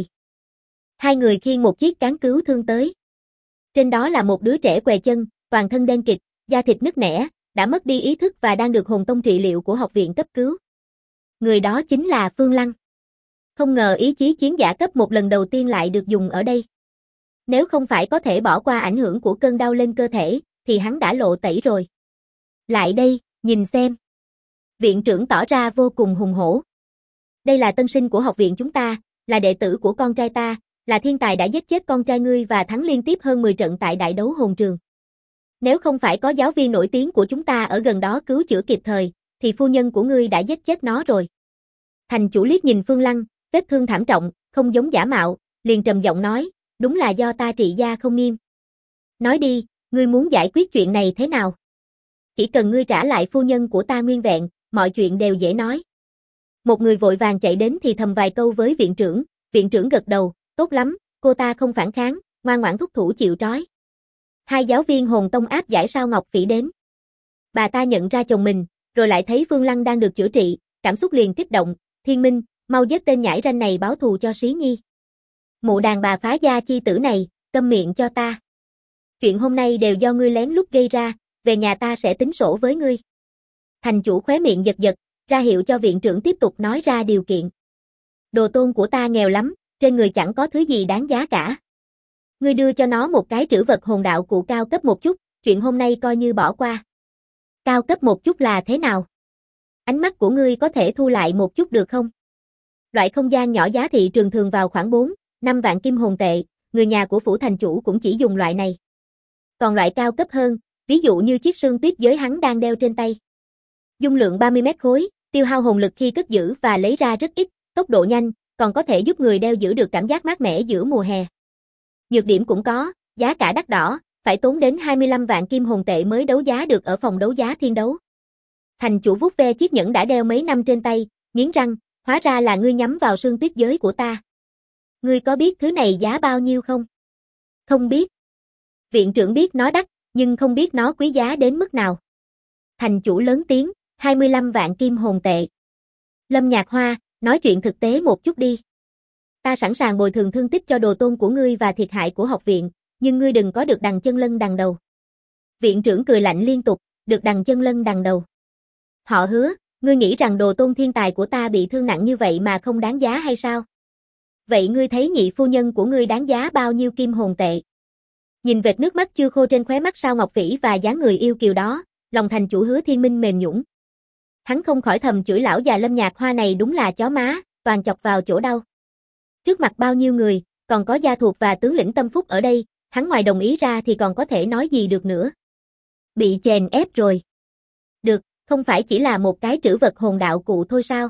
Hai người khiêng một chiếc cán cứu thương tới. Trên đó là một đứa trẻ què chân, toàn thân đen kịt, da thịt nứt nẻ, đã mất đi ý thức và đang được hồn tông trị liệu của học viện cấp cứu. Người đó chính là Phương Lăng. Không ngờ ý chí chiến giả cấp một lần đầu tiên lại được dùng ở đây. Nếu không phải có thể bỏ qua ảnh hưởng của cơn đau lên cơ thể, thì hắn đã lộ tẩy rồi. Lại đây, nhìn xem. Viện trưởng tỏ ra vô cùng hùng hổ. Đây là tân sinh của học viện chúng ta, là đệ tử của con trai ta, là thiên tài đã giết chết con trai ngươi và thắng liên tiếp hơn 10 trận tại đại đấu hồn trường. Nếu không phải có giáo viên nổi tiếng của chúng ta ở gần đó cứu chữa kịp thời, thì phu nhân của ngươi đã giết chết nó rồi. Thành chủ liếc nhìn Phương Lăng, vết thương thảm trọng, không giống giả mạo, liền trầm giọng nói, đúng là do ta trị gia không nghiêm. Nói đi, ngươi muốn giải quyết chuyện này thế nào? Chỉ cần ngươi trả lại phu nhân của ta nguyên vẹn, mọi chuyện đều dễ nói. Một người vội vàng chạy đến thì thầm vài câu với viện trưởng gật đầu, tốt lắm, cô ta không phản kháng, ngoan ngoãn thúc thủ chịu trói. Hai giáo viên hồn tông áp giải Sao Ngọc Phỉ đến. Bà ta nhận ra chồng mình, rồi lại thấy Phương Lăng đang được chữa trị, cảm xúc liền kích động, Thiên Minh, mau giết tên nhãi ranh này báo thù cho Xí Nhi. Mụ đàn bà phá gia chi tử này, câm miệng cho ta. Chuyện hôm nay đều do ngươi lén lút gây ra, về nhà ta sẽ tính sổ với ngươi. Thành chủ khóe miệng giật giật, ra hiệu cho viện trưởng tiếp tục nói ra điều kiện. Đồ tôn của ta nghèo lắm, trên người chẳng có thứ gì đáng giá cả. Ngươi đưa cho nó một cái trữ vật hồn đạo cụ cao cấp một chút, chuyện hôm nay coi như bỏ qua. Cao cấp một chút là thế nào? Ánh mắt của ngươi có thể thu lại một chút được không? Loại không gian nhỏ giá thị trường thường vào khoảng 4-5 vạn kim hồn tệ, người nhà của phủ thành chủ cũng chỉ dùng loại này. Còn loại cao cấp hơn, ví dụ như chiếc sương tuyết giới hắn đang đeo trên tay. Dung lượng 30 mét khối, tiêu hao hồn lực khi cất giữ và lấy ra rất ít, tốc độ nhanh, còn có thể giúp người đeo giữ được cảm giác mát mẻ giữa mùa hè. Nhược điểm cũng có, giá cả đắt đỏ, phải tốn đến 25 vạn kim hồn tệ mới đấu giá được ở phòng đấu giá thiên đấu. Thành chủ vuốt ve chiếc nhẫn đã đeo mấy năm trên tay, nghiến răng, hóa ra là ngươi nhắm vào sương tuyết giới của ta. Ngươi có biết thứ này giá bao nhiêu không? Không biết. Viện trưởng biết nó đắt, nhưng không biết nó quý giá đến mức nào. Thành chủ lớn tiếng, 25 vạn kim hồn tệ. Lâm Nhạc Hoa, nói chuyện thực tế một chút đi. Ta sẵn sàng bồi thường thương tích cho đồ tôn của ngươi và thiệt hại của học viện, nhưng ngươi đừng có được đằng chân lân đằng đầu. Viện trưởng cười lạnh liên tục, được đằng chân lân đằng đầu. Họ Hứa, ngươi nghĩ rằng đồ tôn thiên tài của ta bị thương nặng như vậy mà không đáng giá hay sao? Vậy ngươi thấy nhị phu nhân của ngươi đáng giá bao nhiêu kim hồn tệ? Nhìn vệt nước mắt chưa khô trên khóe mắt Sao Ngọc Phỉ và dáng người yêu kiều đó, lòng thành chủ Hứa Thiên Minh mềm nhũn. Hắn không khỏi thầm chửi lão già Lâm Nhạc Hoa này đúng là chó má, toàn chọc vào chỗ đau. Trước mặt bao nhiêu người, còn có gia thuộc và tướng lĩnh Tâm Phúc ở đây, hắn ngoài đồng ý ra thì còn có thể nói gì được nữa. Bị chèn ép rồi. Được, không phải chỉ là một cái trữ vật hồn đạo cụ thôi sao?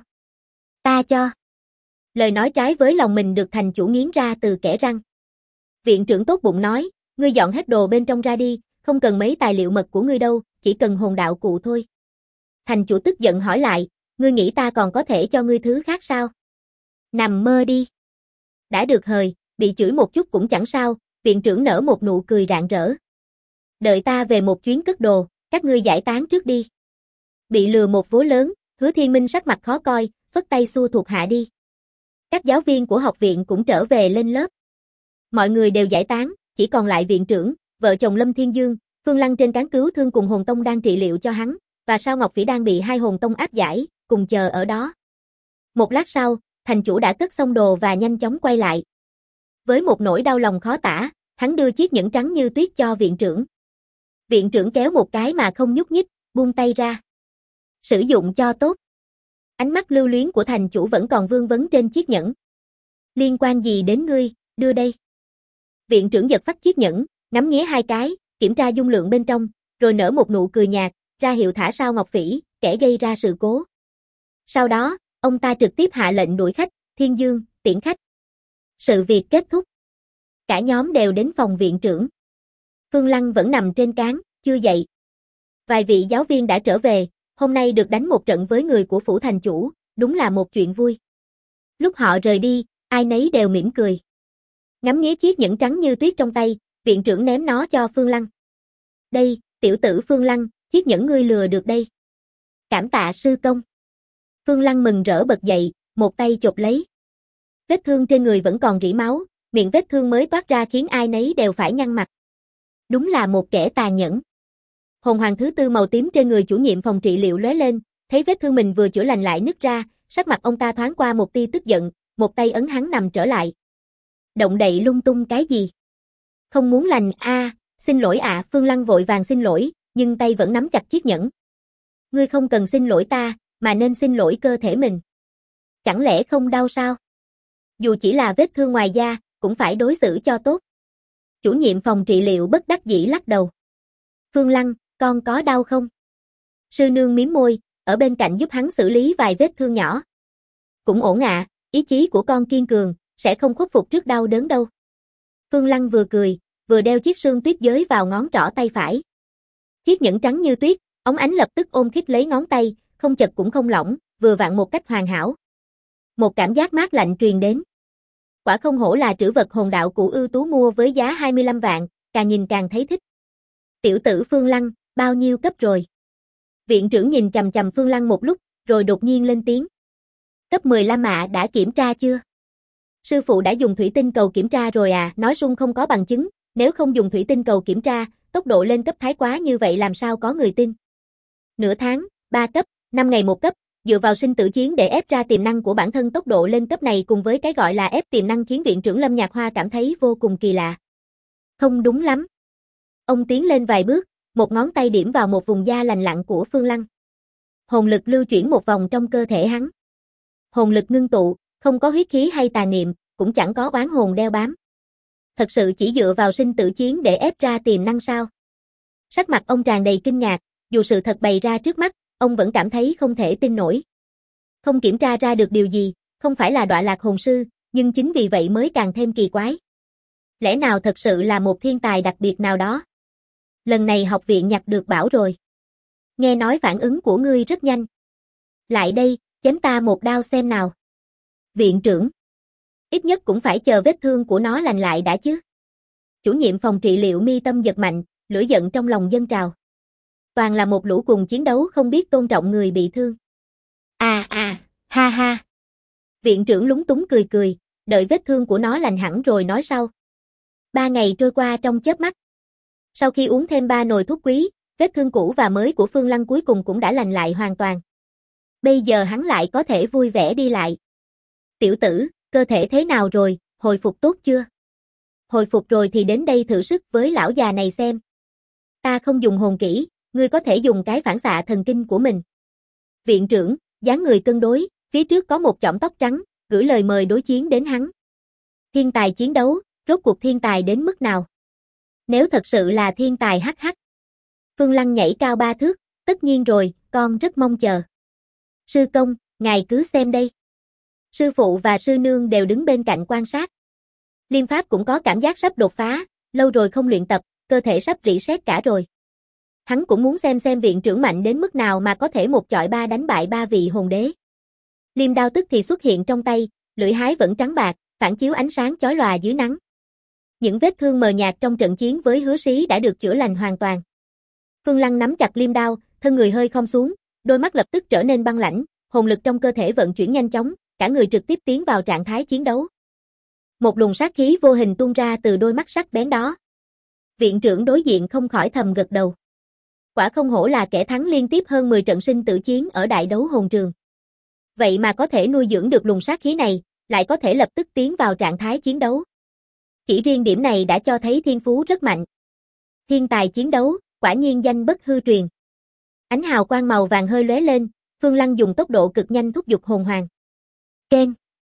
Ta cho. Lời nói trái với lòng mình được thành chủ nghiến ra từ kẽ răng. Viện trưởng tốt bụng nói, ngươi dọn hết đồ bên trong ra đi, không cần mấy tài liệu mật của ngươi đâu, chỉ cần hồn đạo cụ thôi. Thành chủ tức giận hỏi lại, ngươi nghĩ ta còn có thể cho ngươi thứ khác sao? Nằm mơ đi. Đã được hời, bị chửi một chút cũng chẳng sao, viện trưởng nở một nụ cười rạng rỡ. Đợi ta về một chuyến cất đồ, các ngươi giải tán trước đi. Bị lừa một vố lớn, Hứa Thiên Minh sắc mặt khó coi, phất tay xua thuộc hạ đi. Các giáo viên của học viện cũng trở về lên lớp. Mọi người đều giải tán, chỉ còn lại viện trưởng, vợ chồng Lâm Thiên Dương, Phương Lăng trên cán cứu thương cùng hồn tông đang trị liệu cho hắn, và Sao Ngọc Phỉ đang bị hai hồn tông áp giải, cùng chờ ở đó. Một lát sau, thành chủ đã cất xong đồ và nhanh chóng quay lại. Với một nỗi đau lòng khó tả, hắn đưa chiếc nhẫn trắng như tuyết cho viện trưởng. Viện trưởng kéo một cái mà không nhúc nhích, buông tay ra. Sử dụng cho tốt. Ánh mắt lưu luyến của thành chủ vẫn còn vương vấn trên chiếc nhẫn. Liên quan gì đến ngươi, đưa đây. Viện trưởng giật phắt chiếc nhẫn, ngắm nghía hai cái, kiểm tra dung lượng bên trong, rồi nở một nụ cười nhạt, ra hiệu thả Sao Ngọc Phỉ, kẻ gây ra sự cố. Sau đó, ông ta trực tiếp hạ lệnh đuổi khách, Thiên Dương, tiễn khách. Sự việc kết thúc. Cả nhóm đều đến phòng viện trưởng. Phương Lăng vẫn nằm trên cán, chưa dậy. Vài vị giáo viên đã trở về, hôm nay được đánh một trận với người của phủ thành chủ, đúng là một chuyện vui. Lúc họ rời đi, ai nấy đều mỉm cười. Ngắm nghía chiếc nhẫn trắng như tuyết trong tay, viện trưởng ném nó cho Phương Lăng. Đây, tiểu tử Phương Lăng, chiếc nhẫn ngươi lừa được đây. Cảm tạ sư công. Phương Lăng mừng rỡ bật dậy, một tay chộp lấy. Vết thương trên người vẫn còn rỉ máu, miệng vết thương mới toát ra khiến ai nấy đều phải nhăn mặt. Đúng là một kẻ tàn nhẫn. Hồn hoàng thứ tư màu tím trên người chủ nhiệm phòng trị liệu lóe lên, thấy vết thương mình vừa chữa lành lại nứt ra, sắc mặt ông ta thoáng qua một tia tức giận, một tay ấn hắn nằm trở lại. Động đậy lung tung cái gì? Không muốn lành xin lỗi ạ. Phương Lăng vội vàng xin lỗi, nhưng tay vẫn nắm chặt chiếc nhẫn. Ngươi không cần xin lỗi ta, mà nên xin lỗi cơ thể mình. Chẳng lẽ không đau sao? Dù chỉ là vết thương ngoài da, cũng phải đối xử cho tốt. Chủ nhiệm phòng trị liệu bất đắc dĩ lắc đầu. Phương Lăng, con có đau không? Sư nương mím môi, ở bên cạnh giúp hắn xử lý vài vết thương nhỏ. Cũng ổn ạ, ý chí của con kiên cường, sẽ không khuất phục trước đau đớn đâu. Phương Lăng vừa cười, vừa đeo chiếc sương tuyết giới vào ngón trỏ tay phải. Chiếc nhẫn trắng như tuyết, óng ánh lập tức ôm khít lấy ngón tay, không chật cũng không lỏng, vừa vặn một cách hoàn hảo. Một cảm giác mát lạnh truyền đến. Quả không hổ là trữ vật hồn đạo cụ ưu tú mua với giá 25 vạn, càng nhìn càng thấy thích. Tiểu tử Phương Lăng, bao nhiêu cấp rồi? Viện trưởng nhìn chằm chằm Phương Lăng một lúc, rồi đột nhiên lên tiếng. Cấp 15 ạ, đã kiểm tra chưa? Sư phụ đã dùng thủy tinh cầu kiểm tra rồi à, nói sung không có bằng chứng, nếu không dùng thủy tinh cầu kiểm tra, tốc độ lên cấp thái quá như vậy làm sao có người tin. Nửa tháng, 3 cấp, 5 ngày 1 cấp, dựa vào sinh tử chiến để ép ra tiềm năng của bản thân, tốc độ lên cấp này cùng với cái gọi là ép tiềm năng khiến viện trưởng Lâm Nhạc Hoa cảm thấy vô cùng kỳ lạ. Không đúng lắm. Ông tiến lên vài bước, một ngón tay điểm vào một vùng da lành lặn của Phương Lăng. Hồn lực lưu chuyển một vòng trong cơ thể hắn. Hồn lực ngưng tụ, không có huyết khí hay tà niệm, cũng chẳng có oán hồn đeo bám. Thật sự chỉ dựa vào sinh tử chiến để ép ra tiềm năng sao? Sắc mặt ông tràn đầy kinh ngạc, dù sự thật bày ra trước mắt, ông vẫn cảm thấy không thể tin nổi. Không kiểm tra ra được điều gì, không phải là đọa lạc hồn sư, nhưng chính vì vậy mới càng thêm kỳ quái. Lẽ nào thật sự là một thiên tài đặc biệt nào đó? Lần này học viện nhặt được bảo rồi. Nghe nói phản ứng của ngươi rất nhanh. Lại đây, chém ta một đao xem nào. Viện trưởng. Ít nhất cũng phải chờ vết thương của nó lành lại đã chứ. Chủ nhiệm phòng trị liệu mi tâm giật mạnh, lửa giận trong lòng dâng trào. Toàn là một lũ cùng chiến đấu không biết tôn trọng người bị thương. Ha ha. Viện trưởng lúng túng cười cười, đợi vết thương của nó lành hẳn rồi nói sau. 3 ngày trôi qua trong chớp mắt. Sau khi uống thêm 3 nồi thuốc quý, Vết thương cũ và mới của Phương Lăng cuối cùng cũng đã lành lại hoàn toàn. Bây giờ hắn lại có thể vui vẻ đi lại. Tiểu tử, cơ thể thế nào rồi, hồi phục tốt chưa? Hồi phục rồi thì đến đây thử sức với lão già này xem. Ta không dùng hồn kỹ, ngươi có thể dùng cái phản xạ thần kinh của mình. Viện trưởng, dáng người cân đối, phía trước có một chõm tóc trắng, gửi lời mời đối chiến đến hắn. Thiên tài chiến đấu, rốt cuộc thiên tài đến mức nào? Nếu thật sự là thiên tài hắc. Phương Lăng nhảy cao 3 thước, tất nhiên rồi, con rất mong chờ. Sư công, ngài cứ xem đây. Sư phụ và sư nương đều đứng bên cạnh quan sát. Liêm Pháp cũng có cảm giác sắp đột phá, lâu rồi không luyện tập, cơ thể sắp reset cả rồi. Hắn cũng muốn xem viện trưởng mạnh đến mức nào mà có thể một chọi ba đánh bại 3 vị hồn đế. Liêm đao tức thì xuất hiện trong tay, lưỡi hái vẫn trắng bạc, phản chiếu ánh sáng chói lòa dưới nắng. Những vết thương mờ nhạt trong trận chiến với Hứa Sĩ đã được chữa lành hoàn toàn. Phương Lăng nắm chặt liêm đao, thân người hơi khom xuống, đôi mắt lập tức trở nên băng lãnh, hồn lực trong cơ thể vận chuyển nhanh chóng, cả người trực tiếp tiến vào trạng thái chiến đấu. Một luồng sát khí vô hình tuôn ra từ đôi mắt sắc bén đó. Viện trưởng đối diện không khỏi thầm gật đầu. Quả không hổ là kẻ thắng liên tiếp hơn 10 trận sinh tử chiến ở đại đấu hồn trường. Vậy mà có thể nuôi dưỡng được luồng sát khí này, lại có thể lập tức tiến vào trạng thái chiến đấu. Chỉ riêng điểm này đã cho thấy thiên phú rất mạnh. Thiên tài chiến đấu, quả nhiên danh bất hư truyền. Ánh hào quang màu vàng hơi lóe lên, Phương Lăng dùng tốc độ cực nhanh thúc giục hồn hoàng. Keng.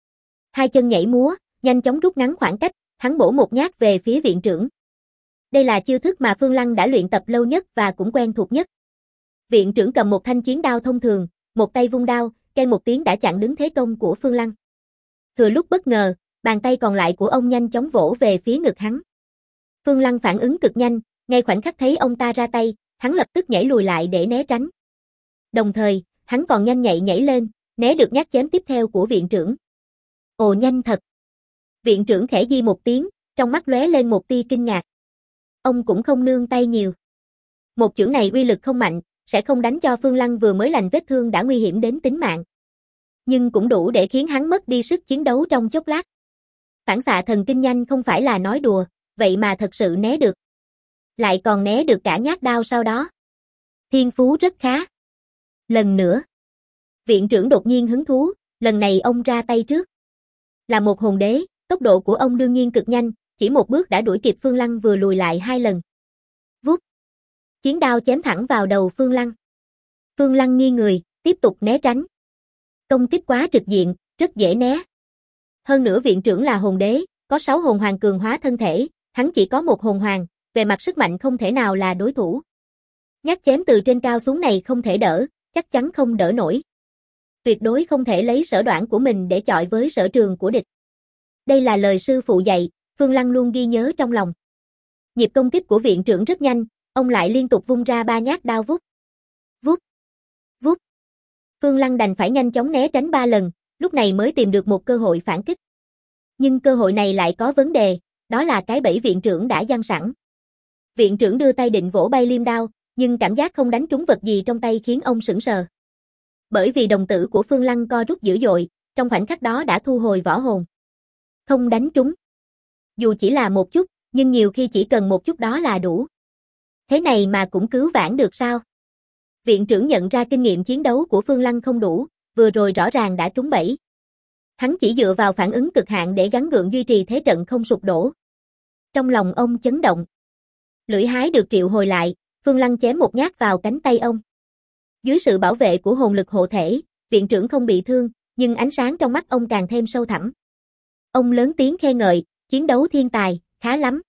Hai chân nhảy múa, nhanh chóng rút ngắn khoảng cách, hắn bổ một nhát về phía viện trưởng. Đây là chiêu thức mà Phương Lăng đã luyện tập lâu nhất và cũng quen thuộc nhất. Viện trưởng cầm một thanh chiến đao thông thường, một tay vung đao, keng một tiếng đã chặn đứng thế công của Phương Lăng. Thừa lúc bất ngờ, bàn tay còn lại của ông nhanh chóng vỗ về phía ngực hắn. Phương Lăng phản ứng cực nhanh, ngay khoảnh khắc thấy ông ta ra tay, hắn lập tức nhảy lùi lại để né tránh. Đồng thời, hắn còn nhanh nhạy nhảy lên, né được nhát chém tiếp theo của viện trưởng. Ồ, nhanh thật. Viện trưởng khẽ di một tiếng, trong mắt lóe lên một tia kinh ngạc. Ông cũng không nương tay nhiều. Một chưởng này uy lực không mạnh, sẽ không đánh cho Phương Lăng vừa mới lành vết thương đã nguy hiểm đến tính mạng. Nhưng cũng đủ để khiến hắn mất đi sức chiến đấu trong chốc lát. Phản xạ thần kinh nhanh không phải là nói đùa, vậy mà thật sự né được. Lại còn né được cả nhát đao sau đó. Thiên phú rất khá. Lần nữa. Viện trưởng đột nhiên hứng thú, lần này ông ra tay trước. Là một hồn đế, tốc độ của ông đương nhiên cực nhanh, chỉ một bước đã đuổi kịp Phương Lăng vừa lùi lại 2 lần. Vút. Chiến đao chém thẳng vào đầu Phương Lăng. Phương Lăng nghiêng người, tiếp tục né tránh. Công kích quá trực diện, rất dễ né. Hơn nữa viện trưởng là hồn đế, có 6 hồn hoàng cường hóa thân thể, hắn chỉ có 1 hồn hoàng, về mặt sức mạnh không thể nào là đối thủ. Nhát chém từ trên cao xuống này không thể đỡ, chắc chắn không đỡ nổi. Tuyệt đối không thể lấy sở đoản của mình để chọi với sở trường của địch. Đây là lời sư phụ dạy, Phương Lăng luôn ghi nhớ trong lòng. Nhịp công kích của viện trưởng rất nhanh, ông lại liên tục vung ra 3 nhát đao vút. Vút. Vút. Phương Lăng đành phải nhanh chóng né tránh 3 lần, lúc này mới tìm được một cơ hội phản kích. Nhưng cơ hội này lại có vấn đề, đó là cái bẫy viện trưởng đã giăng sẵn. Viện trưởng đưa tay định vỗ bay liêm đao, nhưng cảm giác không đánh trúng vật gì trong tay khiến ông sững sờ. Bởi vì đồng tử của Phương Lăng co rút dữ dội, trong khoảnh khắc đó đã thu hồi võ hồn. Không đánh trúng. Dù chỉ là một chút, nhưng nhiều khi chỉ cần một chút đó là đủ. Thế này mà cũng cứu vãn được sao? Viện trưởng nhận ra kinh nghiệm chiến đấu của Phương Lăng không đủ, vừa rồi rõ ràng đã trúng bẫy. Hắn chỉ dựa vào phản ứng cực hạn để gắng gượng duy trì thế trận không sụp đổ. Trong lòng ông chấn động. Lưỡi hái được triệu hồi lại, Phương Lăng chém một nhát vào cánh tay ông. Dưới sự bảo vệ của hồn lực hộ thể, viện trưởng không bị thương, nhưng ánh sáng trong mắt ông càng thêm sâu thẳm. Ông lớn tiếng khen ngợi, chiến đấu thiên tài, khá lắm.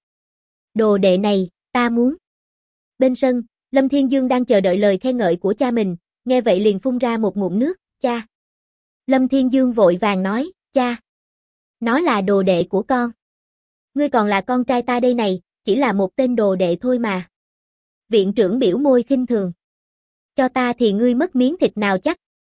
Đồ đệ này, ta muốn. Bên sân, Lâm Thiên Dương đang chờ đợi lời khen ngợi của cha mình, nghe vậy liền phun ra một ngụm nước, cha. Lâm Thiên Dương vội vàng nói, cha. Nó là đồ đệ của con. Ngươi còn là con trai ta đây này, chỉ là một tên đồ đệ thôi mà. Viện trưởng biểu môi khinh thường. Cho ta thì ngươi mất miếng thịt nào chắc.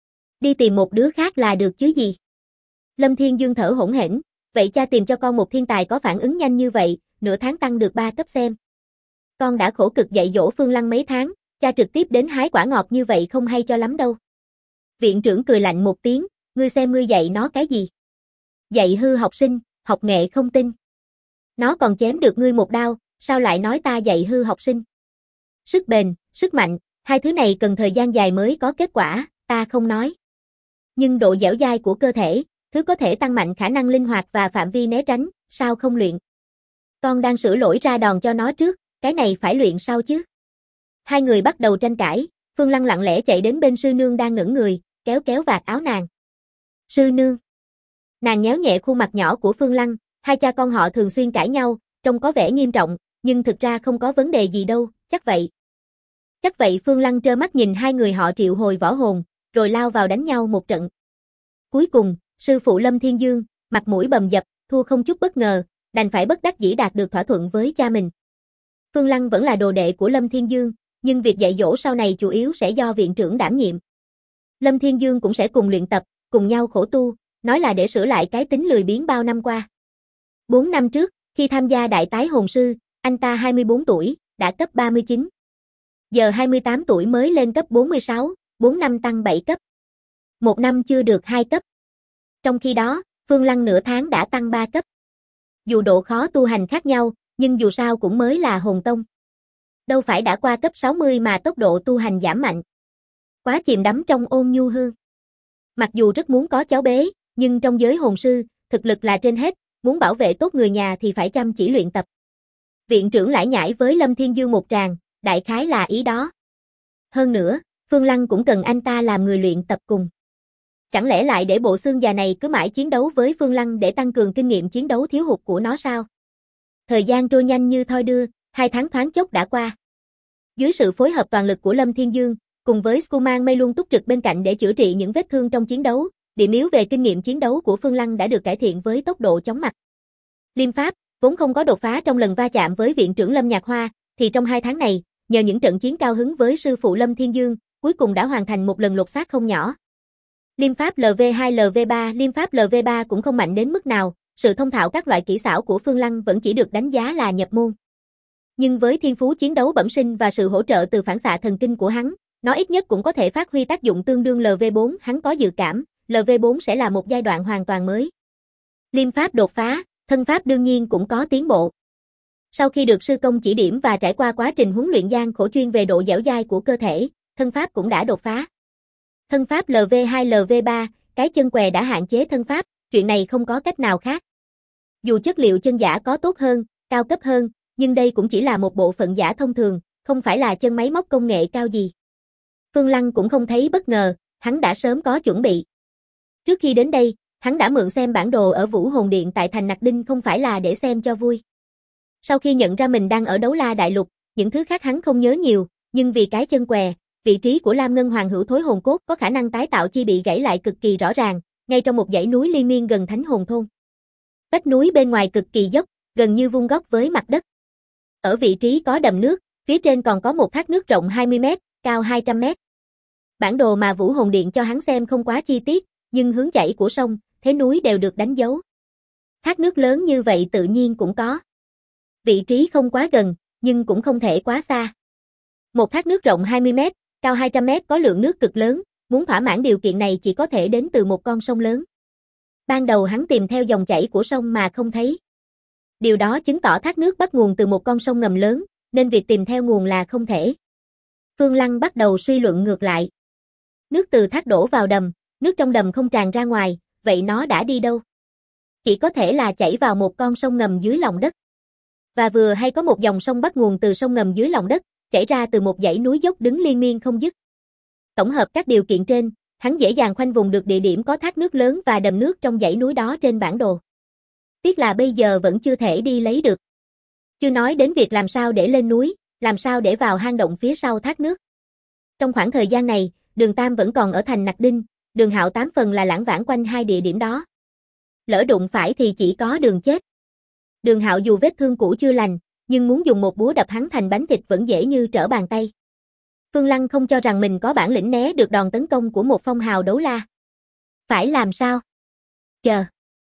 Đi tìm một đứa khác là được chứ gì. Lâm Thiên Dương thở hổn hển, vậy cha tìm cho con một thiên tài có phản ứng nhanh như vậy, nửa tháng tăng được 3 cấp xem. Con đã khổ cực dạy dỗ Phương Lăng mấy tháng, cha trực tiếp đến hái quả ngọt như vậy không hay cho lắm đâu. Viện trưởng cười lạnh một tiếng, ngươi xem ngươi dạy nó cái gì? Dạy hư học sinh, học nghệ không tin. Nó còn chém được ngươi một đao, sao lại nói ta dạy hư học sinh? sức bền, sức mạnh, hai thứ này cần thời gian dài mới có kết quả, ta không nói. Nhưng độ dẻo dai của cơ thể, thứ có thể tăng mạnh khả năng linh hoạt và phạm vi né tránh, sao không luyện? Con đang sửa lỗi ra đòn cho nó trước, cái này phải luyện sau chứ. Hai người bắt đầu tranh cãi, Phương Lăng lặng lẽ chạy đến bên sư nương đang ngẩn người, kéo kéo vạt áo nàng. Sư nương. Nàng nhéo nhẹ khuôn mặt nhỏ của Phương Lăng, hai cha con họ thường xuyên cãi nhau, trông có vẻ nghiêm trọng, nhưng thực ra không có vấn đề gì đâu, chắc vậy. Chắc vậy Phương Lăng trơ mắt nhìn hai người họ triệu hồi võ hồn, rồi lao vào đánh nhau một trận. Cuối cùng, sư phụ Lâm Thiên Dương, mặt mũi bầm dập, thua không chút bất ngờ, đành phải bất đắc dĩ đạt được thỏa thuận với cha mình. Phương Lăng vẫn là đồ đệ của Lâm Thiên Dương, nhưng việc dạy dỗ sau này chủ yếu sẽ do viện trưởng đảm nhiệm. Lâm Thiên Dương cũng sẽ cùng luyện tập, cùng nhau khổ tu, nói là để sửa lại cái tính lười biếng bao năm qua. 4 năm trước, khi tham gia đại tái hồn sư, anh ta 24 tuổi, đã cấp 39. Giờ 28 tuổi mới lên cấp 46, 4 năm tăng 7 cấp. 1 năm chưa được 2 cấp. Trong khi đó, Phương Lăng nửa tháng đã tăng 3 cấp. Dù độ khó tu hành khác nhau, nhưng dù sao cũng mới là hồn tông. Đâu phải đã qua cấp 60 mà tốc độ tu hành giảm mạnh. Quá chìm đắm trong ôn nhu hương. Mặc dù rất muốn có cháu bế, nhưng trong giới hồn sư, thực lực là trên hết, muốn bảo vệ tốt người nhà thì phải chăm chỉ luyện tập. Viện trưởng lải nhải với Lâm Thiên Dương một tràng, đại khái là ý đó. Hơn nữa, Phương Lăng cũng cần anh ta làm người luyện tập cùng. Chẳng lẽ lại để bộ xương già này cứ mãi chiến đấu với Phương Lăng để tăng cường kinh nghiệm chiến đấu thiếu hụt của nó sao? Thời gian trôi nhanh như thoi đưa, 2 tháng thoáng chốc đã qua. Dưới sự phối hợp toàn lực của Lâm Thiên Dương, cùng với Skuman Mây luôn túc trực bên cạnh để chữa trị những vết thương trong chiến đấu, điểm yếu về kinh nghiệm chiến đấu của Phương Lăng đã được cải thiện với tốc độ chóng mặt. Liêm pháp, vốn không có đột phá trong lần va chạm với viện trưởng Lâm Nhạc Hoa, thì trong 2 tháng này, nhờ những trận chiến cao hứng với sư phụ Lâm Thiên Dương, cuối cùng đã hoàn thành một lần lột xác không nhỏ. Liêm pháp LV2 LV3, liêm pháp LV3 cũng không mạnh đến mức nào, sự thông thạo các loại kỹ xảo của Phương Lăng vẫn chỉ được đánh giá là nhập môn. Nhưng với thiên phú chiến đấu bẩm sinh và sự hỗ trợ từ phản xạ thần kinh của hắn, nó ít nhất cũng có thể phát huy tác dụng tương đương LV4, hắn có dự cảm, LV4 sẽ là một giai đoạn hoàn toàn mới. Liêm pháp đột phá, thân pháp đương nhiên cũng có tiến bộ. Sau khi được sư công chỉ điểm và trải qua quá trình huấn luyện gian khổ chuyên về độ dẻo dai của cơ thể, thân pháp cũng đã đột phá. Thân pháp LV2 LV3, cái chân què đã hạn chế thân pháp, chuyện này không có cách nào khác. Dù chất liệu chân giả có tốt hơn, cao cấp hơn, nhưng đây cũng chỉ là một bộ phận giả thông thường, không phải là chân máy móc công nghệ cao gì. Phương Lăng cũng không thấy bất ngờ, hắn đã sớm có chuẩn bị. Trước khi đến đây, hắn đã mượn xem bản đồ ở Vũ Hồn Điện tại thành Nặc Đinh không phải là để xem cho vui. Sau khi nhận ra mình đang ở Đấu La Đại Lục, những thứ khác hắn không nhớ nhiều, nhưng vì cái chân què, vị trí của Lam Ngân Hoàng hữu thối hồn cốt có khả năng tái tạo chi bị gãy lại cực kỳ rõ ràng, ngay trong một dãy núi liên miên gần Thánh Hồn Thôn. Vách núi bên ngoài cực kỳ dốc, gần như vuông góc với mặt đất. Ở vị trí có đầm nước, phía trên còn có một thác nước rộng 20 m, cao 200 m. Bản đồ mà Vũ Hồn Điện cho hắn xem không quá chi tiết, nhưng hướng chảy của sông, thế núi đều được đánh dấu. Thác nước lớn như vậy tự nhiên cũng có. Vị trí không quá gần, nhưng cũng không thể quá xa. Một thác nước rộng 20 m, cao 200 m có lượng nước cực lớn, muốn thỏa mãn điều kiện này chỉ có thể đến từ một con sông lớn. Ban đầu hắn tìm theo dòng chảy của sông mà không thấy. Điều đó chứng tỏ thác nước bắt nguồn từ một con sông ngầm lớn, nên việc tìm theo nguồn là không thể. Phương Lăng bắt đầu suy luận ngược lại. Nước từ thác đổ vào đầm, nước trong đầm không tràn ra ngoài, vậy nó đã đi đâu? Chỉ có thể là chảy vào một con sông ngầm dưới lòng đất. Và vừa hay có một dòng sông bắt nguồn từ sông ngầm dưới lòng đất, chảy ra từ một dãy núi dốc đứng liên miên không dứt. Tổng hợp các điều kiện trên, hắn dễ dàng khoanh vùng được địa điểm có thác nước lớn và đầm nước trong dãy núi đó trên bản đồ. Tiếc là bây giờ vẫn chưa thể đi lấy được. Chưa nói đến việc làm sao để lên núi, làm sao để vào hang động phía sau thác nước. Trong khoảng thời gian này, Đường Tam vẫn còn ở thành Nặc Đinh, Đường Hạo 8 phần là lảng vảng quanh hai địa điểm đó. Lỡ đụng phải thì chỉ có đường chết. Đường Hạo dù vết thương cũ chưa lành, nhưng muốn dùng một búa đập hắn thành bánh thịt vẫn dễ như trở bàn tay. Phương Lăng không cho rằng mình có bản lĩnh né được đòn tấn công của một phong hào đấu la. Phải làm sao? Chờ.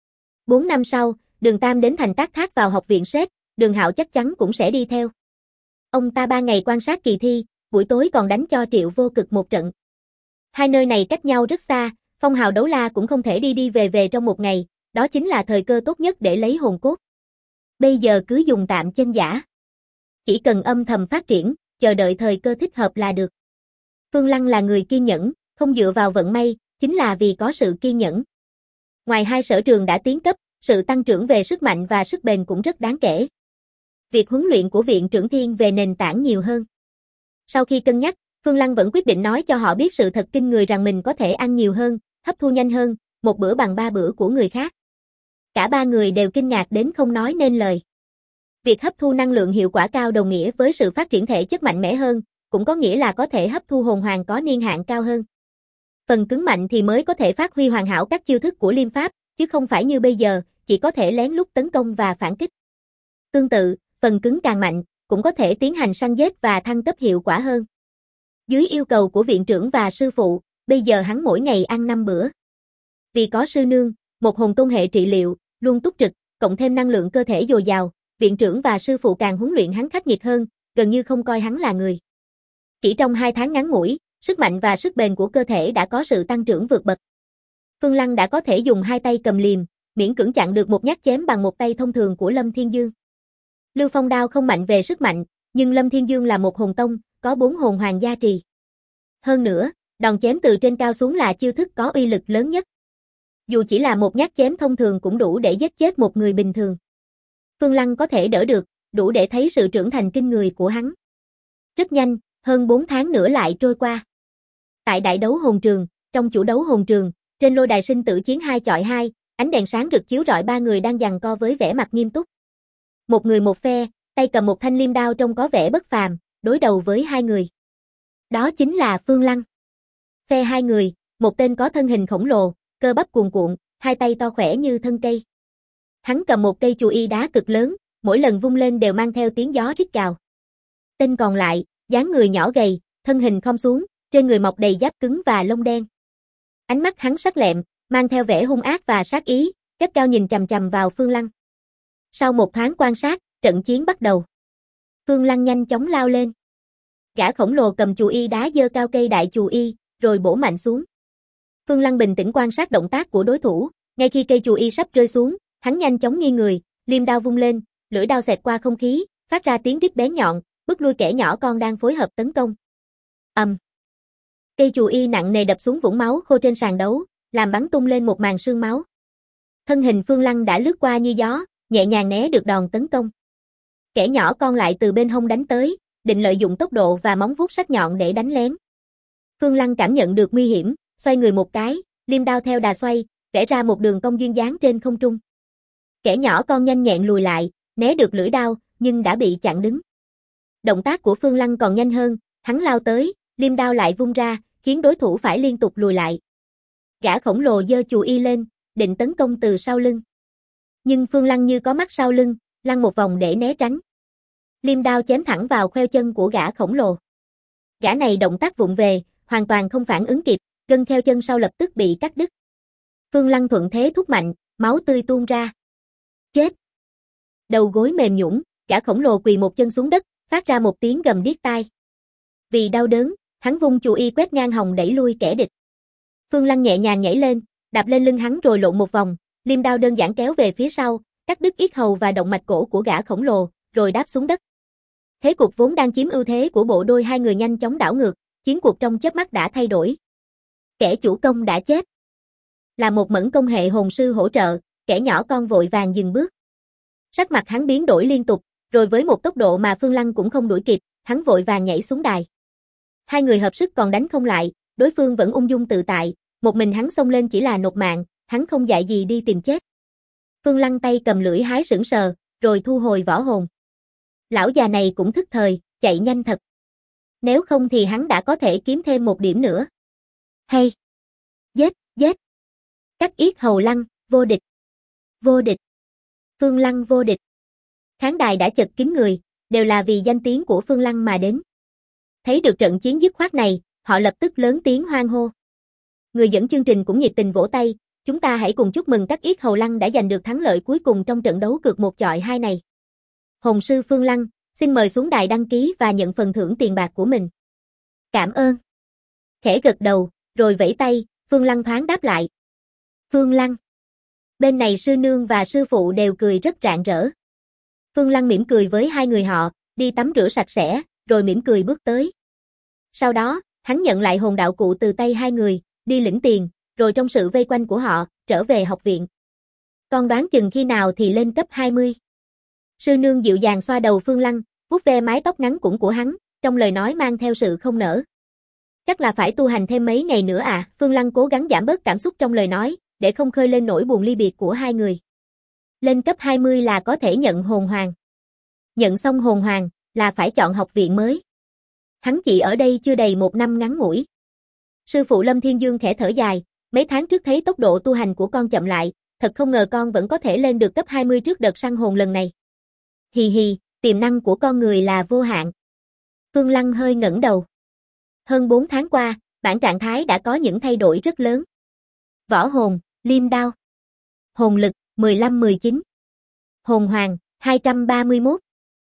4 năm sau, Đường Tam đến thành Tác Thác vào học viện Sét, Đường Hạo chắc chắn cũng sẽ đi theo. Ông ta 3 ngày quan sát kỳ thi, buổi tối còn đánh cho Triệu Vô Cực một trận. Hai nơi này cách nhau rất xa, phong hào đấu la cũng không thể đi đi về về trong một ngày, đó chính là thời cơ tốt nhất để lấy hồn cốt. Bây giờ cứ dùng tạm chân giả. Chỉ cần âm thầm phát triển, chờ đợi thời cơ thích hợp là được. Phương Lăng là người kiên nhẫn, không dựa vào vận may, chính là vì có sự kiên nhẫn. Ngoài hai sở trường đã tiến cấp, sự tăng trưởng về sức mạnh và sức bền cũng rất đáng kể. Việc huấn luyện của viện trưởng thiên về nền tảng nhiều hơn. Sau khi cân nhắc, Phương Lăng vẫn quyết định nói cho họ biết sự thật kinh người rằng mình có thể ăn nhiều hơn, hấp thu nhanh hơn, một bữa bằng 3 bữa của người khác. Cả ba người đều kinh ngạc đến không nói nên lời. Việc hấp thu năng lượng hiệu quả cao đồng nghĩa với sự phát triển thể chất mạnh mẽ hơn, cũng có nghĩa là có thể hấp thu hồn hoàn có niên hạn cao hơn. Phần cứng mạnh thì mới có thể phát huy hoàn hảo các chiêu thức của Liêm Pháp, chứ không phải như bây giờ, chỉ có thể lén lút tấn công và phản kích. Tương tự, phần cứng càng mạnh, cũng có thể tiến hành săn giết và thăng cấp hiệu quả hơn. Dưới yêu cầu của viện trưởng và sư phụ, bây giờ hắn mỗi ngày ăn 5 bữa. Vì có sư nương, một hồn tôn hệ trị liệu, luôn túc trực, cộng thêm năng lượng cơ thể dồi dào, viện trưởng và sư phụ càng huấn luyện hắn khắc nghiệt hơn, gần như không coi hắn là người. Chỉ trong 2 tháng ngắn ngủi, sức mạnh và sức bền của cơ thể đã có sự tăng trưởng vượt bậc. Phương Lăng đã có thể dùng 2 tay cầm liềm, miễn cưỡng chặn được một nhát chém bằng một tay thông thường của Lâm Thiên Dương. Lưu Phong đao không mạnh về sức mạnh, nhưng Lâm Thiên Dương là một hồn tông, có 4 hồn hoàng gia trì. Hơn nữa, đòn chém từ trên cao xuống là chiêu thức có uy lực lớn nhất. Dù chỉ là một nhát chém thông thường cũng đủ để giết chết một người bình thường. Phương Lăng có thể đỡ được, đủ để thấy sự trưởng thành kinh người của hắn. Rất nhanh, hơn 4 tháng nữa lại trôi qua. Tại đại đấu hồn trường, trong chủ đấu hồn trường, trên lôi đài sinh tử chiến 2 chọi 2, ánh đèn sáng rực chiếu rọi ba người đang giằng co với vẻ mặt nghiêm túc. Một người một phe, tay cầm một thanh liêm đao trông có vẻ bất phàm, đối đầu với 2 người. Đó chính là Phương Lăng. Phe 2 người, một tên có thân hình khổng lồ, cơ bắp cuồn cuộn, 2 tay to khỏe như thân cây. Hắn cầm một cây chù y đá cực lớn, mỗi lần vung lên đều mang theo tiếng gió rít gào. Tên còn lại, dáng người nhỏ gầy, thân hình khom xuống, trên người mọc đầy giáp cứng và lông đen. Ánh mắt hắn sắc lẹm, mang theo vẻ hung ác và sát ý, gắt cao nhìn chằm chằm vào Phương Lăng. Sau một thoáng quan sát, trận chiến bắt đầu. Phương Lăng nhanh chóng lao lên. Gã khổng lồ cầm chù y đá giơ cao cây đại chù y, rồi bổ mạnh xuống. Phương Lăng bình tĩnh quan sát động tác của đối thủ, ngay khi cây chù y sắp rơi xuống, hắn nhanh chóng nghiêng người, liêm đao vung lên, lưỡi đao xẹt qua không khí, phát ra tiếng rít bén nhọn, bức lui kẻ nhỏ con đang phối hợp tấn công. Cây chù y nặng nề đập xuống vũng máu khô trên sàn đấu, làm bắn tung lên một màn sương máu. Thân hình Phương Lăng đã lướt qua như gió, nhẹ nhàng né được đòn tấn công. Kẻ nhỏ con lại từ bên hông đánh tới, định lợi dụng tốc độ và móng vuốt sắc nhọn để đánh lén. Phương Lăng cảm nhận được nguy hiểm, xoay người một cái, liêm đao theo đà xoay, vẽ ra một đường cong duyên dáng trên không trung. Kẻ nhỏ con nhanh nhẹn lùi lại, né được lưỡi đao, nhưng đã bị chặn đứng. Động tác của Phương Lăng còn nhanh hơn, hắn lao tới, liêm đao lại vung ra, khiến đối thủ phải liên tục lùi lại. Gã khổng lồ giơ chù y lên, định tấn công từ sau lưng. Nhưng Phương Lăng như có mắt sau lưng, lăn một vòng để né tránh. Liêm đao chém thẳng vào khoeo chân của gã khổng lồ. Gã này động tác vụng về, hoàn toàn không phản ứng kịp, gân khoeo chân sau lập tức bị cắt đứt. Phương Lăng thuận thế thúc mạnh, máu tươi tuôn ra. Chết! Đầu gối mềm nhũn, gã khổng lồ quỳ một chân xuống đất, phát ra một tiếng gầm điếc tai. Vì đau đớn, hắn vung chù y quét ngang hồng đẩy lui kẻ địch. Phương Lăng nhẹ nhàng nhảy lên, đạp lên lưng hắn rồi lộn một vòng, liêm đao đơn giản kéo về phía sau, cắt đứt yết hầu và động mạch cổ của gã khổng lồ, rồi đáp xuống đất. Thế cục vốn đang chiếm ưu thế của bộ đôi hai người nhanh chóng đảo ngược, chiến cuộc trong chớp mắt đã thay đổi. Kẻ chủ công đã chết. Là một mẫn công hệ hồn sư hỗ trợ, kẻ nhỏ con vội vàng dừng bước. Sắc mặt hắn biến đổi liên tục, rồi với một tốc độ mà Phương Lăng cũng không đuổi kịp, hắn vội vàng nhảy xuống đài. Hai người hợp sức còn đánh không lại, đối phương vẫn ung dung tự tại, một mình hắn xông lên chỉ là nộp mạng, hắn không dại gì đi tìm chết. Phương Lăng tay cầm lưỡi hái sững sờ, rồi thu hồi võ hồn. Lão già này cũng thức thời, chạy nhanh thật. Nếu không thì hắn đã có thể kiếm thêm một điểm nữa. Hay! Giết, giết! Cắt yết hầu Lăng, vô địch! Vô địch! Phương Lăng vô địch! Khán đài đã chật kín người, đều là vì danh tiếng của Phương Lăng mà đến. Thấy được trận chiến dứt khoát này, họ lập tức lớn tiếng hoan hô. Người dẫn chương trình cũng nhiệt tình vỗ tay, chúng ta hãy cùng chúc mừng các yết hầu Lăng đã giành được thắng lợi cuối cùng trong trận đấu cược 1 chọi 2 này. Hồn sư Phương Lăng, xin mời xuống đài đăng ký và nhận phần thưởng tiền bạc của mình. Cảm ơn. Khẽ gật đầu, rồi vẫy tay, Phương Lăng thoáng đáp lại. Phương Lăng. Bên này sư nương và sư phụ đều cười rất rạng rỡ. Phương Lăng mỉm cười với hai người họ, đi tắm rửa sạch sẽ, rồi mỉm cười bước tới. Sau đó, hắn nhận lại hồn đạo cụ từ tay hai người, đi lĩnh tiền, rồi trong sự vây quanh của họ, trở về học viện. Con đoán chừng khi nào thì lên cấp 20. Sư nương dịu dàng xoa đầu Phương Lăng, vuốt ve mái tóc ngắn cũng của hắn, trong lời nói mang theo sự không nỡ. Chắc là phải tu hành thêm mấy ngày nữa à, Phương Lăng cố gắng giảm bớt cảm xúc trong lời nói, để không khơi lên nỗi buồn ly biệt của hai người. Lên cấp 20 là có thể nhận hồn hoàng. Nhận xong hồn hoàng, là phải chọn học viện mới. Hắn chỉ ở đây chưa đầy 1 năm ngắn ngủi. Sư phụ Lâm Thiên Dương khẽ thở dài, mấy tháng trước thấy tốc độ tu hành của con chậm lại, thật không ngờ con vẫn có thể lên được cấp 20 trước đợt săn hồn lần này. Hì hì, tiềm năng của con người là vô hạn. Phương Lăng hơi ngẩng đầu. Hơn 4 tháng qua, bản trạng thái đã có những thay đổi rất lớn. Võ hồn, liêm đao. Hồn lực, 15-19. Hồn hoàng, 231.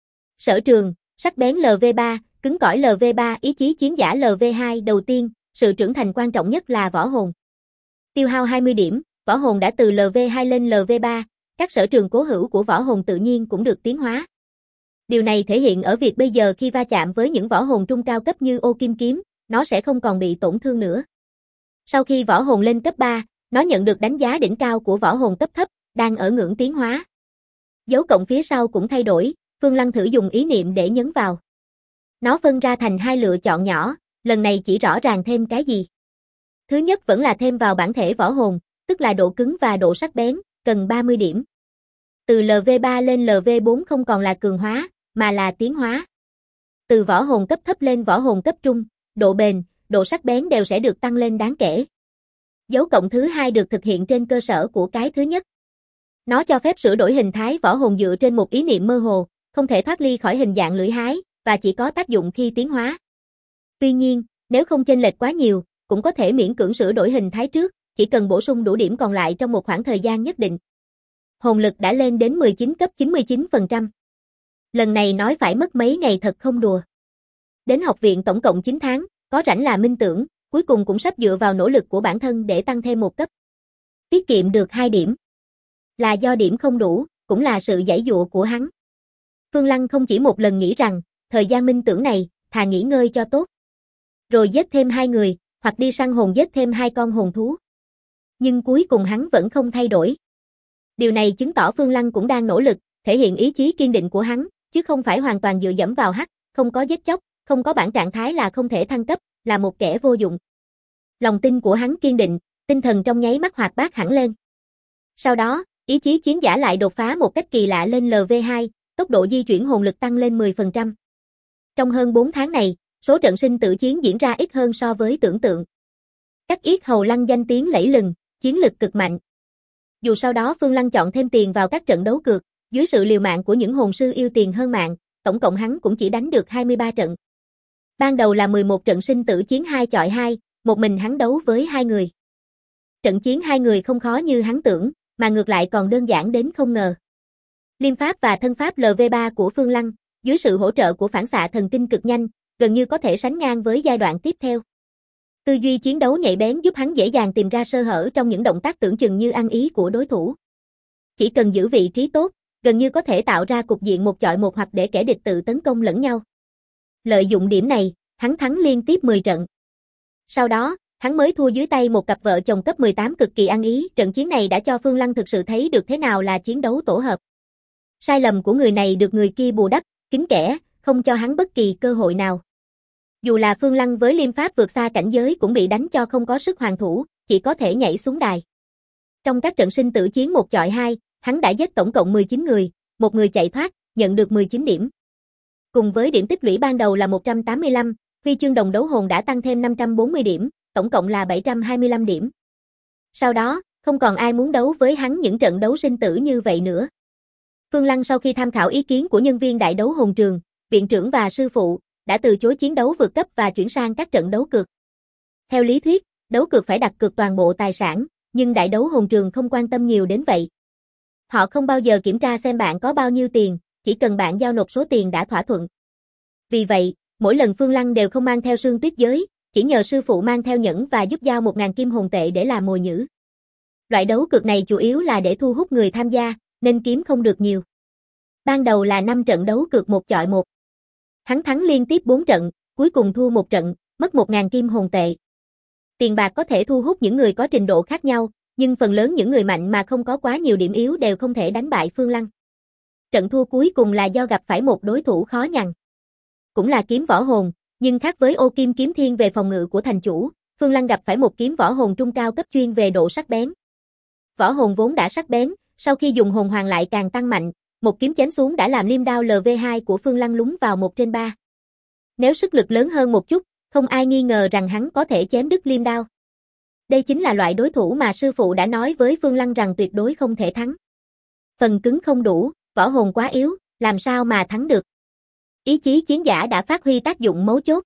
Sở trường, sắc bén LV3, cứng cỏi LV3, ý chí chiến giả LV2. Đầu tiên, sự trưởng thành quan trọng nhất là võ hồn. Tiêu hao 20 điểm, võ hồn đã từ LV2 lên LV3, các sở trường cố hữu của võ hồn tự nhiên cũng được tiến hóa. Điều này thể hiện ở việc bây giờ khi va chạm với những võ hồn trung cao cấp như ô kim kiếm, nó sẽ không còn bị tổn thương nữa. Sau khi võ hồn lên cấp 3, nó nhận được đánh giá đỉnh cao của võ hồn cấp thấp, đang ở ngưỡng tiến hóa. Dấu cộng phía sau cũng thay đổi, Phương Lăng thử dùng ý niệm để nhấn vào. Nó phân ra thành hai lựa chọn nhỏ, lần này chỉ rõ ràng thêm cái gì. Thứ nhất vẫn là thêm vào bản thể võ hồn, tức là độ cứng và độ sắc bén, cần 30 điểm. Từ LV3 lên LV4 không còn là cường hóa, mà là tiến hóa. Từ võ hồn cấp thấp lên võ hồn cấp trung, độ bền, độ sắc bén đều sẽ được tăng lên đáng kể. Dấu cộng thứ hai được thực hiện trên cơ sở của cái thứ nhất. Nó cho phép sửa đổi hình thái võ hồn dựa trên một ý niệm mơ hồ, không thể thoát ly khỏi hình dạng lưỡi hái, và chỉ có tác dụng khi tiến hóa. Tuy nhiên, nếu không chênh lệch quá nhiều, cũng có thể miễn cưỡng sửa đổi hình thái trước, chỉ cần bổ sung đủ điểm còn lại trong một khoảng thời gian nhất định. Hồn lực đã lên đến 19 cấp 99%. Lần này nói phải mất mấy ngày thật không đùa. Đến học viện tổng cộng 9 tháng, có rảnh là minh tưởng, cuối cùng cũng sắp dựa vào nỗ lực của bản thân để tăng thêm một cấp. Tiết kiệm được 2 điểm. Là do điểm không đủ, cũng là sự giãy giụa của hắn. Phương Lăng không chỉ một lần nghĩ rằng, thời gian minh tưởng này, thà nghỉ ngơi cho tốt. Rồi giết thêm 2 người, hoặc đi săn hồn giết thêm 2 con hồn thú. Nhưng cuối cùng hắn vẫn không thay đổi. Điều này chứng tỏ Phương Lăng cũng đang nỗ lực, thể hiện ý chí kiên định của hắn, chứ không phải hoàn toàn dựa dẫm vào hắc, không có giết chóc, không có bản trạng thái là không thể thăng cấp, là một kẻ vô dụng. Lòng tin của hắn kiên định, tinh thần trong nháy mắt hoạt bát hẳn lên. Sau đó, ý chí chiến giả lại đột phá một cách kỳ lạ lên LV2, tốc độ di chuyển hồn lực tăng lên 10%. Trong hơn 4 tháng này, số trận sinh tử chiến diễn ra ít hơn so với tưởng tượng. Các yết hầu Lăng danh tiếng lẫy lừng, chiến lực cực mạnh. Dù sau đó Phương Lăng chọn thêm tiền vào các trận đấu cược, dưới sự liều mạng của những hồn sư yêu tiền hơn mạng, tổng cộng hắn cũng chỉ đánh được 23 trận. Ban đầu là 11 trận sinh tử chiến 2 chọi 2, một mình hắn đấu với 2 người. Trận chiến 2 người không khó như hắn tưởng, mà ngược lại còn đơn giản đến không ngờ. Liêm pháp và thân pháp LV3 của Phương Lăng, dưới sự hỗ trợ của phản xạ thần kinh cực nhanh, gần như có thể sánh ngang với giai đoạn tiếp theo. Tư duy chiến đấu nhạy bén giúp hắn dễ dàng tìm ra sơ hở trong những động tác tưởng chừng như ăn ý của đối thủ. Chỉ cần giữ vị trí tốt, gần như có thể tạo ra cục diện một chọi một hoặc để kẻ địch tự tấn công lẫn nhau. Lợi dụng điểm này, hắn thắng liên tiếp 10 trận. Sau đó, hắn mới thua dưới tay một cặp vợ chồng cấp 18 cực kỳ ăn ý. Trận chiến này đã cho Phương Lăng thực sự thấy được thế nào là chiến đấu tổ hợp. Sai lầm của người này được người kia bù đắp, kín kẽ, không cho hắn bất kỳ cơ hội nào. Dù là Phương Lăng với liêm pháp vượt xa cảnh giới cũng bị đánh cho không có sức hoàn thủ, chỉ có thể nhảy xuống đài. Trong các trận sinh tử chiến 1 chọi 2, hắn đã giết tổng cộng 19 người, một người chạy thoát, nhận được 19 điểm. Cùng với điểm tích lũy ban đầu là 185, huy chương đồng đấu hồn đã tăng thêm 540 điểm, tổng cộng là 725 điểm. Sau đó, không còn ai muốn đấu với hắn những trận đấu sinh tử như vậy nữa. Phương Lăng sau khi tham khảo ý kiến của nhân viên đại đấu hồn trường, viện trưởng và sư phụ, đã từ chối chiến đấu vượt cấp và chuyển sang các trận đấu cược. Theo lý thuyết, đấu cược phải đặt cược toàn bộ tài sản, nhưng đại đấu hồn trường không quan tâm nhiều đến vậy. Họ không bao giờ kiểm tra xem bạn có bao nhiêu tiền, chỉ cần bạn giao nộp số tiền đã thỏa thuận. Vì vậy, mỗi lần Phương Lăng đều không mang theo sương tuyết giới, chỉ nhờ sư phụ mang theo nhẫn và giúp giao 1.000 kim hồn tệ để làm mồi nhử. Loại đấu cược này chủ yếu là để thu hút người tham gia, nên kiếm không được nhiều. Ban đầu là 5 trận đấu cược 1 chọi 1. Hắn thắng liên tiếp 4 trận, cuối cùng thua một trận, mất 1.000 kim hồn tệ. Tiền bạc có thể thu hút những người có trình độ khác nhau, nhưng phần lớn những người mạnh mà không có quá nhiều điểm yếu đều không thể đánh bại Phương Lăng. Trận thua cuối cùng là do gặp phải một đối thủ khó nhằn. Cũng là kiếm võ hồn, nhưng khác với ô kim kiếm thiên về phòng ngự của thành chủ, Phương Lăng gặp phải một kiếm võ hồn trung cao cấp chuyên về độ sắc bén. Võ hồn vốn đã sắc bén, sau khi dùng hồn hoàng lại càng tăng mạnh, một kiếm chém xuống đã làm liêm đao LV2 của Phương Lăng lún vào 1/3. Nếu sức lực lớn hơn một chút, không ai nghi ngờ rằng hắn có thể chém đứt liêm đao. Đây chính là loại đối thủ mà sư phụ đã nói với Phương Lăng rằng tuyệt đối không thể thắng. Phần cứng không đủ, võ hồn quá yếu, làm sao mà thắng được. Ý chí chiến giả đã phát huy tác dụng mấu chốt.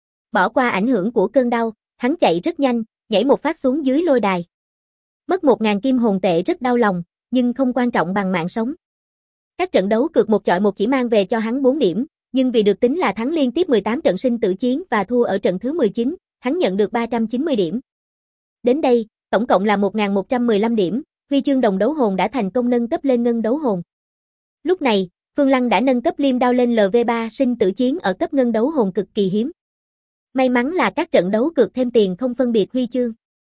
Bỏ qua ảnh hưởng của cơn đau, hắn chạy rất nhanh, nhảy một phát xuống dưới lôi đài. Mất 1.000 kim hồn tệ rất đau lòng, nhưng không quan trọng bằng mạng sống. Các trận đấu cược một chọi một chỉ mang về cho hắn 4 điểm, nhưng vì được tính là thắng liên tiếp 18 trận sinh tử chiến và thua ở trận thứ 19, hắn nhận được 390 điểm. Đến đây, tổng cộng là 1.115 điểm, huy chương đồng đấu hồn đã thành công nâng cấp lên ngân đấu hồn. Lúc này, Phương Lăng đã nâng cấp liêm đao lên LV3 sinh tử chiến ở cấp ngân đấu hồn cực kỳ hiếm. May mắn là các trận đấu cược thêm tiền không phân biệt huy chương.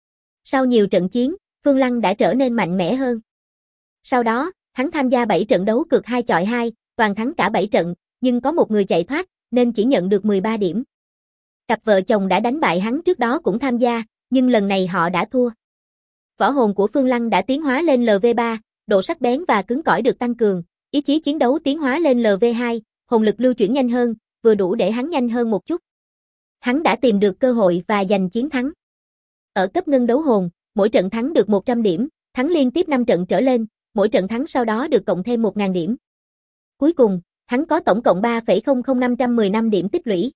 Sau nhiều trận chiến, Phương Lăng đã trở nên mạnh mẽ hơn. Sau đó, hắn tham gia 7 trận đấu cược 2 chọi 2, toàn thắng cả 7 trận, nhưng có một người chạy thoát, nên chỉ nhận được 13 điểm. Cặp vợ chồng đã đánh bại hắn trước đó cũng tham gia, nhưng lần này họ đã thua. Võ hồn của Phương Lăng đã tiến hóa lên LV3, độ sắc bén và cứng cỏi được tăng cường, ý chí chiến đấu tiến hóa lên LV2, hồn lực lưu chuyển nhanh hơn, vừa đủ để hắn nhanh hơn một chút. Hắn đã tìm được cơ hội và giành chiến thắng. Ở cấp ngân đấu hồn, mỗi trận thắng được 100 điểm, thắng liên tiếp 5 trận trở lên, mỗi trận thắng sau đó được cộng thêm 1.000 điểm. Cuối cùng, hắn có tổng cộng 3,00515 điểm tích lũy.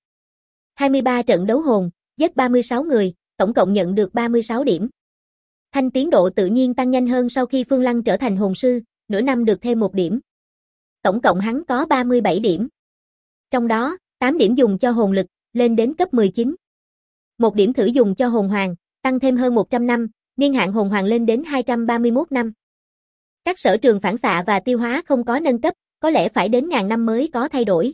23 trận đấu hồn, giết 36 người, tổng cộng nhận được 36 điểm. Thanh tiến độ tự nhiên tăng nhanh hơn sau khi Phương Lăng trở thành hồn sư, nửa năm được thêm 1 điểm. Tổng cộng hắn có 37 điểm. Trong đó, 8 điểm dùng cho hồn lực, lên đến cấp 19. 1 điểm thử dùng cho hồn hoàng, tăng thêm hơn 100 năm, niên hạn hồn hoàng lên đến 231 năm. Các sở trường phản xạ và tiêu hóa không có nâng cấp, có lẽ phải đến ngàn năm mới có thay đổi.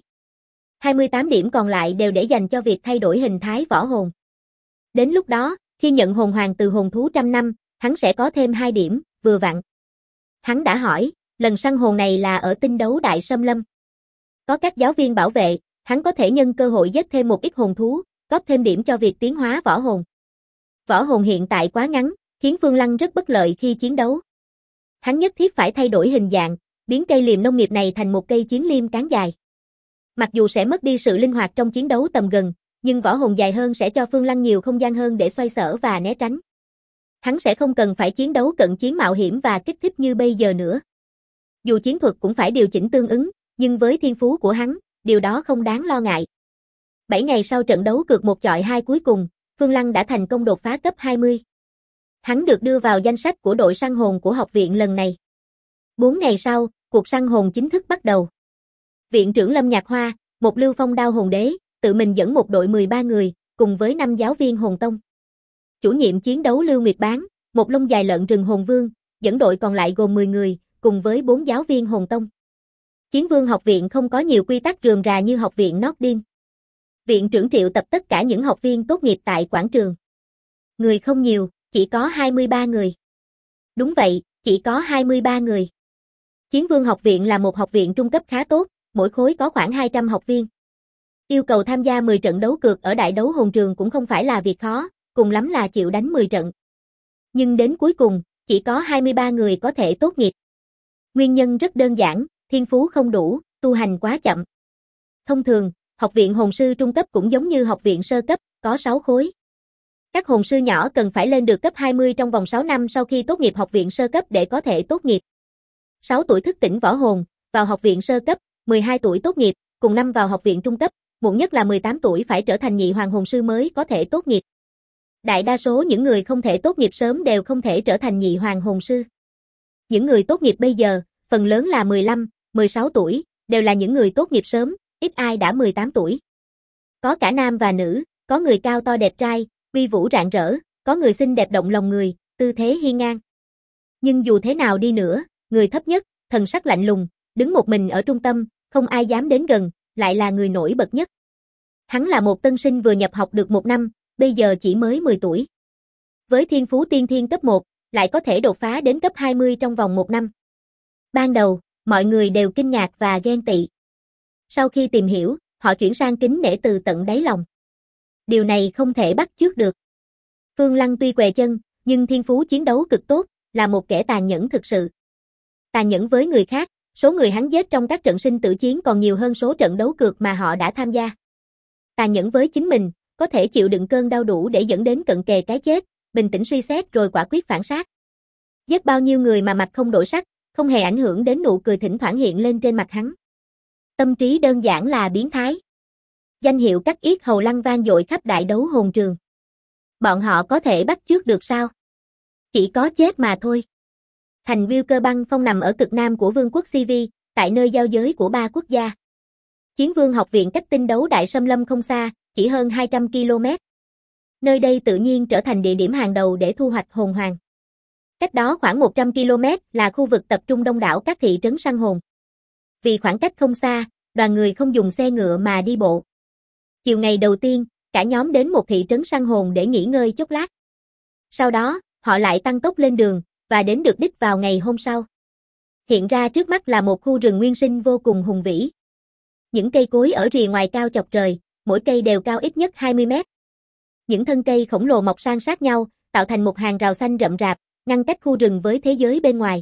28 điểm còn lại đều để dành cho việc thay đổi hình thái võ hồn. Đến lúc đó, khi nhận hồn hoàng từ hồn thú trăm năm, hắn sẽ có thêm 2 điểm, vừa vặn. Hắn đã hỏi, lần săn hồn này là ở tinh đấu đại xâm lâm. Có các giáo viên bảo vệ, hắn có thể nhân cơ hội giết thêm một ít hồn thú, góp thêm điểm cho việc tiến hóa võ hồn. Võ hồn hiện tại quá ngắn, khiến Phương Lăng rất bất lợi khi chiến đấu. Hắn nhất thiết phải thay đổi hình dạng, biến cây liềm nông nghiệp này thành một cây chiến liêm cán dài. Mặc dù sẽ mất đi sự linh hoạt trong chiến đấu tầm gần, nhưng võ hồn dài hơn sẽ cho Phương Lăng nhiều không gian hơn để xoay sở và né tránh. Hắn sẽ không cần phải chiến đấu cận chiến mạo hiểm và kích thích như bây giờ nữa. Dù chiến thuật cũng phải điều chỉnh tương ứng, nhưng với thiên phú của hắn, điều đó không đáng lo ngại. 7 ngày sau trận đấu cược một chọi 2 cuối cùng, Phương Lăng đã thành công đột phá cấp 20. Hắn được đưa vào danh sách của đội săn hồn của học viện lần này. 4 ngày sau, cuộc săn hồn chính thức bắt đầu. Viện trưởng Lâm Nhạc Hoa, một Lưu Phong Đao Hồn Đế, tự mình dẫn một đội 13 người, cùng với 5 giáo viên hồn tông. Chủ nhiệm chiến đấu Lưu Nguyệt Bán, một lông dài lợn rừng hồn vương, dẫn đội còn lại gồm 10 người, cùng với 4 giáo viên hồn tông. Chiến vương học viện không có nhiều quy tắc rườm rà như học viện Nordin. Viện trưởng triệu tập tất cả những học viên tốt nghiệp tại quảng trường. Người không nhiều, chỉ có 23 người. Đúng vậy, chỉ có 23 người. Chiến vương học viện là một học viện trung cấp khá tốt, mỗi khối có khoảng 200 học viên. Yêu cầu tham gia 10 trận đấu cược ở đại đấu hồn trường cũng không phải là việc khó, cùng lắm là chịu đánh 10 trận. Nhưng đến cuối cùng, chỉ có 23 người có thể tốt nghiệp. Nguyên nhân rất đơn giản, thiên phú không đủ, tu hành quá chậm. Thông thường, học viện hồn sư trung cấp cũng giống như học viện sơ cấp, có 6 khối. Các hồn sư nhỏ cần phải lên được cấp 20 trong vòng 6 năm sau khi tốt nghiệp học viện sơ cấp để có thể tốt nghiệp. 6 tuổi thức tỉnh võ hồn, vào học viện sơ cấp, 12 tuổi tốt nghiệp, cùng năm vào học viện trung cấp, muộn nhất là 18 tuổi phải trở thành nhị hoàng hồn sư mới có thể tốt nghiệp. Đại đa số những người không thể tốt nghiệp sớm đều không thể trở thành nhị hoàng hồn sư. Những người tốt nghiệp bây giờ, phần lớn là 15, 16 tuổi, đều là những người tốt nghiệp sớm, ít ai đã 18 tuổi. Có cả nam và nữ, có người cao to đẹp trai, uy vũ rạng rỡ, có người xinh đẹp động lòng người, tư thế hiên ngang. Nhưng dù thế nào đi nữa, người thấp nhất, thần sắc lạnh lùng, đứng một mình ở trung tâm, không ai dám đến gần, lại là người nổi bật nhất. Hắn là một tân sinh vừa nhập học được 1 năm, bây giờ chỉ mới 10 tuổi. Với thiên phú tiên thiên cấp 1, lại có thể đột phá đến cấp 20 trong vòng 1 năm. Ban đầu, mọi người đều kinh ngạc và ghen tị. Sau khi tìm hiểu, họ chuyển sang kính nể từ tận đáy lòng. Điều này không thể bắt chước được. Phương Lăng tuy què chân, nhưng thiên phú chiến đấu cực tốt, là một kẻ tàn nhẫn thực sự. Tàn nhẫn với người khác, số người hắn giết trong các trận sinh tử chiến còn nhiều hơn số trận đấu cược mà họ đã tham gia. Tàn nhẫn với chính mình, có thể chịu đựng cơn đau đủ để dẫn đến cận kề cái chết, bình tĩnh suy xét rồi quả quyết phản sát. Giết bao nhiêu người mà mặt không đổi sắc, không hề ảnh hưởng đến nụ cười thỉnh thoảng hiện lên trên mặt hắn. Tâm trí đơn giản là biến thái. Danh hiệu cắt yết hầu Lăng vang dội khắp đại đấu hồn trường. Bọn họ có thể bắt chước được sao? Chỉ có chết mà thôi. Thành Viu Băng Phong nằm ở cực nam của vương quốc Sivi, tại nơi giao giới của 3 quốc gia. Chiến vương học viện cách tinh đấu Đại Sâm Lâm không xa, chỉ hơn 200 km. Nơi đây tự nhiên trở thành địa điểm hàng đầu để thu hoạch hồn hoàng. Cách đó khoảng 100 km là khu vực tập trung đông đảo các thị trấn săn hồn. Vì khoảng cách không xa, đoàn người không dùng xe ngựa mà đi bộ. Chiều ngày đầu tiên, cả nhóm đến một thị trấn săn hồn để nghỉ ngơi chốc lát. Sau đó, họ lại tăng tốc lên đường, và đến được đích vào ngày hôm sau. Hiện ra trước mắt là một khu rừng nguyên sinh vô cùng hùng vĩ. Những cây cối ở rìa ngoài cao chọc trời, mỗi cây đều cao ít nhất 20 mét. Những thân cây khổng lồ mọc san sát nhau, tạo thành một hàng rào xanh rậm rạp, ngăn cách khu rừng với thế giới bên ngoài.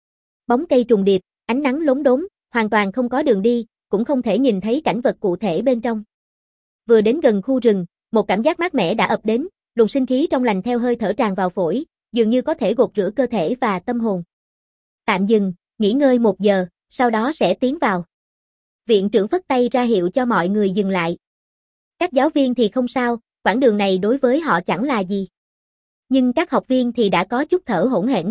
Bóng cây trùng điệp, ánh nắng lốm đốm, hoàn toàn không có đường đi, cũng không thể nhìn thấy cảnh vật cụ thể bên trong. Vừa đến gần khu rừng, một cảm giác mát mẻ đã ập đến, luồng sinh khí trong lành theo hơi thở tràn vào phổi, dường như có thể gột rửa cơ thể và tâm hồn. Tạm dừng, nghỉ ngơi 1 giờ, sau đó sẽ tiến vào. Viện trưởng phất tay ra hiệu cho mọi người dừng lại. Các giáo viên thì không sao, quãng đường này đối với họ chẳng là gì. Nhưng các học viên thì đã có chút thở hổn hển.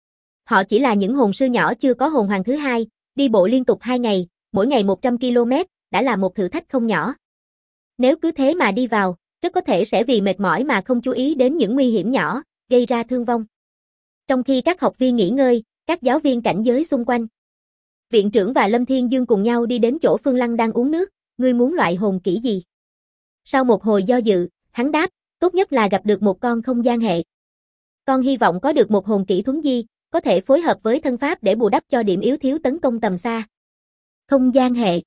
Họ chỉ là những hồn sư nhỏ chưa có hồn hoàng thứ 2, đi bộ liên tục 2 ngày, mỗi ngày 100 km, đã là một thử thách không nhỏ. Nếu cứ thế mà đi vào, rất có thể sẽ vì mệt mỏi mà không chú ý đến những nguy hiểm nhỏ, gây ra thương vong. Trong khi các học viên nghỉ ngơi, các giáo viên cảnh giới xung quanh. Viện trưởng và Lâm Thiên Dương cùng nhau đi đến chỗ Phương Lăng đang uống nước, ngươi muốn loại hồn kỹ gì? Sau một hồi do dự, hắn đáp, tốt nhất là gặp được một con không gian hệ. Con hy vọng có được một hồn kỹ thuấn di, có thể phối hợp với thân pháp để bù đắp cho điểm yếu thiếu tấn công tầm xa. Không gian hệ.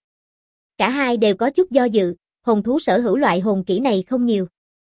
Cả hai đều có chút do dự, hồn thú sở hữu loại hồn kỹ này không nhiều.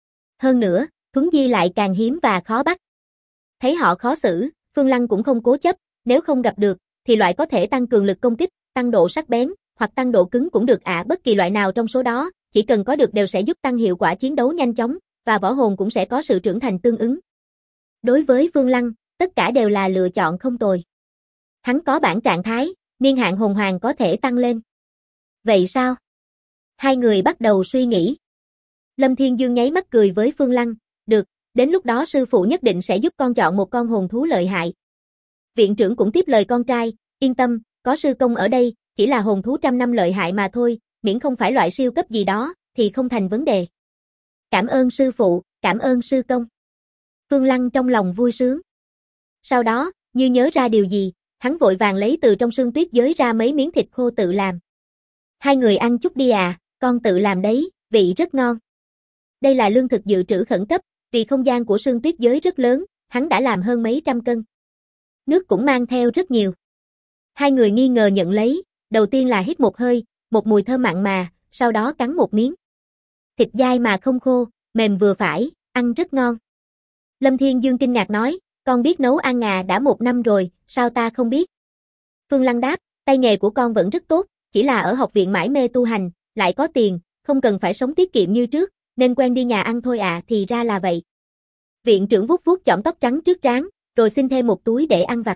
Hơn nữa, thuấn di lại càng hiếm và khó bắt. Thấy họ khó xử, Phương Lăng cũng không cố chấp, nếu không gặp được, thì loại có thể tăng cường lực công kích, tăng độ sắc bén, hoặc tăng độ cứng cũng được bất kỳ loại nào trong số đó, chỉ cần có được đều sẽ giúp tăng hiệu quả chiến đấu nhanh chóng, và võ hồn cũng sẽ có sự trưởng thành tương ứng. Đối với Phương Lăng, tất cả đều là lựa chọn không tồi. Hắn có bản trạng thái, niên hạn hồn hoàng có thể tăng lên. Vậy sao? Hai người bắt đầu suy nghĩ. Lâm Thiên Dương nháy mắt cười với Phương Lăng, được, đến lúc đó sư phụ nhất định sẽ giúp con chọn một con hồn thú lợi hại. Viện trưởng cũng tiếp lời con trai, yên tâm, có sư công ở đây, chỉ là hồn thú 100 năm lợi hại mà thôi, miễn không phải loại siêu cấp gì đó, thì không thành vấn đề. Cảm ơn sư phụ, cảm ơn sư công. Phương Lăng trong lòng vui sướng. Sau đó, như nhớ ra điều gì, hắn vội vàng lấy từ trong xương tuyết giới ra mấy miếng thịt khô tự làm. Hai người ăn chút đi con tự làm đấy, vị rất ngon. Đây là lương thực dự trữ khẩn cấp, vì không gian của xương tuyết giới rất lớn, hắn đã làm hơn mấy trăm cân. Nước cũng mang theo rất nhiều. Hai người nghi ngờ nhận lấy, đầu tiên là hít một hơi, một mùi thơm mặn mà, sau đó cắn một miếng. Thịt dai mà không khô, mềm vừa phải, ăn rất ngon. Lâm Thiên Dương kinh ngạc nói, con biết nấu ăn đã 1 năm rồi, sao ta không biết? Phương Lăng đáp, tay nghề của con vẫn rất tốt, chỉ là ở học viện mải mê tu hành, lại có tiền, không cần phải sống tiết kiệm như trước, nên quen đi nhà ăn thôi thì ra là vậy. Viện trưởng vuốt vuốt chỏm tóc trắng trước trán, rồi xin thêm một túi để ăn vặt.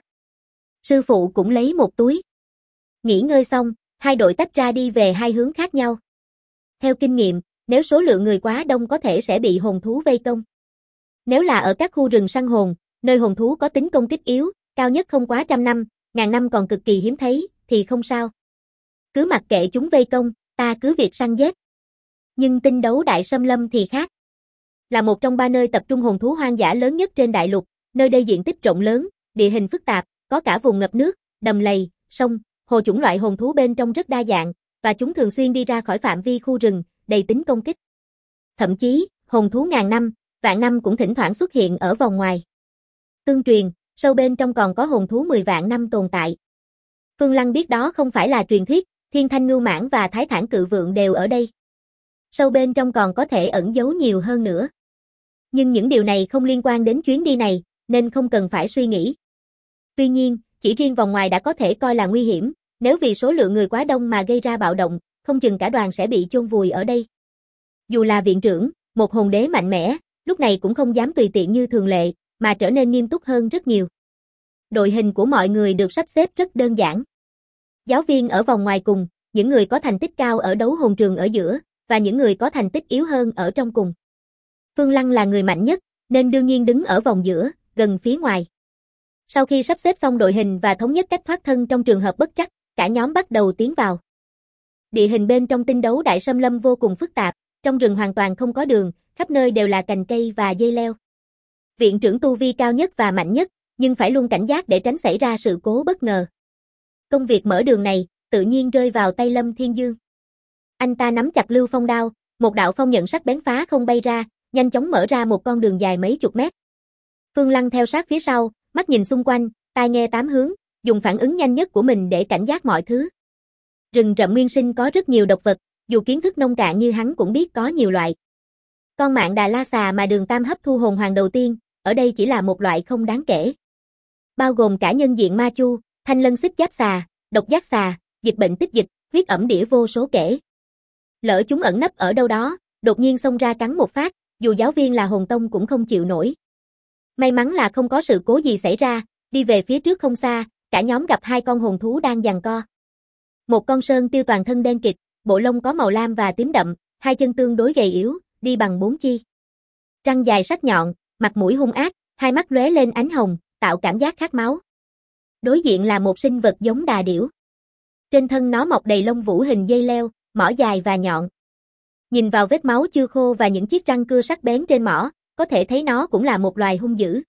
Sư phụ cũng lấy một túi. Nghỉ ngơi xong, hai đội tách ra đi về hai hướng khác nhau. Theo kinh nghiệm, nếu số lượng người quá đông có thể sẽ bị hồn thú vây công. Nếu là ở các khu rừng săn hồn, nơi hồn thú có tính công kích yếu, cao nhất không quá 100 năm, ngàn năm còn cực kỳ hiếm thấy, thì không sao. Cứ mặc kệ chúng vây công, ta cứ việc săn giết. Nhưng tinh đấu Đại Sâm Lâm thì khác. Là một trong 3 nơi tập trung hồn thú hoang dã lớn nhất trên đại lục, nơi đây diện tích rộng lớn, địa hình phức tạp, có cả vùng ngập nước, đầm lầy, sông, hồ, chủng loại hồn thú bên trong rất đa dạng, và chúng thường xuyên đi ra khỏi phạm vi khu rừng, đầy tính công kích. Thậm chí, hồn thú ngàn năm, vạn năm cũng thỉnh thoảng xuất hiện ở vòng ngoài. Tương truyền, sâu bên trong còn có hồn thú 10 vạn năm tồn tại. Phương Lăng biết đó không phải là truyền thuyết, Thiên Thanh Ngưu Mãng và Thái Thản Cự Vượn đều ở đây. Sâu bên trong còn có thể ẩn giấu nhiều hơn nữa. Nhưng những điều này không liên quan đến chuyến đi này, nên không cần phải suy nghĩ. Tuy nhiên, chỉ riêng vòng ngoài đã có thể coi là nguy hiểm, nếu vì số lượng người quá đông mà gây ra bạo động, không chừng cả đoàn sẽ bị chôn vùi ở đây. Dù là viện trưởng, một hồn đế mạnh mẽ, lúc này cũng không dám tùy tiện như thường lệ, mà trở nên nghiêm túc hơn rất nhiều. Đội hình của mọi người được sắp xếp rất đơn giản. Giáo viên ở vòng ngoài cùng, những người có thành tích cao ở đấu hồn trường ở giữa, và những người có thành tích yếu hơn ở trong cùng. Phương Lăng là người mạnh nhất, nên đương nhiên đứng ở vòng giữa, gần phía ngoài. Sau khi sắp xếp xong đội hình và thống nhất cách thoát thân trong trường hợp bất trắc, cả nhóm bắt đầu tiến vào. Địa hình bên trong tinh đấu đại xâm lâm vô cùng phức tạp, trong rừng hoàn toàn không có đường, khắp nơi đều là cành cây và dây leo. Viện trưởng tu vi cao nhất và mạnh nhất, nhưng phải luôn cảnh giác để tránh xảy ra sự cố bất ngờ. Công việc mở đường này, tự nhiên rơi vào tay Lâm Thiên Dương. Anh ta nắm chặt Lưu Phong đao, một đạo phong nhận sắc bén phá không bay ra, nhanh chóng mở ra một con đường dài mấy chục mét. Phương Lăng theo sát phía sau, mắt nhìn xung quanh, tai nghe tám hướng, dùng phản ứng nhanh nhất của mình để cảnh giác mọi thứ. Rừng rậm nguyên sinh có rất nhiều độc vật, dù kiến thức nông cạn như hắn cũng biết có nhiều loại. Con mạn Đà La xà mà Đường Tam hấp thu hồn hoàng đầu tiên, ở đây chỉ là một loại không đáng kể. Bao gồm cả nhân diện ma chu, thanh lân xích giáp xà, độc giác xà, dịch bệnh tích dịch, huyết ẩm đĩa vô số kể. Lỡ chúng ẩn nấp ở đâu đó, đột nhiên xông ra cắn một phát, dù giáo viên là hồn tông cũng không chịu nổi. May mắn là không có sự cố gì xảy ra, đi về phía trước không xa, cả nhóm gặp hai con hồn thú đang giằng co. Một con sơn tiêu toàn thân đen kịt, bộ lông có màu lam và tím đậm, hai chân tương đối gầy yếu, đi bằng bốn chi. Răng dài sắc nhọn, mặt mũi hung ác, hai mắt lóe lên ánh hồng, tạo cảm giác khát máu. Đối diện là một sinh vật giống đà điểu. Trên thân nó mọc đầy lông vũ hình dây leo, mỏ dài và nhọn. Nhìn vào vết máu chưa khô và những chiếc răng cưa sắc bén trên mỏ, có thể thấy nó cũng là một loài hung dữ.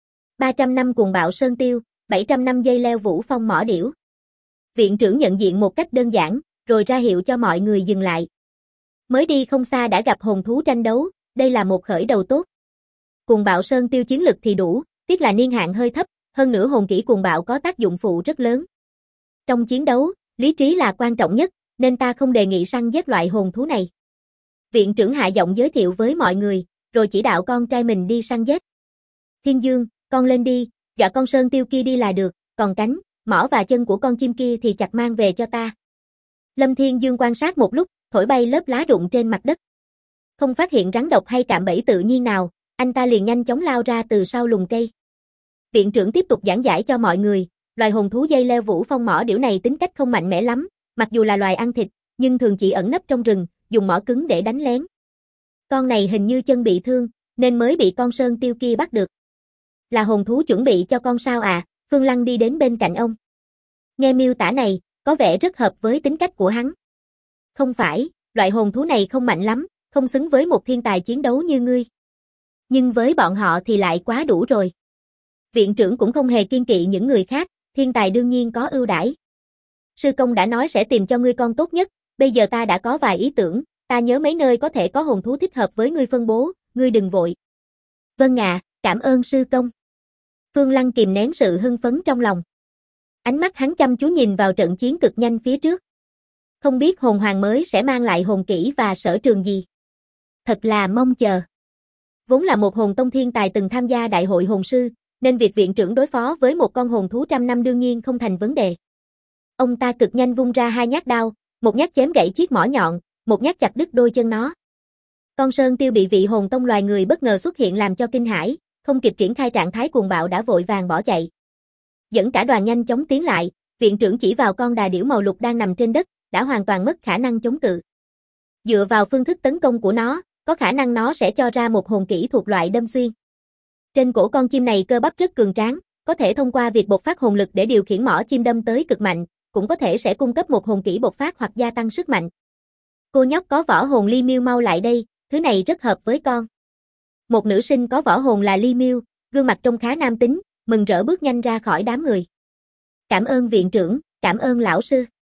300 năm cuồng bạo sơn tiêu, 700 năm dây leo vũ phong mỏ điểu. Viện trưởng nhận diện một cách đơn giản, rồi ra hiệu cho mọi người dừng lại. Mới đi không xa đã gặp hồn thú tranh đấu, đây là một khởi đầu tốt. Cuồng bạo sơn tiêu chiến lực thì đủ, tiếc là niên hạn hơi thấp, hơn nữa hồn kỹ cuồng bạo có tác dụng phụ rất lớn. Trong chiến đấu, lý trí là quan trọng nhất, nên ta không đề nghị săn giết loại hồn thú này. Viện trưởng hạ giọng giới thiệu với mọi người, rồi chỉ đạo con trai mình đi săn giết. Thiên Dương, con lên đi, dọa con sơn tiêu kia đi là được, còn cánh, mỏ và chân của con chim kia thì chặt mang về cho ta. Lâm Thiên Dương quan sát một lúc, thổi bay lớp lá rụng trên mặt đất. Không phát hiện rắn độc hay cạm bẫy tự nhiên nào, anh ta liền nhanh chóng lao ra từ sau lùm cây. Viện trưởng tiếp tục giảng giải cho mọi người, loài hồn thú dây leo vũ phong mỏ điểu này tính cách không mạnh mẽ lắm, mặc dù là loài ăn thịt, nhưng thường chỉ ẩn nấp trong rừng, dùng mỏ cứng để đánh lén. Con này hình như chân bị thương, nên mới bị con sơn tiêu kia bắt được. Là hồn thú chuẩn bị cho con sao à? Phương Lăng đi đến bên cạnh ông. Nghe miêu tả này, có vẻ rất hợp với tính cách của hắn. Không phải, loại hồn thú này không mạnh lắm, không xứng với một thiên tài chiến đấu như ngươi. Nhưng với bọn họ thì lại quá đủ rồi. Viện trưởng cũng không hề kiêng kỵ những người khác, thiên tài đương nhiên có ưu đãi. Sư công đã nói sẽ tìm cho ngươi con tốt nhất, bây giờ ta đã có vài ý tưởng, ta nhớ mấy nơi có thể có hồn thú thích hợp với ngươi phân bố, ngươi đừng vội. Vâng ạ, cảm ơn sư công. Phương Lăng kìm nén sự hưng phấn trong lòng. Ánh mắt hắn chăm chú nhìn vào trận chiến cực nhanh phía trước. Không biết hồn hoàng mới sẽ mang lại hồn kỹ và sở trường gì. Thật là mong chờ. Vốn là một hồn tông thiên tài từng tham gia đại hội hồn sư, nên việc viện trưởng đối phó với một con hồn thú trăm năm đương nhiên không thành vấn đề. Ông ta cực nhanh vung ra hai nhát đao, một nhát chém gãy chiếc mỏ nhọn, một nhát chặt đứt đôi chân nó. Con sơn tiêu bị vị hồn tông loài người bất ngờ xuất hiện làm cho kinh hãi, không kịp triển khai trạng thái cuồng bạo đã vội vàng bỏ chạy. Dẫn cả đoàn nhanh chóng tiến lại, viện trưởng chỉ vào con đà điểu màu lục đang nằm trên đất, đã hoàn toàn mất khả năng chống cự. Dựa vào phương thức tấn công của nó, có khả năng nó sẽ cho ra một hồn kỹ thuộc loại đâm xuyên. Trên cổ con chim này cơ bắp rất cường tráng, có thể thông qua việc bộc phát hồn lực để điều khiển mỏ chim đâm tới cực mạnh, cũng có thể sẽ cung cấp một hồn kỹ bộc phát hoặc gia tăng sức mạnh. Cô nhóc có võ hồn Ly Miêu mau lại đây, thứ này rất hợp với con. Một nữ sinh có võ hồn là Ly Miêu, gương mặt trông khá nam tính, mừng rỡ bước nhanh ra khỏi đám người. Cảm ơn viện trưởng, cảm ơn lão sư.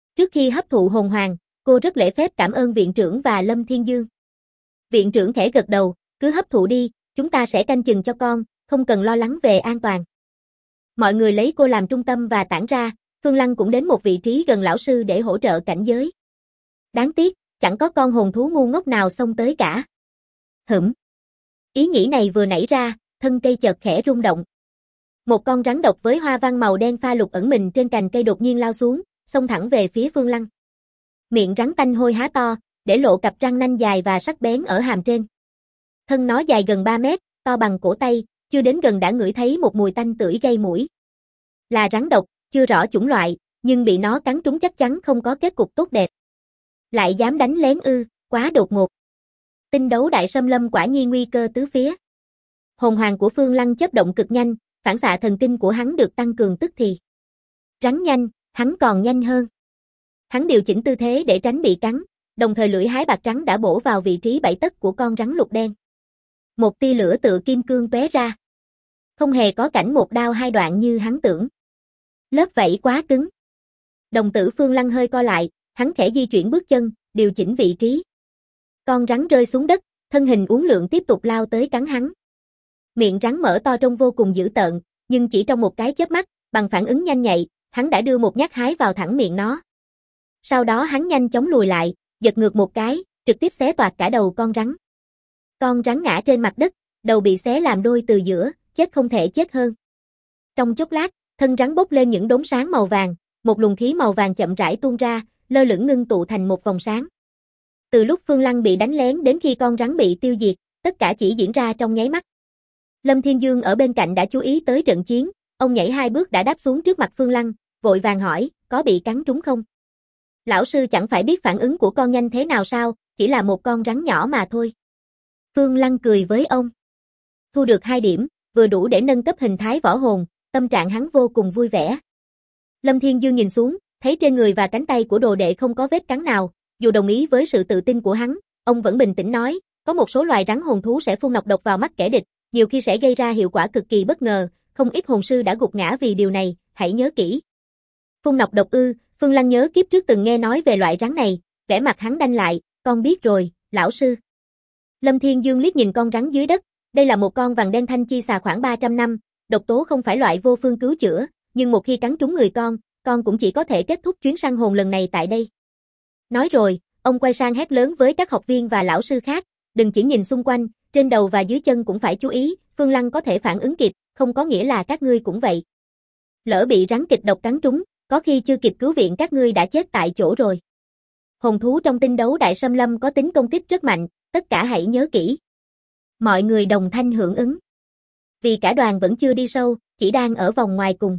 Trước khi hấp thụ hồn hoàng, cô rất lễ phép cảm ơn viện trưởng và Lâm Thiên Dương. Viện trưởng khẽ gật đầu, cứ hấp thụ đi, chúng ta sẽ canh chừng cho con, không cần lo lắng về an toàn. Mọi người lấy cô làm trung tâm và tản ra, Phương Lăng cũng đến một vị trí gần lão sư để hỗ trợ cảnh giới. Đáng tiếc, chẳng có con hồn thú ngu ngốc nào xông tới cả. Ý nghĩ này vừa nảy ra, thân cây chợt khẽ rung động. Một con rắn độc với hoa văn màu đen pha lục ẩn mình trên cành cây đột nhiên lao xuống, xông thẳng về phía Phương Lăng. Miệng rắn tanh hôi há to, để lộ cặp răng nanh dài và sắc bén ở hàm trên. Thân nó dài gần 3 mét, to bằng cổ tay, chưa đến gần đã ngửi thấy một mùi tanh tưởi gây mũi. Là rắn độc, chưa rõ chủng loại, nhưng bị nó cắn trúng chắc chắn không có kết cục tốt đẹp. Lại dám đánh lén ư, quá đột ngột. Tinh đấu đại xâm lâm quả nhiên nguy cơ tứ phía. Hồn hoàng của Phương Lăng chớp động cực nhanh, phản xạ thần kinh của hắn được tăng cường tức thì. Rắn nhanh, hắn còn nhanh hơn. Hắn điều chỉnh tư thế để tránh bị cắn, đồng thời lưỡi hái bạc trắng đã bổ vào vị trí 7 tấc của con rắn lục đen. Một tia lửa tựa kim cương tóe ra. Không hề có cảnh một đao hai đoạn như hắn tưởng. Lớp vảy quá cứng. Đồng tử Phương Lăng hơi co lại, hắn khẽ di chuyển bước chân, điều chỉnh vị trí. Con rắn rơi xuống đất, thân hình uốn lượn tiếp tục lao tới cắn hắn. Miệng rắn mở to trông vô cùng dữ tợn, nhưng chỉ trong một cái chớp mắt, bằng phản ứng nhanh nhạy, hắn đã đưa một nhát hái vào thẳng miệng nó. Sau đó hắn nhanh chóng lùi lại, giật ngược một cái, trực tiếp xé toạc cả đầu con rắn. Con rắn ngã trên mặt đất, đầu bị xé làm đôi từ giữa, chết không thể chết hơn. Trong chốc lát, thân rắn bốc lên những đốm sáng màu vàng, một luồng khí màu vàng chậm rãi tuôn ra, lơ lửng ngưng tụ thành một vòng sáng. Từ lúc Phương Lăng bị đánh lén đến khi con rắn bị tiêu diệt, tất cả chỉ diễn ra trong nháy mắt. Lâm Thiên Dương ở bên cạnh đã chú ý tới trận chiến, ông nhảy 2 bước đã đáp xuống trước mặt Phương Lăng, vội vàng hỏi, có bị cắn trúng không? Lão sư chẳng phải biết phản ứng của con nhanh thế nào sao, chỉ là một con rắn nhỏ mà thôi. Phương Lăng cười với ông. Thu được 2 điểm, vừa đủ để nâng cấp hình thái võ hồn, tâm trạng hắn vô cùng vui vẻ. Lâm Thiên Dương nhìn xuống, thấy trên người và cánh tay của đồ đệ không có vết cắn nào, dù đồng ý với sự tự tin của hắn, ông vẫn bình tĩnh nói, có một số loài rắn hồn thú sẽ phun nọc độc vào mắt kẻ địch, nhiều khi sẽ gây ra hiệu quả cực kỳ bất ngờ, không ít hồn sư đã gục ngã vì điều này, hãy nhớ kỹ. Phun nọc độc ư? Phương Lăng nhớ kiếp trước từng nghe nói về loại rắn này, vẻ mặt hắn đanh lại, con biết rồi, lão sư. Lâm Thiên Dương liếc nhìn con rắn dưới đất, đây là một con vằn đen thanh chi xà khoảng 300 năm, độc tố không phải loại vô phương cứu chữa, nhưng một khi cắn trúng người con cũng chỉ có thể kết thúc chuyến săn hồn lần này tại đây. Nói rồi, ông quay sang hét lớn với các học viên và lão sư khác, đừng chỉ nhìn xung quanh, trên đầu và dưới chân cũng phải chú ý, Phương Lăng có thể phản ứng kịp, không có nghĩa là các ngươi cũng vậy. Lỡ bị rắn kịch độc cắn trúng, có khi chưa kịp cứu viện các ngươi đã chết tại chỗ rồi. Hồn thú trong tinh đấu đại xâm lâm có tính công kích rất mạnh, tất cả hãy nhớ kỹ. Mọi người đồng thanh hưởng ứng. Vì cả đoàn vẫn chưa đi sâu, chỉ đang ở vòng ngoài cùng.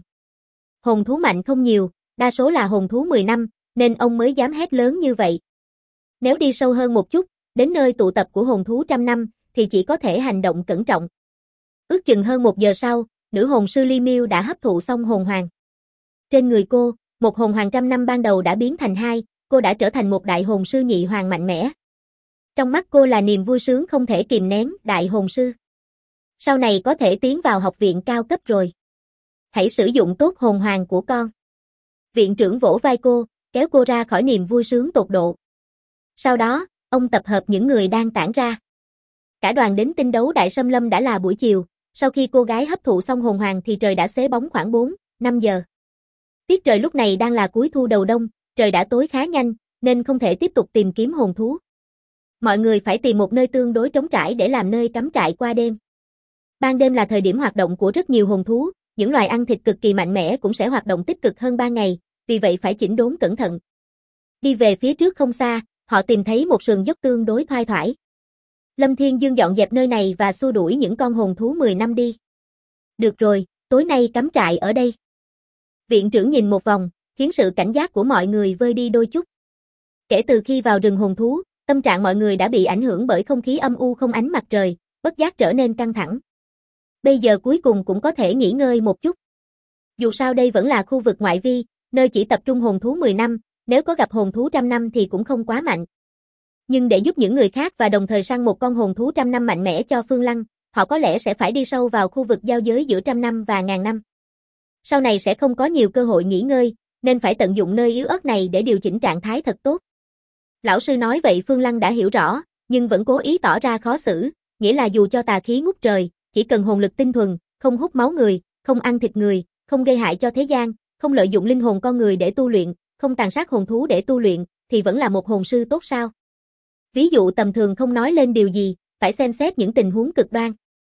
Hồn thú mạnh không nhiều, đa số là hồn thú 10 năm, nên ông mới dám hét lớn như vậy. Nếu đi sâu hơn một chút, đến nơi tụ tập của hồn thú trăm năm, thì chỉ có thể hành động cẩn trọng. Ước chừng hơn 1 giờ sau, nữ hồn sư Ly Miêu đã hấp thụ xong hồn hoàng. Trên người cô, một hồn hoàng trăm năm ban đầu đã biến thành 2, cô đã trở thành một đại hồn sư nhị hoàng mạnh mẽ. Trong mắt cô là niềm vui sướng không thể kìm nén, đại hồn sư. Sau này có thể tiến vào học viện cao cấp rồi. Hãy sử dụng tốt hồn hoàng của con. Viện trưởng vỗ vai cô, kéo cô ra khỏi niềm vui sướng tột độ. Sau đó, ông tập hợp những người đang tản ra. Cả đoàn đến tinh đấu đại xâm lâm đã là buổi chiều, sau khi cô gái hấp thụ xong hồn hoàng thì trời đã xế bóng khoảng 4-5 giờ. Tiết trời lúc này đang là cuối thu đầu đông, trời đã tối khá nhanh, nên không thể tiếp tục tìm kiếm hồn thú. Mọi người phải tìm một nơi tương đối trống trải để làm nơi cắm trại qua đêm. Ban đêm là thời điểm hoạt động của rất nhiều hồn thú, những loài ăn thịt cực kỳ mạnh mẽ cũng sẽ hoạt động tích cực hơn ban ngày, vì vậy phải chỉnh đốn cẩn thận. Đi về phía trước không xa, họ tìm thấy một sườn dốc tương đối thoai thoải. Lâm Thiên Dương dọn dẹp nơi này và xua đuổi những con hồn thú 10 năm đi. Được rồi, tối nay cắm trại ở đây. Viện trưởng nhìn một vòng, khiến sự cảnh giác của mọi người vơi đi đôi chút. Kể từ khi vào rừng hồn thú, tâm trạng mọi người đã bị ảnh hưởng bởi không khí âm u không ánh mặt trời, bất giác trở nên căng thẳng. Bây giờ cuối cùng cũng có thể nghỉ ngơi một chút. Dù sao đây vẫn là khu vực ngoại vi, nơi chỉ tập trung hồn thú 10 năm, nếu có gặp hồn thú trăm năm thì cũng không quá mạnh. Nhưng để giúp những người khác và đồng thời săn một con hồn thú trăm năm mạnh mẽ cho Phương Lăng, họ có lẽ sẽ phải đi sâu vào khu vực giao giới giữa trăm năm và ngàn năm. Sau này sẽ không có nhiều cơ hội nghỉ ngơi, nên phải tận dụng nơi yếu ớt này để điều chỉnh trạng thái thật tốt. Lão sư nói vậy Phương Lăng đã hiểu rõ, nhưng vẫn cố ý tỏ ra khó xử, nghĩa là dù cho tà khí ngút trời, chỉ cần hồn lực tinh thuần, không hút máu người, không ăn thịt người, không gây hại cho thế gian, không lợi dụng linh hồn con người để tu luyện, không tàn sát hồn thú để tu luyện, thì vẫn là một hồn sư tốt sao? Ví dụ tầm thường không nói lên điều gì, phải xem xét những tình huống cực đoan.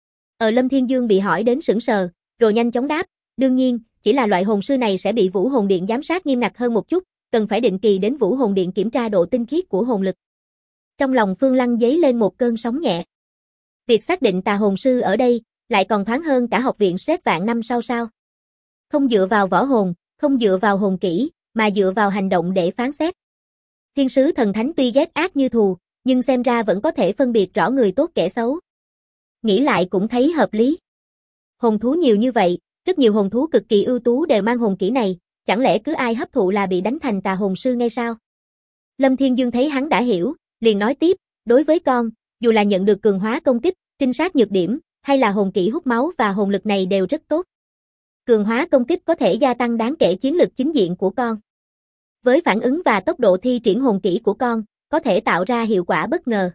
Lâm Thiên Dương bị hỏi đến sững sờ, rồi nhanh chóng đáp, đương nhiên, chỉ là loại hồn sư này sẽ bị Vũ Hồn Điện giám sát nghiêm ngặt hơn một chút, cần phải định kỳ đến Vũ Hồn Điện kiểm tra độ tinh khiết của hồn lực. Trong lòng Phương Lăng dấy lên một cơn sóng nhẹ. Việc xác định tà hồn sư ở đây, lại còn thoáng hơn cả học viện Sret vạn năm sau sao. Không dựa vào võ hồn, không dựa vào hồn kỹ, mà dựa vào hành động để phán xét. Thiên sứ thần thánh tuy ghét ác như thù, nhưng xem ra vẫn có thể phân biệt rõ người tốt kẻ xấu. Nghĩ lại cũng thấy hợp lý. Hồn thú nhiều như vậy, rất nhiều hồn thú cực kỳ ưu tú đều mang hồn kỹ này, chẳng lẽ cứ ai hấp thụ là bị đánh thành tà hồn sư ngay sao? Lâm Thiên Dương thấy hắn đã hiểu, liền nói tiếp, đối với con, dù là nhận được cường hóa công kích, trinh sát nhược điểm, hay là hồn kỹ hút máu và hồn lực này đều rất tốt. Cường hóa công kích có thể gia tăng đáng kể chiến lực chính diện của con. Với phản ứng và tốc độ thi triển hồn kỹ của con, có thể tạo ra hiệu quả bất ngờ.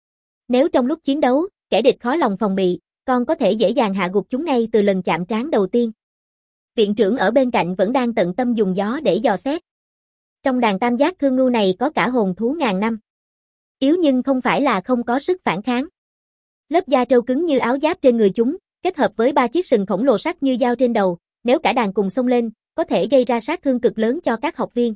Nếu trong lúc chiến đấu, kẻ địch khó lòng phòng bị, con có thể dễ dàng hạ gục chúng ngay từ lần chạm trán đầu tiên. Viện trưởng ở bên cạnh vẫn đang tận tâm dùng gió để dò xét. Trong đàn tam giác thương ngưu này có cả hồn thú ngàn năm. Yếu nhưng không phải là không có sức phản kháng. Lớp da trâu cứng như áo giáp trên người chúng, kết hợp với 3 chiếc sừng khổng lồ sắc như dao trên đầu, nếu cả đàn cùng xông lên, có thể gây ra sát thương cực lớn cho các học viên.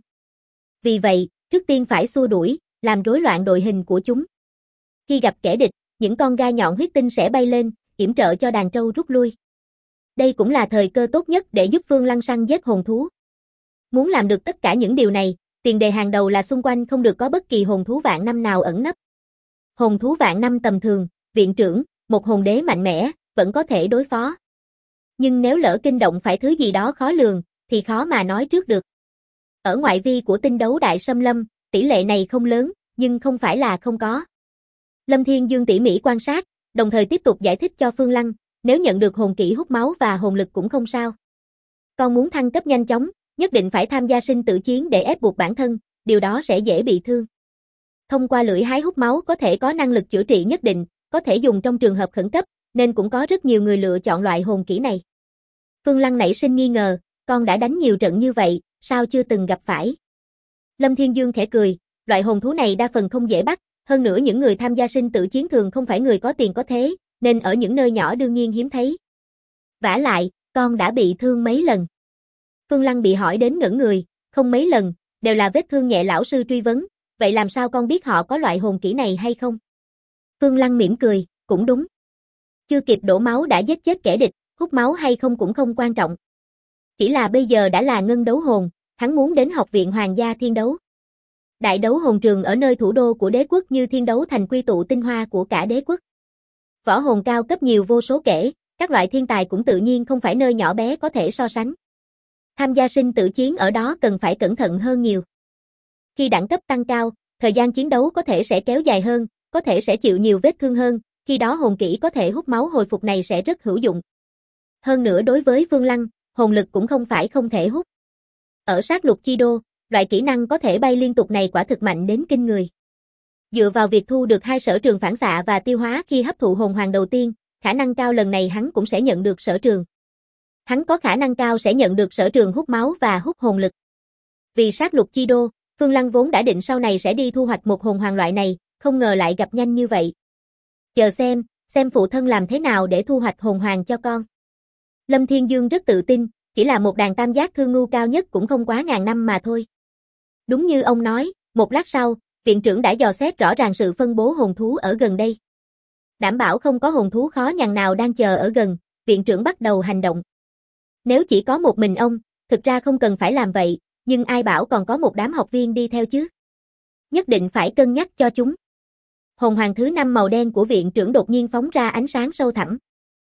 Vì vậy, trước tiên phải xua đuổi, làm rối loạn đội hình của chúng. Khi gặp kẻ địch, những con gai nhọn huyết tinh sẽ bay lên, yểm trợ cho đàn trâu rút lui. Đây cũng là thời cơ tốt nhất để giúp Phương Lăng săn giết hồn thú. Muốn làm được tất cả những điều này, tiền đề hàng đầu là xung quanh không được có bất kỳ hồn thú vạn năm nào ẩn nấp. Hồn thú vạn năm tầm thường, viện trưởng, một hồn đế mạnh mẽ, vẫn có thể đối phó. Nhưng nếu lỡ kinh động phải thứ gì đó khó lường, thì khó mà nói trước được. Ở ngoại vi của tinh đấu đại xâm lâm, tỷ lệ này không lớn, nhưng không phải là không có. Lâm Thiên Dương tỉ mỉ quan sát, đồng thời tiếp tục giải thích cho Phương Lăng, nếu nhận được hồn kỹ hút máu và hồn lực cũng không sao. Con muốn thăng cấp nhanh chóng, nhất định phải tham gia sinh tử chiến để ép buộc bản thân, điều đó sẽ dễ bị thương. Thông qua lưỡi hái hút máu có thể có năng lực chữa trị nhất định, có thể dùng trong trường hợp khẩn cấp, nên cũng có rất nhiều người lựa chọn loại hồn kỹ này. Phương Lăng nảy sinh nghi ngờ, con đã đánh nhiều trận như vậy, sao chưa từng gặp phải? Lâm Thiên Dương khẽ cười, loại hồn thú này đa phần không dễ bắt, hơn nữa những người tham gia sinh tử chiến thường không phải người có tiền có thế, nên ở những nơi nhỏ đương nhiên hiếm thấy. Vả lại, con đã bị thương mấy lần? Phương Lăng bị hỏi đến ngẩn người, không mấy lần, đều là vết thương nhẹ. Lão sư truy vấn, vậy làm sao con biết họ có loại hồn kỹ này hay không? Phương Lăng mỉm cười, cũng đúng. Chưa kịp đổ máu đã giết chết kẻ địch, hút máu hay không cũng không quan trọng. Chỉ là bây giờ đã là ngân đấu hồn, hắn muốn đến học viện Hoàng gia Thiên Đấu. Đại đấu hồn trường ở nơi thủ đô của đế quốc như Thiên Đấu thành quy tụ tinh hoa của cả đế quốc. Võ hồn cao cấp nhiều vô số kể, các loại thiên tài cũng tự nhiên không phải nơi nhỏ bé có thể so sánh. Tham gia sinh tử chiến ở đó cần phải cẩn thận hơn nhiều. Khi đẳng cấp tăng cao, thời gian chiến đấu có thể sẽ kéo dài hơn, có thể sẽ chịu nhiều vết thương hơn, khi đó hồn kỹ có thể hút máu hồi phục này sẽ rất hữu dụng. Hơn nữa đối với Phương Lăng, hồn lực cũng không phải không thể hút. Ở sát lục chi đô, loại kỹ năng có thể bay liên tục này quả thực mạnh đến kinh người. Dựa vào việc thu được 2 sở trường phản xạ và tiêu hóa khi hấp thụ hồn hoàng đầu tiên, khả năng cao lần này hắn cũng sẽ nhận được sở trường. Hắn có khả năng cao sẽ nhận được sở trường hút máu và hút hồn lực. Vì sát lục chi đô, Phương Lăng vốn đã định sau này sẽ đi thu hoạch một hồn hoàng loại này, không ngờ lại gặp nhanh như vậy. Chờ xem phụ thân làm thế nào để thu hoạch hồn hoàng cho con. Lâm Thiên Dương rất tự tin, chỉ là một đàn tam giác thương ngưu cao nhất cũng không quá ngàn năm mà thôi. Đúng như ông nói, một lát sau, viện trưởng đã dò xét rõ ràng sự phân bố hồn thú ở gần đây. Đảm bảo không có hồn thú khó nhằn nào đang chờ ở gần, viện trưởng bắt đầu hành động. Nếu chỉ có một mình ông, thực ra không cần phải làm vậy, nhưng ai bảo còn có một đám học viên đi theo chứ. Nhất định phải cân nhắc cho chúng. Hồn hoàng thứ 5 màu đen của viện trưởng đột nhiên phóng ra ánh sáng sâu thẳm.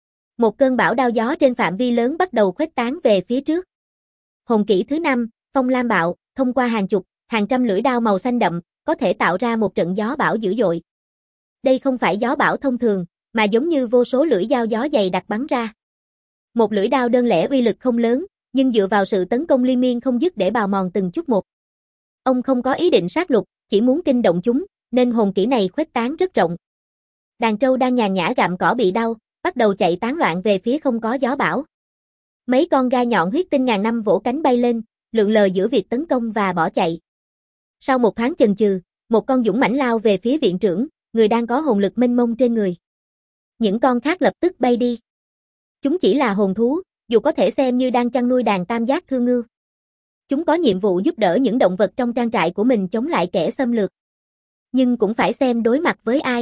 Một cơn bão đao gió trên phạm vi lớn bắt đầu khuếch tán về phía trước. Hồn kỹ thứ 5, Phong Lam Bạo, thông qua hàng chục, hàng trăm lưỡi đao màu xanh đậm, có thể tạo ra một trận gió bão dữ dội. Đây không phải gió bão thông thường, mà giống như vô số lưỡi dao gió dày đặc bắn ra. Một lưỡi đao đơn lẻ uy lực không lớn, nhưng dựa vào sự tấn công liên miên không dứt để bào mòn từng chút một. Ông không có ý định sát lục, chỉ muốn kinh động chúng, nên hồn kỹ này khuếch tán rất rộng. Đàn trâu đang nhàn nhã gặm cỏ bị đau, bắt đầu chạy tán loạn về phía không có gió bão. Mấy con gai nhọn huyết tinh ngàn năm vỗ cánh bay lên, lượn lờ giữa việc tấn công và bỏ chạy. Sau một thoáng chần chừ, một con dũng mãnh lao về phía viện trưởng, người đang có hồn lực mênh mông trên người. Những con khác lập tức bay đi. Chúng chỉ là hồn thú, dù có thể xem như đang chăn nuôi đàn tam giác thương ngưu. Chúng có nhiệm vụ giúp đỡ những động vật trong trang trại của mình chống lại kẻ xâm lược. Nhưng cũng phải xem đối mặt với ai.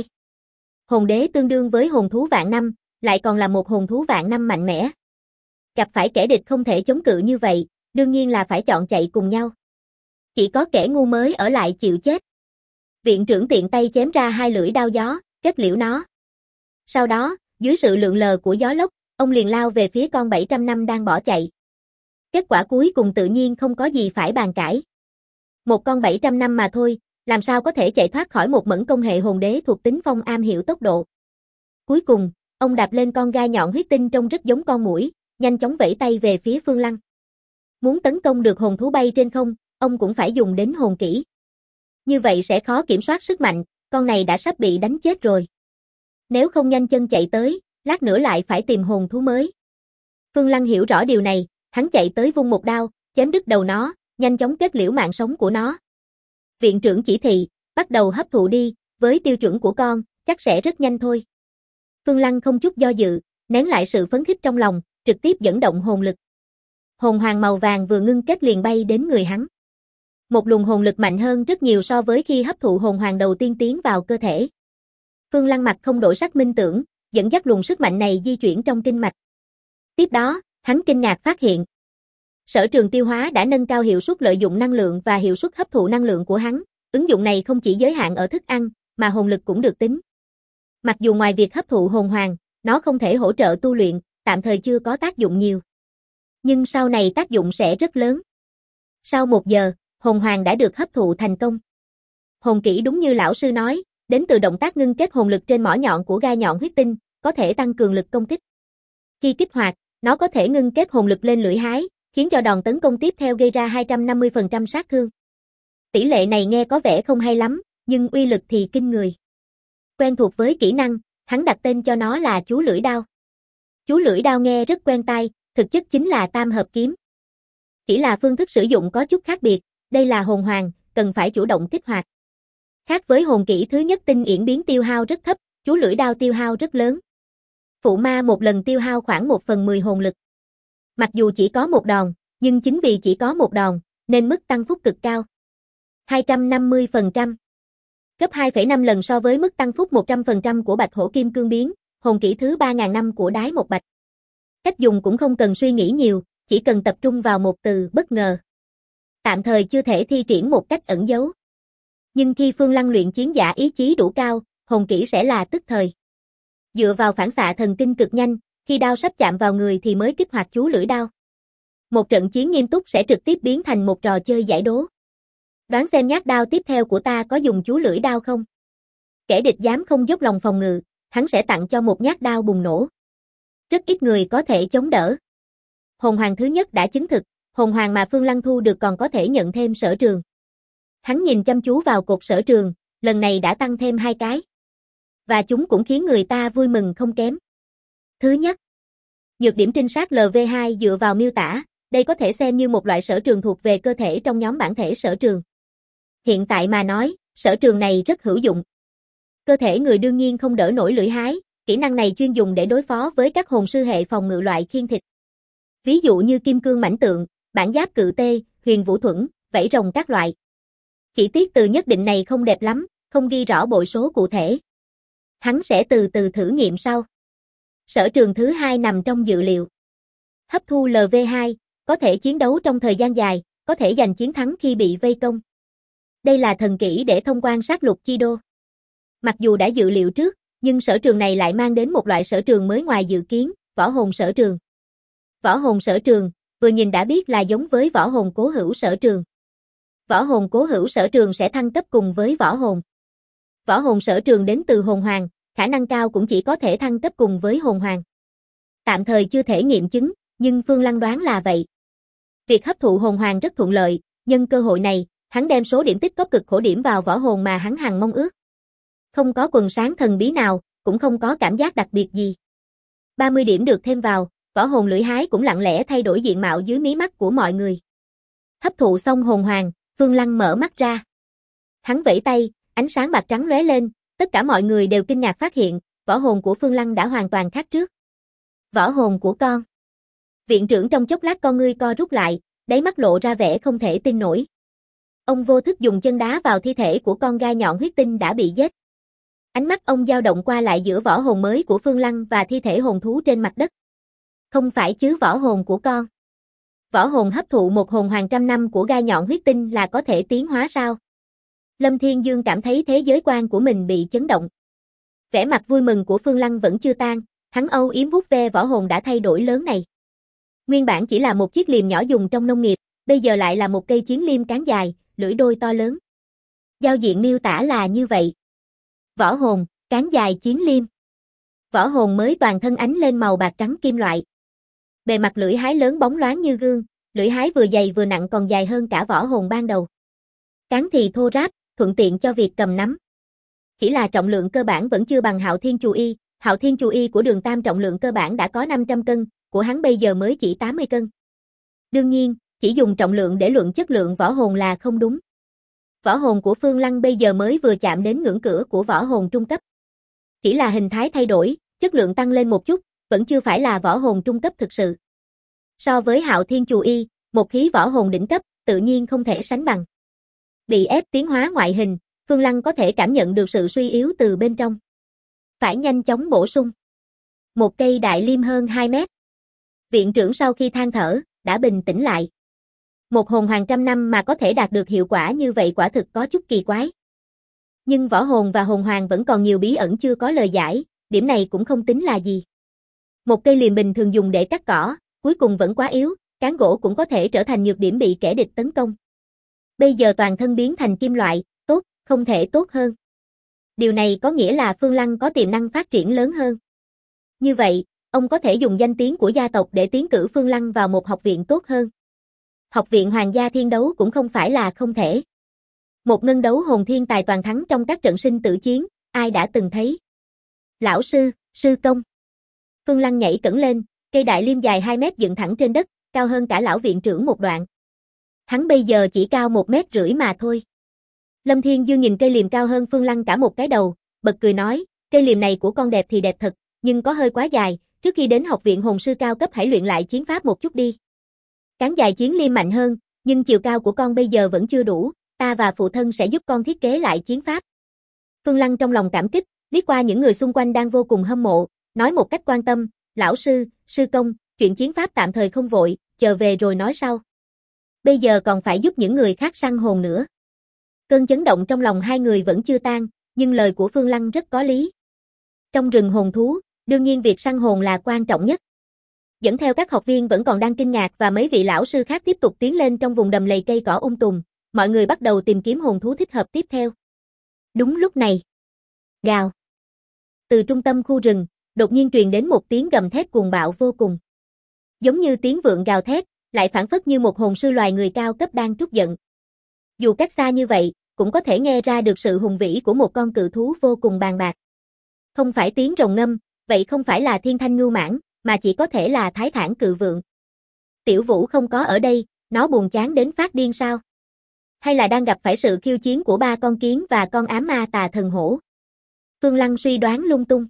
Hồn đế tương đương với hồn thú vạn năm, lại còn là một hồn thú vạn năm mạnh mẽ. Gặp phải kẻ địch không thể chống cự như vậy, đương nhiên là phải chọn chạy cùng nhau. Chỉ có kẻ ngu mới ở lại chịu chết. Viện trưởng tiện tay chém ra 2 lưỡi đao gió, kết liễu nó. Sau đó, dưới sự lượn lờ của gió lốc, ông liền lao về phía con 700 năm đang bỏ chạy. Kết quả cuối cùng tự nhiên không có gì phải bàn cãi. Một con 700 năm mà thôi, làm sao có thể chạy thoát khỏi một mẫn công hệ hồn đế thuộc tính phong am hiểu tốc độ. Cuối cùng, ông đạp lên con gai nhọn huyết tinh trông rất giống con muỗi, nhanh chóng vẫy tay về phía Phương Lăng. Muốn tấn công được hồn thú bay trên không, ông cũng phải dùng đến hồn kỹ. Như vậy sẽ khó kiểm soát sức mạnh, con này đã sắp bị đánh chết rồi. Nếu không nhanh chân chạy tới, lát nữa lại phải tìm hồn thú mới. Phương Lăng hiểu rõ điều này, hắn chạy tới vung một đao, chém đứt đầu nó, nhanh chóng kết liễu mạng sống của nó. Viện trưởng chỉ thị, bắt đầu hấp thụ đi, với tiêu chuẩn của con, chắc sẽ rất nhanh thôi. Phương Lăng không chút do dự, nén lại sự phấn khích trong lòng, trực tiếp dẫn động hồn lực. Hồn hoàng màu vàng vừa ngưng kết liền bay đến người hắn. Một luồng hồn lực mạnh hơn rất nhiều so với khi hấp thụ hồn hoàng đầu tiên tiến vào cơ thể. Phương Lăng mặt không đổi sắc minh tưởng, dẫn dắt luồng sức mạnh này di chuyển trong kinh mạch. Tiếp đó, hắn kinh ngạc phát hiện. Sở trường tiêu hóa đã nâng cao hiệu suất lợi dụng năng lượng và hiệu suất hấp thụ năng lượng của hắn. Ứng dụng này không chỉ giới hạn ở thức ăn, mà hồn lực cũng được tính. Mặc dù ngoài việc hấp thụ hồn hoàng, nó không thể hỗ trợ tu luyện, tạm thời chưa có tác dụng nhiều. Nhưng sau này tác dụng sẽ rất lớn. Sau 1 giờ, hồn hoàng đã được hấp thụ thành công. Hồn kỹ đúng như lão sư nói, đến từ động tác ngưng kết hồn lực trên mỏ nhọn của gai nhọn huyết tinh, có thể tăng cường lực công kích. Khi kích hoạt, nó có thể ngưng kết hồn lực lên lưỡi hái, khiến cho đòn tấn công tiếp theo gây ra 250% sát thương. Tỷ lệ này nghe có vẻ không hay lắm, nhưng uy lực thì kinh người. Quen thuộc với kỹ năng, hắn đặt tên cho nó là chú lưỡi đao. Chú lưỡi đao nghe rất quen tai, thực chất chính là tam hợp kiếm. Chỉ là phương thức sử dụng có chút khác biệt, đây là hồn hoàng, cần phải chủ động kích hoạt. Khác với hồn kỹ thứ nhất tinh yển biến tiêu hao rất thấp, chú lưỡi đao tiêu hao rất lớn. Phụ ma một lần tiêu hao khoảng 1/10 hồn lực. Mặc dù chỉ có 1 đòn, nhưng chính vì chỉ có 1 đòn, nên mức tăng phúc cực cao. 250%. Gấp 2,5 lần so với mức tăng phúc 100% của Bạch Hổ Kim Cương biến, hồn kỹ thứ 3000 năm của Đái Một Bạch. Cách dùng cũng không cần suy nghĩ nhiều, chỉ cần tập trung vào một từ bất ngờ. Tạm thời chưa thể thi triển một cách ẩn giấu. Nhưng khi Phương Lăng luyện chiến giả ý chí đủ cao, hồn kỹ sẽ là tức thời. Dựa vào phản xạ thần kinh cực nhanh, khi đao sắp chạm vào người thì mới kích hoạt chú lưỡi đao. Một trận chiến nghiêm túc sẽ trực tiếp biến thành một trò chơi giải đố. Đoán xem nhát đao tiếp theo của ta có dùng chú lưỡi đao không? Kẻ địch dám không dốc lòng phòng ngự, hắn sẽ tặng cho một nhát đao bùng nổ. Rất ít người có thể chống đỡ. Hồn hoàng thứ nhất đã chứng thực, hồn hoàng mà Phương Lăng thu được còn có thể nhận thêm sở trường. Hắn nhìn chăm chú vào cột sở trường, lần này đã tăng thêm 2 cái. Và chúng cũng khiến người ta vui mừng không kém. Thứ nhất, nhược điểm trinh sát LV2 dựa vào miêu tả, đây có thể xem như một loại sở trường thuộc về cơ thể trong nhóm bản thể sở trường. Hiện tại mà nói, sở trường này rất hữu dụng. Cơ thể người đương nhiên không đỡ nổi lưỡi hái, kỹ năng này chuyên dùng để đối phó với các hồn sư hệ phòng ngự loại khiên thịt. Ví dụ như kim cương mãnh tượng, bản giáp cự tê, huyền vũ thuẫn, vảy rồng các loại. Chỉ tiếc từ nhất định này không đẹp lắm, không ghi rõ bội số cụ thể. Hắn sẽ từ từ thử nghiệm sau. Sở trường thứ 2 nằm trong dự liệu. Hấp thu LV2, có thể chiến đấu trong thời gian dài, có thể giành chiến thắng khi bị vây công. Đây là thần kỹ để thông quan sát lục chi đô. Mặc dù đã dự liệu trước, nhưng sở trường này lại mang đến một loại sở trường mới ngoài dự kiến, võ hồn sở trường. Võ hồn sở trường, vừa nhìn đã biết là giống với võ hồn cố hữu sở trường. Võ hồn cố hữu sở trường sẽ thăng cấp cùng với võ hồn. Võ hồn sở trường đến từ hồn hoàng, khả năng cao cũng chỉ có thể thăng cấp cùng với hồn hoàng. Tạm thời chưa thể nghiệm chứng, nhưng Phương Lăng đoán là vậy. Việc hấp thụ hồn hoàng rất thuận lợi, nhân cơ hội này, hắn đem số điểm tích cóp cực khổ điểm vào võ hồn mà hắn hằng mong ước. Không có quần sáng thần bí nào, cũng không có cảm giác đặc biệt gì. 30 điểm được thêm vào, võ hồn lưỡi hái cũng lặng lẽ thay đổi diện mạo dưới mí mắt của mọi người. Hấp thụ xong hồn hoàng, Phương Lăng mở mắt ra. Hắn vẫy tay, ánh sáng bạc trắng lóe lên, tất cả mọi người đều kinh ngạc phát hiện, võ hồn của Phương Lăng đã hoàn toàn khác trước. Võ hồn của con. Viện trưởng trong chốc lát con ngươi co rút lại, đáy mắt lộ ra vẻ không thể tin nổi. Ông vô thức dùng chân đá vào thi thể của con gai nhọn huyết tinh đã bị giết. Ánh mắt ông dao động qua lại giữa võ hồn mới của Phương Lăng và thi thể hồn thú trên mặt đất. Không phải chứ võ hồn của con. Võ hồn hấp thụ một hồn hoàng trăm năm của gai nhọn huyết tinh là có thể tiến hóa sao? Lâm Thiên Dương cảm thấy thế giới quan của mình bị chấn động. Vẻ mặt vui mừng của Phương Lăng vẫn chưa tan, hắn âu yếm vuốt ve võ hồn đã thay đổi lớn này. Nguyên bản chỉ là một chiếc liềm nhỏ dùng trong nông nghiệp, bây giờ lại là một cây chiến liêm cán dài, lưỡi đôi to lớn. Giao diện miêu tả là như vậy. Võ hồn, cán dài chiến liêm. Võ hồn mới toàn thân ánh lên màu bạc trắng kim loại. Bề mặt lưỡi hái lớn bóng loáng như gương, lưỡi hái vừa dày vừa nặng còn dài hơn cả võ hồn ban đầu. Cán thì thô ráp, thuận tiện cho việc cầm nắm. Chỉ là trọng lượng cơ bản vẫn chưa bằng Hạo Thiên Chù Y, Hạo Thiên Chù Y của Đường Tam trọng lượng cơ bản đã có 500 cân, của hắn bây giờ mới chỉ 80 cân. Đương nhiên, chỉ dùng trọng lượng để luận chất lượng võ hồn là không đúng. Võ hồn của Phương Lăng bây giờ mới vừa chạm đến ngưỡng cửa của võ hồn trung cấp. Chỉ là hình thái thay đổi, chất lượng tăng lên một chút, vẫn chưa phải là võ hồn trung cấp thực sự. So với Hạo Thiên Chù Y, một khí võ hồn đỉnh cấp, tự nhiên không thể sánh bằng. Bị ép tiến hóa ngoại hình, Phương Lăng có thể cảm nhận được sự suy yếu từ bên trong. Phải nhanh chóng bổ sung. Một cây đại liêm hơn 2 mét. Viện trưởng sau khi than thở, đã bình tĩnh lại. Một hồn hoàng trăm năm mà có thể đạt được hiệu quả như vậy quả thực có chút kỳ quái. Nhưng võ hồn và hồn hoàng vẫn còn nhiều bí ẩn chưa có lời giải, điểm này cũng không tính là gì. Một cây liềm bình thường dùng để cắt cỏ, cuối cùng vẫn quá yếu, cán gỗ cũng có thể trở thành nhược điểm bị kẻ địch tấn công. Bây giờ toàn thân biến thành kim loại, tốt, không thể tốt hơn. Điều này có nghĩa là Phương Lăng có tiềm năng phát triển lớn hơn. Như vậy, ông có thể dùng danh tiếng của gia tộc để tiến cử Phương Lăng vào một học viện tốt hơn. Học viện Hoàng gia Thiên Đấu cũng không phải là không thể. Một ngân đấu hồn thiên tài toàn thắng trong các trận sinh tử chiến, ai đã từng thấy. Lão sư, sư công. Phương Lăng nhảy cẫng lên, cây đại liêm dài 2 mét dựng thẳng trên đất, cao hơn cả lão viện trưởng một đoạn. Hắn bây giờ chỉ cao 1,5 mét mà thôi. Lâm Thiên Dương nhìn cây liềm cao hơn Phương Lăng cả một cái đầu, bật cười nói, cây liềm này của con đẹp thì đẹp thật, nhưng có hơi quá dài, trước khi đến học viện hồn sư cao cấp hãy luyện lại chiến pháp một chút đi. Cán dài chiến liêm mạnh hơn, nhưng chiều cao của con bây giờ vẫn chưa đủ, ta và phụ thân sẽ giúp con thiết kế lại chiến pháp. Phương Lăng trong lòng cảm kích, liếc qua những người xung quanh đang vô cùng hâm mộ, nói một cách quan tâm, lão sư, sư công, chuyện chiến pháp tạm thời không vội, chờ về rồi nói sau. Bây giờ còn phải giúp những người khác săn hồn nữa. Cơn chấn động trong lòng hai người vẫn chưa tan, nhưng lời của Phương Lăng rất có lý. Trong rừng hồn thú, đương nhiên việc săn hồn là quan trọng nhất. Dẫn theo các học viên vẫn còn đang kinh ngạc và mấy vị lão sư khác tiếp tục tiến lên trong vùng đầm lầy cây cỏ tùm, mọi người bắt đầu tìm kiếm hồn thú thích hợp tiếp theo. Đúng lúc này, gào. Từ trung tâm khu rừng, đột nhiên truyền đến một tiếng gầm thét cuồng bạo vô cùng. Giống như tiếng vượn gào thét, lại phảng phất như một hồn sư loài người cao cấp đang trút giận. Dù cách xa như vậy, cũng có thể nghe ra được sự hùng vĩ của một con cự thú vô cùng bàn bạc. Không phải tiếng rồng ngâm, vậy không phải là thiên thanh ngưu mãng, mà chỉ có thể là thái thản cự vượn. Tiểu Vũ không có ở đây, nó buồn chán đến phát điên sao? Hay là đang gặp phải sự khiêu chiến của 3 con kiến và con ám ma tà thần hổ? Phương Lăng suy đoán lung tung.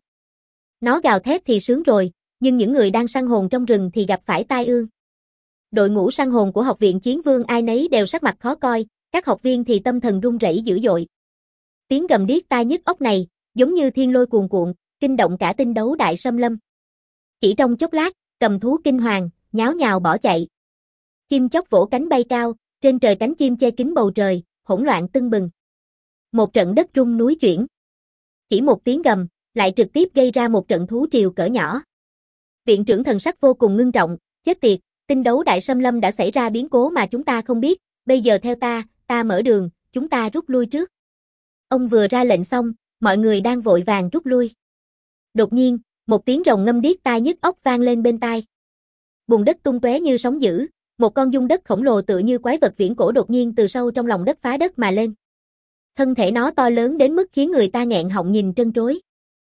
Nó gào thét thì sướng rồi, nhưng những người đang săn hồn trong rừng thì gặp phải tai ương. Đội ngũ săn hồn của học viện Chiến Vương ai nấy đều sắc mặt khó coi, các học viên thì tâm thần run rẩy dữ dội. Tiếng gầm điếc tai nhức óc này, giống như thiên lôi cuồn cuộn, kinh động cả tinh đấu đại xâm lâm. Chỉ trong chốc lát, cầm thú kinh hoàng, nháo nhào bỏ chạy. Chim chóc vỗ cánh bay cao, trên trời cánh chim che kín bầu trời, hỗn loạn tưng bừng. Một trận đất rung núi chuyển. Chỉ một tiếng gầm, lại trực tiếp gây ra một trận thú triều cỡ nhỏ. Viện trưởng thần sắc vô cùng ngưng trọng, chết tiệt, tinh đấu đại xâm lâm đã xảy ra biến cố mà chúng ta không biết, bây giờ theo ta mở đường, chúng ta rút lui trước. Ông vừa ra lệnh xong, mọi người đang vội vàng rút lui. Đột nhiên, một tiếng rồng ngâm điếc tai nhức óc vang lên bên tai. Bùn đất tung tóe như sóng dữ, Một con dung đất khổng lồ tựa như quái vật viễn cổ đột nhiên từ sâu trong lòng đất phá đất mà lên. Thân thể nó to lớn đến mức khiến người ta nghẹn họng nhìn trân trối.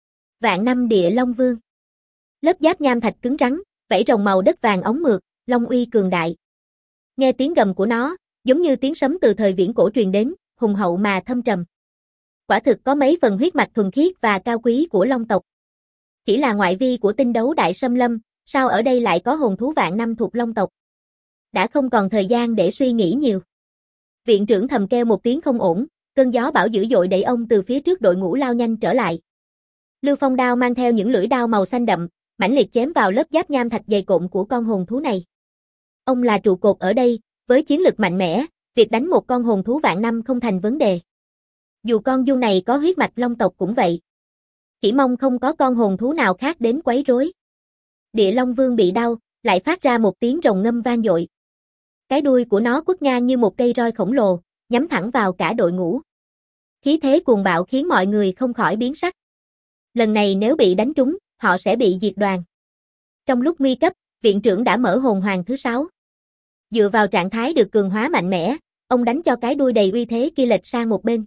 Vạn năm địa long vương. Lớp giáp nham thạch cứng rắn, vảy rồng màu đất vàng óng mượt, long uy cường đại. Nghe tiếng gầm của nó, giống như tiếng sấm từ thời viễn cổ truyền đến, hùng hậu mà thâm trầm. Quả thực có mấy phần huyết mạch thuần khiết và cao quý của long tộc. Chỉ là ngoại vi của tinh đấu đại xâm lâm, sao ở đây lại có hồn thú vạn năm thuộc long tộc? Đã không còn thời gian để suy nghĩ nhiều. Viện trưởng thầm kêu một tiếng không ổn, cơn gió bão dữ dội đẩy ông từ phía trước đội ngũ lao nhanh trở lại. Lưu Phong đao mang theo những lưỡi đao màu xanh đậm, mãnh liệt chém vào lớp giáp nham thạch dày cộm của con hồn thú này. Ông là trụ cột ở đây, với chiến lực mạnh mẽ, việc đánh một con hồn thú vạn năm không thành vấn đề. Dù con du này có huyết mạch long tộc cũng vậy. Chỉ mong không có con hồn thú nào khác đến quấy rối. Địa Long Vương bị đau, lại phát ra một tiếng rồng ngâm vang dội. Cái đuôi của nó quất ngang như một cây roi khổng lồ, nhắm thẳng vào cả đội ngũ. Khí thế cuồng bạo khiến mọi người không khỏi biến sắc. Lần này nếu bị đánh trúng, họ sẽ bị diệt đoàn. Trong lúc nguy cấp, viện trưởng đã mở hồn hoàng thứ 6. Dựa vào trạng thái được cường hóa mạnh mẽ, ông đánh cho cái đuôi đầy uy thế kia lệch sang một bên.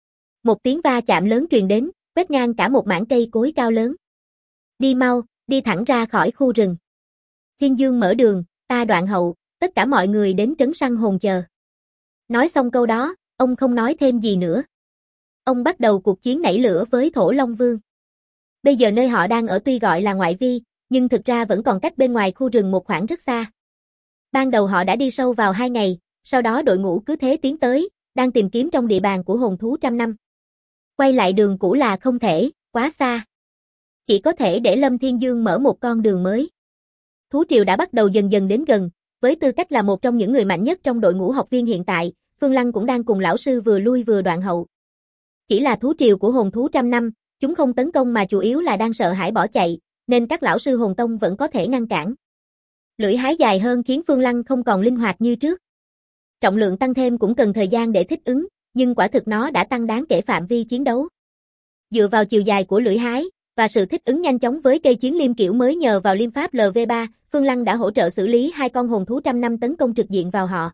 Một tiếng va chạm lớn truyền đến, quét ngang cả một mảng cây cối cao lớn. Đi mau, đi thẳng ra khỏi khu rừng. Thiên Dương mở đường, ta đoạn hậu, tất cả mọi người đến trấn săn hồn chờ. Nói xong câu đó, ông không nói thêm gì nữa. Ông bắt đầu cuộc chiến nảy lửa với Thổ Long Vương. Bây giờ nơi họ đang ở tuy gọi là ngoại vi, nhưng thực ra vẫn còn cách bên ngoài khu rừng một khoảng rất xa. Ban đầu họ đã đi sâu vào 2 ngày, sau đó đội ngũ cứ thế tiến tới, đang tìm kiếm trong địa bàn của hồn thú trăm năm. Quay lại đường cũ là không thể, quá xa. Chỉ có thể để Lâm Thiên Dương mở một con đường mới. Thú triều đã bắt đầu dần dần đến gần, với tư cách là một trong những người mạnh nhất trong đội ngũ học viên hiện tại, Phương Lăng cũng đang cùng lão sư vừa lui vừa đoạn hậu. Chỉ là thú triều của hồn thú trăm năm, chúng không tấn công mà chủ yếu là đang sợ hãi bỏ chạy, nên các lão sư hồn tông vẫn có thể ngăn cản. Lưỡi hái dài hơn khiến Phương Lăng không còn linh hoạt như trước. Trọng lượng tăng thêm cũng cần thời gian để thích ứng, nhưng quả thực nó đã tăng đáng kể phạm vi chiến đấu. Dựa vào chiều dài của lưỡi hái và sự thích ứng nhanh chóng với cây chiến liêm kiểu mới nhờ vào liêm pháp LV3, Phương Lăng đã hỗ trợ xử lý 2 con hồn thú trăm năm tấn công trực diện vào họ.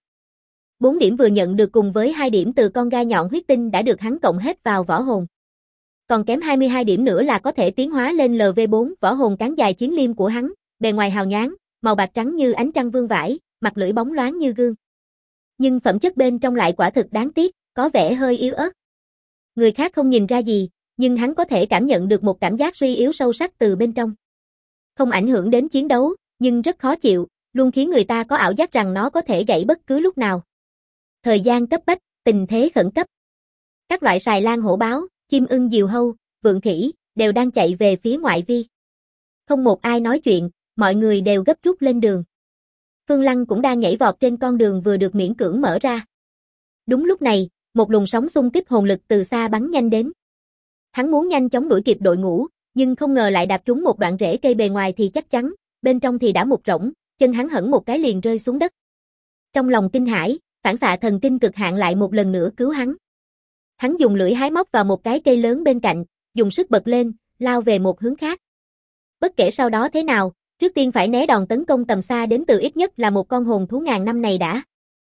4 điểm vừa nhận được cùng với 2 điểm từ con gai nhọn huyết tinh đã được hắn cộng hết vào võ hồn. Còn kém 22 điểm nữa là có thể tiến hóa lên LV4 võ hồn cán dài chiến liêm của hắn, bề ngoài hào nhoáng, màu bạc trắng như ánh trăng vương vãi, mặt lưỡi bóng loáng như gương. Nhưng phẩm chất bên trong lại quả thực đáng tiếc, có vẻ hơi yếu ớt. Người khác không nhìn ra gì, nhưng hắn có thể cảm nhận được một cảm giác suy yếu sâu sắc từ bên trong. Không ảnh hưởng đến chiến đấu, nhưng rất khó chịu, luôn khiến người ta có ảo giác rằng nó có thể gãy bất cứ lúc nào. Thời gian cấp bách, tình thế khẩn cấp. Các loại sài lan hổ báo, chim ưng diều hâu, vượn khỉ, đều đang chạy về phía ngoại vi. Không một ai nói chuyện, mọi người đều gấp rút lên đường. Phương Lăng cũng đang nhảy vọt trên con đường vừa được miễn cưỡng mở ra. Đúng lúc này, một luồng sóng xung kích hồn lực từ xa bắn nhanh đến. Hắn muốn nhanh chóng đuổi kịp đội ngũ, nhưng không ngờ lại đạp trúng một đoạn rễ cây bề ngoài thì chắc chắn, bên trong thì đã mục rỗng, chân hắn hẫng một cái liền rơi xuống đất. Trong lòng kinh hãi, phản xạ thần kinh cực hạn lại một lần nữa cứu hắn. Hắn dùng lưỡi hái móc vào một cái cây lớn bên cạnh, dùng sức bật lên, lao về một hướng khác. Bất kể sau đó thế nào, trước tiên phải né đòn tấn công tầm xa đến từ ít nhất là một con hồn thú ngàn năm này đã.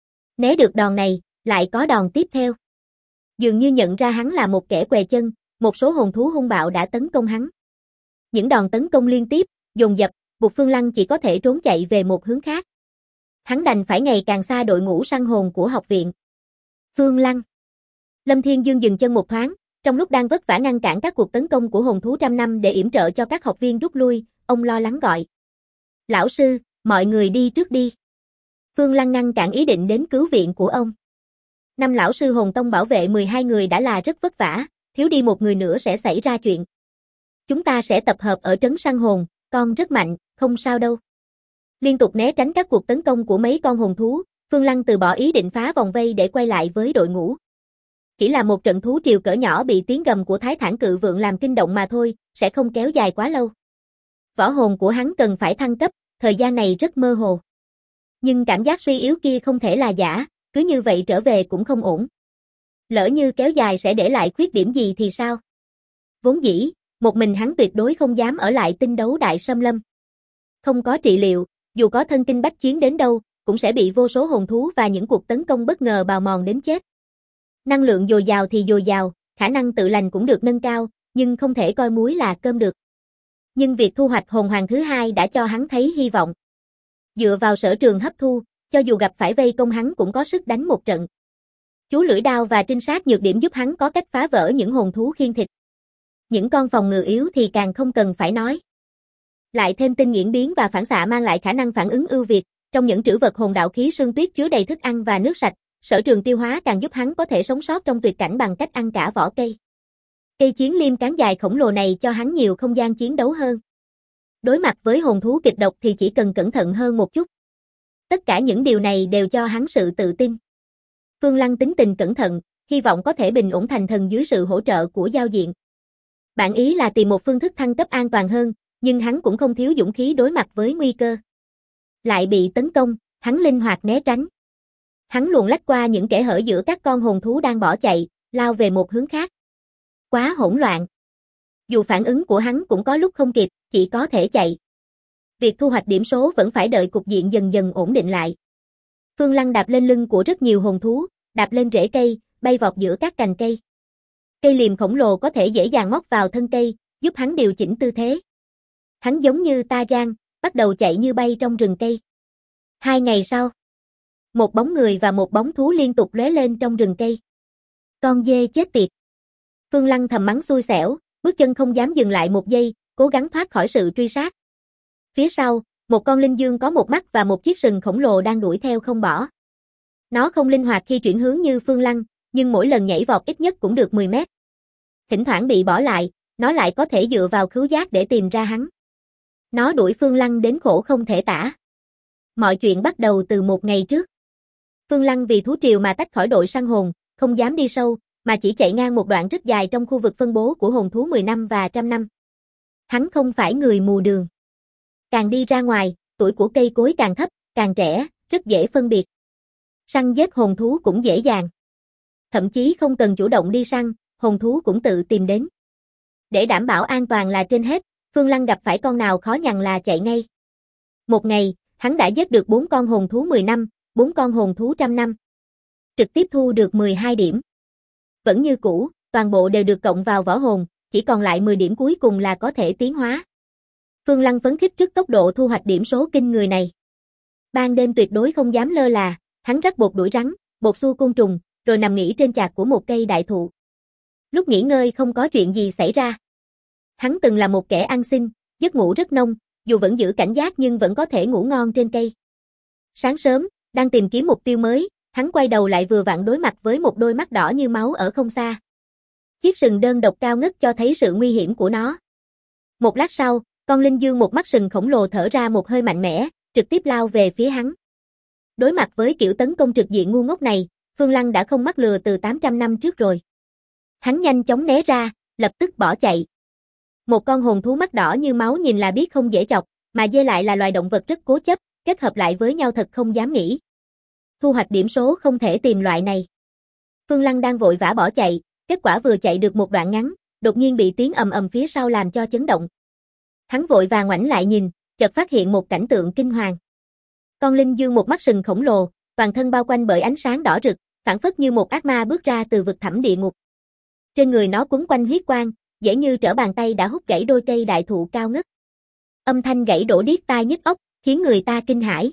Né được đòn này, lại có đòn tiếp theo. Dường như nhận ra hắn là một kẻ què chân, một số hồn thú hung bạo đã tấn công hắn. Những đòn tấn công liên tiếp, dồn dập, buộc Phương Lăng chỉ có thể trốn chạy về một hướng khác. Hắn đành phải ngày càng xa đội ngũ săn hồn của học viện. Phương Lăng. Lâm Thiên Dương dừng chân một thoáng, trong lúc đang vất vả ngăn cản các cuộc tấn công của hồn thú trăm năm để yểm trợ cho các học viên rút lui, ông lo lắng gọi. Lão sư, mọi người đi trước đi. Phương Lăng ngăn cản ý định đến cứu viện của ông. 5 lão sư hồn tông bảo vệ 12 người đã là rất vất vả, thiếu đi một người nữa sẽ xảy ra chuyện. Chúng ta sẽ tập hợp ở trấn săn hồn, con rất mạnh, không sao đâu. Liên tục né tránh các cuộc tấn công của mấy con hồn thú, Phương Lăng từ bỏ ý định phá vòng vây để quay lại với đội ngũ. Chỉ là một trận thú triều cỡ nhỏ bị tiếng gầm của Thái Thản Cự Vượn làm kinh động mà thôi, sẽ không kéo dài quá lâu. Võ hồn của hắn cần phải thăng cấp, thời gian này rất mơ hồ. Nhưng cảm giác suy yếu kia không thể là giả, cứ như vậy trở về cũng không ổn. Lỡ như kéo dài sẽ để lại khuyết điểm gì thì sao? Vốn dĩ, một mình hắn tuyệt đối không dám ở lại tinh đấu đại xâm lâm. Không có trị liệu, dù có thân kinh bách chiến đến đâu, cũng sẽ bị vô số hồn thú và những cuộc tấn công bất ngờ bào mòn đến chết. Năng lượng dồi dào thì dồi dào, khả năng tự lành cũng được nâng cao, nhưng không thể coi muối là cơm được. Nhưng việc thu hoạch hồn hoàng thứ hai đã cho hắn thấy hy vọng. Dựa vào sở trường hấp thu, cho dù gặp phải vây công hắn cũng có sức đánh một trận. Chú lưỡi đao và trinh sát nhược điểm giúp hắn có cách phá vỡ những hồn thú khiên thịt. Những con phòng ngự yếu thì càng không cần phải nói. Lại thêm tinh nghiễn biến và phản xạ mang lại khả năng phản ứng ưu việt, trong những trữ vật hồn đạo khí sương tuyết chứa đầy thức ăn và nước sạch, sở trường tiêu hóa càng giúp hắn có thể sống sót trong tuyệt cảnh bằng cách ăn cả vỏ cây. Cây chiến liêm cán dài khổng lồ này cho hắn nhiều không gian chiến đấu hơn. Đối mặt với hồn thú kịch độc thì chỉ cần cẩn thận hơn một chút. Tất cả những điều này đều cho hắn sự tự tin. Phương Lăng tính tình cẩn thận, hy vọng có thể bình ổn thành thần dưới sự hỗ trợ của giao diện. Bản ý là tìm một phương thức thăng cấp an toàn hơn, nhưng hắn cũng không thiếu dũng khí đối mặt với nguy cơ. Lại bị tấn công, hắn linh hoạt né tránh. Hắn luồn lách qua những kẽ hở giữa các con hồn thú đang bỏ chạy, lao về một hướng khác. Quá hỗn loạn. Dù phản ứng của hắn cũng có lúc không kịp, chỉ có thể chạy. Việc thu hoạch điểm số vẫn phải đợi cục diện dần dần ổn định lại. Phương Lăng đạp lên lưng của rất nhiều hồn thú, đạp lên rễ cây, bay vọt giữa các cành cây. Cây liềm khổng lồ có thể dễ dàng móc vào thân cây, giúp hắn điều chỉnh tư thế. Hắn giống như Tarzan, bắt đầu chạy như bay trong rừng cây. 2 ngày sau, một bóng người và một bóng thú liên tục lóe lên trong rừng cây. Con dê chết tiệt. Phương Lăng thầm mắng xui xẻo, bước chân không dám dừng lại một giây, cố gắng thoát khỏi sự truy sát. Phía sau, một con linh dương có một mắt và một chiếc sừng khổng lồ đang đuổi theo không bỏ. Nó không linh hoạt khi chuyển hướng như Phương Lăng, nhưng mỗi lần nhảy vọt ít nhất cũng được 10 mét. Thỉnh thoảng bị bỏ lại, nó lại có thể dựa vào khứu giác để tìm ra hắn. Nó đuổi Phương Lăng đến khổ không thể tả. Mọi chuyện bắt đầu từ một ngày trước. Phương Lăng vì thú triều mà tách khỏi đội săn hồn, không dám đi sâu, mà chỉ chạy ngang một đoạn rất dài trong khu vực phân bố của hồn thú 10 năm và 100 năm. Hắn không phải người mù đường. Càng đi ra ngoài, tuổi của cây cối càng thấp, càng trẻ, rất dễ phân biệt. Săn giết hồn thú cũng dễ dàng. Thậm chí không cần chủ động đi săn, hồn thú cũng tự tìm đến. Để đảm bảo an toàn là trên hết, Phương Lăng gặp phải con nào khó nhằn là chạy ngay. Một ngày, hắn đã giết được 4 con hồn thú 10 năm, 4 con hồn thú 100 năm. Trực tiếp thu được 12 điểm. Vẫn như cũ, toàn bộ đều được cộng vào võ hồn, chỉ còn lại 10 điểm cuối cùng là có thể tiến hóa. Phương Lăng phấn khích trước tốc độ thu hoạch điểm số kinh người này. Ban đêm tuyệt đối không dám lơ là, hắn rắc bột đuổi rắn, bột xua côn trùng, rồi nằm nghỉ trên chạc của một cây đại thụ. Lúc nghỉ ngơi không có chuyện gì xảy ra. Hắn từng là một kẻ ăn xin, giấc ngủ rất nông, dù vẫn giữ cảnh giác nhưng vẫn có thể ngủ ngon trên cây. Sáng sớm, đang tìm kiếm mục tiêu mới, hắn quay đầu lại vừa vặn đối mặt với một đôi mắt đỏ như máu ở không xa. Chiếc sừng đơn độc cao ngất cho thấy sự nguy hiểm của nó. Một lát sau, con linh dương một mắt sừng khổng lồ thở ra một hơi mạnh mẽ, trực tiếp lao về phía hắn. Đối mặt với kiểu tấn công trực diện ngu ngốc này, Phương Lăng đã không mắc lừa từ 800 năm trước rồi. Hắn nhanh chóng né ra, lập tức bỏ chạy. Một con hồn thú mắt đỏ như máu nhìn là biết không dễ chọc, mà dê lại là loài động vật rất cố chấp, kết hợp lại với nhau thật không dám nghĩ. Thu hoạch điểm số không thể tìm loại này. Phương Lăng đang vội vã bỏ chạy, kết quả vừa chạy được một đoạn ngắn, đột nhiên bị tiếng ầm ầm phía sau làm cho chấn động. Hắn vội vàng ngoảnh lại nhìn, chợt phát hiện một cảnh tượng kinh hoàng. Con linh dương một mắt sừng khổng lồ, toàn thân bao quanh bởi ánh sáng đỏ rực, phảng phất như một ác ma bước ra từ vực thẳm địa ngục. Trên người nó quấn quanh huyết quang, dễ như trở bàn tay đã hút gãy đôi cây đại thụ cao ngất. Âm thanh gãy đổ điếc tai nhức óc, khiến người ta kinh hãi.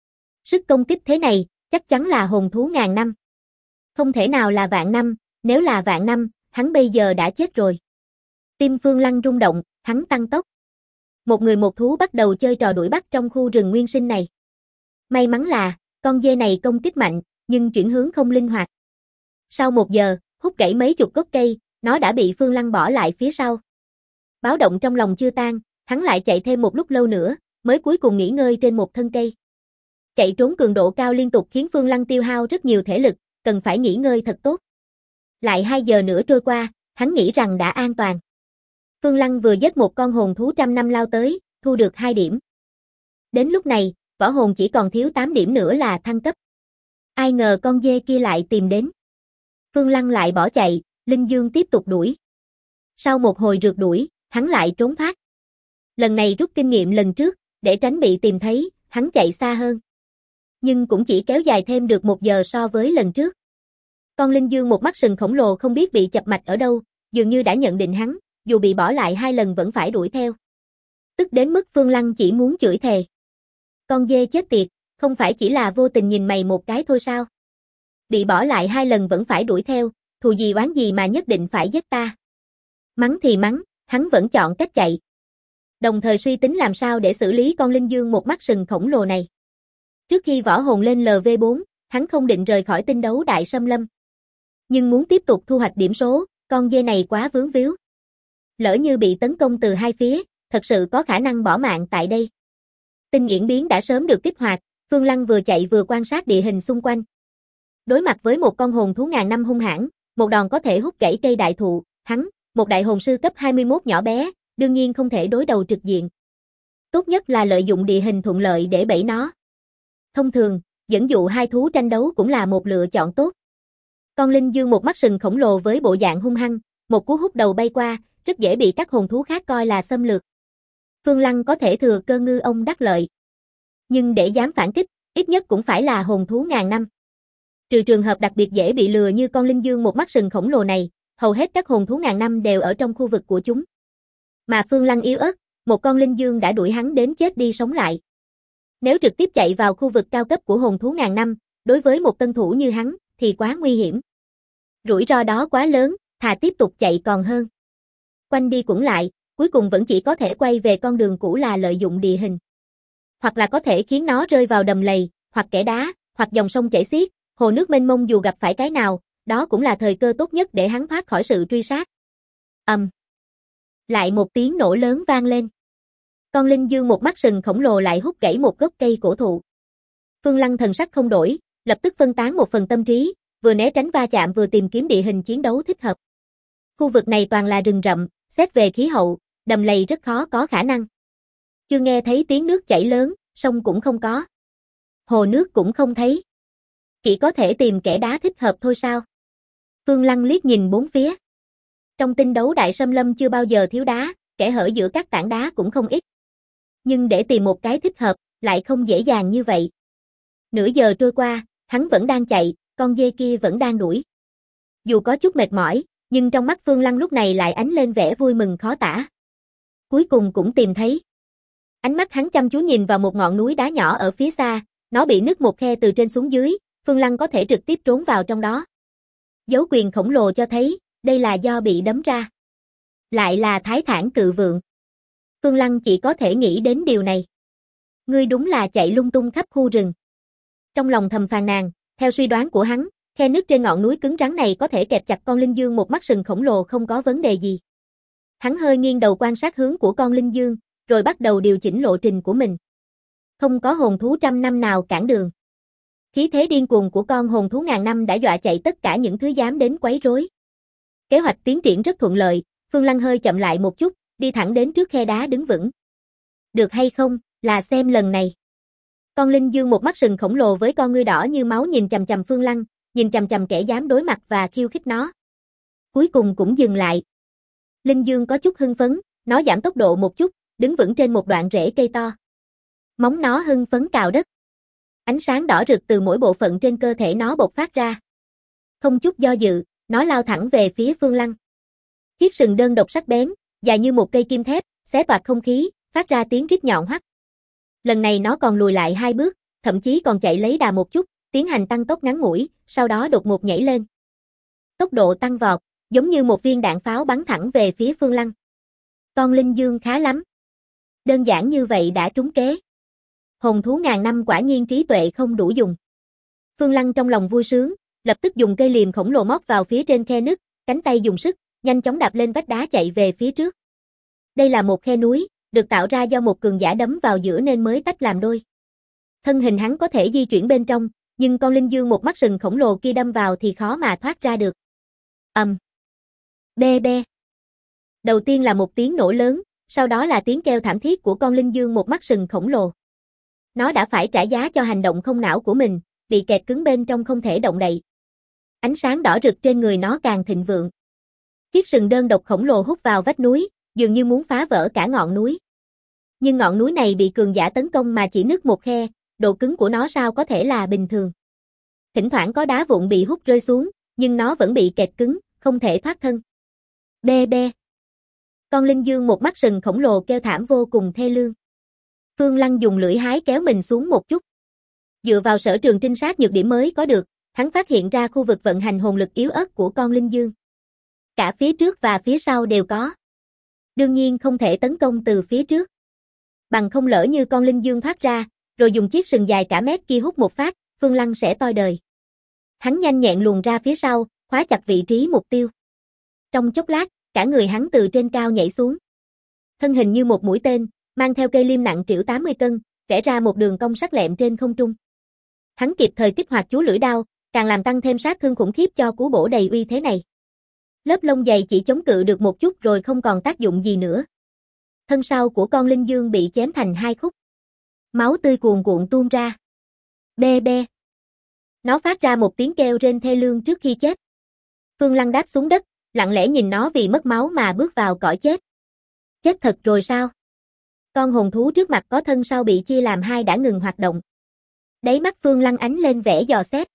Sức công kích thế này, chắc chắn là hồn thú ngàn năm. Không thể nào là vạn năm, nếu là vạn năm, hắn bây giờ đã chết rồi. Tim Phương Lăng rung động, hắn tăng tốc. Một người một thú bắt đầu chơi trò đuổi bắt trong khu rừng nguyên sinh này. May mắn là, con dê này công kích mạnh, nhưng chuyển hướng không linh hoạt. Sau 1 giờ, hút gãy mấy chục gốc cây, nó đã bị Phương Lăng bỏ lại phía sau. Báo động trong lòng chưa tan, hắn lại chạy thêm một lúc lâu nữa, mới cuối cùng nghỉ ngơi trên một thân cây. Chạy trốn cường độ cao liên tục khiến Phương Lăng tiêu hao rất nhiều thể lực, cần phải nghỉ ngơi thật tốt. Lại 2 giờ nữa trôi qua, hắn nghĩ rằng đã an toàn. Phương Lăng vừa giết một con hồn thú 100 năm lao tới, thu được 2 điểm. Đến lúc này, võ hồn chỉ còn thiếu 8 điểm nữa là thăng cấp. Ai ngờ con dê kia lại tìm đến. Phương Lăng lại bỏ chạy, linh dương tiếp tục đuổi. Sau một hồi rượt đuổi, hắn lại trốn thoát. Lần này rút kinh nghiệm lần trước, để tránh bị tìm thấy, hắn chạy xa hơn. nhưng cũng chỉ kéo dài thêm được 1 giờ so với lần trước. Con linh dương một mắt sừng khổng lồ không biết bị chập mạch ở đâu, dường như đã nhận định hắn, dù bị bỏ lại 2 lần vẫn phải đuổi theo. Tức đến mức Phương Lăng chỉ muốn chửi thề. Con dê chết tiệt, không phải chỉ là vô tình nhìn mày một cái thôi sao? Bị bỏ lại 2 lần vẫn phải đuổi theo, thù gì oán gì mà nhất định phải giết ta. Mắng thì mắng, hắn vẫn chọn cách chạy. Đồng thời suy tính làm sao để xử lý con linh dương một mắt sừng khổng lồ này. Trước khi võ hồn lên LV4, hắn không định rời khỏi tinh đấu đại xâm lâm. Nhưng muốn tiếp tục thu hoạch điểm số, con dê này quá vướng víu. Lỡ như bị tấn công từ 2 phía, thật sự có khả năng bỏ mạng tại đây. Tinh yển biến đã sớm được kích hoạt, Phương Lăng vừa chạy vừa quan sát địa hình xung quanh. Đối mặt với một con hồn thú ngàn năm hung hãn, một đòn có thể hút gãy cây đại thụ, hắn, một đại hồn sư cấp 21 nhỏ bé, đương nhiên không thể đối đầu trực diện. Tốt nhất là lợi dụng địa hình thuận lợi để bẫy nó. Thông thường, dẫn dụ 2 thú tranh đấu cũng là một lựa chọn tốt. Con linh dương một mắt sừng khổng lồ với bộ dạng hung hăng, một cú hút đầu bay qua, rất dễ bị các hồn thú khác coi là xâm lược. Phương Lăng có thể thừa cơ ngư ông đắc lợi. Nhưng để dám phản kích, ít nhất cũng phải là hồn thú ngàn năm. Trừ trường hợp đặc biệt dễ bị lừa như con linh dương một mắt sừng khổng lồ này, hầu hết các hồn thú ngàn năm đều ở trong khu vực của chúng. Mà Phương Lăng yếu ớt, một con linh dương đã đuổi hắn đến chết đi sống lại. Nếu trực tiếp chạy vào khu vực cao cấp của hồn thú ngàn năm, đối với một tân thủ như hắn, thì quá nguy hiểm. Rủi ro đó quá lớn, thà tiếp tục chạy còn hơn. Quanh đi quẩn lại, cuối cùng vẫn chỉ có thể quay về con đường cũ là lợi dụng địa hình. Hoặc là có thể khiến nó rơi vào đầm lầy, hoặc kẽ đá, hoặc dòng sông chảy xiết, hồ nước mênh mông dù gặp phải cái nào, đó cũng là thời cơ tốt nhất để hắn thoát khỏi sự truy sát. Lại một tiếng nổ lớn vang lên. Con linh dương một mắt sừng khổng lồ lại hút gãy một gốc cây cổ thụ. Phương Lăng thần sắc không đổi, lập tức phân tán một phần tâm trí, vừa né tránh va chạm vừa tìm kiếm địa hình chiến đấu thích hợp. Khu vực này toàn là rừng rậm, xét về khí hậu, đầm lầy rất khó có khả năng. Chưa nghe thấy tiếng nước chảy lớn, sông cũng không có. Hồ nước cũng không thấy. Chỉ có thể tìm kẽ đá thích hợp thôi sao? Phương Lăng liếc nhìn bốn phía. Trong tinh đấu đại xâm lâm chưa bao giờ thiếu đá, kẽ hở giữa các tảng đá cũng không ít. Nhưng để tìm một cái thích hợp, lại không dễ dàng như vậy. Nửa giờ trôi qua, hắn vẫn đang chạy, con dê kia vẫn đang đuổi. Dù có chút mệt mỏi, nhưng trong mắt Phương Lăng lúc này lại ánh lên vẻ vui mừng khó tả. Cuối cùng cũng tìm thấy. Ánh mắt hắn chăm chú nhìn vào một ngọn núi đá nhỏ ở phía xa, nó bị nứt một khe từ trên xuống dưới, Phương Lăng có thể trực tiếp trốn vào trong đó. Dấu quyền khổng lồ cho thấy, đây là do bị đấm ra. Lại là Thái Thản Cự Vượng. Phương Lăng chỉ có thể nghĩ đến điều này. Ngươi đúng là chạy lung tung khắp khu rừng. Trong lòng thầm phàn nàn, theo suy đoán của hắn, khe nứt trên ngọn núi cứng rắn này có thể kẹp chặt con linh dương một mắt sừng khổng lồ không có vấn đề gì. Hắn hơi nghiêng đầu quan sát hướng của con linh dương, rồi bắt đầu điều chỉnh lộ trình của mình. Không có hồn thú trăm năm nào cản đường. Khí thế điên cuồng của con hồn thú ngàn năm đã dọa chạy tất cả những thứ dám đến quấy rối. Kế hoạch tiến triển rất thuận lợi, Phương Lăng hơi chậm lại một chút, đi thẳng đến trước khe đá đứng vững. Được hay không, là xem lần này. Con linh dương một mắt sừng khổng lồ với con ngươi đỏ như máu nhìn chằm chằm Phương Lăng, nhìn chằm chằm kẻ dám đối mặt và khiêu khích nó. Cuối cùng cũng dừng lại. Linh dương có chút hưng phấn, nó giảm tốc độ một chút, đứng vững trên một đoạn rễ cây to. Móng nó hưng phấn cào đất. Ánh sáng đỏ rực từ mỗi bộ phận trên cơ thể nó bộc phát ra. Không chút do dự, nó lao thẳng về phía Phương Lăng. Chiếc sừng đơn độc sắc bén, dài như một cây kim thép, xé toạc không khí, phát ra tiếng rít nhọn hoắt. Lần này nó còn lùi lại 2 bước, thậm chí còn chạy lấy đà một chút, tiến hành tăng tốc ngắn ngủi, sau đó đột ngột nhảy lên. Tốc độ tăng vọt, giống như một viên đạn pháo bắn thẳng về phía Phương Lăng. Con linh dương khá lắm. Đơn giản như vậy đã trúng kế. Hồn thú ngàn năm quả nhiên trí tuệ không đủ dùng. Phương Lăng trong lòng vui sướng, lập tức dùng cây liềm khổng lồ móc vào phía trên khe nứt, cánh tay dùng sức, nhanh chóng đạp lên vách đá chạy về phía trước. Đây là một khe núi, được tạo ra do một cường giả đấm vào giữa nên mới tách làm đôi. Thân hình hắn có thể di chuyển bên trong, nhưng con linh dương một mắt sừng khổng lồ kia đâm vào thì khó mà thoát ra được. Bê bê. Đầu tiên là một tiếng nổ lớn, sau đó là tiếng kêu thảm thiết của con linh dương một mắt sừng khổng lồ. Nó đã phải trả giá cho hành động không não của mình, bị kẹt cứng bên trong không thể động đậy. Ánh sáng đỏ rực trên người nó càng thịnh vượng. Chiếc sừng đơn độc khổng lồ hút vào vách núi, dường như muốn phá vỡ cả ngọn núi. Nhưng ngọn núi này bị cường giả tấn công mà chỉ nứt một khe, độ cứng của nó sao có thể là bình thường. Thỉnh thoảng có đá vụn bị hút rơi xuống, nhưng nó vẫn bị kẹt cứng, không thể thoát thân. Bê bê. Con linh dương một mắt sừng khổng lồ kêu thảm vô cùng thê lương. Phương Lăng dùng lưỡi hái kéo mình xuống một chút. Dựa vào sở trường trinh sát nhược điểm mới có được, hắn phát hiện ra khu vực vận hành hồn lực yếu ớt của con linh dương. Cả phía trước và phía sau đều có. Đương nhiên không thể tấn công từ phía trước. Bằng không lỡ như con linh dương thoát ra, rồi dùng chiếc sừng dài cả mét kia hút một phát, Phương Lăng sẽ toi đời. Hắn nhanh nhẹn luồn ra phía sau, khóa chặt vị trí mục tiêu. Trong chốc lát, cả người hắn từ trên cao nhảy xuống. Thân hình như một mũi tên, mang theo cây liêm nặng trĩu 80 cân, vẽ ra một đường cong sắc lẹm trên không trung. Hắn kịp thời kích hoạt chú lưỡi đao, càng làm tăng thêm sát thương khủng khiếp cho cú bổ đầy uy thế này. Lớp lông dày chỉ chống cự được một chút rồi không còn tác dụng gì nữa. Thân sau của con linh dương bị chém thành hai khúc. Máu tươi cuồn cuộn tuôn ra. Bê bê. Nó phát ra một tiếng kêu rên thê lương trước khi chết. Phương Lăng đáp xuống đất, lặng lẽ nhìn nó vì mất máu mà bước vào cõi chết. Chết thật rồi sao? Con hồn thú trước mặt có thân sau bị chia làm hai đã ngừng hoạt động. Đáy mắt Phương Lăng ánh lên vẻ dò xét.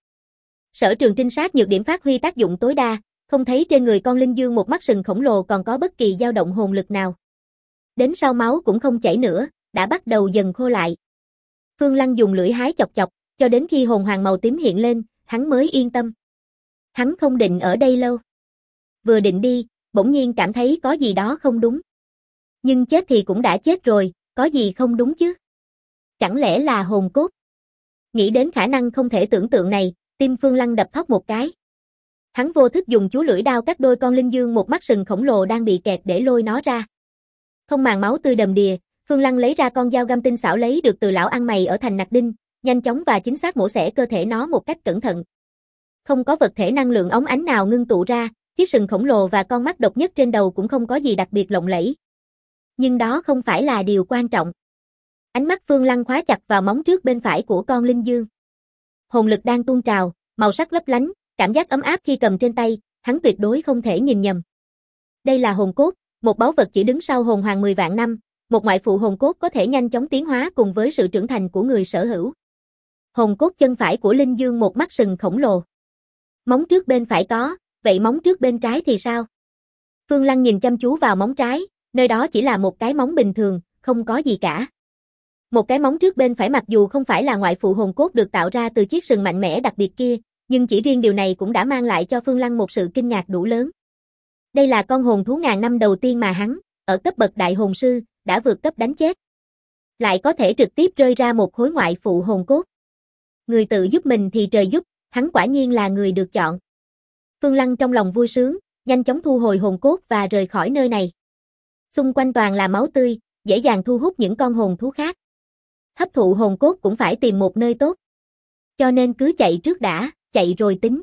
Sở trường trinh sát nhược điểm phát huy tác dụng tối đa, không thấy trên người con linh dương một mắt sừng khổng lồ còn có bất kỳ dao động hồn lực nào. Đến sau máu cũng không chảy nữa, đã bắt đầu dần khô lại. Phương Lăng dùng lưỡi hái chọc chọc, cho đến khi hồn hoàng màu tím hiện lên, hắn mới yên tâm. Hắn không định ở đây lâu. Vừa định đi, bỗng nhiên cảm thấy có gì đó không đúng. Nhưng chết thì cũng đã chết rồi, có gì không đúng chứ? Chẳng lẽ là hồn cốt? Nghĩ đến khả năng không thể tưởng tượng này, tim Phương Lăng đập thót một cái. Hắn vô thức dùng chú lưỡi đao cắt đôi con linh dương một mắt sừng khổng lồ đang bị kẹt để lôi nó ra. Không màng máu tươi đầm đìa, Phương Lăng lấy ra con dao găm tinh xảo lấy được từ lão ăn mày ở thành Nặc Đinh, nhanh chóng và chính xác mổ xẻ cơ thể nó một cách cẩn thận. Không có vật thể năng lượng óng ánh nào ngưng tụ ra, chiếc sừng khổng lồ và con mắt độc nhất trên đầu cũng không có gì đặc biệt lộng lẫy. Nhưng đó không phải là điều quan trọng. Ánh mắt Phương Lăng khóa chặt vào móng trước bên phải của con linh dương. Hồn lực đang tuôn trào, màu sắc lấp lánh, cảm giác ấm áp khi cầm trên tay, hắn tuyệt đối không thể nhìn nhầm. Đây là hồn cốt, một báu vật chỉ đứng sau hồn hoàng 10 vạn năm, một ngoại phụ hồn cốt có thể nhanh chóng tiến hóa cùng với sự trưởng thành của người sở hữu. Hồn cốt chân phải của linh dương một mắt sừng khổng lồ. Móng trước bên phải có, vậy móng trước bên trái thì sao? Phương Lăng nhìn chăm chú vào móng trái, nơi đó chỉ là một cái móng bình thường, không có gì cả. Một cái móng trước bên phải mặc dù không phải là ngoại phụ hồn cốt được tạo ra từ chiếc sừng mạnh mẽ đặc biệt kia, nhưng chỉ riêng điều này cũng đã mang lại cho Phương Lăng một sự kinh ngạc đủ lớn. Đây là con hồn thú ngàn năm đầu tiên mà hắn, ở cấp bậc đại hồn sư, đã vượt cấp đánh chết. Lại có thể trực tiếp rơi ra một khối ngoại phụ hồn cốt. Người tự giúp mình thì trời giúp, hắn quả nhiên là người được chọn. Phương Lăng trong lòng vui sướng, nhanh chóng thu hồi hồn cốt và rời khỏi nơi này. Xung quanh toàn là máu tươi, dễ dàng thu hút những con hồn thú khác. Hấp thụ hồn cốt cũng phải tìm một nơi tốt. Cho nên cứ chạy trước đã, chạy rồi tính.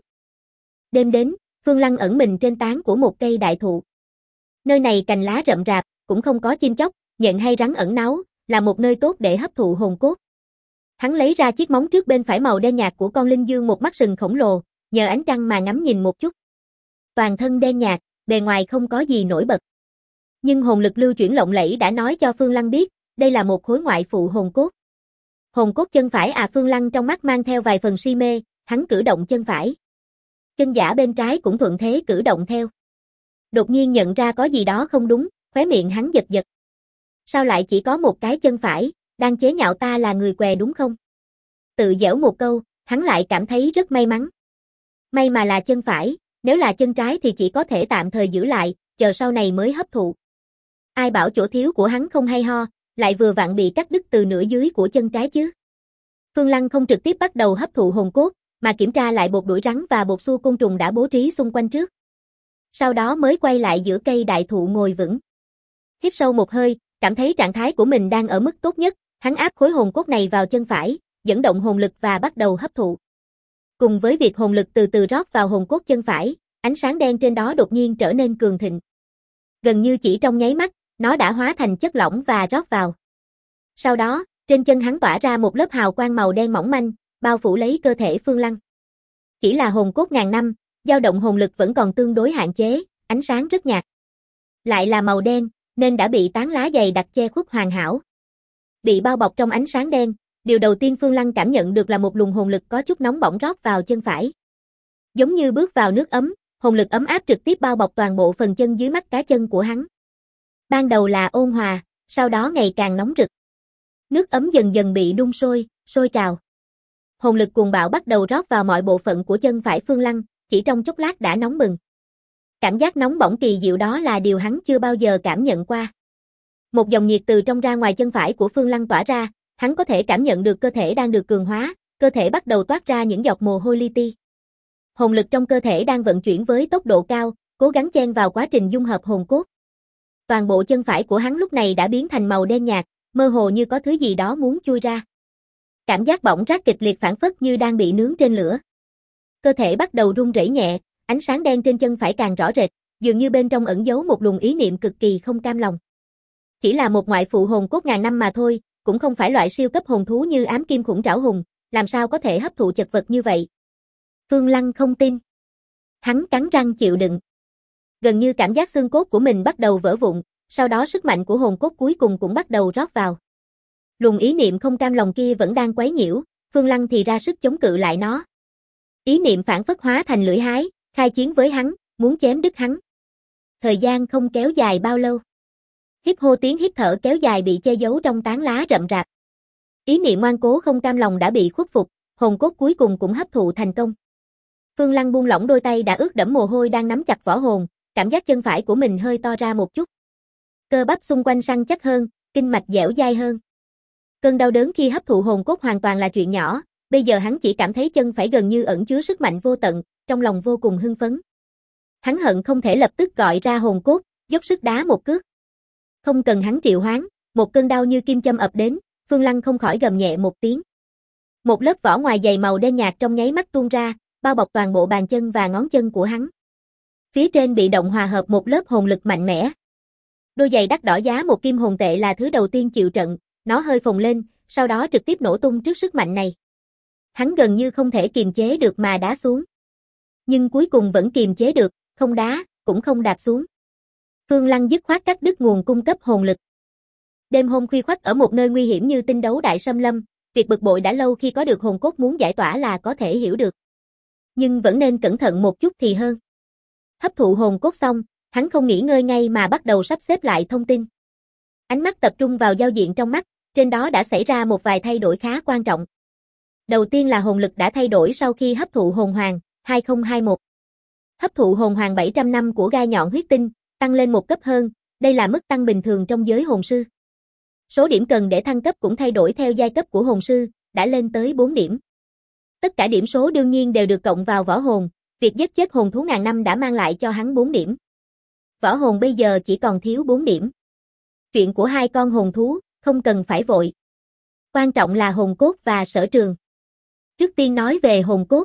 Đêm đến, Phương Lăng ẩn mình trên tán của một cây đại thụ. Nơi này cành lá rậm rạp, cũng không có chim chóc, nhện hay rắn ẩn náu, là một nơi tốt để hấp thụ hồn cốt. Hắn lấy ra chiếc móng trước bên phải màu đen nhạt của con linh dương một mắt sừng khổng lồ, nhờ ánh trăng mà ngắm nhìn một chút. Toàn thân đen nhạt, bề ngoài không có gì nổi bật. Nhưng hồn lực lưu chuyển lộng lẫy đã nói cho Phương Lăng biết, đây là một khối ngoại phụ hồn cốt. Hồn cốt chân phải Phương Lăng trong mắt mang theo vài phần si mê, hắn cử động chân phải. Chân giả bên trái cũng thuận thế cử động theo. Đột nhiên nhận ra có gì đó không đúng, khóe miệng hắn giật giật. Sao lại chỉ có một cái chân phải, đang chế nhạo ta là người què đúng không? Tự giễu một câu, hắn lại cảm thấy rất may mắn. May mà là chân phải, nếu là chân trái thì chỉ có thể tạm thời giữ lại, chờ sau này mới hấp thụ. Ai bảo chỗ thiếu của hắn không hay ho, lại vừa vặn bị cắt đứt từ nửa dưới của chân trái chứ. Phương Lăng không trực tiếp bắt đầu hấp thụ hồn cốt, mà kiểm tra lại bột đuổi rắn và bột xua côn trùng đã bố trí xung quanh trước. Sau đó mới quay lại giữa cây đại thụ ngồi vững. Hít sâu một hơi, cảm thấy trạng thái của mình đang ở mức tốt nhất, hắn áp khối hồn cốt này vào chân phải, dẫn động hồn lực và bắt đầu hấp thụ. Cùng với việc hồn lực từ từ rót vào hồn cốt chân phải, ánh sáng đen trên đó đột nhiên trở nên cường thịnh. Gần như chỉ trong nháy mắt, nó đã hóa thành chất lỏng và rót vào. Sau đó, trên chân hắn tỏa ra một lớp hào quang màu đen mỏng manh, bao phủ lấy cơ thể Phương Lăng. Chỉ là hồn cốt ngàn năm, dao động hồn lực vẫn còn tương đối hạn chế, ánh sáng rất nhạt. Lại là màu đen, nên đã bị tán lá dày đặc che khuất hoàn hảo. Bị bao bọc trong ánh sáng đen, Điều đầu tiên Phương Lăng cảm nhận được là một luồng hồn lực có chút nóng bỏng rót vào chân phải. Giống như bước vào nước ấm, hồn lực ấm áp trực tiếp bao bọc toàn bộ phần chân dưới mắt cá chân của hắn. Ban đầu là ôn hòa, sau đó ngày càng nóng rực. Nước ấm dần dần bị đun sôi, sôi trào. Hồn lực cuồng bạo bắt đầu rót vào mọi bộ phận của chân phải Phương Lăng, chỉ trong chốc lát đã nóng bừng. Cảm giác nóng bỏng kỳ diệu đó là điều hắn chưa bao giờ cảm nhận qua. Một dòng nhiệt từ trong ra ngoài chân phải của Phương Lăng tỏa ra, hắn có thể cảm nhận được cơ thể đang được cường hóa, cơ thể bắt đầu toát ra những giọt mồ hôi li ti. Hồn lực trong cơ thể đang vận chuyển với tốc độ cao, cố gắng chen vào quá trình dung hợp hồn cốt. Toàn bộ chân phải của hắn lúc này đã biến thành màu đen nhạt, mơ hồ như có thứ gì đó muốn chui ra. Cảm giác bỏng rát kịch liệt phảng phất như đang bị nướng trên lửa. Cơ thể bắt đầu run rẩy nhẹ, ánh sáng đen trên chân phải càng rõ rệt, dường như bên trong ẩn giấu một luồng ý niệm cực kỳ không cam lòng. Chỉ là một ngoại phụ hồn cốt ngàn năm mà thôi, cũng không phải loại siêu cấp hồn thú như ám kim khủng trảo hùng, làm sao có thể hấp thụ chật vật như vậy? Phương Lăng không tin. Hắn cắn răng chịu đựng. Gần như cảm giác xương cốt của mình bắt đầu vỡ vụn, sau đó sức mạnh của hồn cốt cuối cùng cũng bắt đầu rót vào. Luồng ý niệm không cam lòng kia vẫn đang quấy nhiễu, Phương Lăng thì ra sức chống cự lại nó. Ý niệm phản phất hóa thành lưỡi hái, khai chiến với hắn, muốn chém đứt hắn. Thời gian không kéo dài bao lâu. Hít hô tiếng hít thở kéo dài bị che giấu trong tán lá rậm rạp. Ý niệm ngoan cố không cam lòng đã bị khuất phục, hồn cốt cuối cùng cũng hấp thụ thành công. Phương Lăng buông lỏng đôi tay đã ướt đẫm mồ hôi đang nắm chặt vỏ hồn, cảm giác chân phải của mình hơi to ra một chút. Cơ bắp xung quanh săn chắc hơn, kinh mạch dẻo dai hơn. Cơn đau đớn khi hấp thụ hồn cốt hoàn toàn là chuyện nhỏ, bây giờ hắn chỉ cảm thấy chân phải gần như ẩn chứa sức mạnh vô tận, trong lòng vô cùng hưng phấn. Hắn hận không thể lập tức gọi ra hồn cốt, dốc sức đá một cước. Không cần hắn triệu hoán, một cơn đau như kim châm ập đến, Phương Lăng không khỏi gầm nhẹ một tiếng. Một lớp vỏ ngoài dày màu đen nhạt trong nháy mắt tuôn ra, bao bọc toàn bộ bàn chân và ngón chân của hắn. Phía trên bị động hòa hợp một lớp hồn lực mạnh mẽ. Đôi giày đắt đỏ giá một kim hồn tệ là thứ đầu tiên chịu trận, nó hơi phồng lên, sau đó trực tiếp nổ tung trước sức mạnh này. Hắn gần như không thể kiềm chế được mà đá xuống. Nhưng cuối cùng vẫn kiềm chế được, không đá, cũng không đạp xuống. Phương Lăng dứt khoát cắt đứt nguồn cung cấp hồn lực. Đêm hôm khuya khoắt ở một nơi nguy hiểm như tinh đấu đại xâm lâm, việc bực bội đã lâu khi có được hồn cốt muốn giải tỏa là có thể hiểu được. Nhưng vẫn nên cẩn thận một chút thì hơn. Hấp thụ hồn cốt xong, hắn không nghỉ ngơi ngay mà bắt đầu sắp xếp lại thông tin. Ánh mắt tập trung vào giao diện trong mắt, trên đó đã xảy ra một vài thay đổi khá quan trọng. Đầu tiên là hồn lực đã thay đổi sau khi hấp thụ hồn hoàng 2021. Hấp thụ hồn hoàng 700 năm của gai nhọn huyết tinh, tăng lên một cấp hơn, đây là mức tăng bình thường trong giới hồn sư. Số điểm cần để thăng cấp cũng thay đổi theo giai cấp của hồn sư, đã lên tới 4 điểm. Tất cả điểm số đương nhiên đều được cộng vào võ hồn, việc giết chết hồn thú ngàn năm đã mang lại cho hắn 4 điểm. Võ hồn bây giờ chỉ còn thiếu 4 điểm. Chuyện của hai con hồn thú, không cần phải vội. Quan trọng là hồn cốt và sở trường. Trước tiên nói về hồn cốt.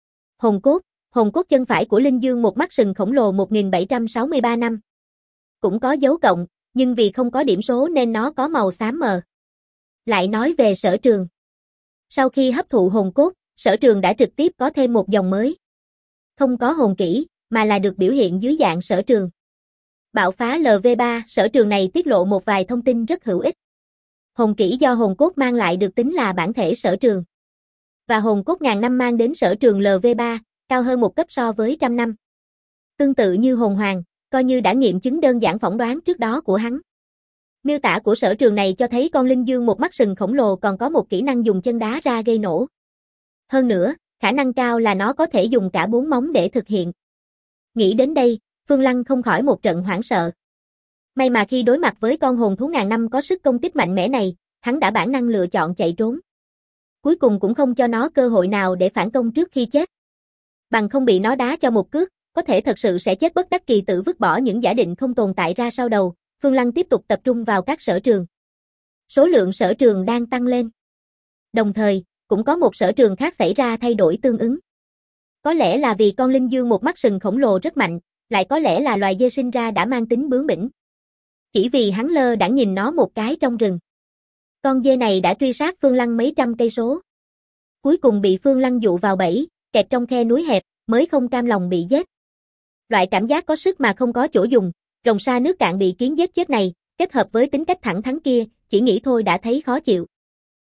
Hồn cốt chân phải của Linh Dương một mắt sừng khổng lồ 1763 năm. Cũng có dấu cộng, nhưng vì không có điểm số nên nó có màu xám mờ. Lại nói về sở trường. Sau khi hấp thụ hồn cốt, sở trường đã trực tiếp có thêm một dòng mới. Không có hồn kỹ, mà là được biểu hiện dưới dạng sở trường. Bạo phá LV3, sở trường này tiết lộ một vài thông tin rất hữu ích. Hồn kỹ do hồn cốt mang lại được tính là bản thể sở trường. Và hồn cốt ngàn năm mang đến sở trường LV3, cao hơn một cấp so với trăm năm. Tương tự như hồn hoàng, coi như đã nghiệm chứng đơn giản phỏng đoán trước đó của hắn. Miêu tả của sở trường này cho thấy con Linh Dương một mắt sừng khổng lồ còn có một kỹ năng dùng chân đá ra gây nổ. Hơn nữa, khả năng cao là nó có thể dùng cả 4 móng để thực hiện. Nghĩ đến đây, Phương Lăng không khỏi một trận hoảng sợ. May mà khi đối mặt với con hồn thú ngàn năm có sức công kích mạnh mẽ này, hắn đã bản năng lựa chọn chạy trốn. Cuối cùng cũng không cho nó cơ hội nào để phản công trước khi chết. Bằng không bị nó đá cho một cước, có thể thật sự sẽ chết bất đắc kỳ tử vứt bỏ những giả định không tồn tại ra sau đầu. Phương Lăng tiếp tục tập trung vào các sở trường. Số lượng sở trường đang tăng lên. Đồng thời, cũng có một sở trường khác xảy ra thay đổi tương ứng. Có lẽ là vì con Linh Dương một mắt sừng khổng lồ rất mạnh, lại có lẽ là loài dê sinh ra đã mang tính bướng bỉnh. Chỉ vì hắn lơ đãng nhìn nó một cái trong rừng. Con dê này đã truy sát Phương Lăng mấy trăm cây số. Cuối cùng bị Phương Lăng dụ vào bẫy, kẹt trong khe núi hẹp, mới không cam lòng bị giết. Loại cảm giác có sức mà không có chỗ dùng, rồng sa nước cạn bị kiến giết chết này, kết hợp với tính cách thẳng thắn kia, chỉ nghĩ thôi đã thấy khó chịu.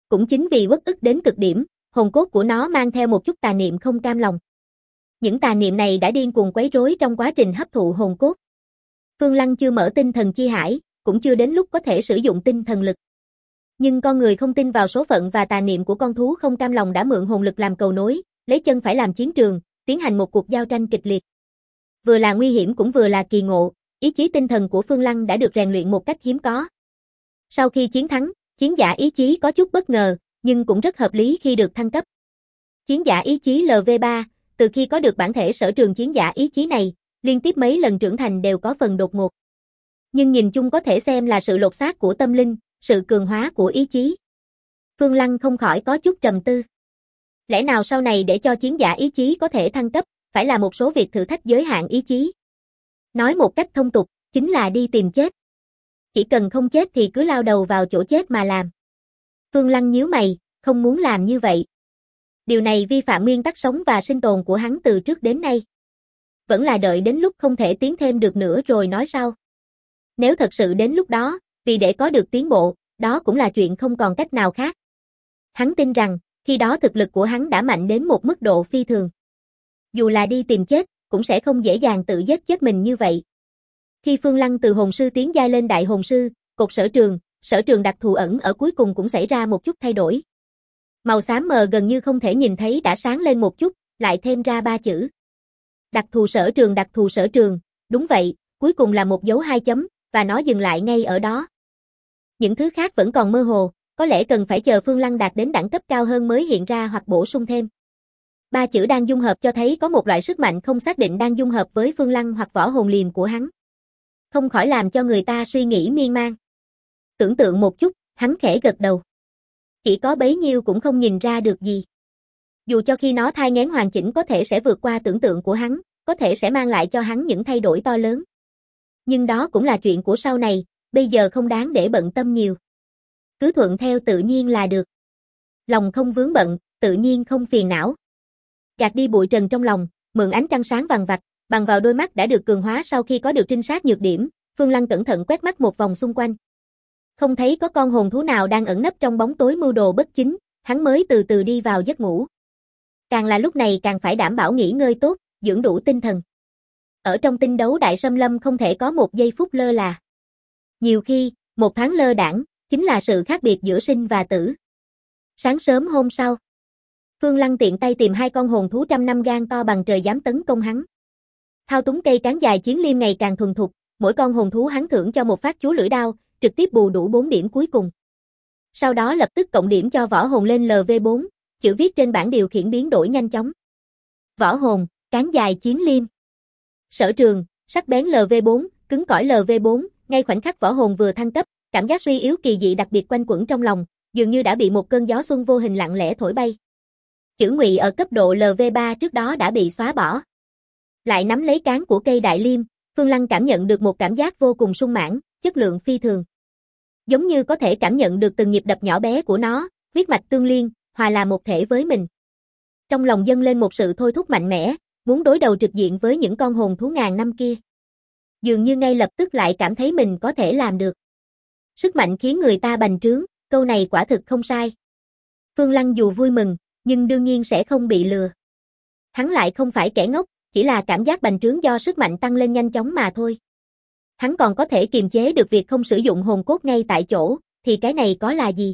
Cũng chính vì uất ức đến cực điểm, hồn cốt của nó mang theo một chút tà niệm không cam lòng. Những tà niệm này đã điên cuồng quấy rối trong quá trình hấp thụ hồn cốt. Phương Lăng chưa mở tinh thần chi hải, cũng chưa đến lúc có thể sử dụng tinh thần lực. Nhưng con người không tin vào số phận và tà niệm của con thú không cam lòng đã mượn hồn lực làm cầu nối, lấy chân phải làm chiến trường, tiến hành một cuộc giao tranh kịch liệt. Vừa là nguy hiểm cũng vừa là kỳ ngộ, ý chí tinh thần của Phương Lăng đã được rèn luyện một cách hiếm có. Sau khi chiến thắng, chiến giả ý chí có chút bất ngờ, nhưng cũng rất hợp lý khi được thăng cấp. Chiến giả ý chí LV3, từ khi có được bản thể sở trường chiến giả ý chí này, liên tiếp mấy lần trưởng thành đều có phần đột ngột. Nhưng nhìn chung có thể xem là sự lột xác của tâm linh, sự cường hóa của ý chí. Phương Lăng không khỏi có chút trầm tư. Lẽ nào sau này để cho chiến giả ý chí có thể thăng cấp, phải là một số việc thử thách giới hạn ý chí. Nói một cách thông tục, chính là đi tìm chết. Chỉ cần không chết thì cứ lao đầu vào chỗ chết mà làm. Phương Lăng nhíu mày, không muốn làm như vậy. Điều này vi phạm nguyên tắc sống và sinh tồn của hắn từ trước đến nay. Vẫn là đợi đến lúc không thể tiến thêm được nữa rồi nói sau. Nếu thật sự đến lúc đó, vì để có được tiến bộ, đó cũng là chuyện không còn cách nào khác. Hắn tin rằng, khi đó thực lực của hắn đã mạnh đến một mức độ phi thường. Dù là đi tìm chết, cũng sẽ không dễ dàng tự giết chết mình như vậy. Khi Phương Lăng từ hồn sư tiến giai lên đại hồn sư, cột sở trường đặc thù ẩn ở cuối cùng cũng xảy ra một chút thay đổi. Màu xám mờ gần như không thể nhìn thấy đã sáng lên một chút, lại thêm ra 3 chữ. Đặc thù sở trường, đúng vậy, cuối cùng là một dấu 2 chấm, và nó dừng lại ngay ở đó. Những thứ khác vẫn còn mơ hồ, có lẽ cần phải chờ Phương Lăng đạt đến đẳng cấp cao hơn mới hiện ra hoặc bổ sung thêm. 3 chữ đang dung hợp cho thấy có một loại sức mạnh không xác định đang dung hợp với Phương Lăng hoặc võ hồn liềm của hắn. Không khỏi làm cho người ta suy nghĩ miên man. Tưởng tượng một chút, hắn khẽ gật đầu. Chỉ có bấy nhiêu cũng không nhìn ra được gì. Dù cho khi nó thai nghén hoàn chỉnh có thể sẽ vượt qua tưởng tượng của hắn, có thể sẽ mang lại cho hắn những thay đổi to lớn. Nhưng đó cũng là chuyện của sau này, bây giờ không đáng để bận tâm nhiều. Cứ thuận theo tự nhiên là được. Lòng không vướng bận, tự nhiên không phiền não. Gạt đi bụi trần trong lòng, mượn ánh trăng sáng vằng vặc, bằng vào đôi mắt đã được cường hóa sau khi có được trinh sát nhược điểm, Phương Lăng cẩn thận quét mắt một vòng xung quanh. Không thấy có con hồn thú nào đang ẩn nấp trong bóng tối mưu đồ bất chính, hắn mới từ từ đi vào giấc ngủ. Càng là lúc này càng phải đảm bảo nghỉ ngơi tốt, dưỡng đủ tinh thần. Ở trong tinh đấu đại xâm lâm không thể có một giây phút lơ là. Nhiều khi, một tháng lơ đãng chính là sự khác biệt giữa sinh và tử. Sáng sớm hôm sau, Phương Lăng tiện tay tìm 2 con hồn thú trăm năm gan to bằng trời dám tấn công hắn. Thao túng cây cán dài chiến liêm ngày càng thuần thục, mỗi con hồn thú hắn thưởng cho một phát chú lưỡi đao, trực tiếp bù đủ 4 điểm cuối cùng. Sau đó lập tức cộng điểm cho võ hồn lên LV4, chữ viết trên bảng điều khiển biến đổi nhanh chóng. Võ hồn, cán dài chiến liêm. Sở trường, sắc bén LV4, cứng cỏi LV4, ngay khoảnh khắc võ hồn vừa thăng cấp, cảm giác suy yếu kỳ dị đặc biệt quanh quẩn trong lòng, dường như đã bị một cơn gió xuân vô hình lặng lẽ thổi bay. Chữ ngụy ở cấp độ LV3 trước đó đã bị xóa bỏ. Lại nắm lấy cán của cây đại liêm, Phương Lăng cảm nhận được một cảm giác vô cùng sung mãn, chất lượng phi thường. Giống như có thể cảm nhận được từng nhịp đập nhỏ bé của nó, huyết mạch tương liên, hòa là một thể với mình. Trong lòng dâng lên một sự thôi thúc mạnh mẽ, muốn đối đầu trực diện với những con hồn thú ngàn năm kia. Dường như ngay lập tức lại cảm thấy mình có thể làm được. Sức mạnh khiến người ta bành trướng, câu này quả thực không sai. Phương Lăng dù vui mừng, nhưng đương nhiên sẽ không bị lừa. Hắn lại không phải kẻ ngốc, chỉ là cảm giác bành trướng do sức mạnh tăng lên nhanh chóng mà thôi. Hắn còn có thể kiềm chế được việc không sử dụng hồn cốt ngay tại chỗ, thì cái này có là gì?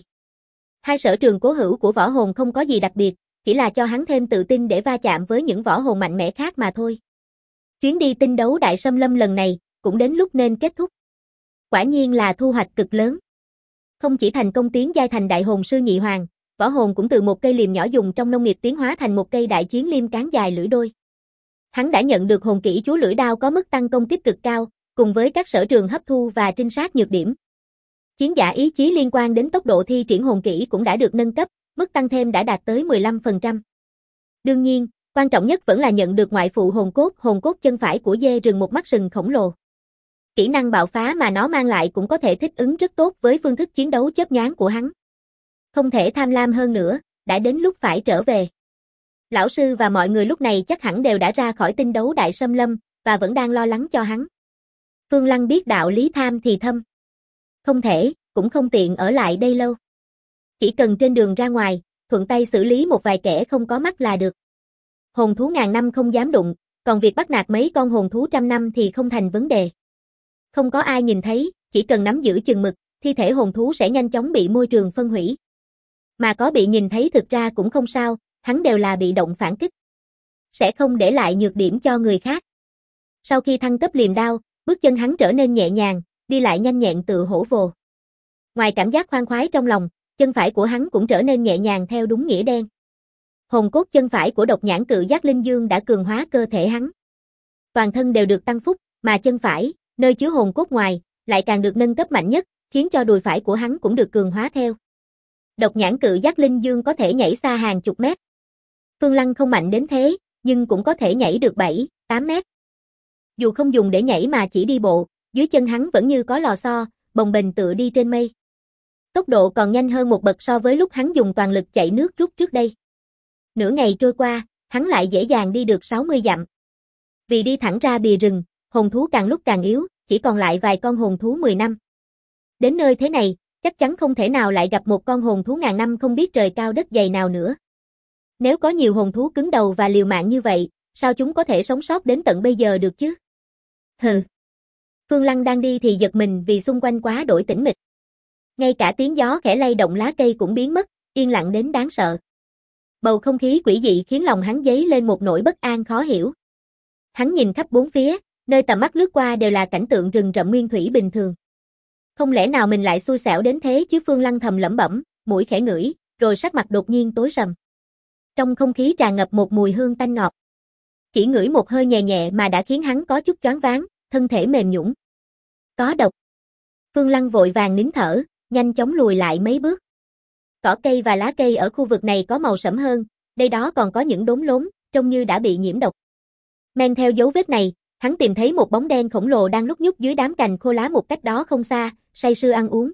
2 sở trường cố hữu của võ hồn không có gì đặc biệt, chỉ là cho hắn thêm tự tin để va chạm với những võ hồn mạnh mẽ khác mà thôi. Chuyến đi tinh đấu đại xâm lâm lần này, cũng đến lúc nên kết thúc. Quả nhiên là thu hoạch cực lớn. Không chỉ thành công tiến giai thành đại hồn sư nhị hoàng, võ hồn cũng từ một cây liềm nhỏ dùng trong nông nghiệp tiến hóa thành một cây đại chiến liêm cán dài lưỡi đôi. Hắn đã nhận được hồn kỹ chú lưỡi đao có mức tăng công kích cực cao, cùng với các sở trường hấp thu và trinh sát nhược điểm. Chiến giả ý chí liên quan đến tốc độ thi triển hồn kỹ cũng đã được nâng cấp, mức tăng thêm đã đạt tới 15%. Đương nhiên, quan trọng nhất vẫn là nhận được ngoại phụ hồn cốt chân phải của dê rừng một mắt sừng khổng lồ. Kỹ năng bạo phá mà nó mang lại cũng có thể thích ứng rất tốt với phương thức chiến đấu chớp nhoáng của hắn. Không thể tham lam hơn nữa, đã đến lúc phải trở về. Lão sư và mọi người lúc này chắc hẳn đều đã ra khỏi tinh đấu đại xâm lâm, và vẫn đang lo lắng cho hắn. Phương Lăng biết đạo lý tham thì thâm. Không thể, cũng không tiện ở lại đây lâu. Chỉ cần trên đường ra ngoài, thuận tay xử lý một vài kẻ không có mắt là được. Hồn thú ngàn năm không dám đụng, còn việc bắt nạt mấy con hồn thú trăm năm thì không thành vấn đề. Không có ai nhìn thấy, chỉ cần nắm giữ chừng mực, thi thể hồn thú sẽ nhanh chóng bị môi trường phân hủy. Mà có bị nhìn thấy thực ra cũng không sao, hắn đều là bị động phản kích. Sẽ không để lại nhược điểm cho người khác. Sau khi thăng cấp liềm đao, bước chân hắn trở nên nhẹ nhàng, đi lại nhanh nhẹn tựa hổ vồ. Ngoài cảm giác khoan khoái trong lòng, chân phải của hắn cũng trở nên nhẹ nhàng theo đúng nghĩa đen. Hồn cốt chân phải của độc nhãn cự giác linh dương đã cường hóa cơ thể hắn. Toàn thân đều được tăng phúc, mà chân phải, nơi chứa hồn cốt ngoài, lại càng được nâng cấp mạnh nhất, khiến cho đùi phải của hắn cũng được cường hóa theo. Độc nhãn cự giác linh dương có thể nhảy xa hàng chục mét. Phương Lăng không mạnh đến thế, nhưng cũng có thể nhảy được 7, 8 mét. Dù không dùng để nhảy mà chỉ đi bộ, dưới chân hắn vẫn như có lò xo, bồng bềnh tựa đi trên mây. Tốc độ còn nhanh hơn một bậc so với lúc hắn dùng toàn lực chạy nước rút trước đây. Nửa ngày trôi qua, hắn lại dễ dàng đi được 60 dặm. Vì đi thẳng ra bìa rừng, hồn thú càng lúc càng yếu, chỉ còn lại vài con hồn thú 10 năm. Đến nơi thế này, chắc chắn không thể nào lại gặp một con hồn thú ngàn năm không biết trời cao đất dày nào nữa. Nếu có nhiều hồn thú cứng đầu và liều mạng như vậy, sao chúng có thể sống sót đến tận bây giờ được chứ? Hừ. Phương Lăng đang đi thì giật mình vì xung quanh quá đổi tĩnh mịch. Ngay cả tiếng gió khẽ lay động lá cây cũng biến mất, yên lặng đến đáng sợ. Bầu không khí quỷ dị khiến lòng hắn dấy lên một nỗi bất an khó hiểu. Hắn nhìn khắp bốn phía, nơi tầm mắt lướt qua đều là cảnh tượng rừng rậm nguyên thủy bình thường. Không lẽ nào mình lại xui xẻo đến thế chứ? Phương Lăng thầm lẩm bẩm, mũi khẽ ngửi, rồi sắc mặt đột nhiên tối sầm. Trong không khí tràn ngập một mùi hương tanh ngọt. Chỉ ngửi một hơi nhẹ nhẹ mà đã khiến hắn có chút choáng váng, thân thể mềm nhũn. Có độc. Phương Lăng vội vàng nín thở, nhanh chóng lùi lại mấy bước. Cỏ cây và lá cây ở khu vực này có màu sẫm hơn, đây đó còn có những đốm lốm, trông như đã bị nhiễm độc. Men theo dấu vết này, hắn tìm thấy một bóng đen khổng lồ đang lúc nhúc dưới đám cành khô lá một cách đó không xa, say sưa ăn uống.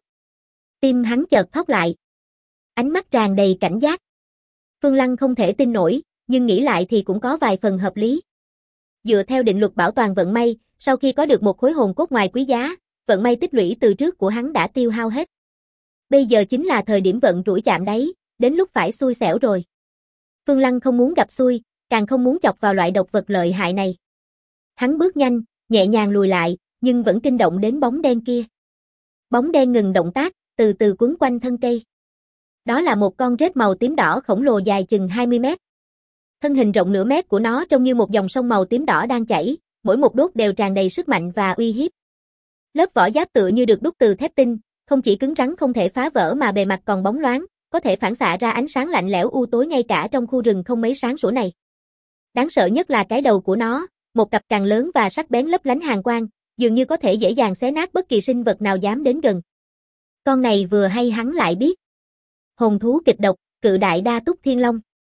Tim hắn chợt thót lại. Ánh mắt tràn đầy cảnh giác. Phương Lăng không thể tin nổi, nhưng nghĩ lại thì cũng có vài phần hợp lý. Dựa theo định luật bảo toàn vận may, sau khi có được một khối hồn cốt ngoài quý giá, vận may tích lũy từ trước của hắn đã tiêu hao hết. Bây giờ chính là thời điểm vận rủi chạm đáy, đến lúc phải xui xẻo rồi. Phương Lăng không muốn gặp xui, càng không muốn chọc vào loại độc vật lợi hại này. Hắn bước nhanh, nhẹ nhàng lùi lại, nhưng vẫn kinh động đến bóng đen kia. Bóng đen ngừng động tác, từ từ quấn quanh thân cây. Đó là một con rết màu tím đỏ khổng lồ dài chừng 20 mét. Thân hình rộng nửa mét của nó trông như một dòng sông màu tím đỏ đang chảy, mỗi một đốt đều tràn đầy sức mạnh và uy hiếp. Lớp vỏ giáp tựa như được đúc từ thép tinh, không chỉ cứng rắn không thể phá vỡ mà bề mặt còn bóng loáng, có thể phản xạ ra ánh sáng lạnh lẽo u tối ngay cả trong khu rừng không mấy sáng sủa này. Đáng sợ nhất là cái đầu của nó, một cặp càng lớn và sắc bén lấp lánh hàn quang, dường như có thể dễ dàng xé nát bất kỳ sinh vật nào dám đến gần. Con này vừa hay hắn lại biết. Hồn thú kịch độc, cự đại đa túc thiên long.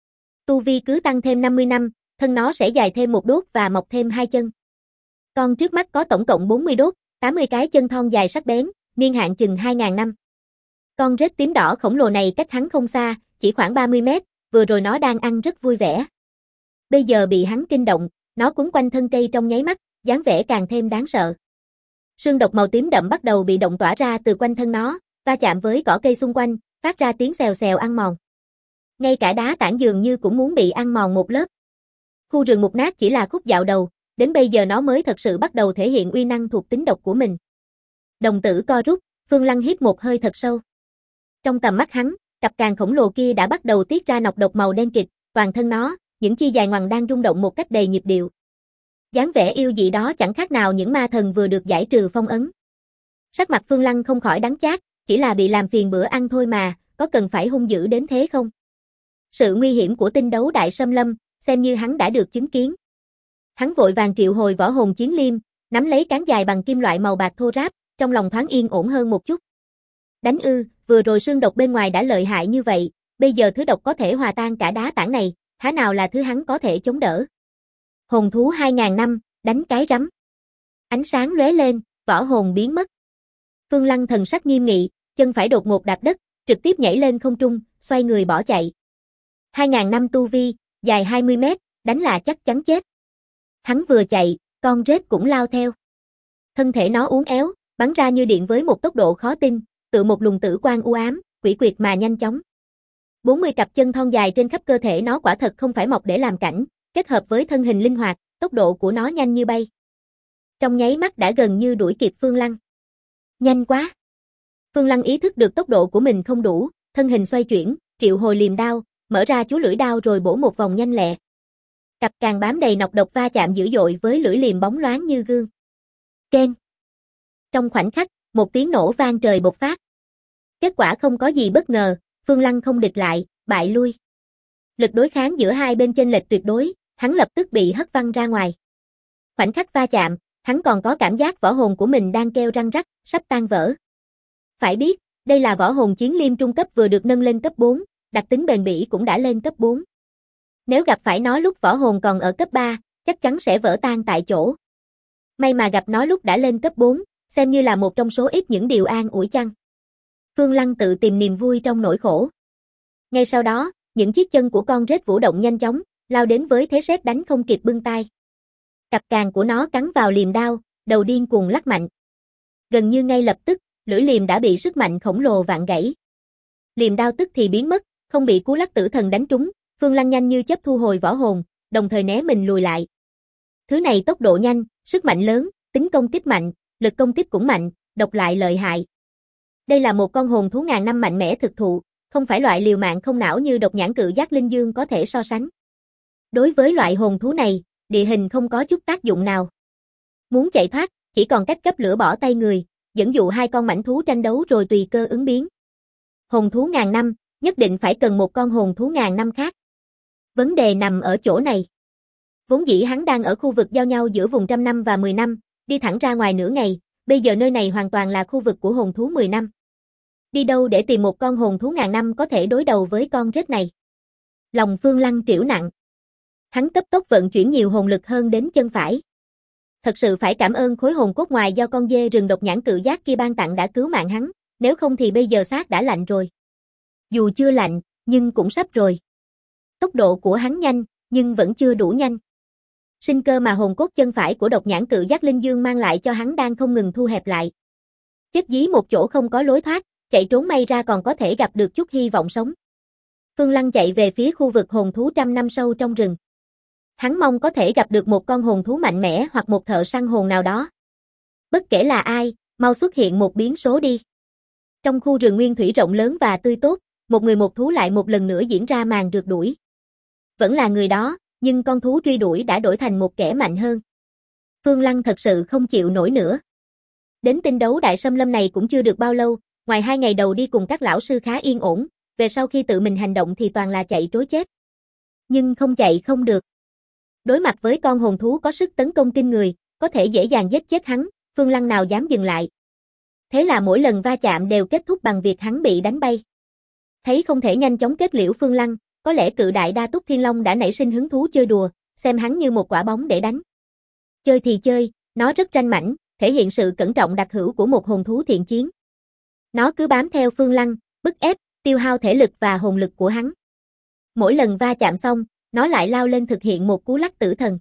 Tu vi cứ tăng thêm 50 năm, thân nó sẽ dài thêm một đốt và mọc thêm 2 chân. Con trước mắt có tổng cộng 40 đốt, 80 cái chân thon dài sắc bén, niên hạn chừng 2.000 năm. Con rết tím đỏ khổng lồ này cách hắn không xa, chỉ khoảng 30 mét, vừa rồi nó đang ăn rất vui vẻ. Bây giờ bị hắn kinh động, nó quấn quanh thân cây trong nháy mắt, dáng vẻ càng thêm đáng sợ. Sương độc màu tím đậm bắt đầu bị động tỏa ra từ quanh thân nó, va chạm với cỏ cây xung quanh, phát ra tiếng xèo xèo ăn mòn. Ngay cả đá tảng dường như cũng muốn bị ăn mòn một lớp. Khu rừng mục nát chỉ là khúc dạo đầu, đến bây giờ nó mới thật sự bắt đầu thể hiện uy năng thuộc tính độc của mình. Đồng tử co rút, Phương Lăng hít một hơi thật sâu. Trong tầm mắt hắn, cặp càng khổng lồ kia đã bắt đầu tiết ra nọc độc màu đen kịt, toàn thân nó, những chi dài ngoằng đang rung động một cách đầy nhịp điệu. Dáng vẻ yêu dị đó chẳng khác nào những ma thần vừa được giải trừ phong ấn. Sắc mặt Phương Lăng không khỏi đắng chát, chỉ là bị làm phiền bữa ăn thôi mà, có cần phải hung dữ đến thế không? Sự nguy hiểm của tinh đấu đại xâm lâm, xem như hắn đã được chứng kiến. Hắn vội vàng triệu hồi võ hồn chiến liêm, nắm lấy cán dài bằng kim loại màu bạc thô ráp, trong lòng thoáng yên ổn hơn một chút. Đánh ư, vừa rồi sương độc bên ngoài đã lợi hại như vậy, bây giờ thứ độc có thể hòa tan cả đá tảng này, há nào là thứ hắn có thể chống đỡ. Hồn thú 2.000 năm, đánh cái rắm. Ánh sáng lóe lên, võ hồn biến mất. Phương Lăng thần sắc nghiêm nghị, chân phải đột ngột đạp đất, trực tiếp nhảy lên không trung, xoay người bỏ chạy. 2.000 năm tu vi, dài 20 mét, đánh là chắc chắn chết. Hắn vừa chạy, con rết cũng lao theo. Thân thể nó uốn éo, bắn ra như điện với một tốc độ khó tin, tựa một luồng tử quang u ám, quỷ quyệt mà nhanh chóng. 40 cặp chân thon dài trên khắp cơ thể nó quả thật không phải mọc để làm cảnh, kết hợp với thân hình linh hoạt, tốc độ của nó nhanh như bay. Trong nháy mắt đã gần như đuổi kịp Phương Lăng. Nhanh quá! Phương Lăng ý thức được tốc độ của mình không đủ, thân hình xoay chuyển, triệu hồi liềm đao, mở ra chú lưỡi đao rồi bổ một vòng nhanh lẹ. Cặp càng bám đầy nọc độc va chạm dữ dội với lưỡi liềm bóng loáng như gương. Keng! Trong khoảnh khắc, một tiếng nổ vang trời bộc phát. Kết quả không có gì bất ngờ, Phương Lăng không địch lại, bại lui. Lực đối kháng giữa hai bên chênh lệch tuyệt đối, hắn lập tức bị hất văng ra ngoài. Khoảnh khắc va chạm, hắn còn có cảm giác võ hồn của mình đang kêu răng rắc, sắp tan vỡ. Phải biết, đây là võ hồn chiến liêm trung cấp vừa được nâng lên cấp 4, đặc tính bền bỉ cũng đã lên cấp 4. Nếu gặp phải nó lúc võ hồn còn ở cấp 3, chắc chắn sẽ vỡ tan tại chỗ. May mà gặp nó lúc đã lên cấp 4, xem như là một trong số ít những điều an ủi chăng. Phương Lăng tự tìm niềm vui trong nỗi khổ. Ngay sau đó, những chiếc chân của con rết vũ động nhanh chóng, lao đến với thế sét đánh không kịp bưng tay. Cặp càng của nó cắn vào liềm đao, đầu điên cuồng lắc mạnh. Gần như ngay lập tức, lưỡi liềm đã bị sức mạnh khổng lồ vặn gãy. Liềm đao tức thì biến mất, không bị cú lắc tử thần đánh trúng, Phương Lăng nhanh như chớp thu hồi võ hồn, đồng thời né mình lùi lại. Thứ này tốc độ nhanh, sức mạnh lớn, tính công kích mạnh, lực công kích cũng mạnh, độc lại lợi hại. Đây là một con hồn thú ngàn năm mạnh mẽ thực thụ, không phải loại liều mạng không não như độc nhãn cự giác linh dương có thể so sánh. Đối với loại hồn thú này, địa hình không có chút tác dụng nào. Muốn chạy thoát, chỉ còn cách cấp lửa bỏ tay người, dẫn dụ hai con mãnh thú tranh đấu rồi tùy cơ ứng biến. Hồn thú ngàn năm, nhất định phải cần một con hồn thú ngàn năm khác. Vấn đề nằm ở chỗ này. Vốn dĩ hắn đang ở khu vực giao nhau giữa vùng 100 năm và 10 năm, đi thẳng ra ngoài nửa ngày, bây giờ nơi này hoàn toàn là khu vực của hồn thú 10 năm. Đi đâu để tìm một con hồn thú ngàn năm có thể đối đầu với con rết này? Lòng Phương Lăng trĩu nặng. Hắn cấp tốc vận chuyển nhiều hồn lực hơn đến chân phải. Thật sự phải cảm ơn khối hồn cốt ngoài do con dê rừng độc nhãn cự giác kia ban tặng đã cứu mạng hắn, nếu không thì bây giờ xác đã lạnh rồi. Dù chưa lạnh, nhưng cũng sắp rồi. Tốc độ của hắn nhanh, nhưng vẫn chưa đủ nhanh. Sinh cơ mà hồn cốt chân phải của độc nhãn cự giác linh dương mang lại cho hắn đang không ngừng thu hẹp lại. Chết dí một chỗ không có lối thoát, chạy trốn may ra còn có thể gặp được chút hy vọng sống. Phương Lăng chạy về phía khu vực hồn thú 100 năm sâu trong rừng. Hắn mong có thể gặp được một con hồn thú mạnh mẽ hoặc một thợ săn hồn nào đó. Bất kể là ai, mau xuất hiện một biến số đi. Trong khu rừng nguyên thủy rộng lớn và tươi tốt, một người một thú lại một lần nữa diễn ra màn rượt đuổi. Vẫn là người đó, nhưng con thú truy đuổi đã đổi thành một kẻ mạnh hơn. Phương Lăng thật sự không chịu nổi nữa. Đến tinh đấu đại xâm lâm này cũng chưa được bao lâu, ngoài 2 ngày đầu đi cùng các lão sư khá yên ổn, về sau khi tự mình hành động thì toàn là chạy trối chết. Nhưng không chạy không được. Đối mặt với con hồn thú có sức tấn công kinh người, có thể dễ dàng giết chết hắn, Phương Lăng nào dám dừng lại. Thế là mỗi lần va chạm đều kết thúc bằng việc hắn bị đánh bay. Thấy không thể nhanh chóng kết liễu Phương Lăng, có lẽ cự đại đa túc thiên long đã nảy sinh hứng thú chơi đùa, xem hắn như một quả bóng để đánh. Chơi thì chơi, nó rất ranh mãnh, thể hiện sự cẩn trọng đặc hữu của một hồn thú thiện chiến. Nó cứ bám theo Phương Lăng, bức ép, tiêu hao thể lực và hồn lực của hắn. Mỗi lần va chạm xong, nó lại lao lên thực hiện một cú lắc tử thần.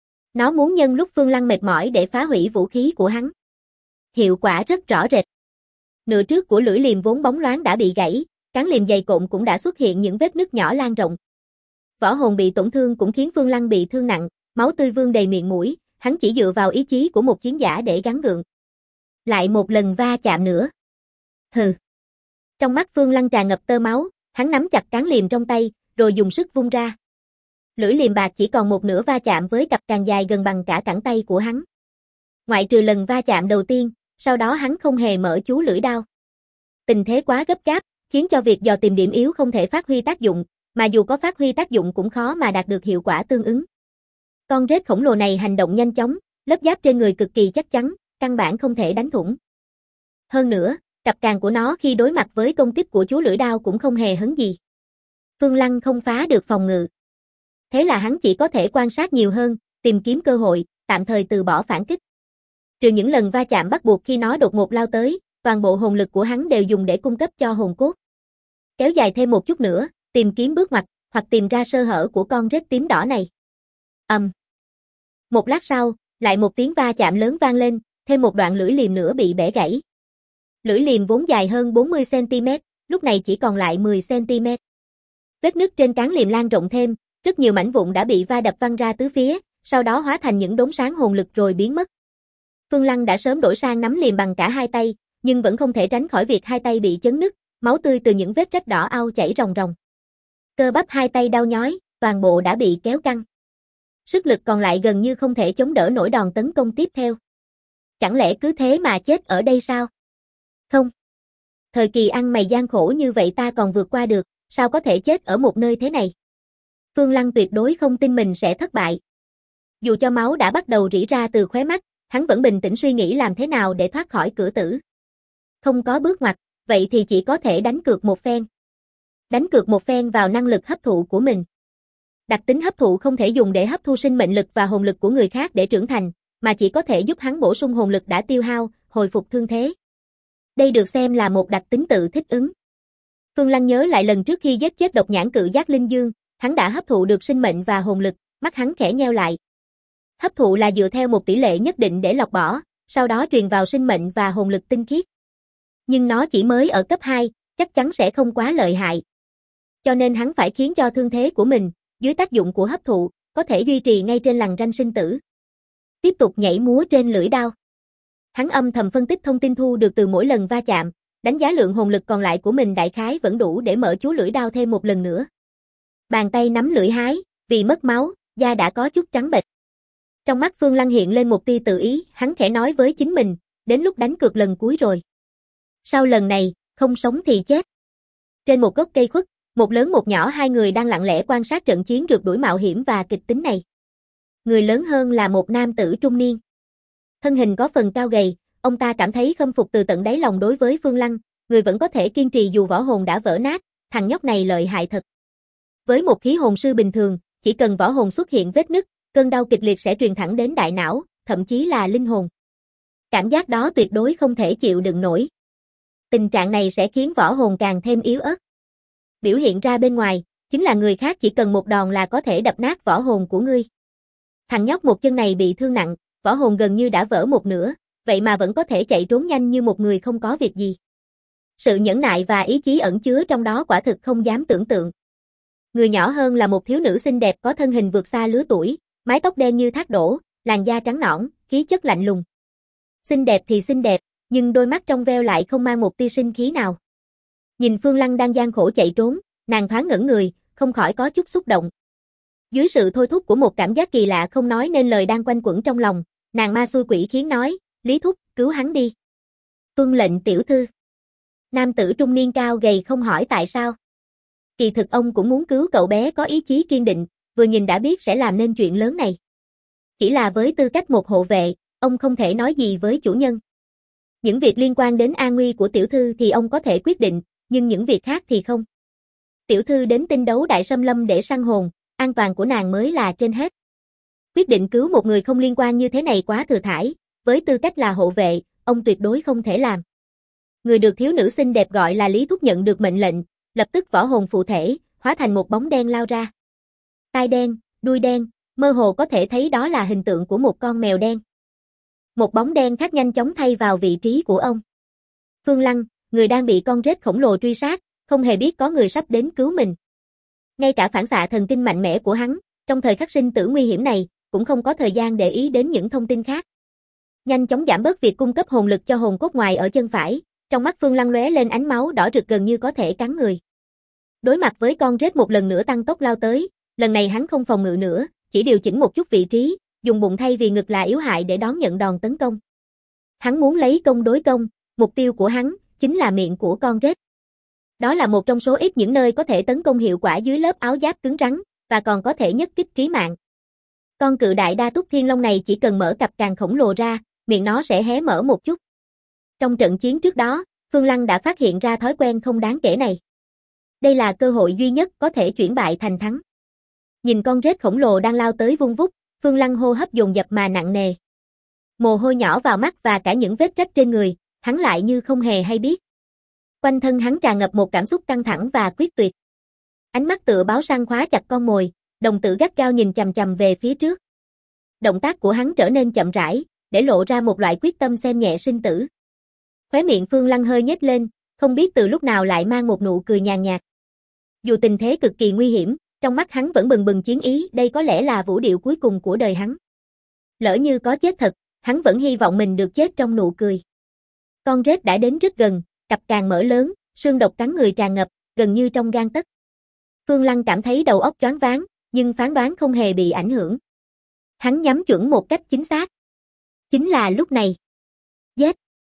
Nó muốn nhân lúc Phương Lăng mệt mỏi để phá hủy vũ khí của hắn. Hiệu quả rất rõ rệt. Nửa trước của lưỡi liềm vốn bóng loáng đã bị gãy, cán liềm dày cộm cũng đã xuất hiện những vết nứt nhỏ lan rộng. Võ hồn bị tổn thương cũng khiến Phương Lăng bị thương nặng, máu tươi vương đầy miệng mũi, hắn chỉ dựa vào ý chí của một chiến giả để gắng gượng. Lại một lần va chạm nữa. Hừ. Trong mắt Phương Lăng tràn ngập tơ máu, hắn nắm chặt cán liềm trong tay, rồi dùng sức vung ra. Lưỡi liềm bạc chỉ còn một nửa va chạm với cặp càng dài gần bằng cả cẳng tay của hắn. Ngoại trừ lần va chạm đầu tiên, sau đó hắn không hề mở chú lưỡi đao. Tình thế quá gấp gáp, khiến cho việc dò tìm điểm yếu không thể phát huy tác dụng, mà dù có phát huy tác dụng cũng khó mà đạt được hiệu quả tương ứng. Con rết khổng lồ này hành động nhanh chóng, lớp giáp trên người cực kỳ chắc chắn, căn bản không thể đánh thủng. Hơn nữa, cặp càng của nó khi đối mặt với công kích của chú lưỡi đao cũng không hề hấn gì. Phương Lăng không phá được phòng ngự. Thế là hắn chỉ có thể quan sát nhiều hơn, tìm kiếm cơ hội, tạm thời từ bỏ phản kích. Trừ những lần va chạm bắt buộc khi nó đột ngột lao tới, toàn bộ hồn lực của hắn đều dùng để cung cấp cho hồn cốt. Kéo dài thêm một chút nữa, tìm kiếm bước ngoặt, hoặc tìm ra sơ hở của con rết tím đỏ này. Một lát sau, lại một tiếng va chạm lớn vang lên, thêm một đoạn lưỡi liềm nữa bị bẻ gãy. Lưỡi liềm vốn dài hơn 40 cm, lúc này chỉ còn lại 10 cm. Vết nứt trên cán liềm lan rộng thêm, rất nhiều mảnh vụn đã bị va đập văng ra tứ phía, sau đó hóa thành những đốm sáng hồn lực rồi biến mất. Phương Lăng đã sớm đổi sang nắm liềm bằng cả hai tay, nhưng vẫn không thể tránh khỏi việc hai tay bị chấn nứt, máu tươi từ những vết rách đỏ au chảy ròng ròng. Cơ bắp hai tay đau nhói, toàn bộ đã bị kéo căng. Sức lực còn lại gần như không thể chống đỡ nổi đòn tấn công tiếp theo. Chẳng lẽ cứ thế mà chết ở đây sao? Không. Thời kỳ ăn mày gian khổ như vậy ta còn vượt qua được, sao có thể chết ở một nơi thế này? Phương Lăng tuyệt đối không tin mình sẽ thất bại. Dù cho máu đã bắt đầu rỉ ra từ khóe mắt, hắn vẫn bình tĩnh suy nghĩ làm thế nào để thoát khỏi cửa tử. Không có bước ngoặt, vậy thì chỉ có thể đánh cược một phen. Đánh cược một phen vào năng lực hấp thụ của mình. Đặc tính hấp thụ không thể dùng để hấp thu sinh mệnh lực và hồn lực của người khác để trưởng thành, mà chỉ có thể giúp hắn bổ sung hồn lực đã tiêu hao, hồi phục thương thế. Đây được xem là một đặc tính tự thích ứng. Phương Lăng nhớ lại lần trước khi giết chết độc nhãn cự giác linh dương, hắn đã hấp thụ được sinh mệnh và hồn lực, mắt hắn khẽ nheo lại. Hấp thụ là dựa theo một tỷ lệ nhất định để lọc bỏ, sau đó truyền vào sinh mệnh và hồn lực tinh khiết. Nhưng nó chỉ mới ở cấp 2, chắc chắn sẽ không quá lợi hại. Cho nên hắn phải khiến cho thương thế của mình, dưới tác dụng của hấp thụ, có thể duy trì ngay trên lằn ranh sinh tử. Tiếp tục nhảy múa trên lưỡi đao. Hắn âm thầm phân tích thông tin thu được từ mỗi lần va chạm, đánh giá lượng hồn lực còn lại của mình đại khái vẫn đủ để mở chú lưỡi đao thêm một lần nữa. Bàn tay nắm lưỡi hái, vì mất máu, da đã có chút trắng bệch. Trong mắt Phương Lăng hiện lên một tia tự ý, hắn khẽ nói với chính mình, đến lúc đánh cược lần cuối rồi. Sau lần này, không sống thì chết. Trên một gốc cây khuất, một lớn một nhỏ hai người đang lặng lẽ quan sát trận chiến rượt đuổi mạo hiểm và kịch tính này. Người lớn hơn là một nam tử trung niên. Thân hình có phần cao gầy, ông ta cảm thấy khâm phục từ tận đáy lòng đối với Phương Lăng, người vẫn có thể kiên trì dù võ hồn đã vỡ nát, thằng nhóc này lợi hại thật. Với một khí hồn sư bình thường, chỉ cần võ hồn xuất hiện vết nứt, cơn đau kịch liệt sẽ truyền thẳng đến đại não, thậm chí là linh hồn. Cảm giác đó tuyệt đối không thể chịu đựng nổi. Tình trạng này sẽ khiến võ hồn càng thêm yếu ớt. Biểu hiện ra bên ngoài, chính là người khác chỉ cần một đòn là có thể đập nát võ hồn của ngươi. Thằng nhóc một chân này bị thương nặng, võ hồn gần như đã vỡ một nửa, vậy mà vẫn có thể chạy trốn nhanh như một người không có việc gì. Sự nhẫn nại và ý chí ẩn chứa trong đó quả thực không dám tưởng tượng. Người nhỏ hơn là một thiếu nữ xinh đẹp có thân hình vượt xa lứa tuổi, mái tóc đen như thác đổ, làn da trắng nõn, khí chất lạnh lùng. Xinh đẹp thì xinh đẹp, nhưng đôi mắt trong veo lại không mang một tia sinh khí nào. Nhìn Phương Lăng đang gian khổ chạy trốn, nàng thoáng ngẩn người, không khỏi có chút xúc động. Dưới sự thôi thúc của một cảm giác kỳ lạ không nói nên lời đang quanh quẩn trong lòng, nàng ma xui quỷ khiến nói, Lý thúc, cứu hắn đi. Tuân lệnh tiểu thư. Nam tử trung niên cao gầy không hỏi tại sao. Kỳ thực ông cũng muốn cứu cậu bé có ý chí kiên định, vừa nhìn đã biết sẽ làm nên chuyện lớn này. Chỉ là với tư cách một hộ vệ, ông không thể nói gì với chủ nhân. Những việc liên quan đến an nguy của tiểu thư thì ông có thể quyết định, nhưng những việc khác thì không. Tiểu thư đến tinh đấu đại xâm lâm để săn hồn, an toàn của nàng mới là trên hết. Quyết định cứu một người không liên quan như thế này quá thừa thãi, với tư cách là hộ vệ, ông tuyệt đối không thể làm. Người được thiếu nữ xinh đẹp gọi là Lý thúc nhận được mệnh lệnh, lập tức võ hồn phụ thể, hóa thành một bóng đen lao ra. Tai đen, đuôi đen, mơ hồ có thể thấy đó là hình tượng của một con mèo đen. Một bóng đen khác nhanh chóng thay vào vị trí của ông. Phương Lăng, người đang bị con rết khổng lồ truy sát, không hề biết có người sắp đến cứu mình. Ngay cả phản xạ thần kinh mạnh mẽ của hắn, trong thời khắc sinh tử nguy hiểm này, cũng không có thời gian để ý đến những thông tin khác. Nhanh chóng giảm bớt việc cung cấp hồn lực cho hồn cốt ngoài ở chân phải, trong mắt Phương Lăng lóe lên ánh máu đỏ rực gần như có thể cắn người. Đối mặt với con rết một lần nữa tăng tốc lao tới, lần này hắn không phòng ngự nữa, chỉ điều chỉnh một chút vị trí, dùng bụng thay vì ngực là yếu hại để đón nhận đòn tấn công. Hắn muốn lấy công đối công, mục tiêu của hắn chính là miệng của con rết. Đó là một trong số ít những nơi có thể tấn công hiệu quả dưới lớp áo giáp cứng rắn, và còn có thể nhất kích trí mạng. Con cự đại đa túc thiên long này chỉ cần mở cặp càng khổng lồ ra, miệng nó sẽ hé mở một chút. Trong trận chiến trước đó, Phương Lăng đã phát hiện ra thói quen không đáng kể này. Đây là cơ hội duy nhất có thể chuyển bại thành thắng. Nhìn con rết khổng lồ đang lao tới vung vút, Phương Lăng hô hấp dồn dập mà nặng nề. Mồ hôi nhỏ vào mắt và cả những vết rách trên người, hắn lại như không hề hay biết. Quanh thân hắn tràn ngập một cảm xúc căng thẳng và quyết tuyệt. Ánh mắt tựa báo săn khóa chặt con mồi, đồng tử gắt gao nhìn chằm chằm về phía trước. Động tác của hắn trở nên chậm rãi, để lộ ra một loại quyết tâm xem nhẹ sinh tử. Khóe miệng Phương Lăng hơi nhếch lên, không biết từ lúc nào lại mang một nụ cười nhàn nhạt. Dù tình thế cực kỳ nguy hiểm, trong mắt hắn vẫn bừng bừng chiến ý, đây có lẽ là vũ điệu cuối cùng của đời hắn. Lỡ như có chết thật, hắn vẫn hy vọng mình được chết trong nụ cười. Con rết đã đến rất gần, cặp càng mở lớn, sương độc cắn người tràn ngập, gần như trong gang tấc. Phương Lăng cảm thấy đầu óc choáng váng, nhưng phán đoán không hề bị ảnh hưởng. Hắn nhắm chuẩn một cách chính xác. Chính là lúc này. Giết!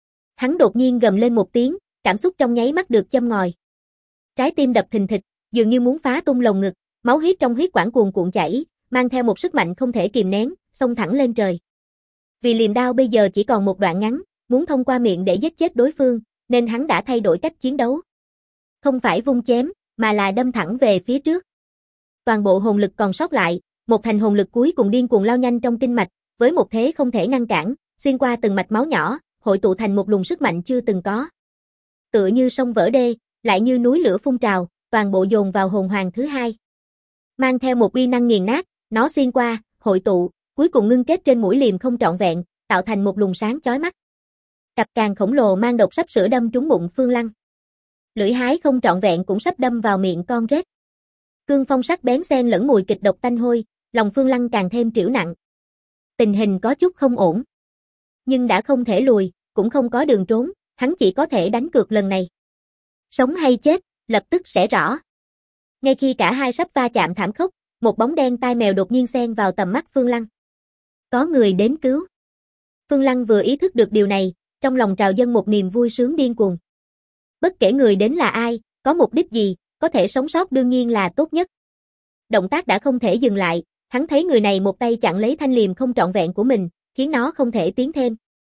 Hắn đột nhiên gầm lên một tiếng, cảm xúc trong nháy mắt được châm ngòi. Trái tim đập thình thịch, dường như muốn phá tung lồng ngực, máu huyết trong huyết quản cuồn cuộn chảy, mang theo một sức mạnh không thể kìm nén, xông thẳng lên trời. Vì liềm đao bây giờ chỉ còn một đoạn ngắn, muốn thông qua miệng để giết chết đối phương, nên hắn đã thay đổi cách chiến đấu. Không phải vung chém, mà là đâm thẳng về phía trước. Toàn bộ hồn lực còn sót lại, một thành hồn lực cuối cùng điên cuồng lao nhanh trong kinh mạch, với một thế không thể ngăn cản, xuyên qua từng mạch máu nhỏ, hội tụ thành một luồng sức mạnh chưa từng có. Tựa như sông vỡ đê, lại như núi lửa phun trào, toàn bộ dồn vào hồn hoàng thứ hai. Mang theo một uy năng nghiền nát, nó xuyên qua, hội tụ, cuối cùng ngưng kết trên mũi liềm không trọn vẹn, tạo thành một luồng sáng chói mắt. Cặp càng khổng lồ mang độc sắp sửa đâm trúng bụng Phương Lăng. Lưỡi hái không trọn vẹn cũng sắp đâm vào miệng con rết. Cương phong sắc bén xen lẫn mùi kịch độc tanh hôi, lòng Phương Lăng càng thêm trĩu nặng. Tình hình có chút không ổn. Nhưng đã không thể lùi, cũng không có đường trốn, hắn chỉ có thể đánh cược lần này. Sống hay chết, lập tức sẽ rõ. Ngay khi cả hai sắp va chạm thảm khốc, một bóng đen tai mèo đột nhiên xen vào tầm mắt Phương Lăng. Có người đến cứu. Phương Lăng vừa ý thức được điều này, trong lòng trào dâng một niềm vui sướng điên cuồng. Bất kể người đến là ai, có mục đích gì, có thể sống sót đương nhiên là tốt nhất. Động tác đã không thể dừng lại, hắn thấy người này một tay chặn lấy thanh liềm không trọn vẹn của mình, khiến nó không thể tiến thêm.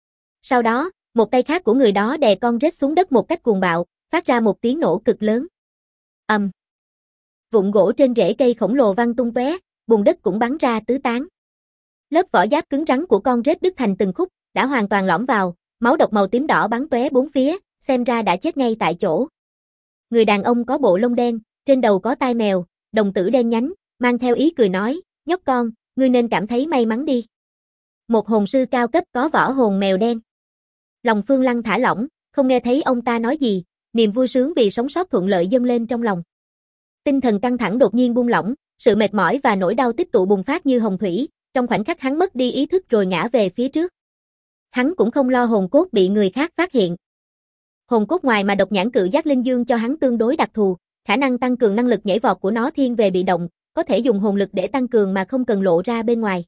Sau đó, một tay khác của người đó đè con rết xuống đất một cách cuồng bạo, phát ra một tiếng nổ cực lớn. Vụn gỗ trên rễ cây khổng lồ văng tung tóe, bùn đất cũng bắn ra tứ tán. Lớp vỏ giáp cứng rắn của con rết đứt thành từng khúc, đã hoàn toàn lõm vào, máu độc màu tím đỏ bắn tóe bốn phía, xem ra đã chết ngay tại chỗ. Người đàn ông có bộ lông đen, trên đầu có tai mèo, đồng tử đen nhánh, mang theo ý cười nói, nhóc con, ngươi nên cảm thấy may mắn đi. Một hồn sư cao cấp có võ hồn mèo đen. Lòng Phương Lăng thả lỏng, không nghe thấy ông ta nói gì, niềm vui sướng vì sống sót thuận lợi dâng lên trong lòng. Tinh thần căng thẳng đột nhiên buông lỏng, sự mệt mỏi và nỗi đau tích tụ bùng phát như hồng thủy, trong khoảnh khắc hắn mất đi ý thức rồi ngã về phía trước. Hắn cũng không lo hồn cốt bị người khác phát hiện. Hồn cốt ngoài mà độc nhãn cự giác linh dương cho hắn tương đối đặc thù, khả năng tăng cường năng lực nhảy vọt của nó thiên về bị động, có thể dùng hồn lực để tăng cường mà không cần lộ ra bên ngoài.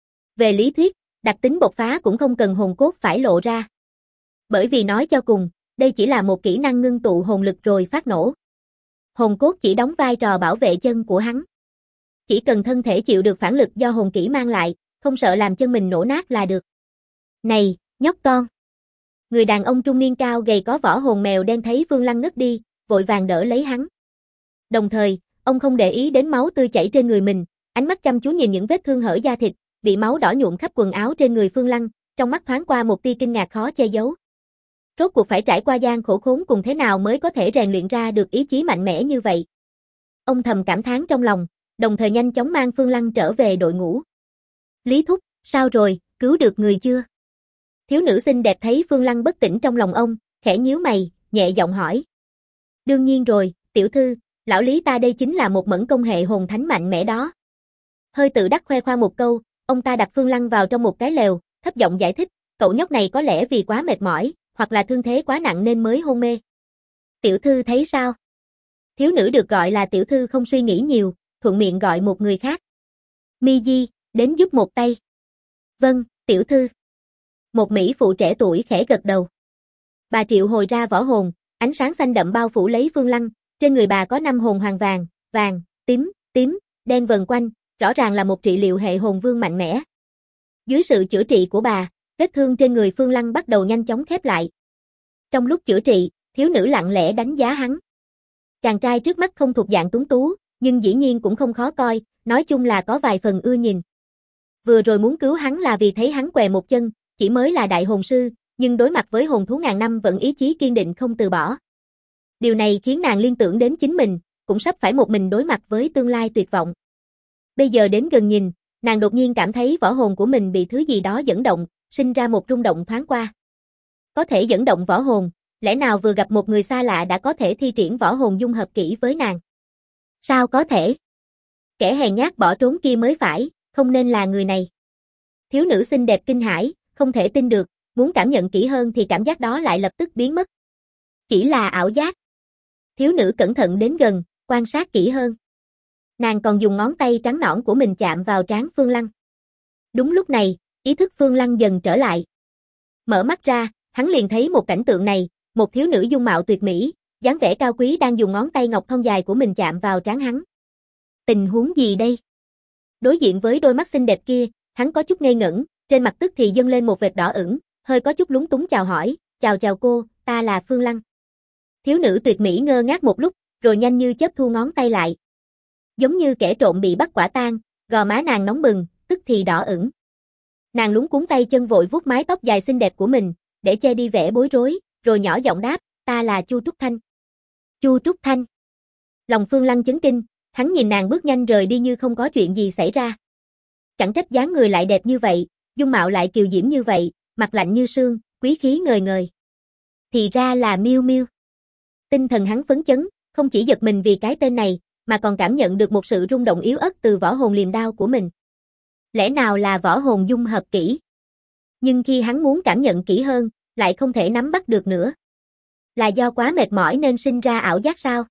Về lý thuyết, đặc tính bộc phá cũng không cần hồn cốt phải lộ ra. Bởi vì nói cho cùng, đây chỉ là một kỹ năng ngưng tụ hồn lực rồi phát nổ. Hồn cốt chỉ đóng vai trò bảo vệ chân của hắn. Chỉ cần thân thể chịu được phản lực do hồn kỹ mang lại, không sợ làm chân mình nổ nát là được. Này, nhóc con! Người đàn ông trung niên cao gầy có võ hồn mèo đen thấy Phương Lăng ngất đi, vội vàng đỡ lấy hắn. Đồng thời, ông không để ý đến máu tươi chảy trên người mình, ánh mắt chăm chú nhìn những vết thương hở da thịt, bị máu đỏ nhuộm khắp quần áo trên người Phương Lăng, trong mắt thoáng qua một tia kinh ngạc khó che giấu. Rốt cuộc phải trải qua gian khổ khốn cùng thế nào mới có thể rèn luyện ra được ý chí mạnh mẽ như vậy. Ông thầm cảm thán trong lòng, đồng thời nhanh chóng mang Phương Lăng trở về đội ngũ. Lý thúc, sao rồi, cứu được người chưa? Thiếu nữ xinh đẹp thấy Phương Lăng bất tỉnh trong lòng ông, khẽ nhíu mày, nhẹ giọng hỏi. Đương nhiên rồi, tiểu thư, lão Lý ta đây chính là một mẫn công hệ hồn thánh mạnh mẽ đó. Hơi tự đắc khoe khoang một câu, ông ta đặt Phương Lăng vào trong một cái lều, thấp giọng giải thích, cậu nhóc này có lẽ vì quá mệt mỏi, hoặc là thương thế quá nặng nên mới hôn mê. Tiểu thư thấy sao? Thiếu nữ được gọi là tiểu thư không suy nghĩ nhiều, thuận miệng gọi một người khác. Mi Di, đến giúp một tay. Vâng, tiểu thư. Một mỹ phụ trẻ tuổi khẽ gật đầu. Bà triệu hồi ra võ hồn, ánh sáng xanh đậm bao phủ lấy Phương Lăng, trên người bà có 5 hồn hoàng vàng, vàng, tím, đen vần quanh, rõ ràng là một trị liệu hệ hồn vương mạnh mẽ. Dưới sự chữa trị của bà, vết thương trên người Phương Lăng bắt đầu nhanh chóng khép lại. Trong lúc chữa trị, thiếu nữ lặng lẽ đánh giá hắn. Chàng trai trước mắt không thuộc dạng tuấn tú, nhưng dĩ nhiên cũng không khó coi, nói chung là có vài phần ưa nhìn. Vừa rồi muốn cứu hắn là vì thấy hắn què một chân, chỉ mới là đại hồn sư, nhưng đối mặt với hồn thú ngàn năm vẫn ý chí kiên định không từ bỏ. Điều này khiến nàng liên tưởng đến chính mình, cũng sắp phải một mình đối mặt với tương lai tuyệt vọng. Bây giờ đến gần nhìn, nàng đột nhiên cảm thấy võ hồn của mình bị thứ gì đó dẫn động, sinh ra một rung động thoáng qua. Có thể dẫn động võ hồn, Lẽ nào vừa gặp một người xa lạ đã có thể thi triển võ hồn dung hợp kỹ với nàng? Sao có thể? Kẻ hèn nhát bỏ trốn kia mới phải, không nên là người này. Thiếu nữ xinh đẹp kinh hãi, không thể tin được, muốn cảm nhận kỹ hơn thì cảm giác đó lại lập tức biến mất. Chỉ là ảo giác. Thiếu nữ cẩn thận đến gần, quan sát kỹ hơn. Nàng còn dùng ngón tay trắng nõn của mình chạm vào trán Phương Lăng. Đúng lúc này, ý thức Phương Lăng dần trở lại. Mở mắt ra, hắn liền thấy một cảnh tượng này, một thiếu nữ dung mạo tuyệt mỹ, dáng vẻ cao quý đang dùng ngón tay ngọc thon dài của mình chạm vào trán hắn. Tình huống gì đây? Đối diện với đôi mắt xinh đẹp kia, hắn có chút ngây ngẩn, trên mặt tức thì dâng lên một vệt đỏ ửng, hơi có chút lúng túng chào hỏi, chào cô, ta là Phương Lăng. Thiếu nữ tuyệt mỹ ngơ ngác một lúc, rồi nhanh như chớp thu ngón tay lại. Giống như kẻ trộm bị bắt quả tang, gò má nàng nóng bừng, tức thì đỏ ửng. Nàng luống cuống tay chân vội vuốt mái tóc dài xinh đẹp của mình, để che đi vẻ bối rối, rồi nhỏ giọng đáp, ta là Chu Trúc Thanh. Chu Trúc Thanh. Lòng Phương Lăng chấn kinh, hắn nhìn nàng bước nhanh rời đi như không có chuyện gì xảy ra. Chẳng trách dáng người lại đẹp như vậy, dung mạo lại kiều diễm như vậy, mặt lạnh như sương, quý khí ngời ngời. Thì ra là Miêu Miêu. Tinh thần hắn phấn chấn, không chỉ giật mình vì cái tên này, mà còn cảm nhận được một sự rung động yếu ớt từ võ hồn liềm đao của mình. Lẽ nào là võ hồn dung hợp kỹ? Nhưng khi hắn muốn cảm nhận kỹ hơn, lại không thể nắm bắt được nữa. Là do quá mệt mỏi nên sinh ra ảo giác sao?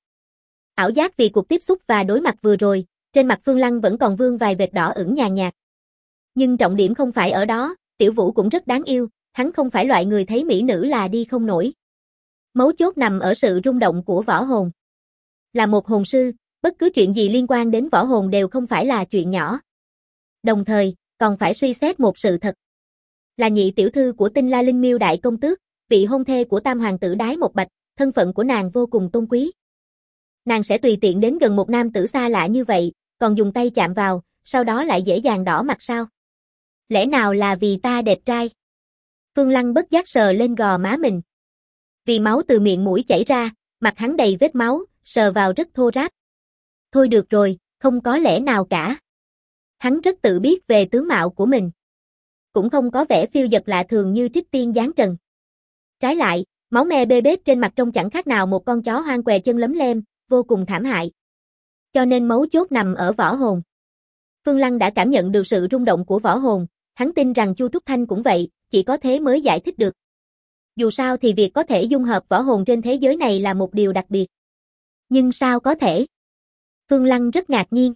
Ảo giác vì cuộc tiếp xúc và đối mặt vừa rồi, trên mặt Phương Lăng vẫn còn vương vài vệt đỏ ửng nhàn nhạt. Nhưng trọng điểm không phải ở đó, Tiểu Vũ cũng rất đáng yêu, hắn không phải loại người thấy mỹ nữ là đi không nổi. Mấu chốt nằm ở sự rung động của võ hồn. Là một hồn sư, bất cứ chuyện gì liên quan đến võ hồn đều không phải là chuyện nhỏ. Đồng thời, còn phải suy xét một sự thật. Là nhị tiểu thư của Tinh La Linh Miêu đại công tước, vị hôn thê của tam hoàng tử Đái Một Bạch, thân phận của nàng vô cùng tôn quý. Nàng sẽ tùy tiện đến gần một nam tử xa lạ như vậy, còn dùng tay chạm vào, sau đó lại dễ dàng đỏ mặt sao? Lẽ nào là vì ta đẹp trai? Phương Lăng bất giác sờ lên gò má mình. Vì máu từ miệng mũi chảy ra, mặt hắn đầy vết máu, sờ vào rất thô ráp. Thôi được rồi, không có lẽ nào cả. Hắn rất tự biết về tướng mạo của mình. Cũng không có vẻ phiêu dật lạ thường như trích tiên giáng trần. Trái lại, máu me bê bết trên mặt trông chẳng khác nào một con chó hoang què chân lấm lem, vô cùng thảm hại. Cho nên mấu chốt nằm ở võ hồn. Phương Lăng đã cảm nhận được sự rung động của võ hồn, hắn tin rằng Chu Trúc Thanh cũng vậy, chỉ có thế mới giải thích được. Dù sao thì việc có thể dung hợp võ hồn trên thế giới này là một điều đặc biệt. Nhưng sao có thể? Phương Lăng rất ngạc nhiên.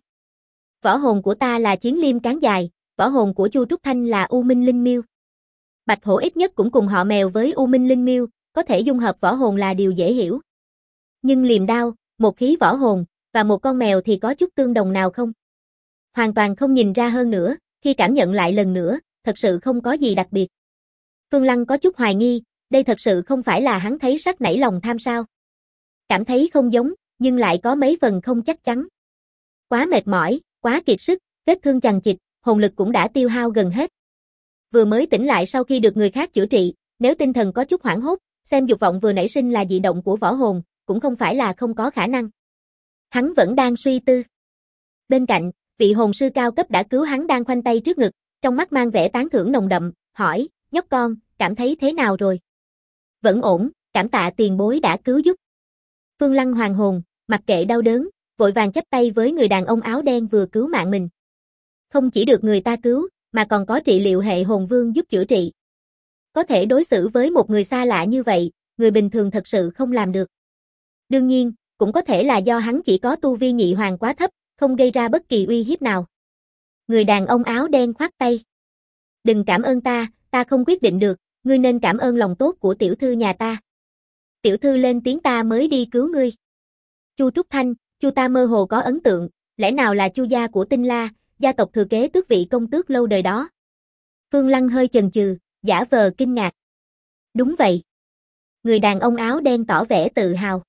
Võ hồn của ta là Chiến Liêm Cán Dài, võ hồn của Chu Trúc Thanh là U Minh Linh Miêu. Bạch Hổ ít nhất cũng cùng họ Mèo với U Minh Linh Miêu, có thể dung hợp võ hồn là điều dễ hiểu. Nhưng liềm đao, một khí võ hồn, và một con mèo thì có chút tương đồng nào không? Hoàn toàn không nhìn ra hơn nữa, khi cảm nhận lại lần nữa, thật sự không có gì đặc biệt. Phương Lăng có chút hoài nghi, đây thật sự không phải là hắn thấy sắc nảy lòng tham sao? Cảm thấy không giống, nhưng lại có mấy phần không chắc chắn. Quá mệt mỏi, quá kiệt sức, vết thương chằng chịt, hồn lực cũng đã tiêu hao gần hết. Vừa mới tỉnh lại sau khi được người khác chữa trị, nếu tinh thần có chút hoảng hốt, xem dục vọng vừa nảy sinh là dị động của võ hồn, cũng không phải là không có khả năng. Hắn vẫn đang suy tư. Bên cạnh, vị hồn sư cao cấp đã cứu hắn đang khoanh tay trước ngực, trong mắt mang vẻ tán thưởng nồng đậm, hỏi, nhóc con, cảm thấy thế nào rồi? Vẫn ổn, cảm tạ tiền bối đã cứu giúp. Phương Lăng hoàn hồn, mặc kệ đau đớn, vội vàng chắp tay với người đàn ông áo đen vừa cứu mạng mình. Không chỉ được người ta cứu, mà còn có trị liệu hệ hồn vương giúp chữa trị. Có thể đối xử với một người xa lạ như vậy, người bình thường thật sự không làm được. Đương nhiên, cũng có thể là do hắn chỉ có tu vi nhị hoàng quá thấp, không gây ra bất kỳ uy hiếp nào. Người đàn ông áo đen khoát tay. Đừng cảm ơn ta không quyết định được, ngươi nên cảm ơn lòng tốt của tiểu thư nhà ta. Tiểu thư lên tiếng ta mới đi cứu ngươi. Chu Trúc Thanh, Chu ta mơ hồ có ấn tượng, lẽ nào là Chu gia của Tinh La, gia tộc thừa kế tước vị công tước lâu đời đó. Phương Lăng hơi chần chừ, giả vờ kinh ngạc. Đúng vậy. Người đàn ông áo đen tỏ vẻ tự hào.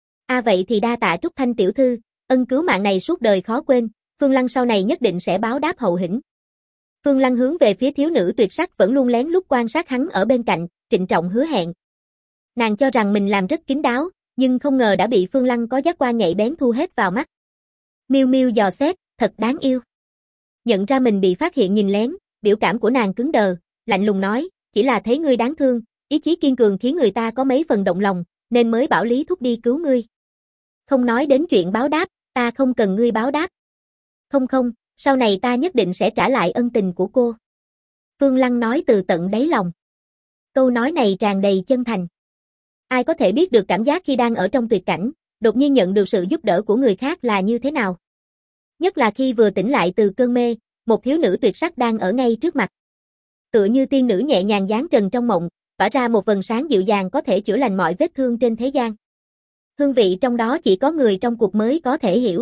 Vậy thì đa tạ Trúc Thanh tiểu thư, ân cứu mạng này suốt đời khó quên, Phương Lăng sau này nhất định sẽ báo đáp hậu hĩnh. Phương Lăng hướng về phía thiếu nữ tuyệt sắc vẫn luôn lén lút quan sát hắn ở bên cạnh, trịnh trọng hứa hẹn. Nàng cho rằng mình làm rất kín đáo, nhưng không ngờ đã bị Phương Lăng có giác quan nhạy bén thu hết vào mắt. Miêu Miêu dò xét, thật đáng yêu. Nhận ra mình bị phát hiện nhìn lén, biểu cảm của nàng cứng đờ, lạnh lùng nói, chỉ là thấy ngươi đáng thương, Ý chí kiên cường khiến người ta có mấy phần động lòng, nên mới bảo Lý Thúc đi cứu ngươi. Không nói đến chuyện báo đáp, ta không cần ngươi báo đáp. Không, sau này ta nhất định sẽ trả lại ân tình của cô. Phương Lăng nói từ tận đáy lòng. Câu nói này tràn đầy chân thành. Ai có thể biết được cảm giác khi đang ở trong tuyệt cảnh, đột nhiên nhận được sự giúp đỡ của người khác là như thế nào? Nhất là khi vừa tỉnh lại từ cơn mê, một thiếu nữ tuyệt sắc đang ở ngay trước mặt. Tựa như tiên nữ nhẹ nhàng giáng trần trong mộng, tỏa ra một vầng sáng dịu dàng có thể chữa lành mọi vết thương trên thế gian. Hương vị trong đó chỉ có người trong cuộc mới có thể hiểu.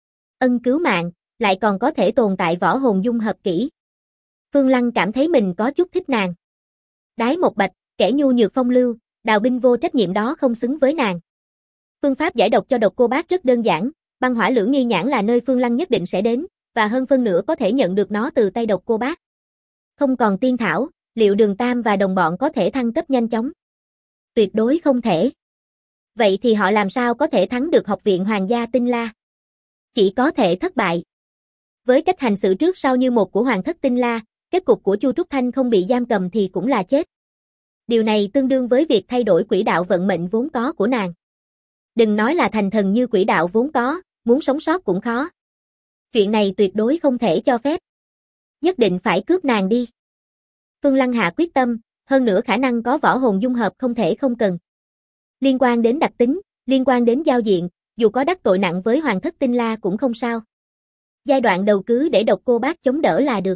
Ân cứu mạng, lại còn có thể tồn tại võ hồn dung hợp kỹ. Phương Lăng cảm thấy mình có chút thích nàng. Đái một bạch, kẻ nhu nhược phong lưu, đào binh vô trách nhiệm đó không xứng với nàng. Phương pháp giải độc cho độc cô bác rất đơn giản, băng hỏa lưỡng nghi nhãn là nơi Phương Lăng nhất định sẽ đến, và hơn phân nửa có thể nhận được nó từ tay độc cô bác. Không còn tiên thảo, liệu Đường Tam và đồng bọn có thể thăng cấp nhanh chóng? Tuyệt đối không thể. Vậy thì họ làm sao có thể thắng được học viện Hoàng gia Tinh La? Chỉ có thể thất bại. Với cách hành xử trước sau như một của Hoàng thất Tinh La, kết cục của Chu Trúc Thanh không bị giam cầm thì cũng là chết. Điều này tương đương với việc thay đổi quỹ đạo vận mệnh vốn có của nàng. Đừng nói là thành thần như quỹ đạo vốn có, muốn sống sót cũng khó. Chuyện này tuyệt đối không thể cho phép. Nhất định phải cướp nàng đi. Phương Lăng hạ quyết tâm, hơn nữa khả năng có võ hồn dung hợp không thể không cần. Liên quan đến đặc tính, liên quan đến giao diện, dù có đắc tội nặng với Hoàng thất Tinh La cũng không sao. Giai đoạn đầu cứ để độc cô bác chống đỡ là được.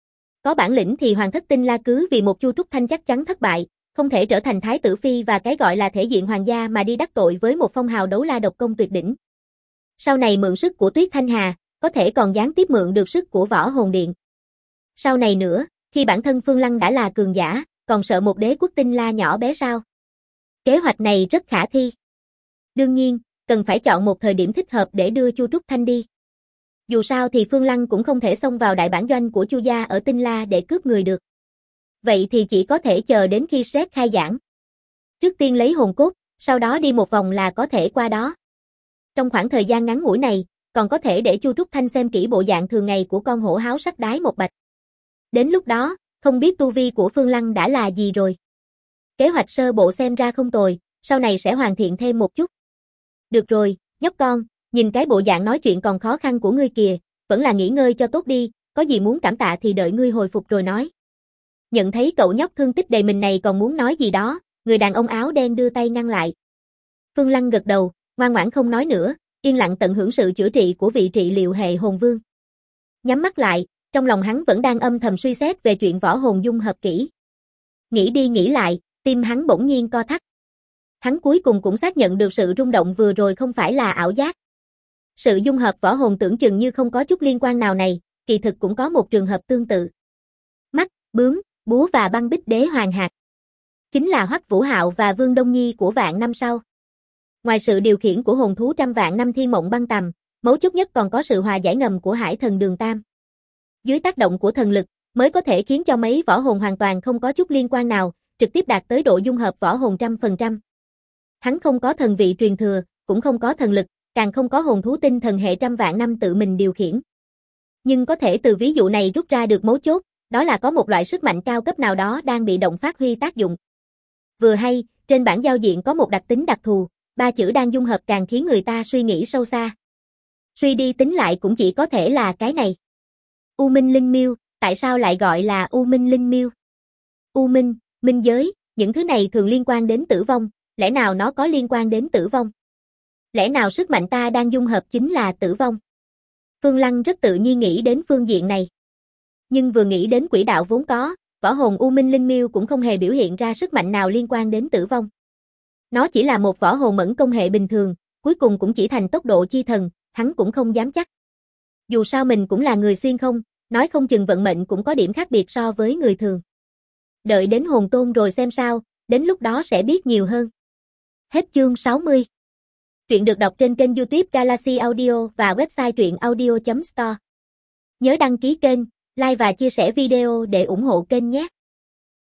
Có bản lĩnh thì Hoàng thất Tinh La cứ vì một Chu Trúc Thanh chắc chắn thất bại, không thể trở thành thái tử phi và cái gọi là thể diện hoàng gia mà đi đắc tội với một phong hào đấu la độc công tuyệt đỉnh. Sau này mượn sức của Tuyết Thanh Hà, có thể còn gián tiếp mượn được sức của Võ Hồn Điện. Sau này nữa, khi bản thân Phương Lăng đã là cường giả, còn sợ một đế quốc Tinh La nhỏ bé sao? Kế hoạch này rất khả thi. Đương nhiên, cần phải chọn một thời điểm thích hợp để đưa Chu Trúc Thanh đi. Dù sao thì Phương Lăng cũng không thể xông vào đại bản doanh của Chu gia ở Tinh La để cướp người được. Vậy thì chỉ có thể chờ đến khi Sret khai giảng. Trước tiên lấy hồn cốt, sau đó đi một vòng là có thể qua đó. Trong khoảng thời gian ngắn ngủi này, còn có thể để Chu Trúc Thanh xem kỹ bộ dạng thường ngày của con hổ háo sắc Đái một bạch. Đến lúc đó, không biết tu vi của Phương Lăng đã là gì rồi. Kế hoạch sơ bộ xem ra không tồi, sau này sẽ hoàn thiện thêm một chút. Được rồi, nhóc con, nhìn cái bộ dạng nói chuyện còn khó khăn của ngươi kìa, vẫn là nghỉ ngơi cho tốt đi, có gì muốn cảm tạ thì đợi ngươi hồi phục rồi nói. Nhận thấy cậu nhóc thương tích đầy mình này còn muốn nói gì đó, người đàn ông áo đen đưa tay ngăn lại. Phương Lăng gật đầu, ngoan ngoãn không nói nữa, yên lặng tận hưởng sự chữa trị của vị trị liệu hệ hồn vương. Nhắm mắt lại, trong lòng hắn vẫn đang âm thầm suy xét về chuyện võ hồn dung hợp kỹ. Nghĩ đi nghĩ lại, tim hắn bỗng nhiên co thắt. Hắn cuối cùng cũng xác nhận được sự rung động vừa rồi không phải là ảo giác. Sự dung hợp võ hồn tưởng chừng như không có chút liên quan nào này, kỳ thực cũng có một trường hợp tương tự. Mắt, bướm, búa và băng bích đế hoàng hạt. Chính là Hoắc Vũ Hạo và Vương Đông Nhi của vạn năm sau. Ngoài sự điều khiển của hồn thú trăm vạn năm thiên mộng băng tầm, mấu chốt nhất còn có sự hòa giải ngầm của hải thần Đường Tam. Dưới tác động của thần lực, mới có thể khiến cho mấy võ hồn hoàn toàn không có chút liên quan nào, trực tiếp đạt tới độ dung hợp võ hồn 100%. Hắn không có thần vị truyền thừa, cũng không có thần lực, càng không có hồn thú tinh thần hệ trăm vạn năm tự mình điều khiển. Nhưng có thể từ ví dụ này rút ra được mấu chốt, đó là có một loại sức mạnh cao cấp nào đó đang bị động phát huy tác dụng. Vừa hay, trên bảng giao diện có một đặc tính đặc thù, 3 chữ đang dung hợp càng khiến người ta suy nghĩ sâu xa. Suy đi tính lại cũng chỉ có thể là cái này. U Minh Linh Miêu, tại sao lại gọi là U Minh Linh Miêu? U Minh, minh giới, những thứ này thường liên quan đến tử vong, lẽ nào nó có liên quan đến tử vong? Lẽ nào sức mạnh ta đang dung hợp chính là tử vong? Phương Lăng rất tự nhiên nghĩ đến phương diện này. Nhưng vừa nghĩ đến quỹ đạo vốn có, võ hồn U Minh Linh Miêu cũng không hề biểu hiện ra sức mạnh nào liên quan đến tử vong. Nó chỉ là một võ hồn mẫn công hệ bình thường, cuối cùng cũng chỉ thành tốc độ chi thần, hắn cũng không dám chắc. Dù sao mình cũng là người xuyên không, nói không chừng vận mệnh cũng có điểm khác biệt so với người thường. Đợi đến hồn tôn rồi xem sao, đến lúc đó sẽ biết nhiều hơn. Hết chương 60. Truyện được đọc trên kênh YouTube Galaxy Audio và website truyệnaudio.store. Nhớ đăng ký kênh, like và chia sẻ video để ủng hộ kênh nhé.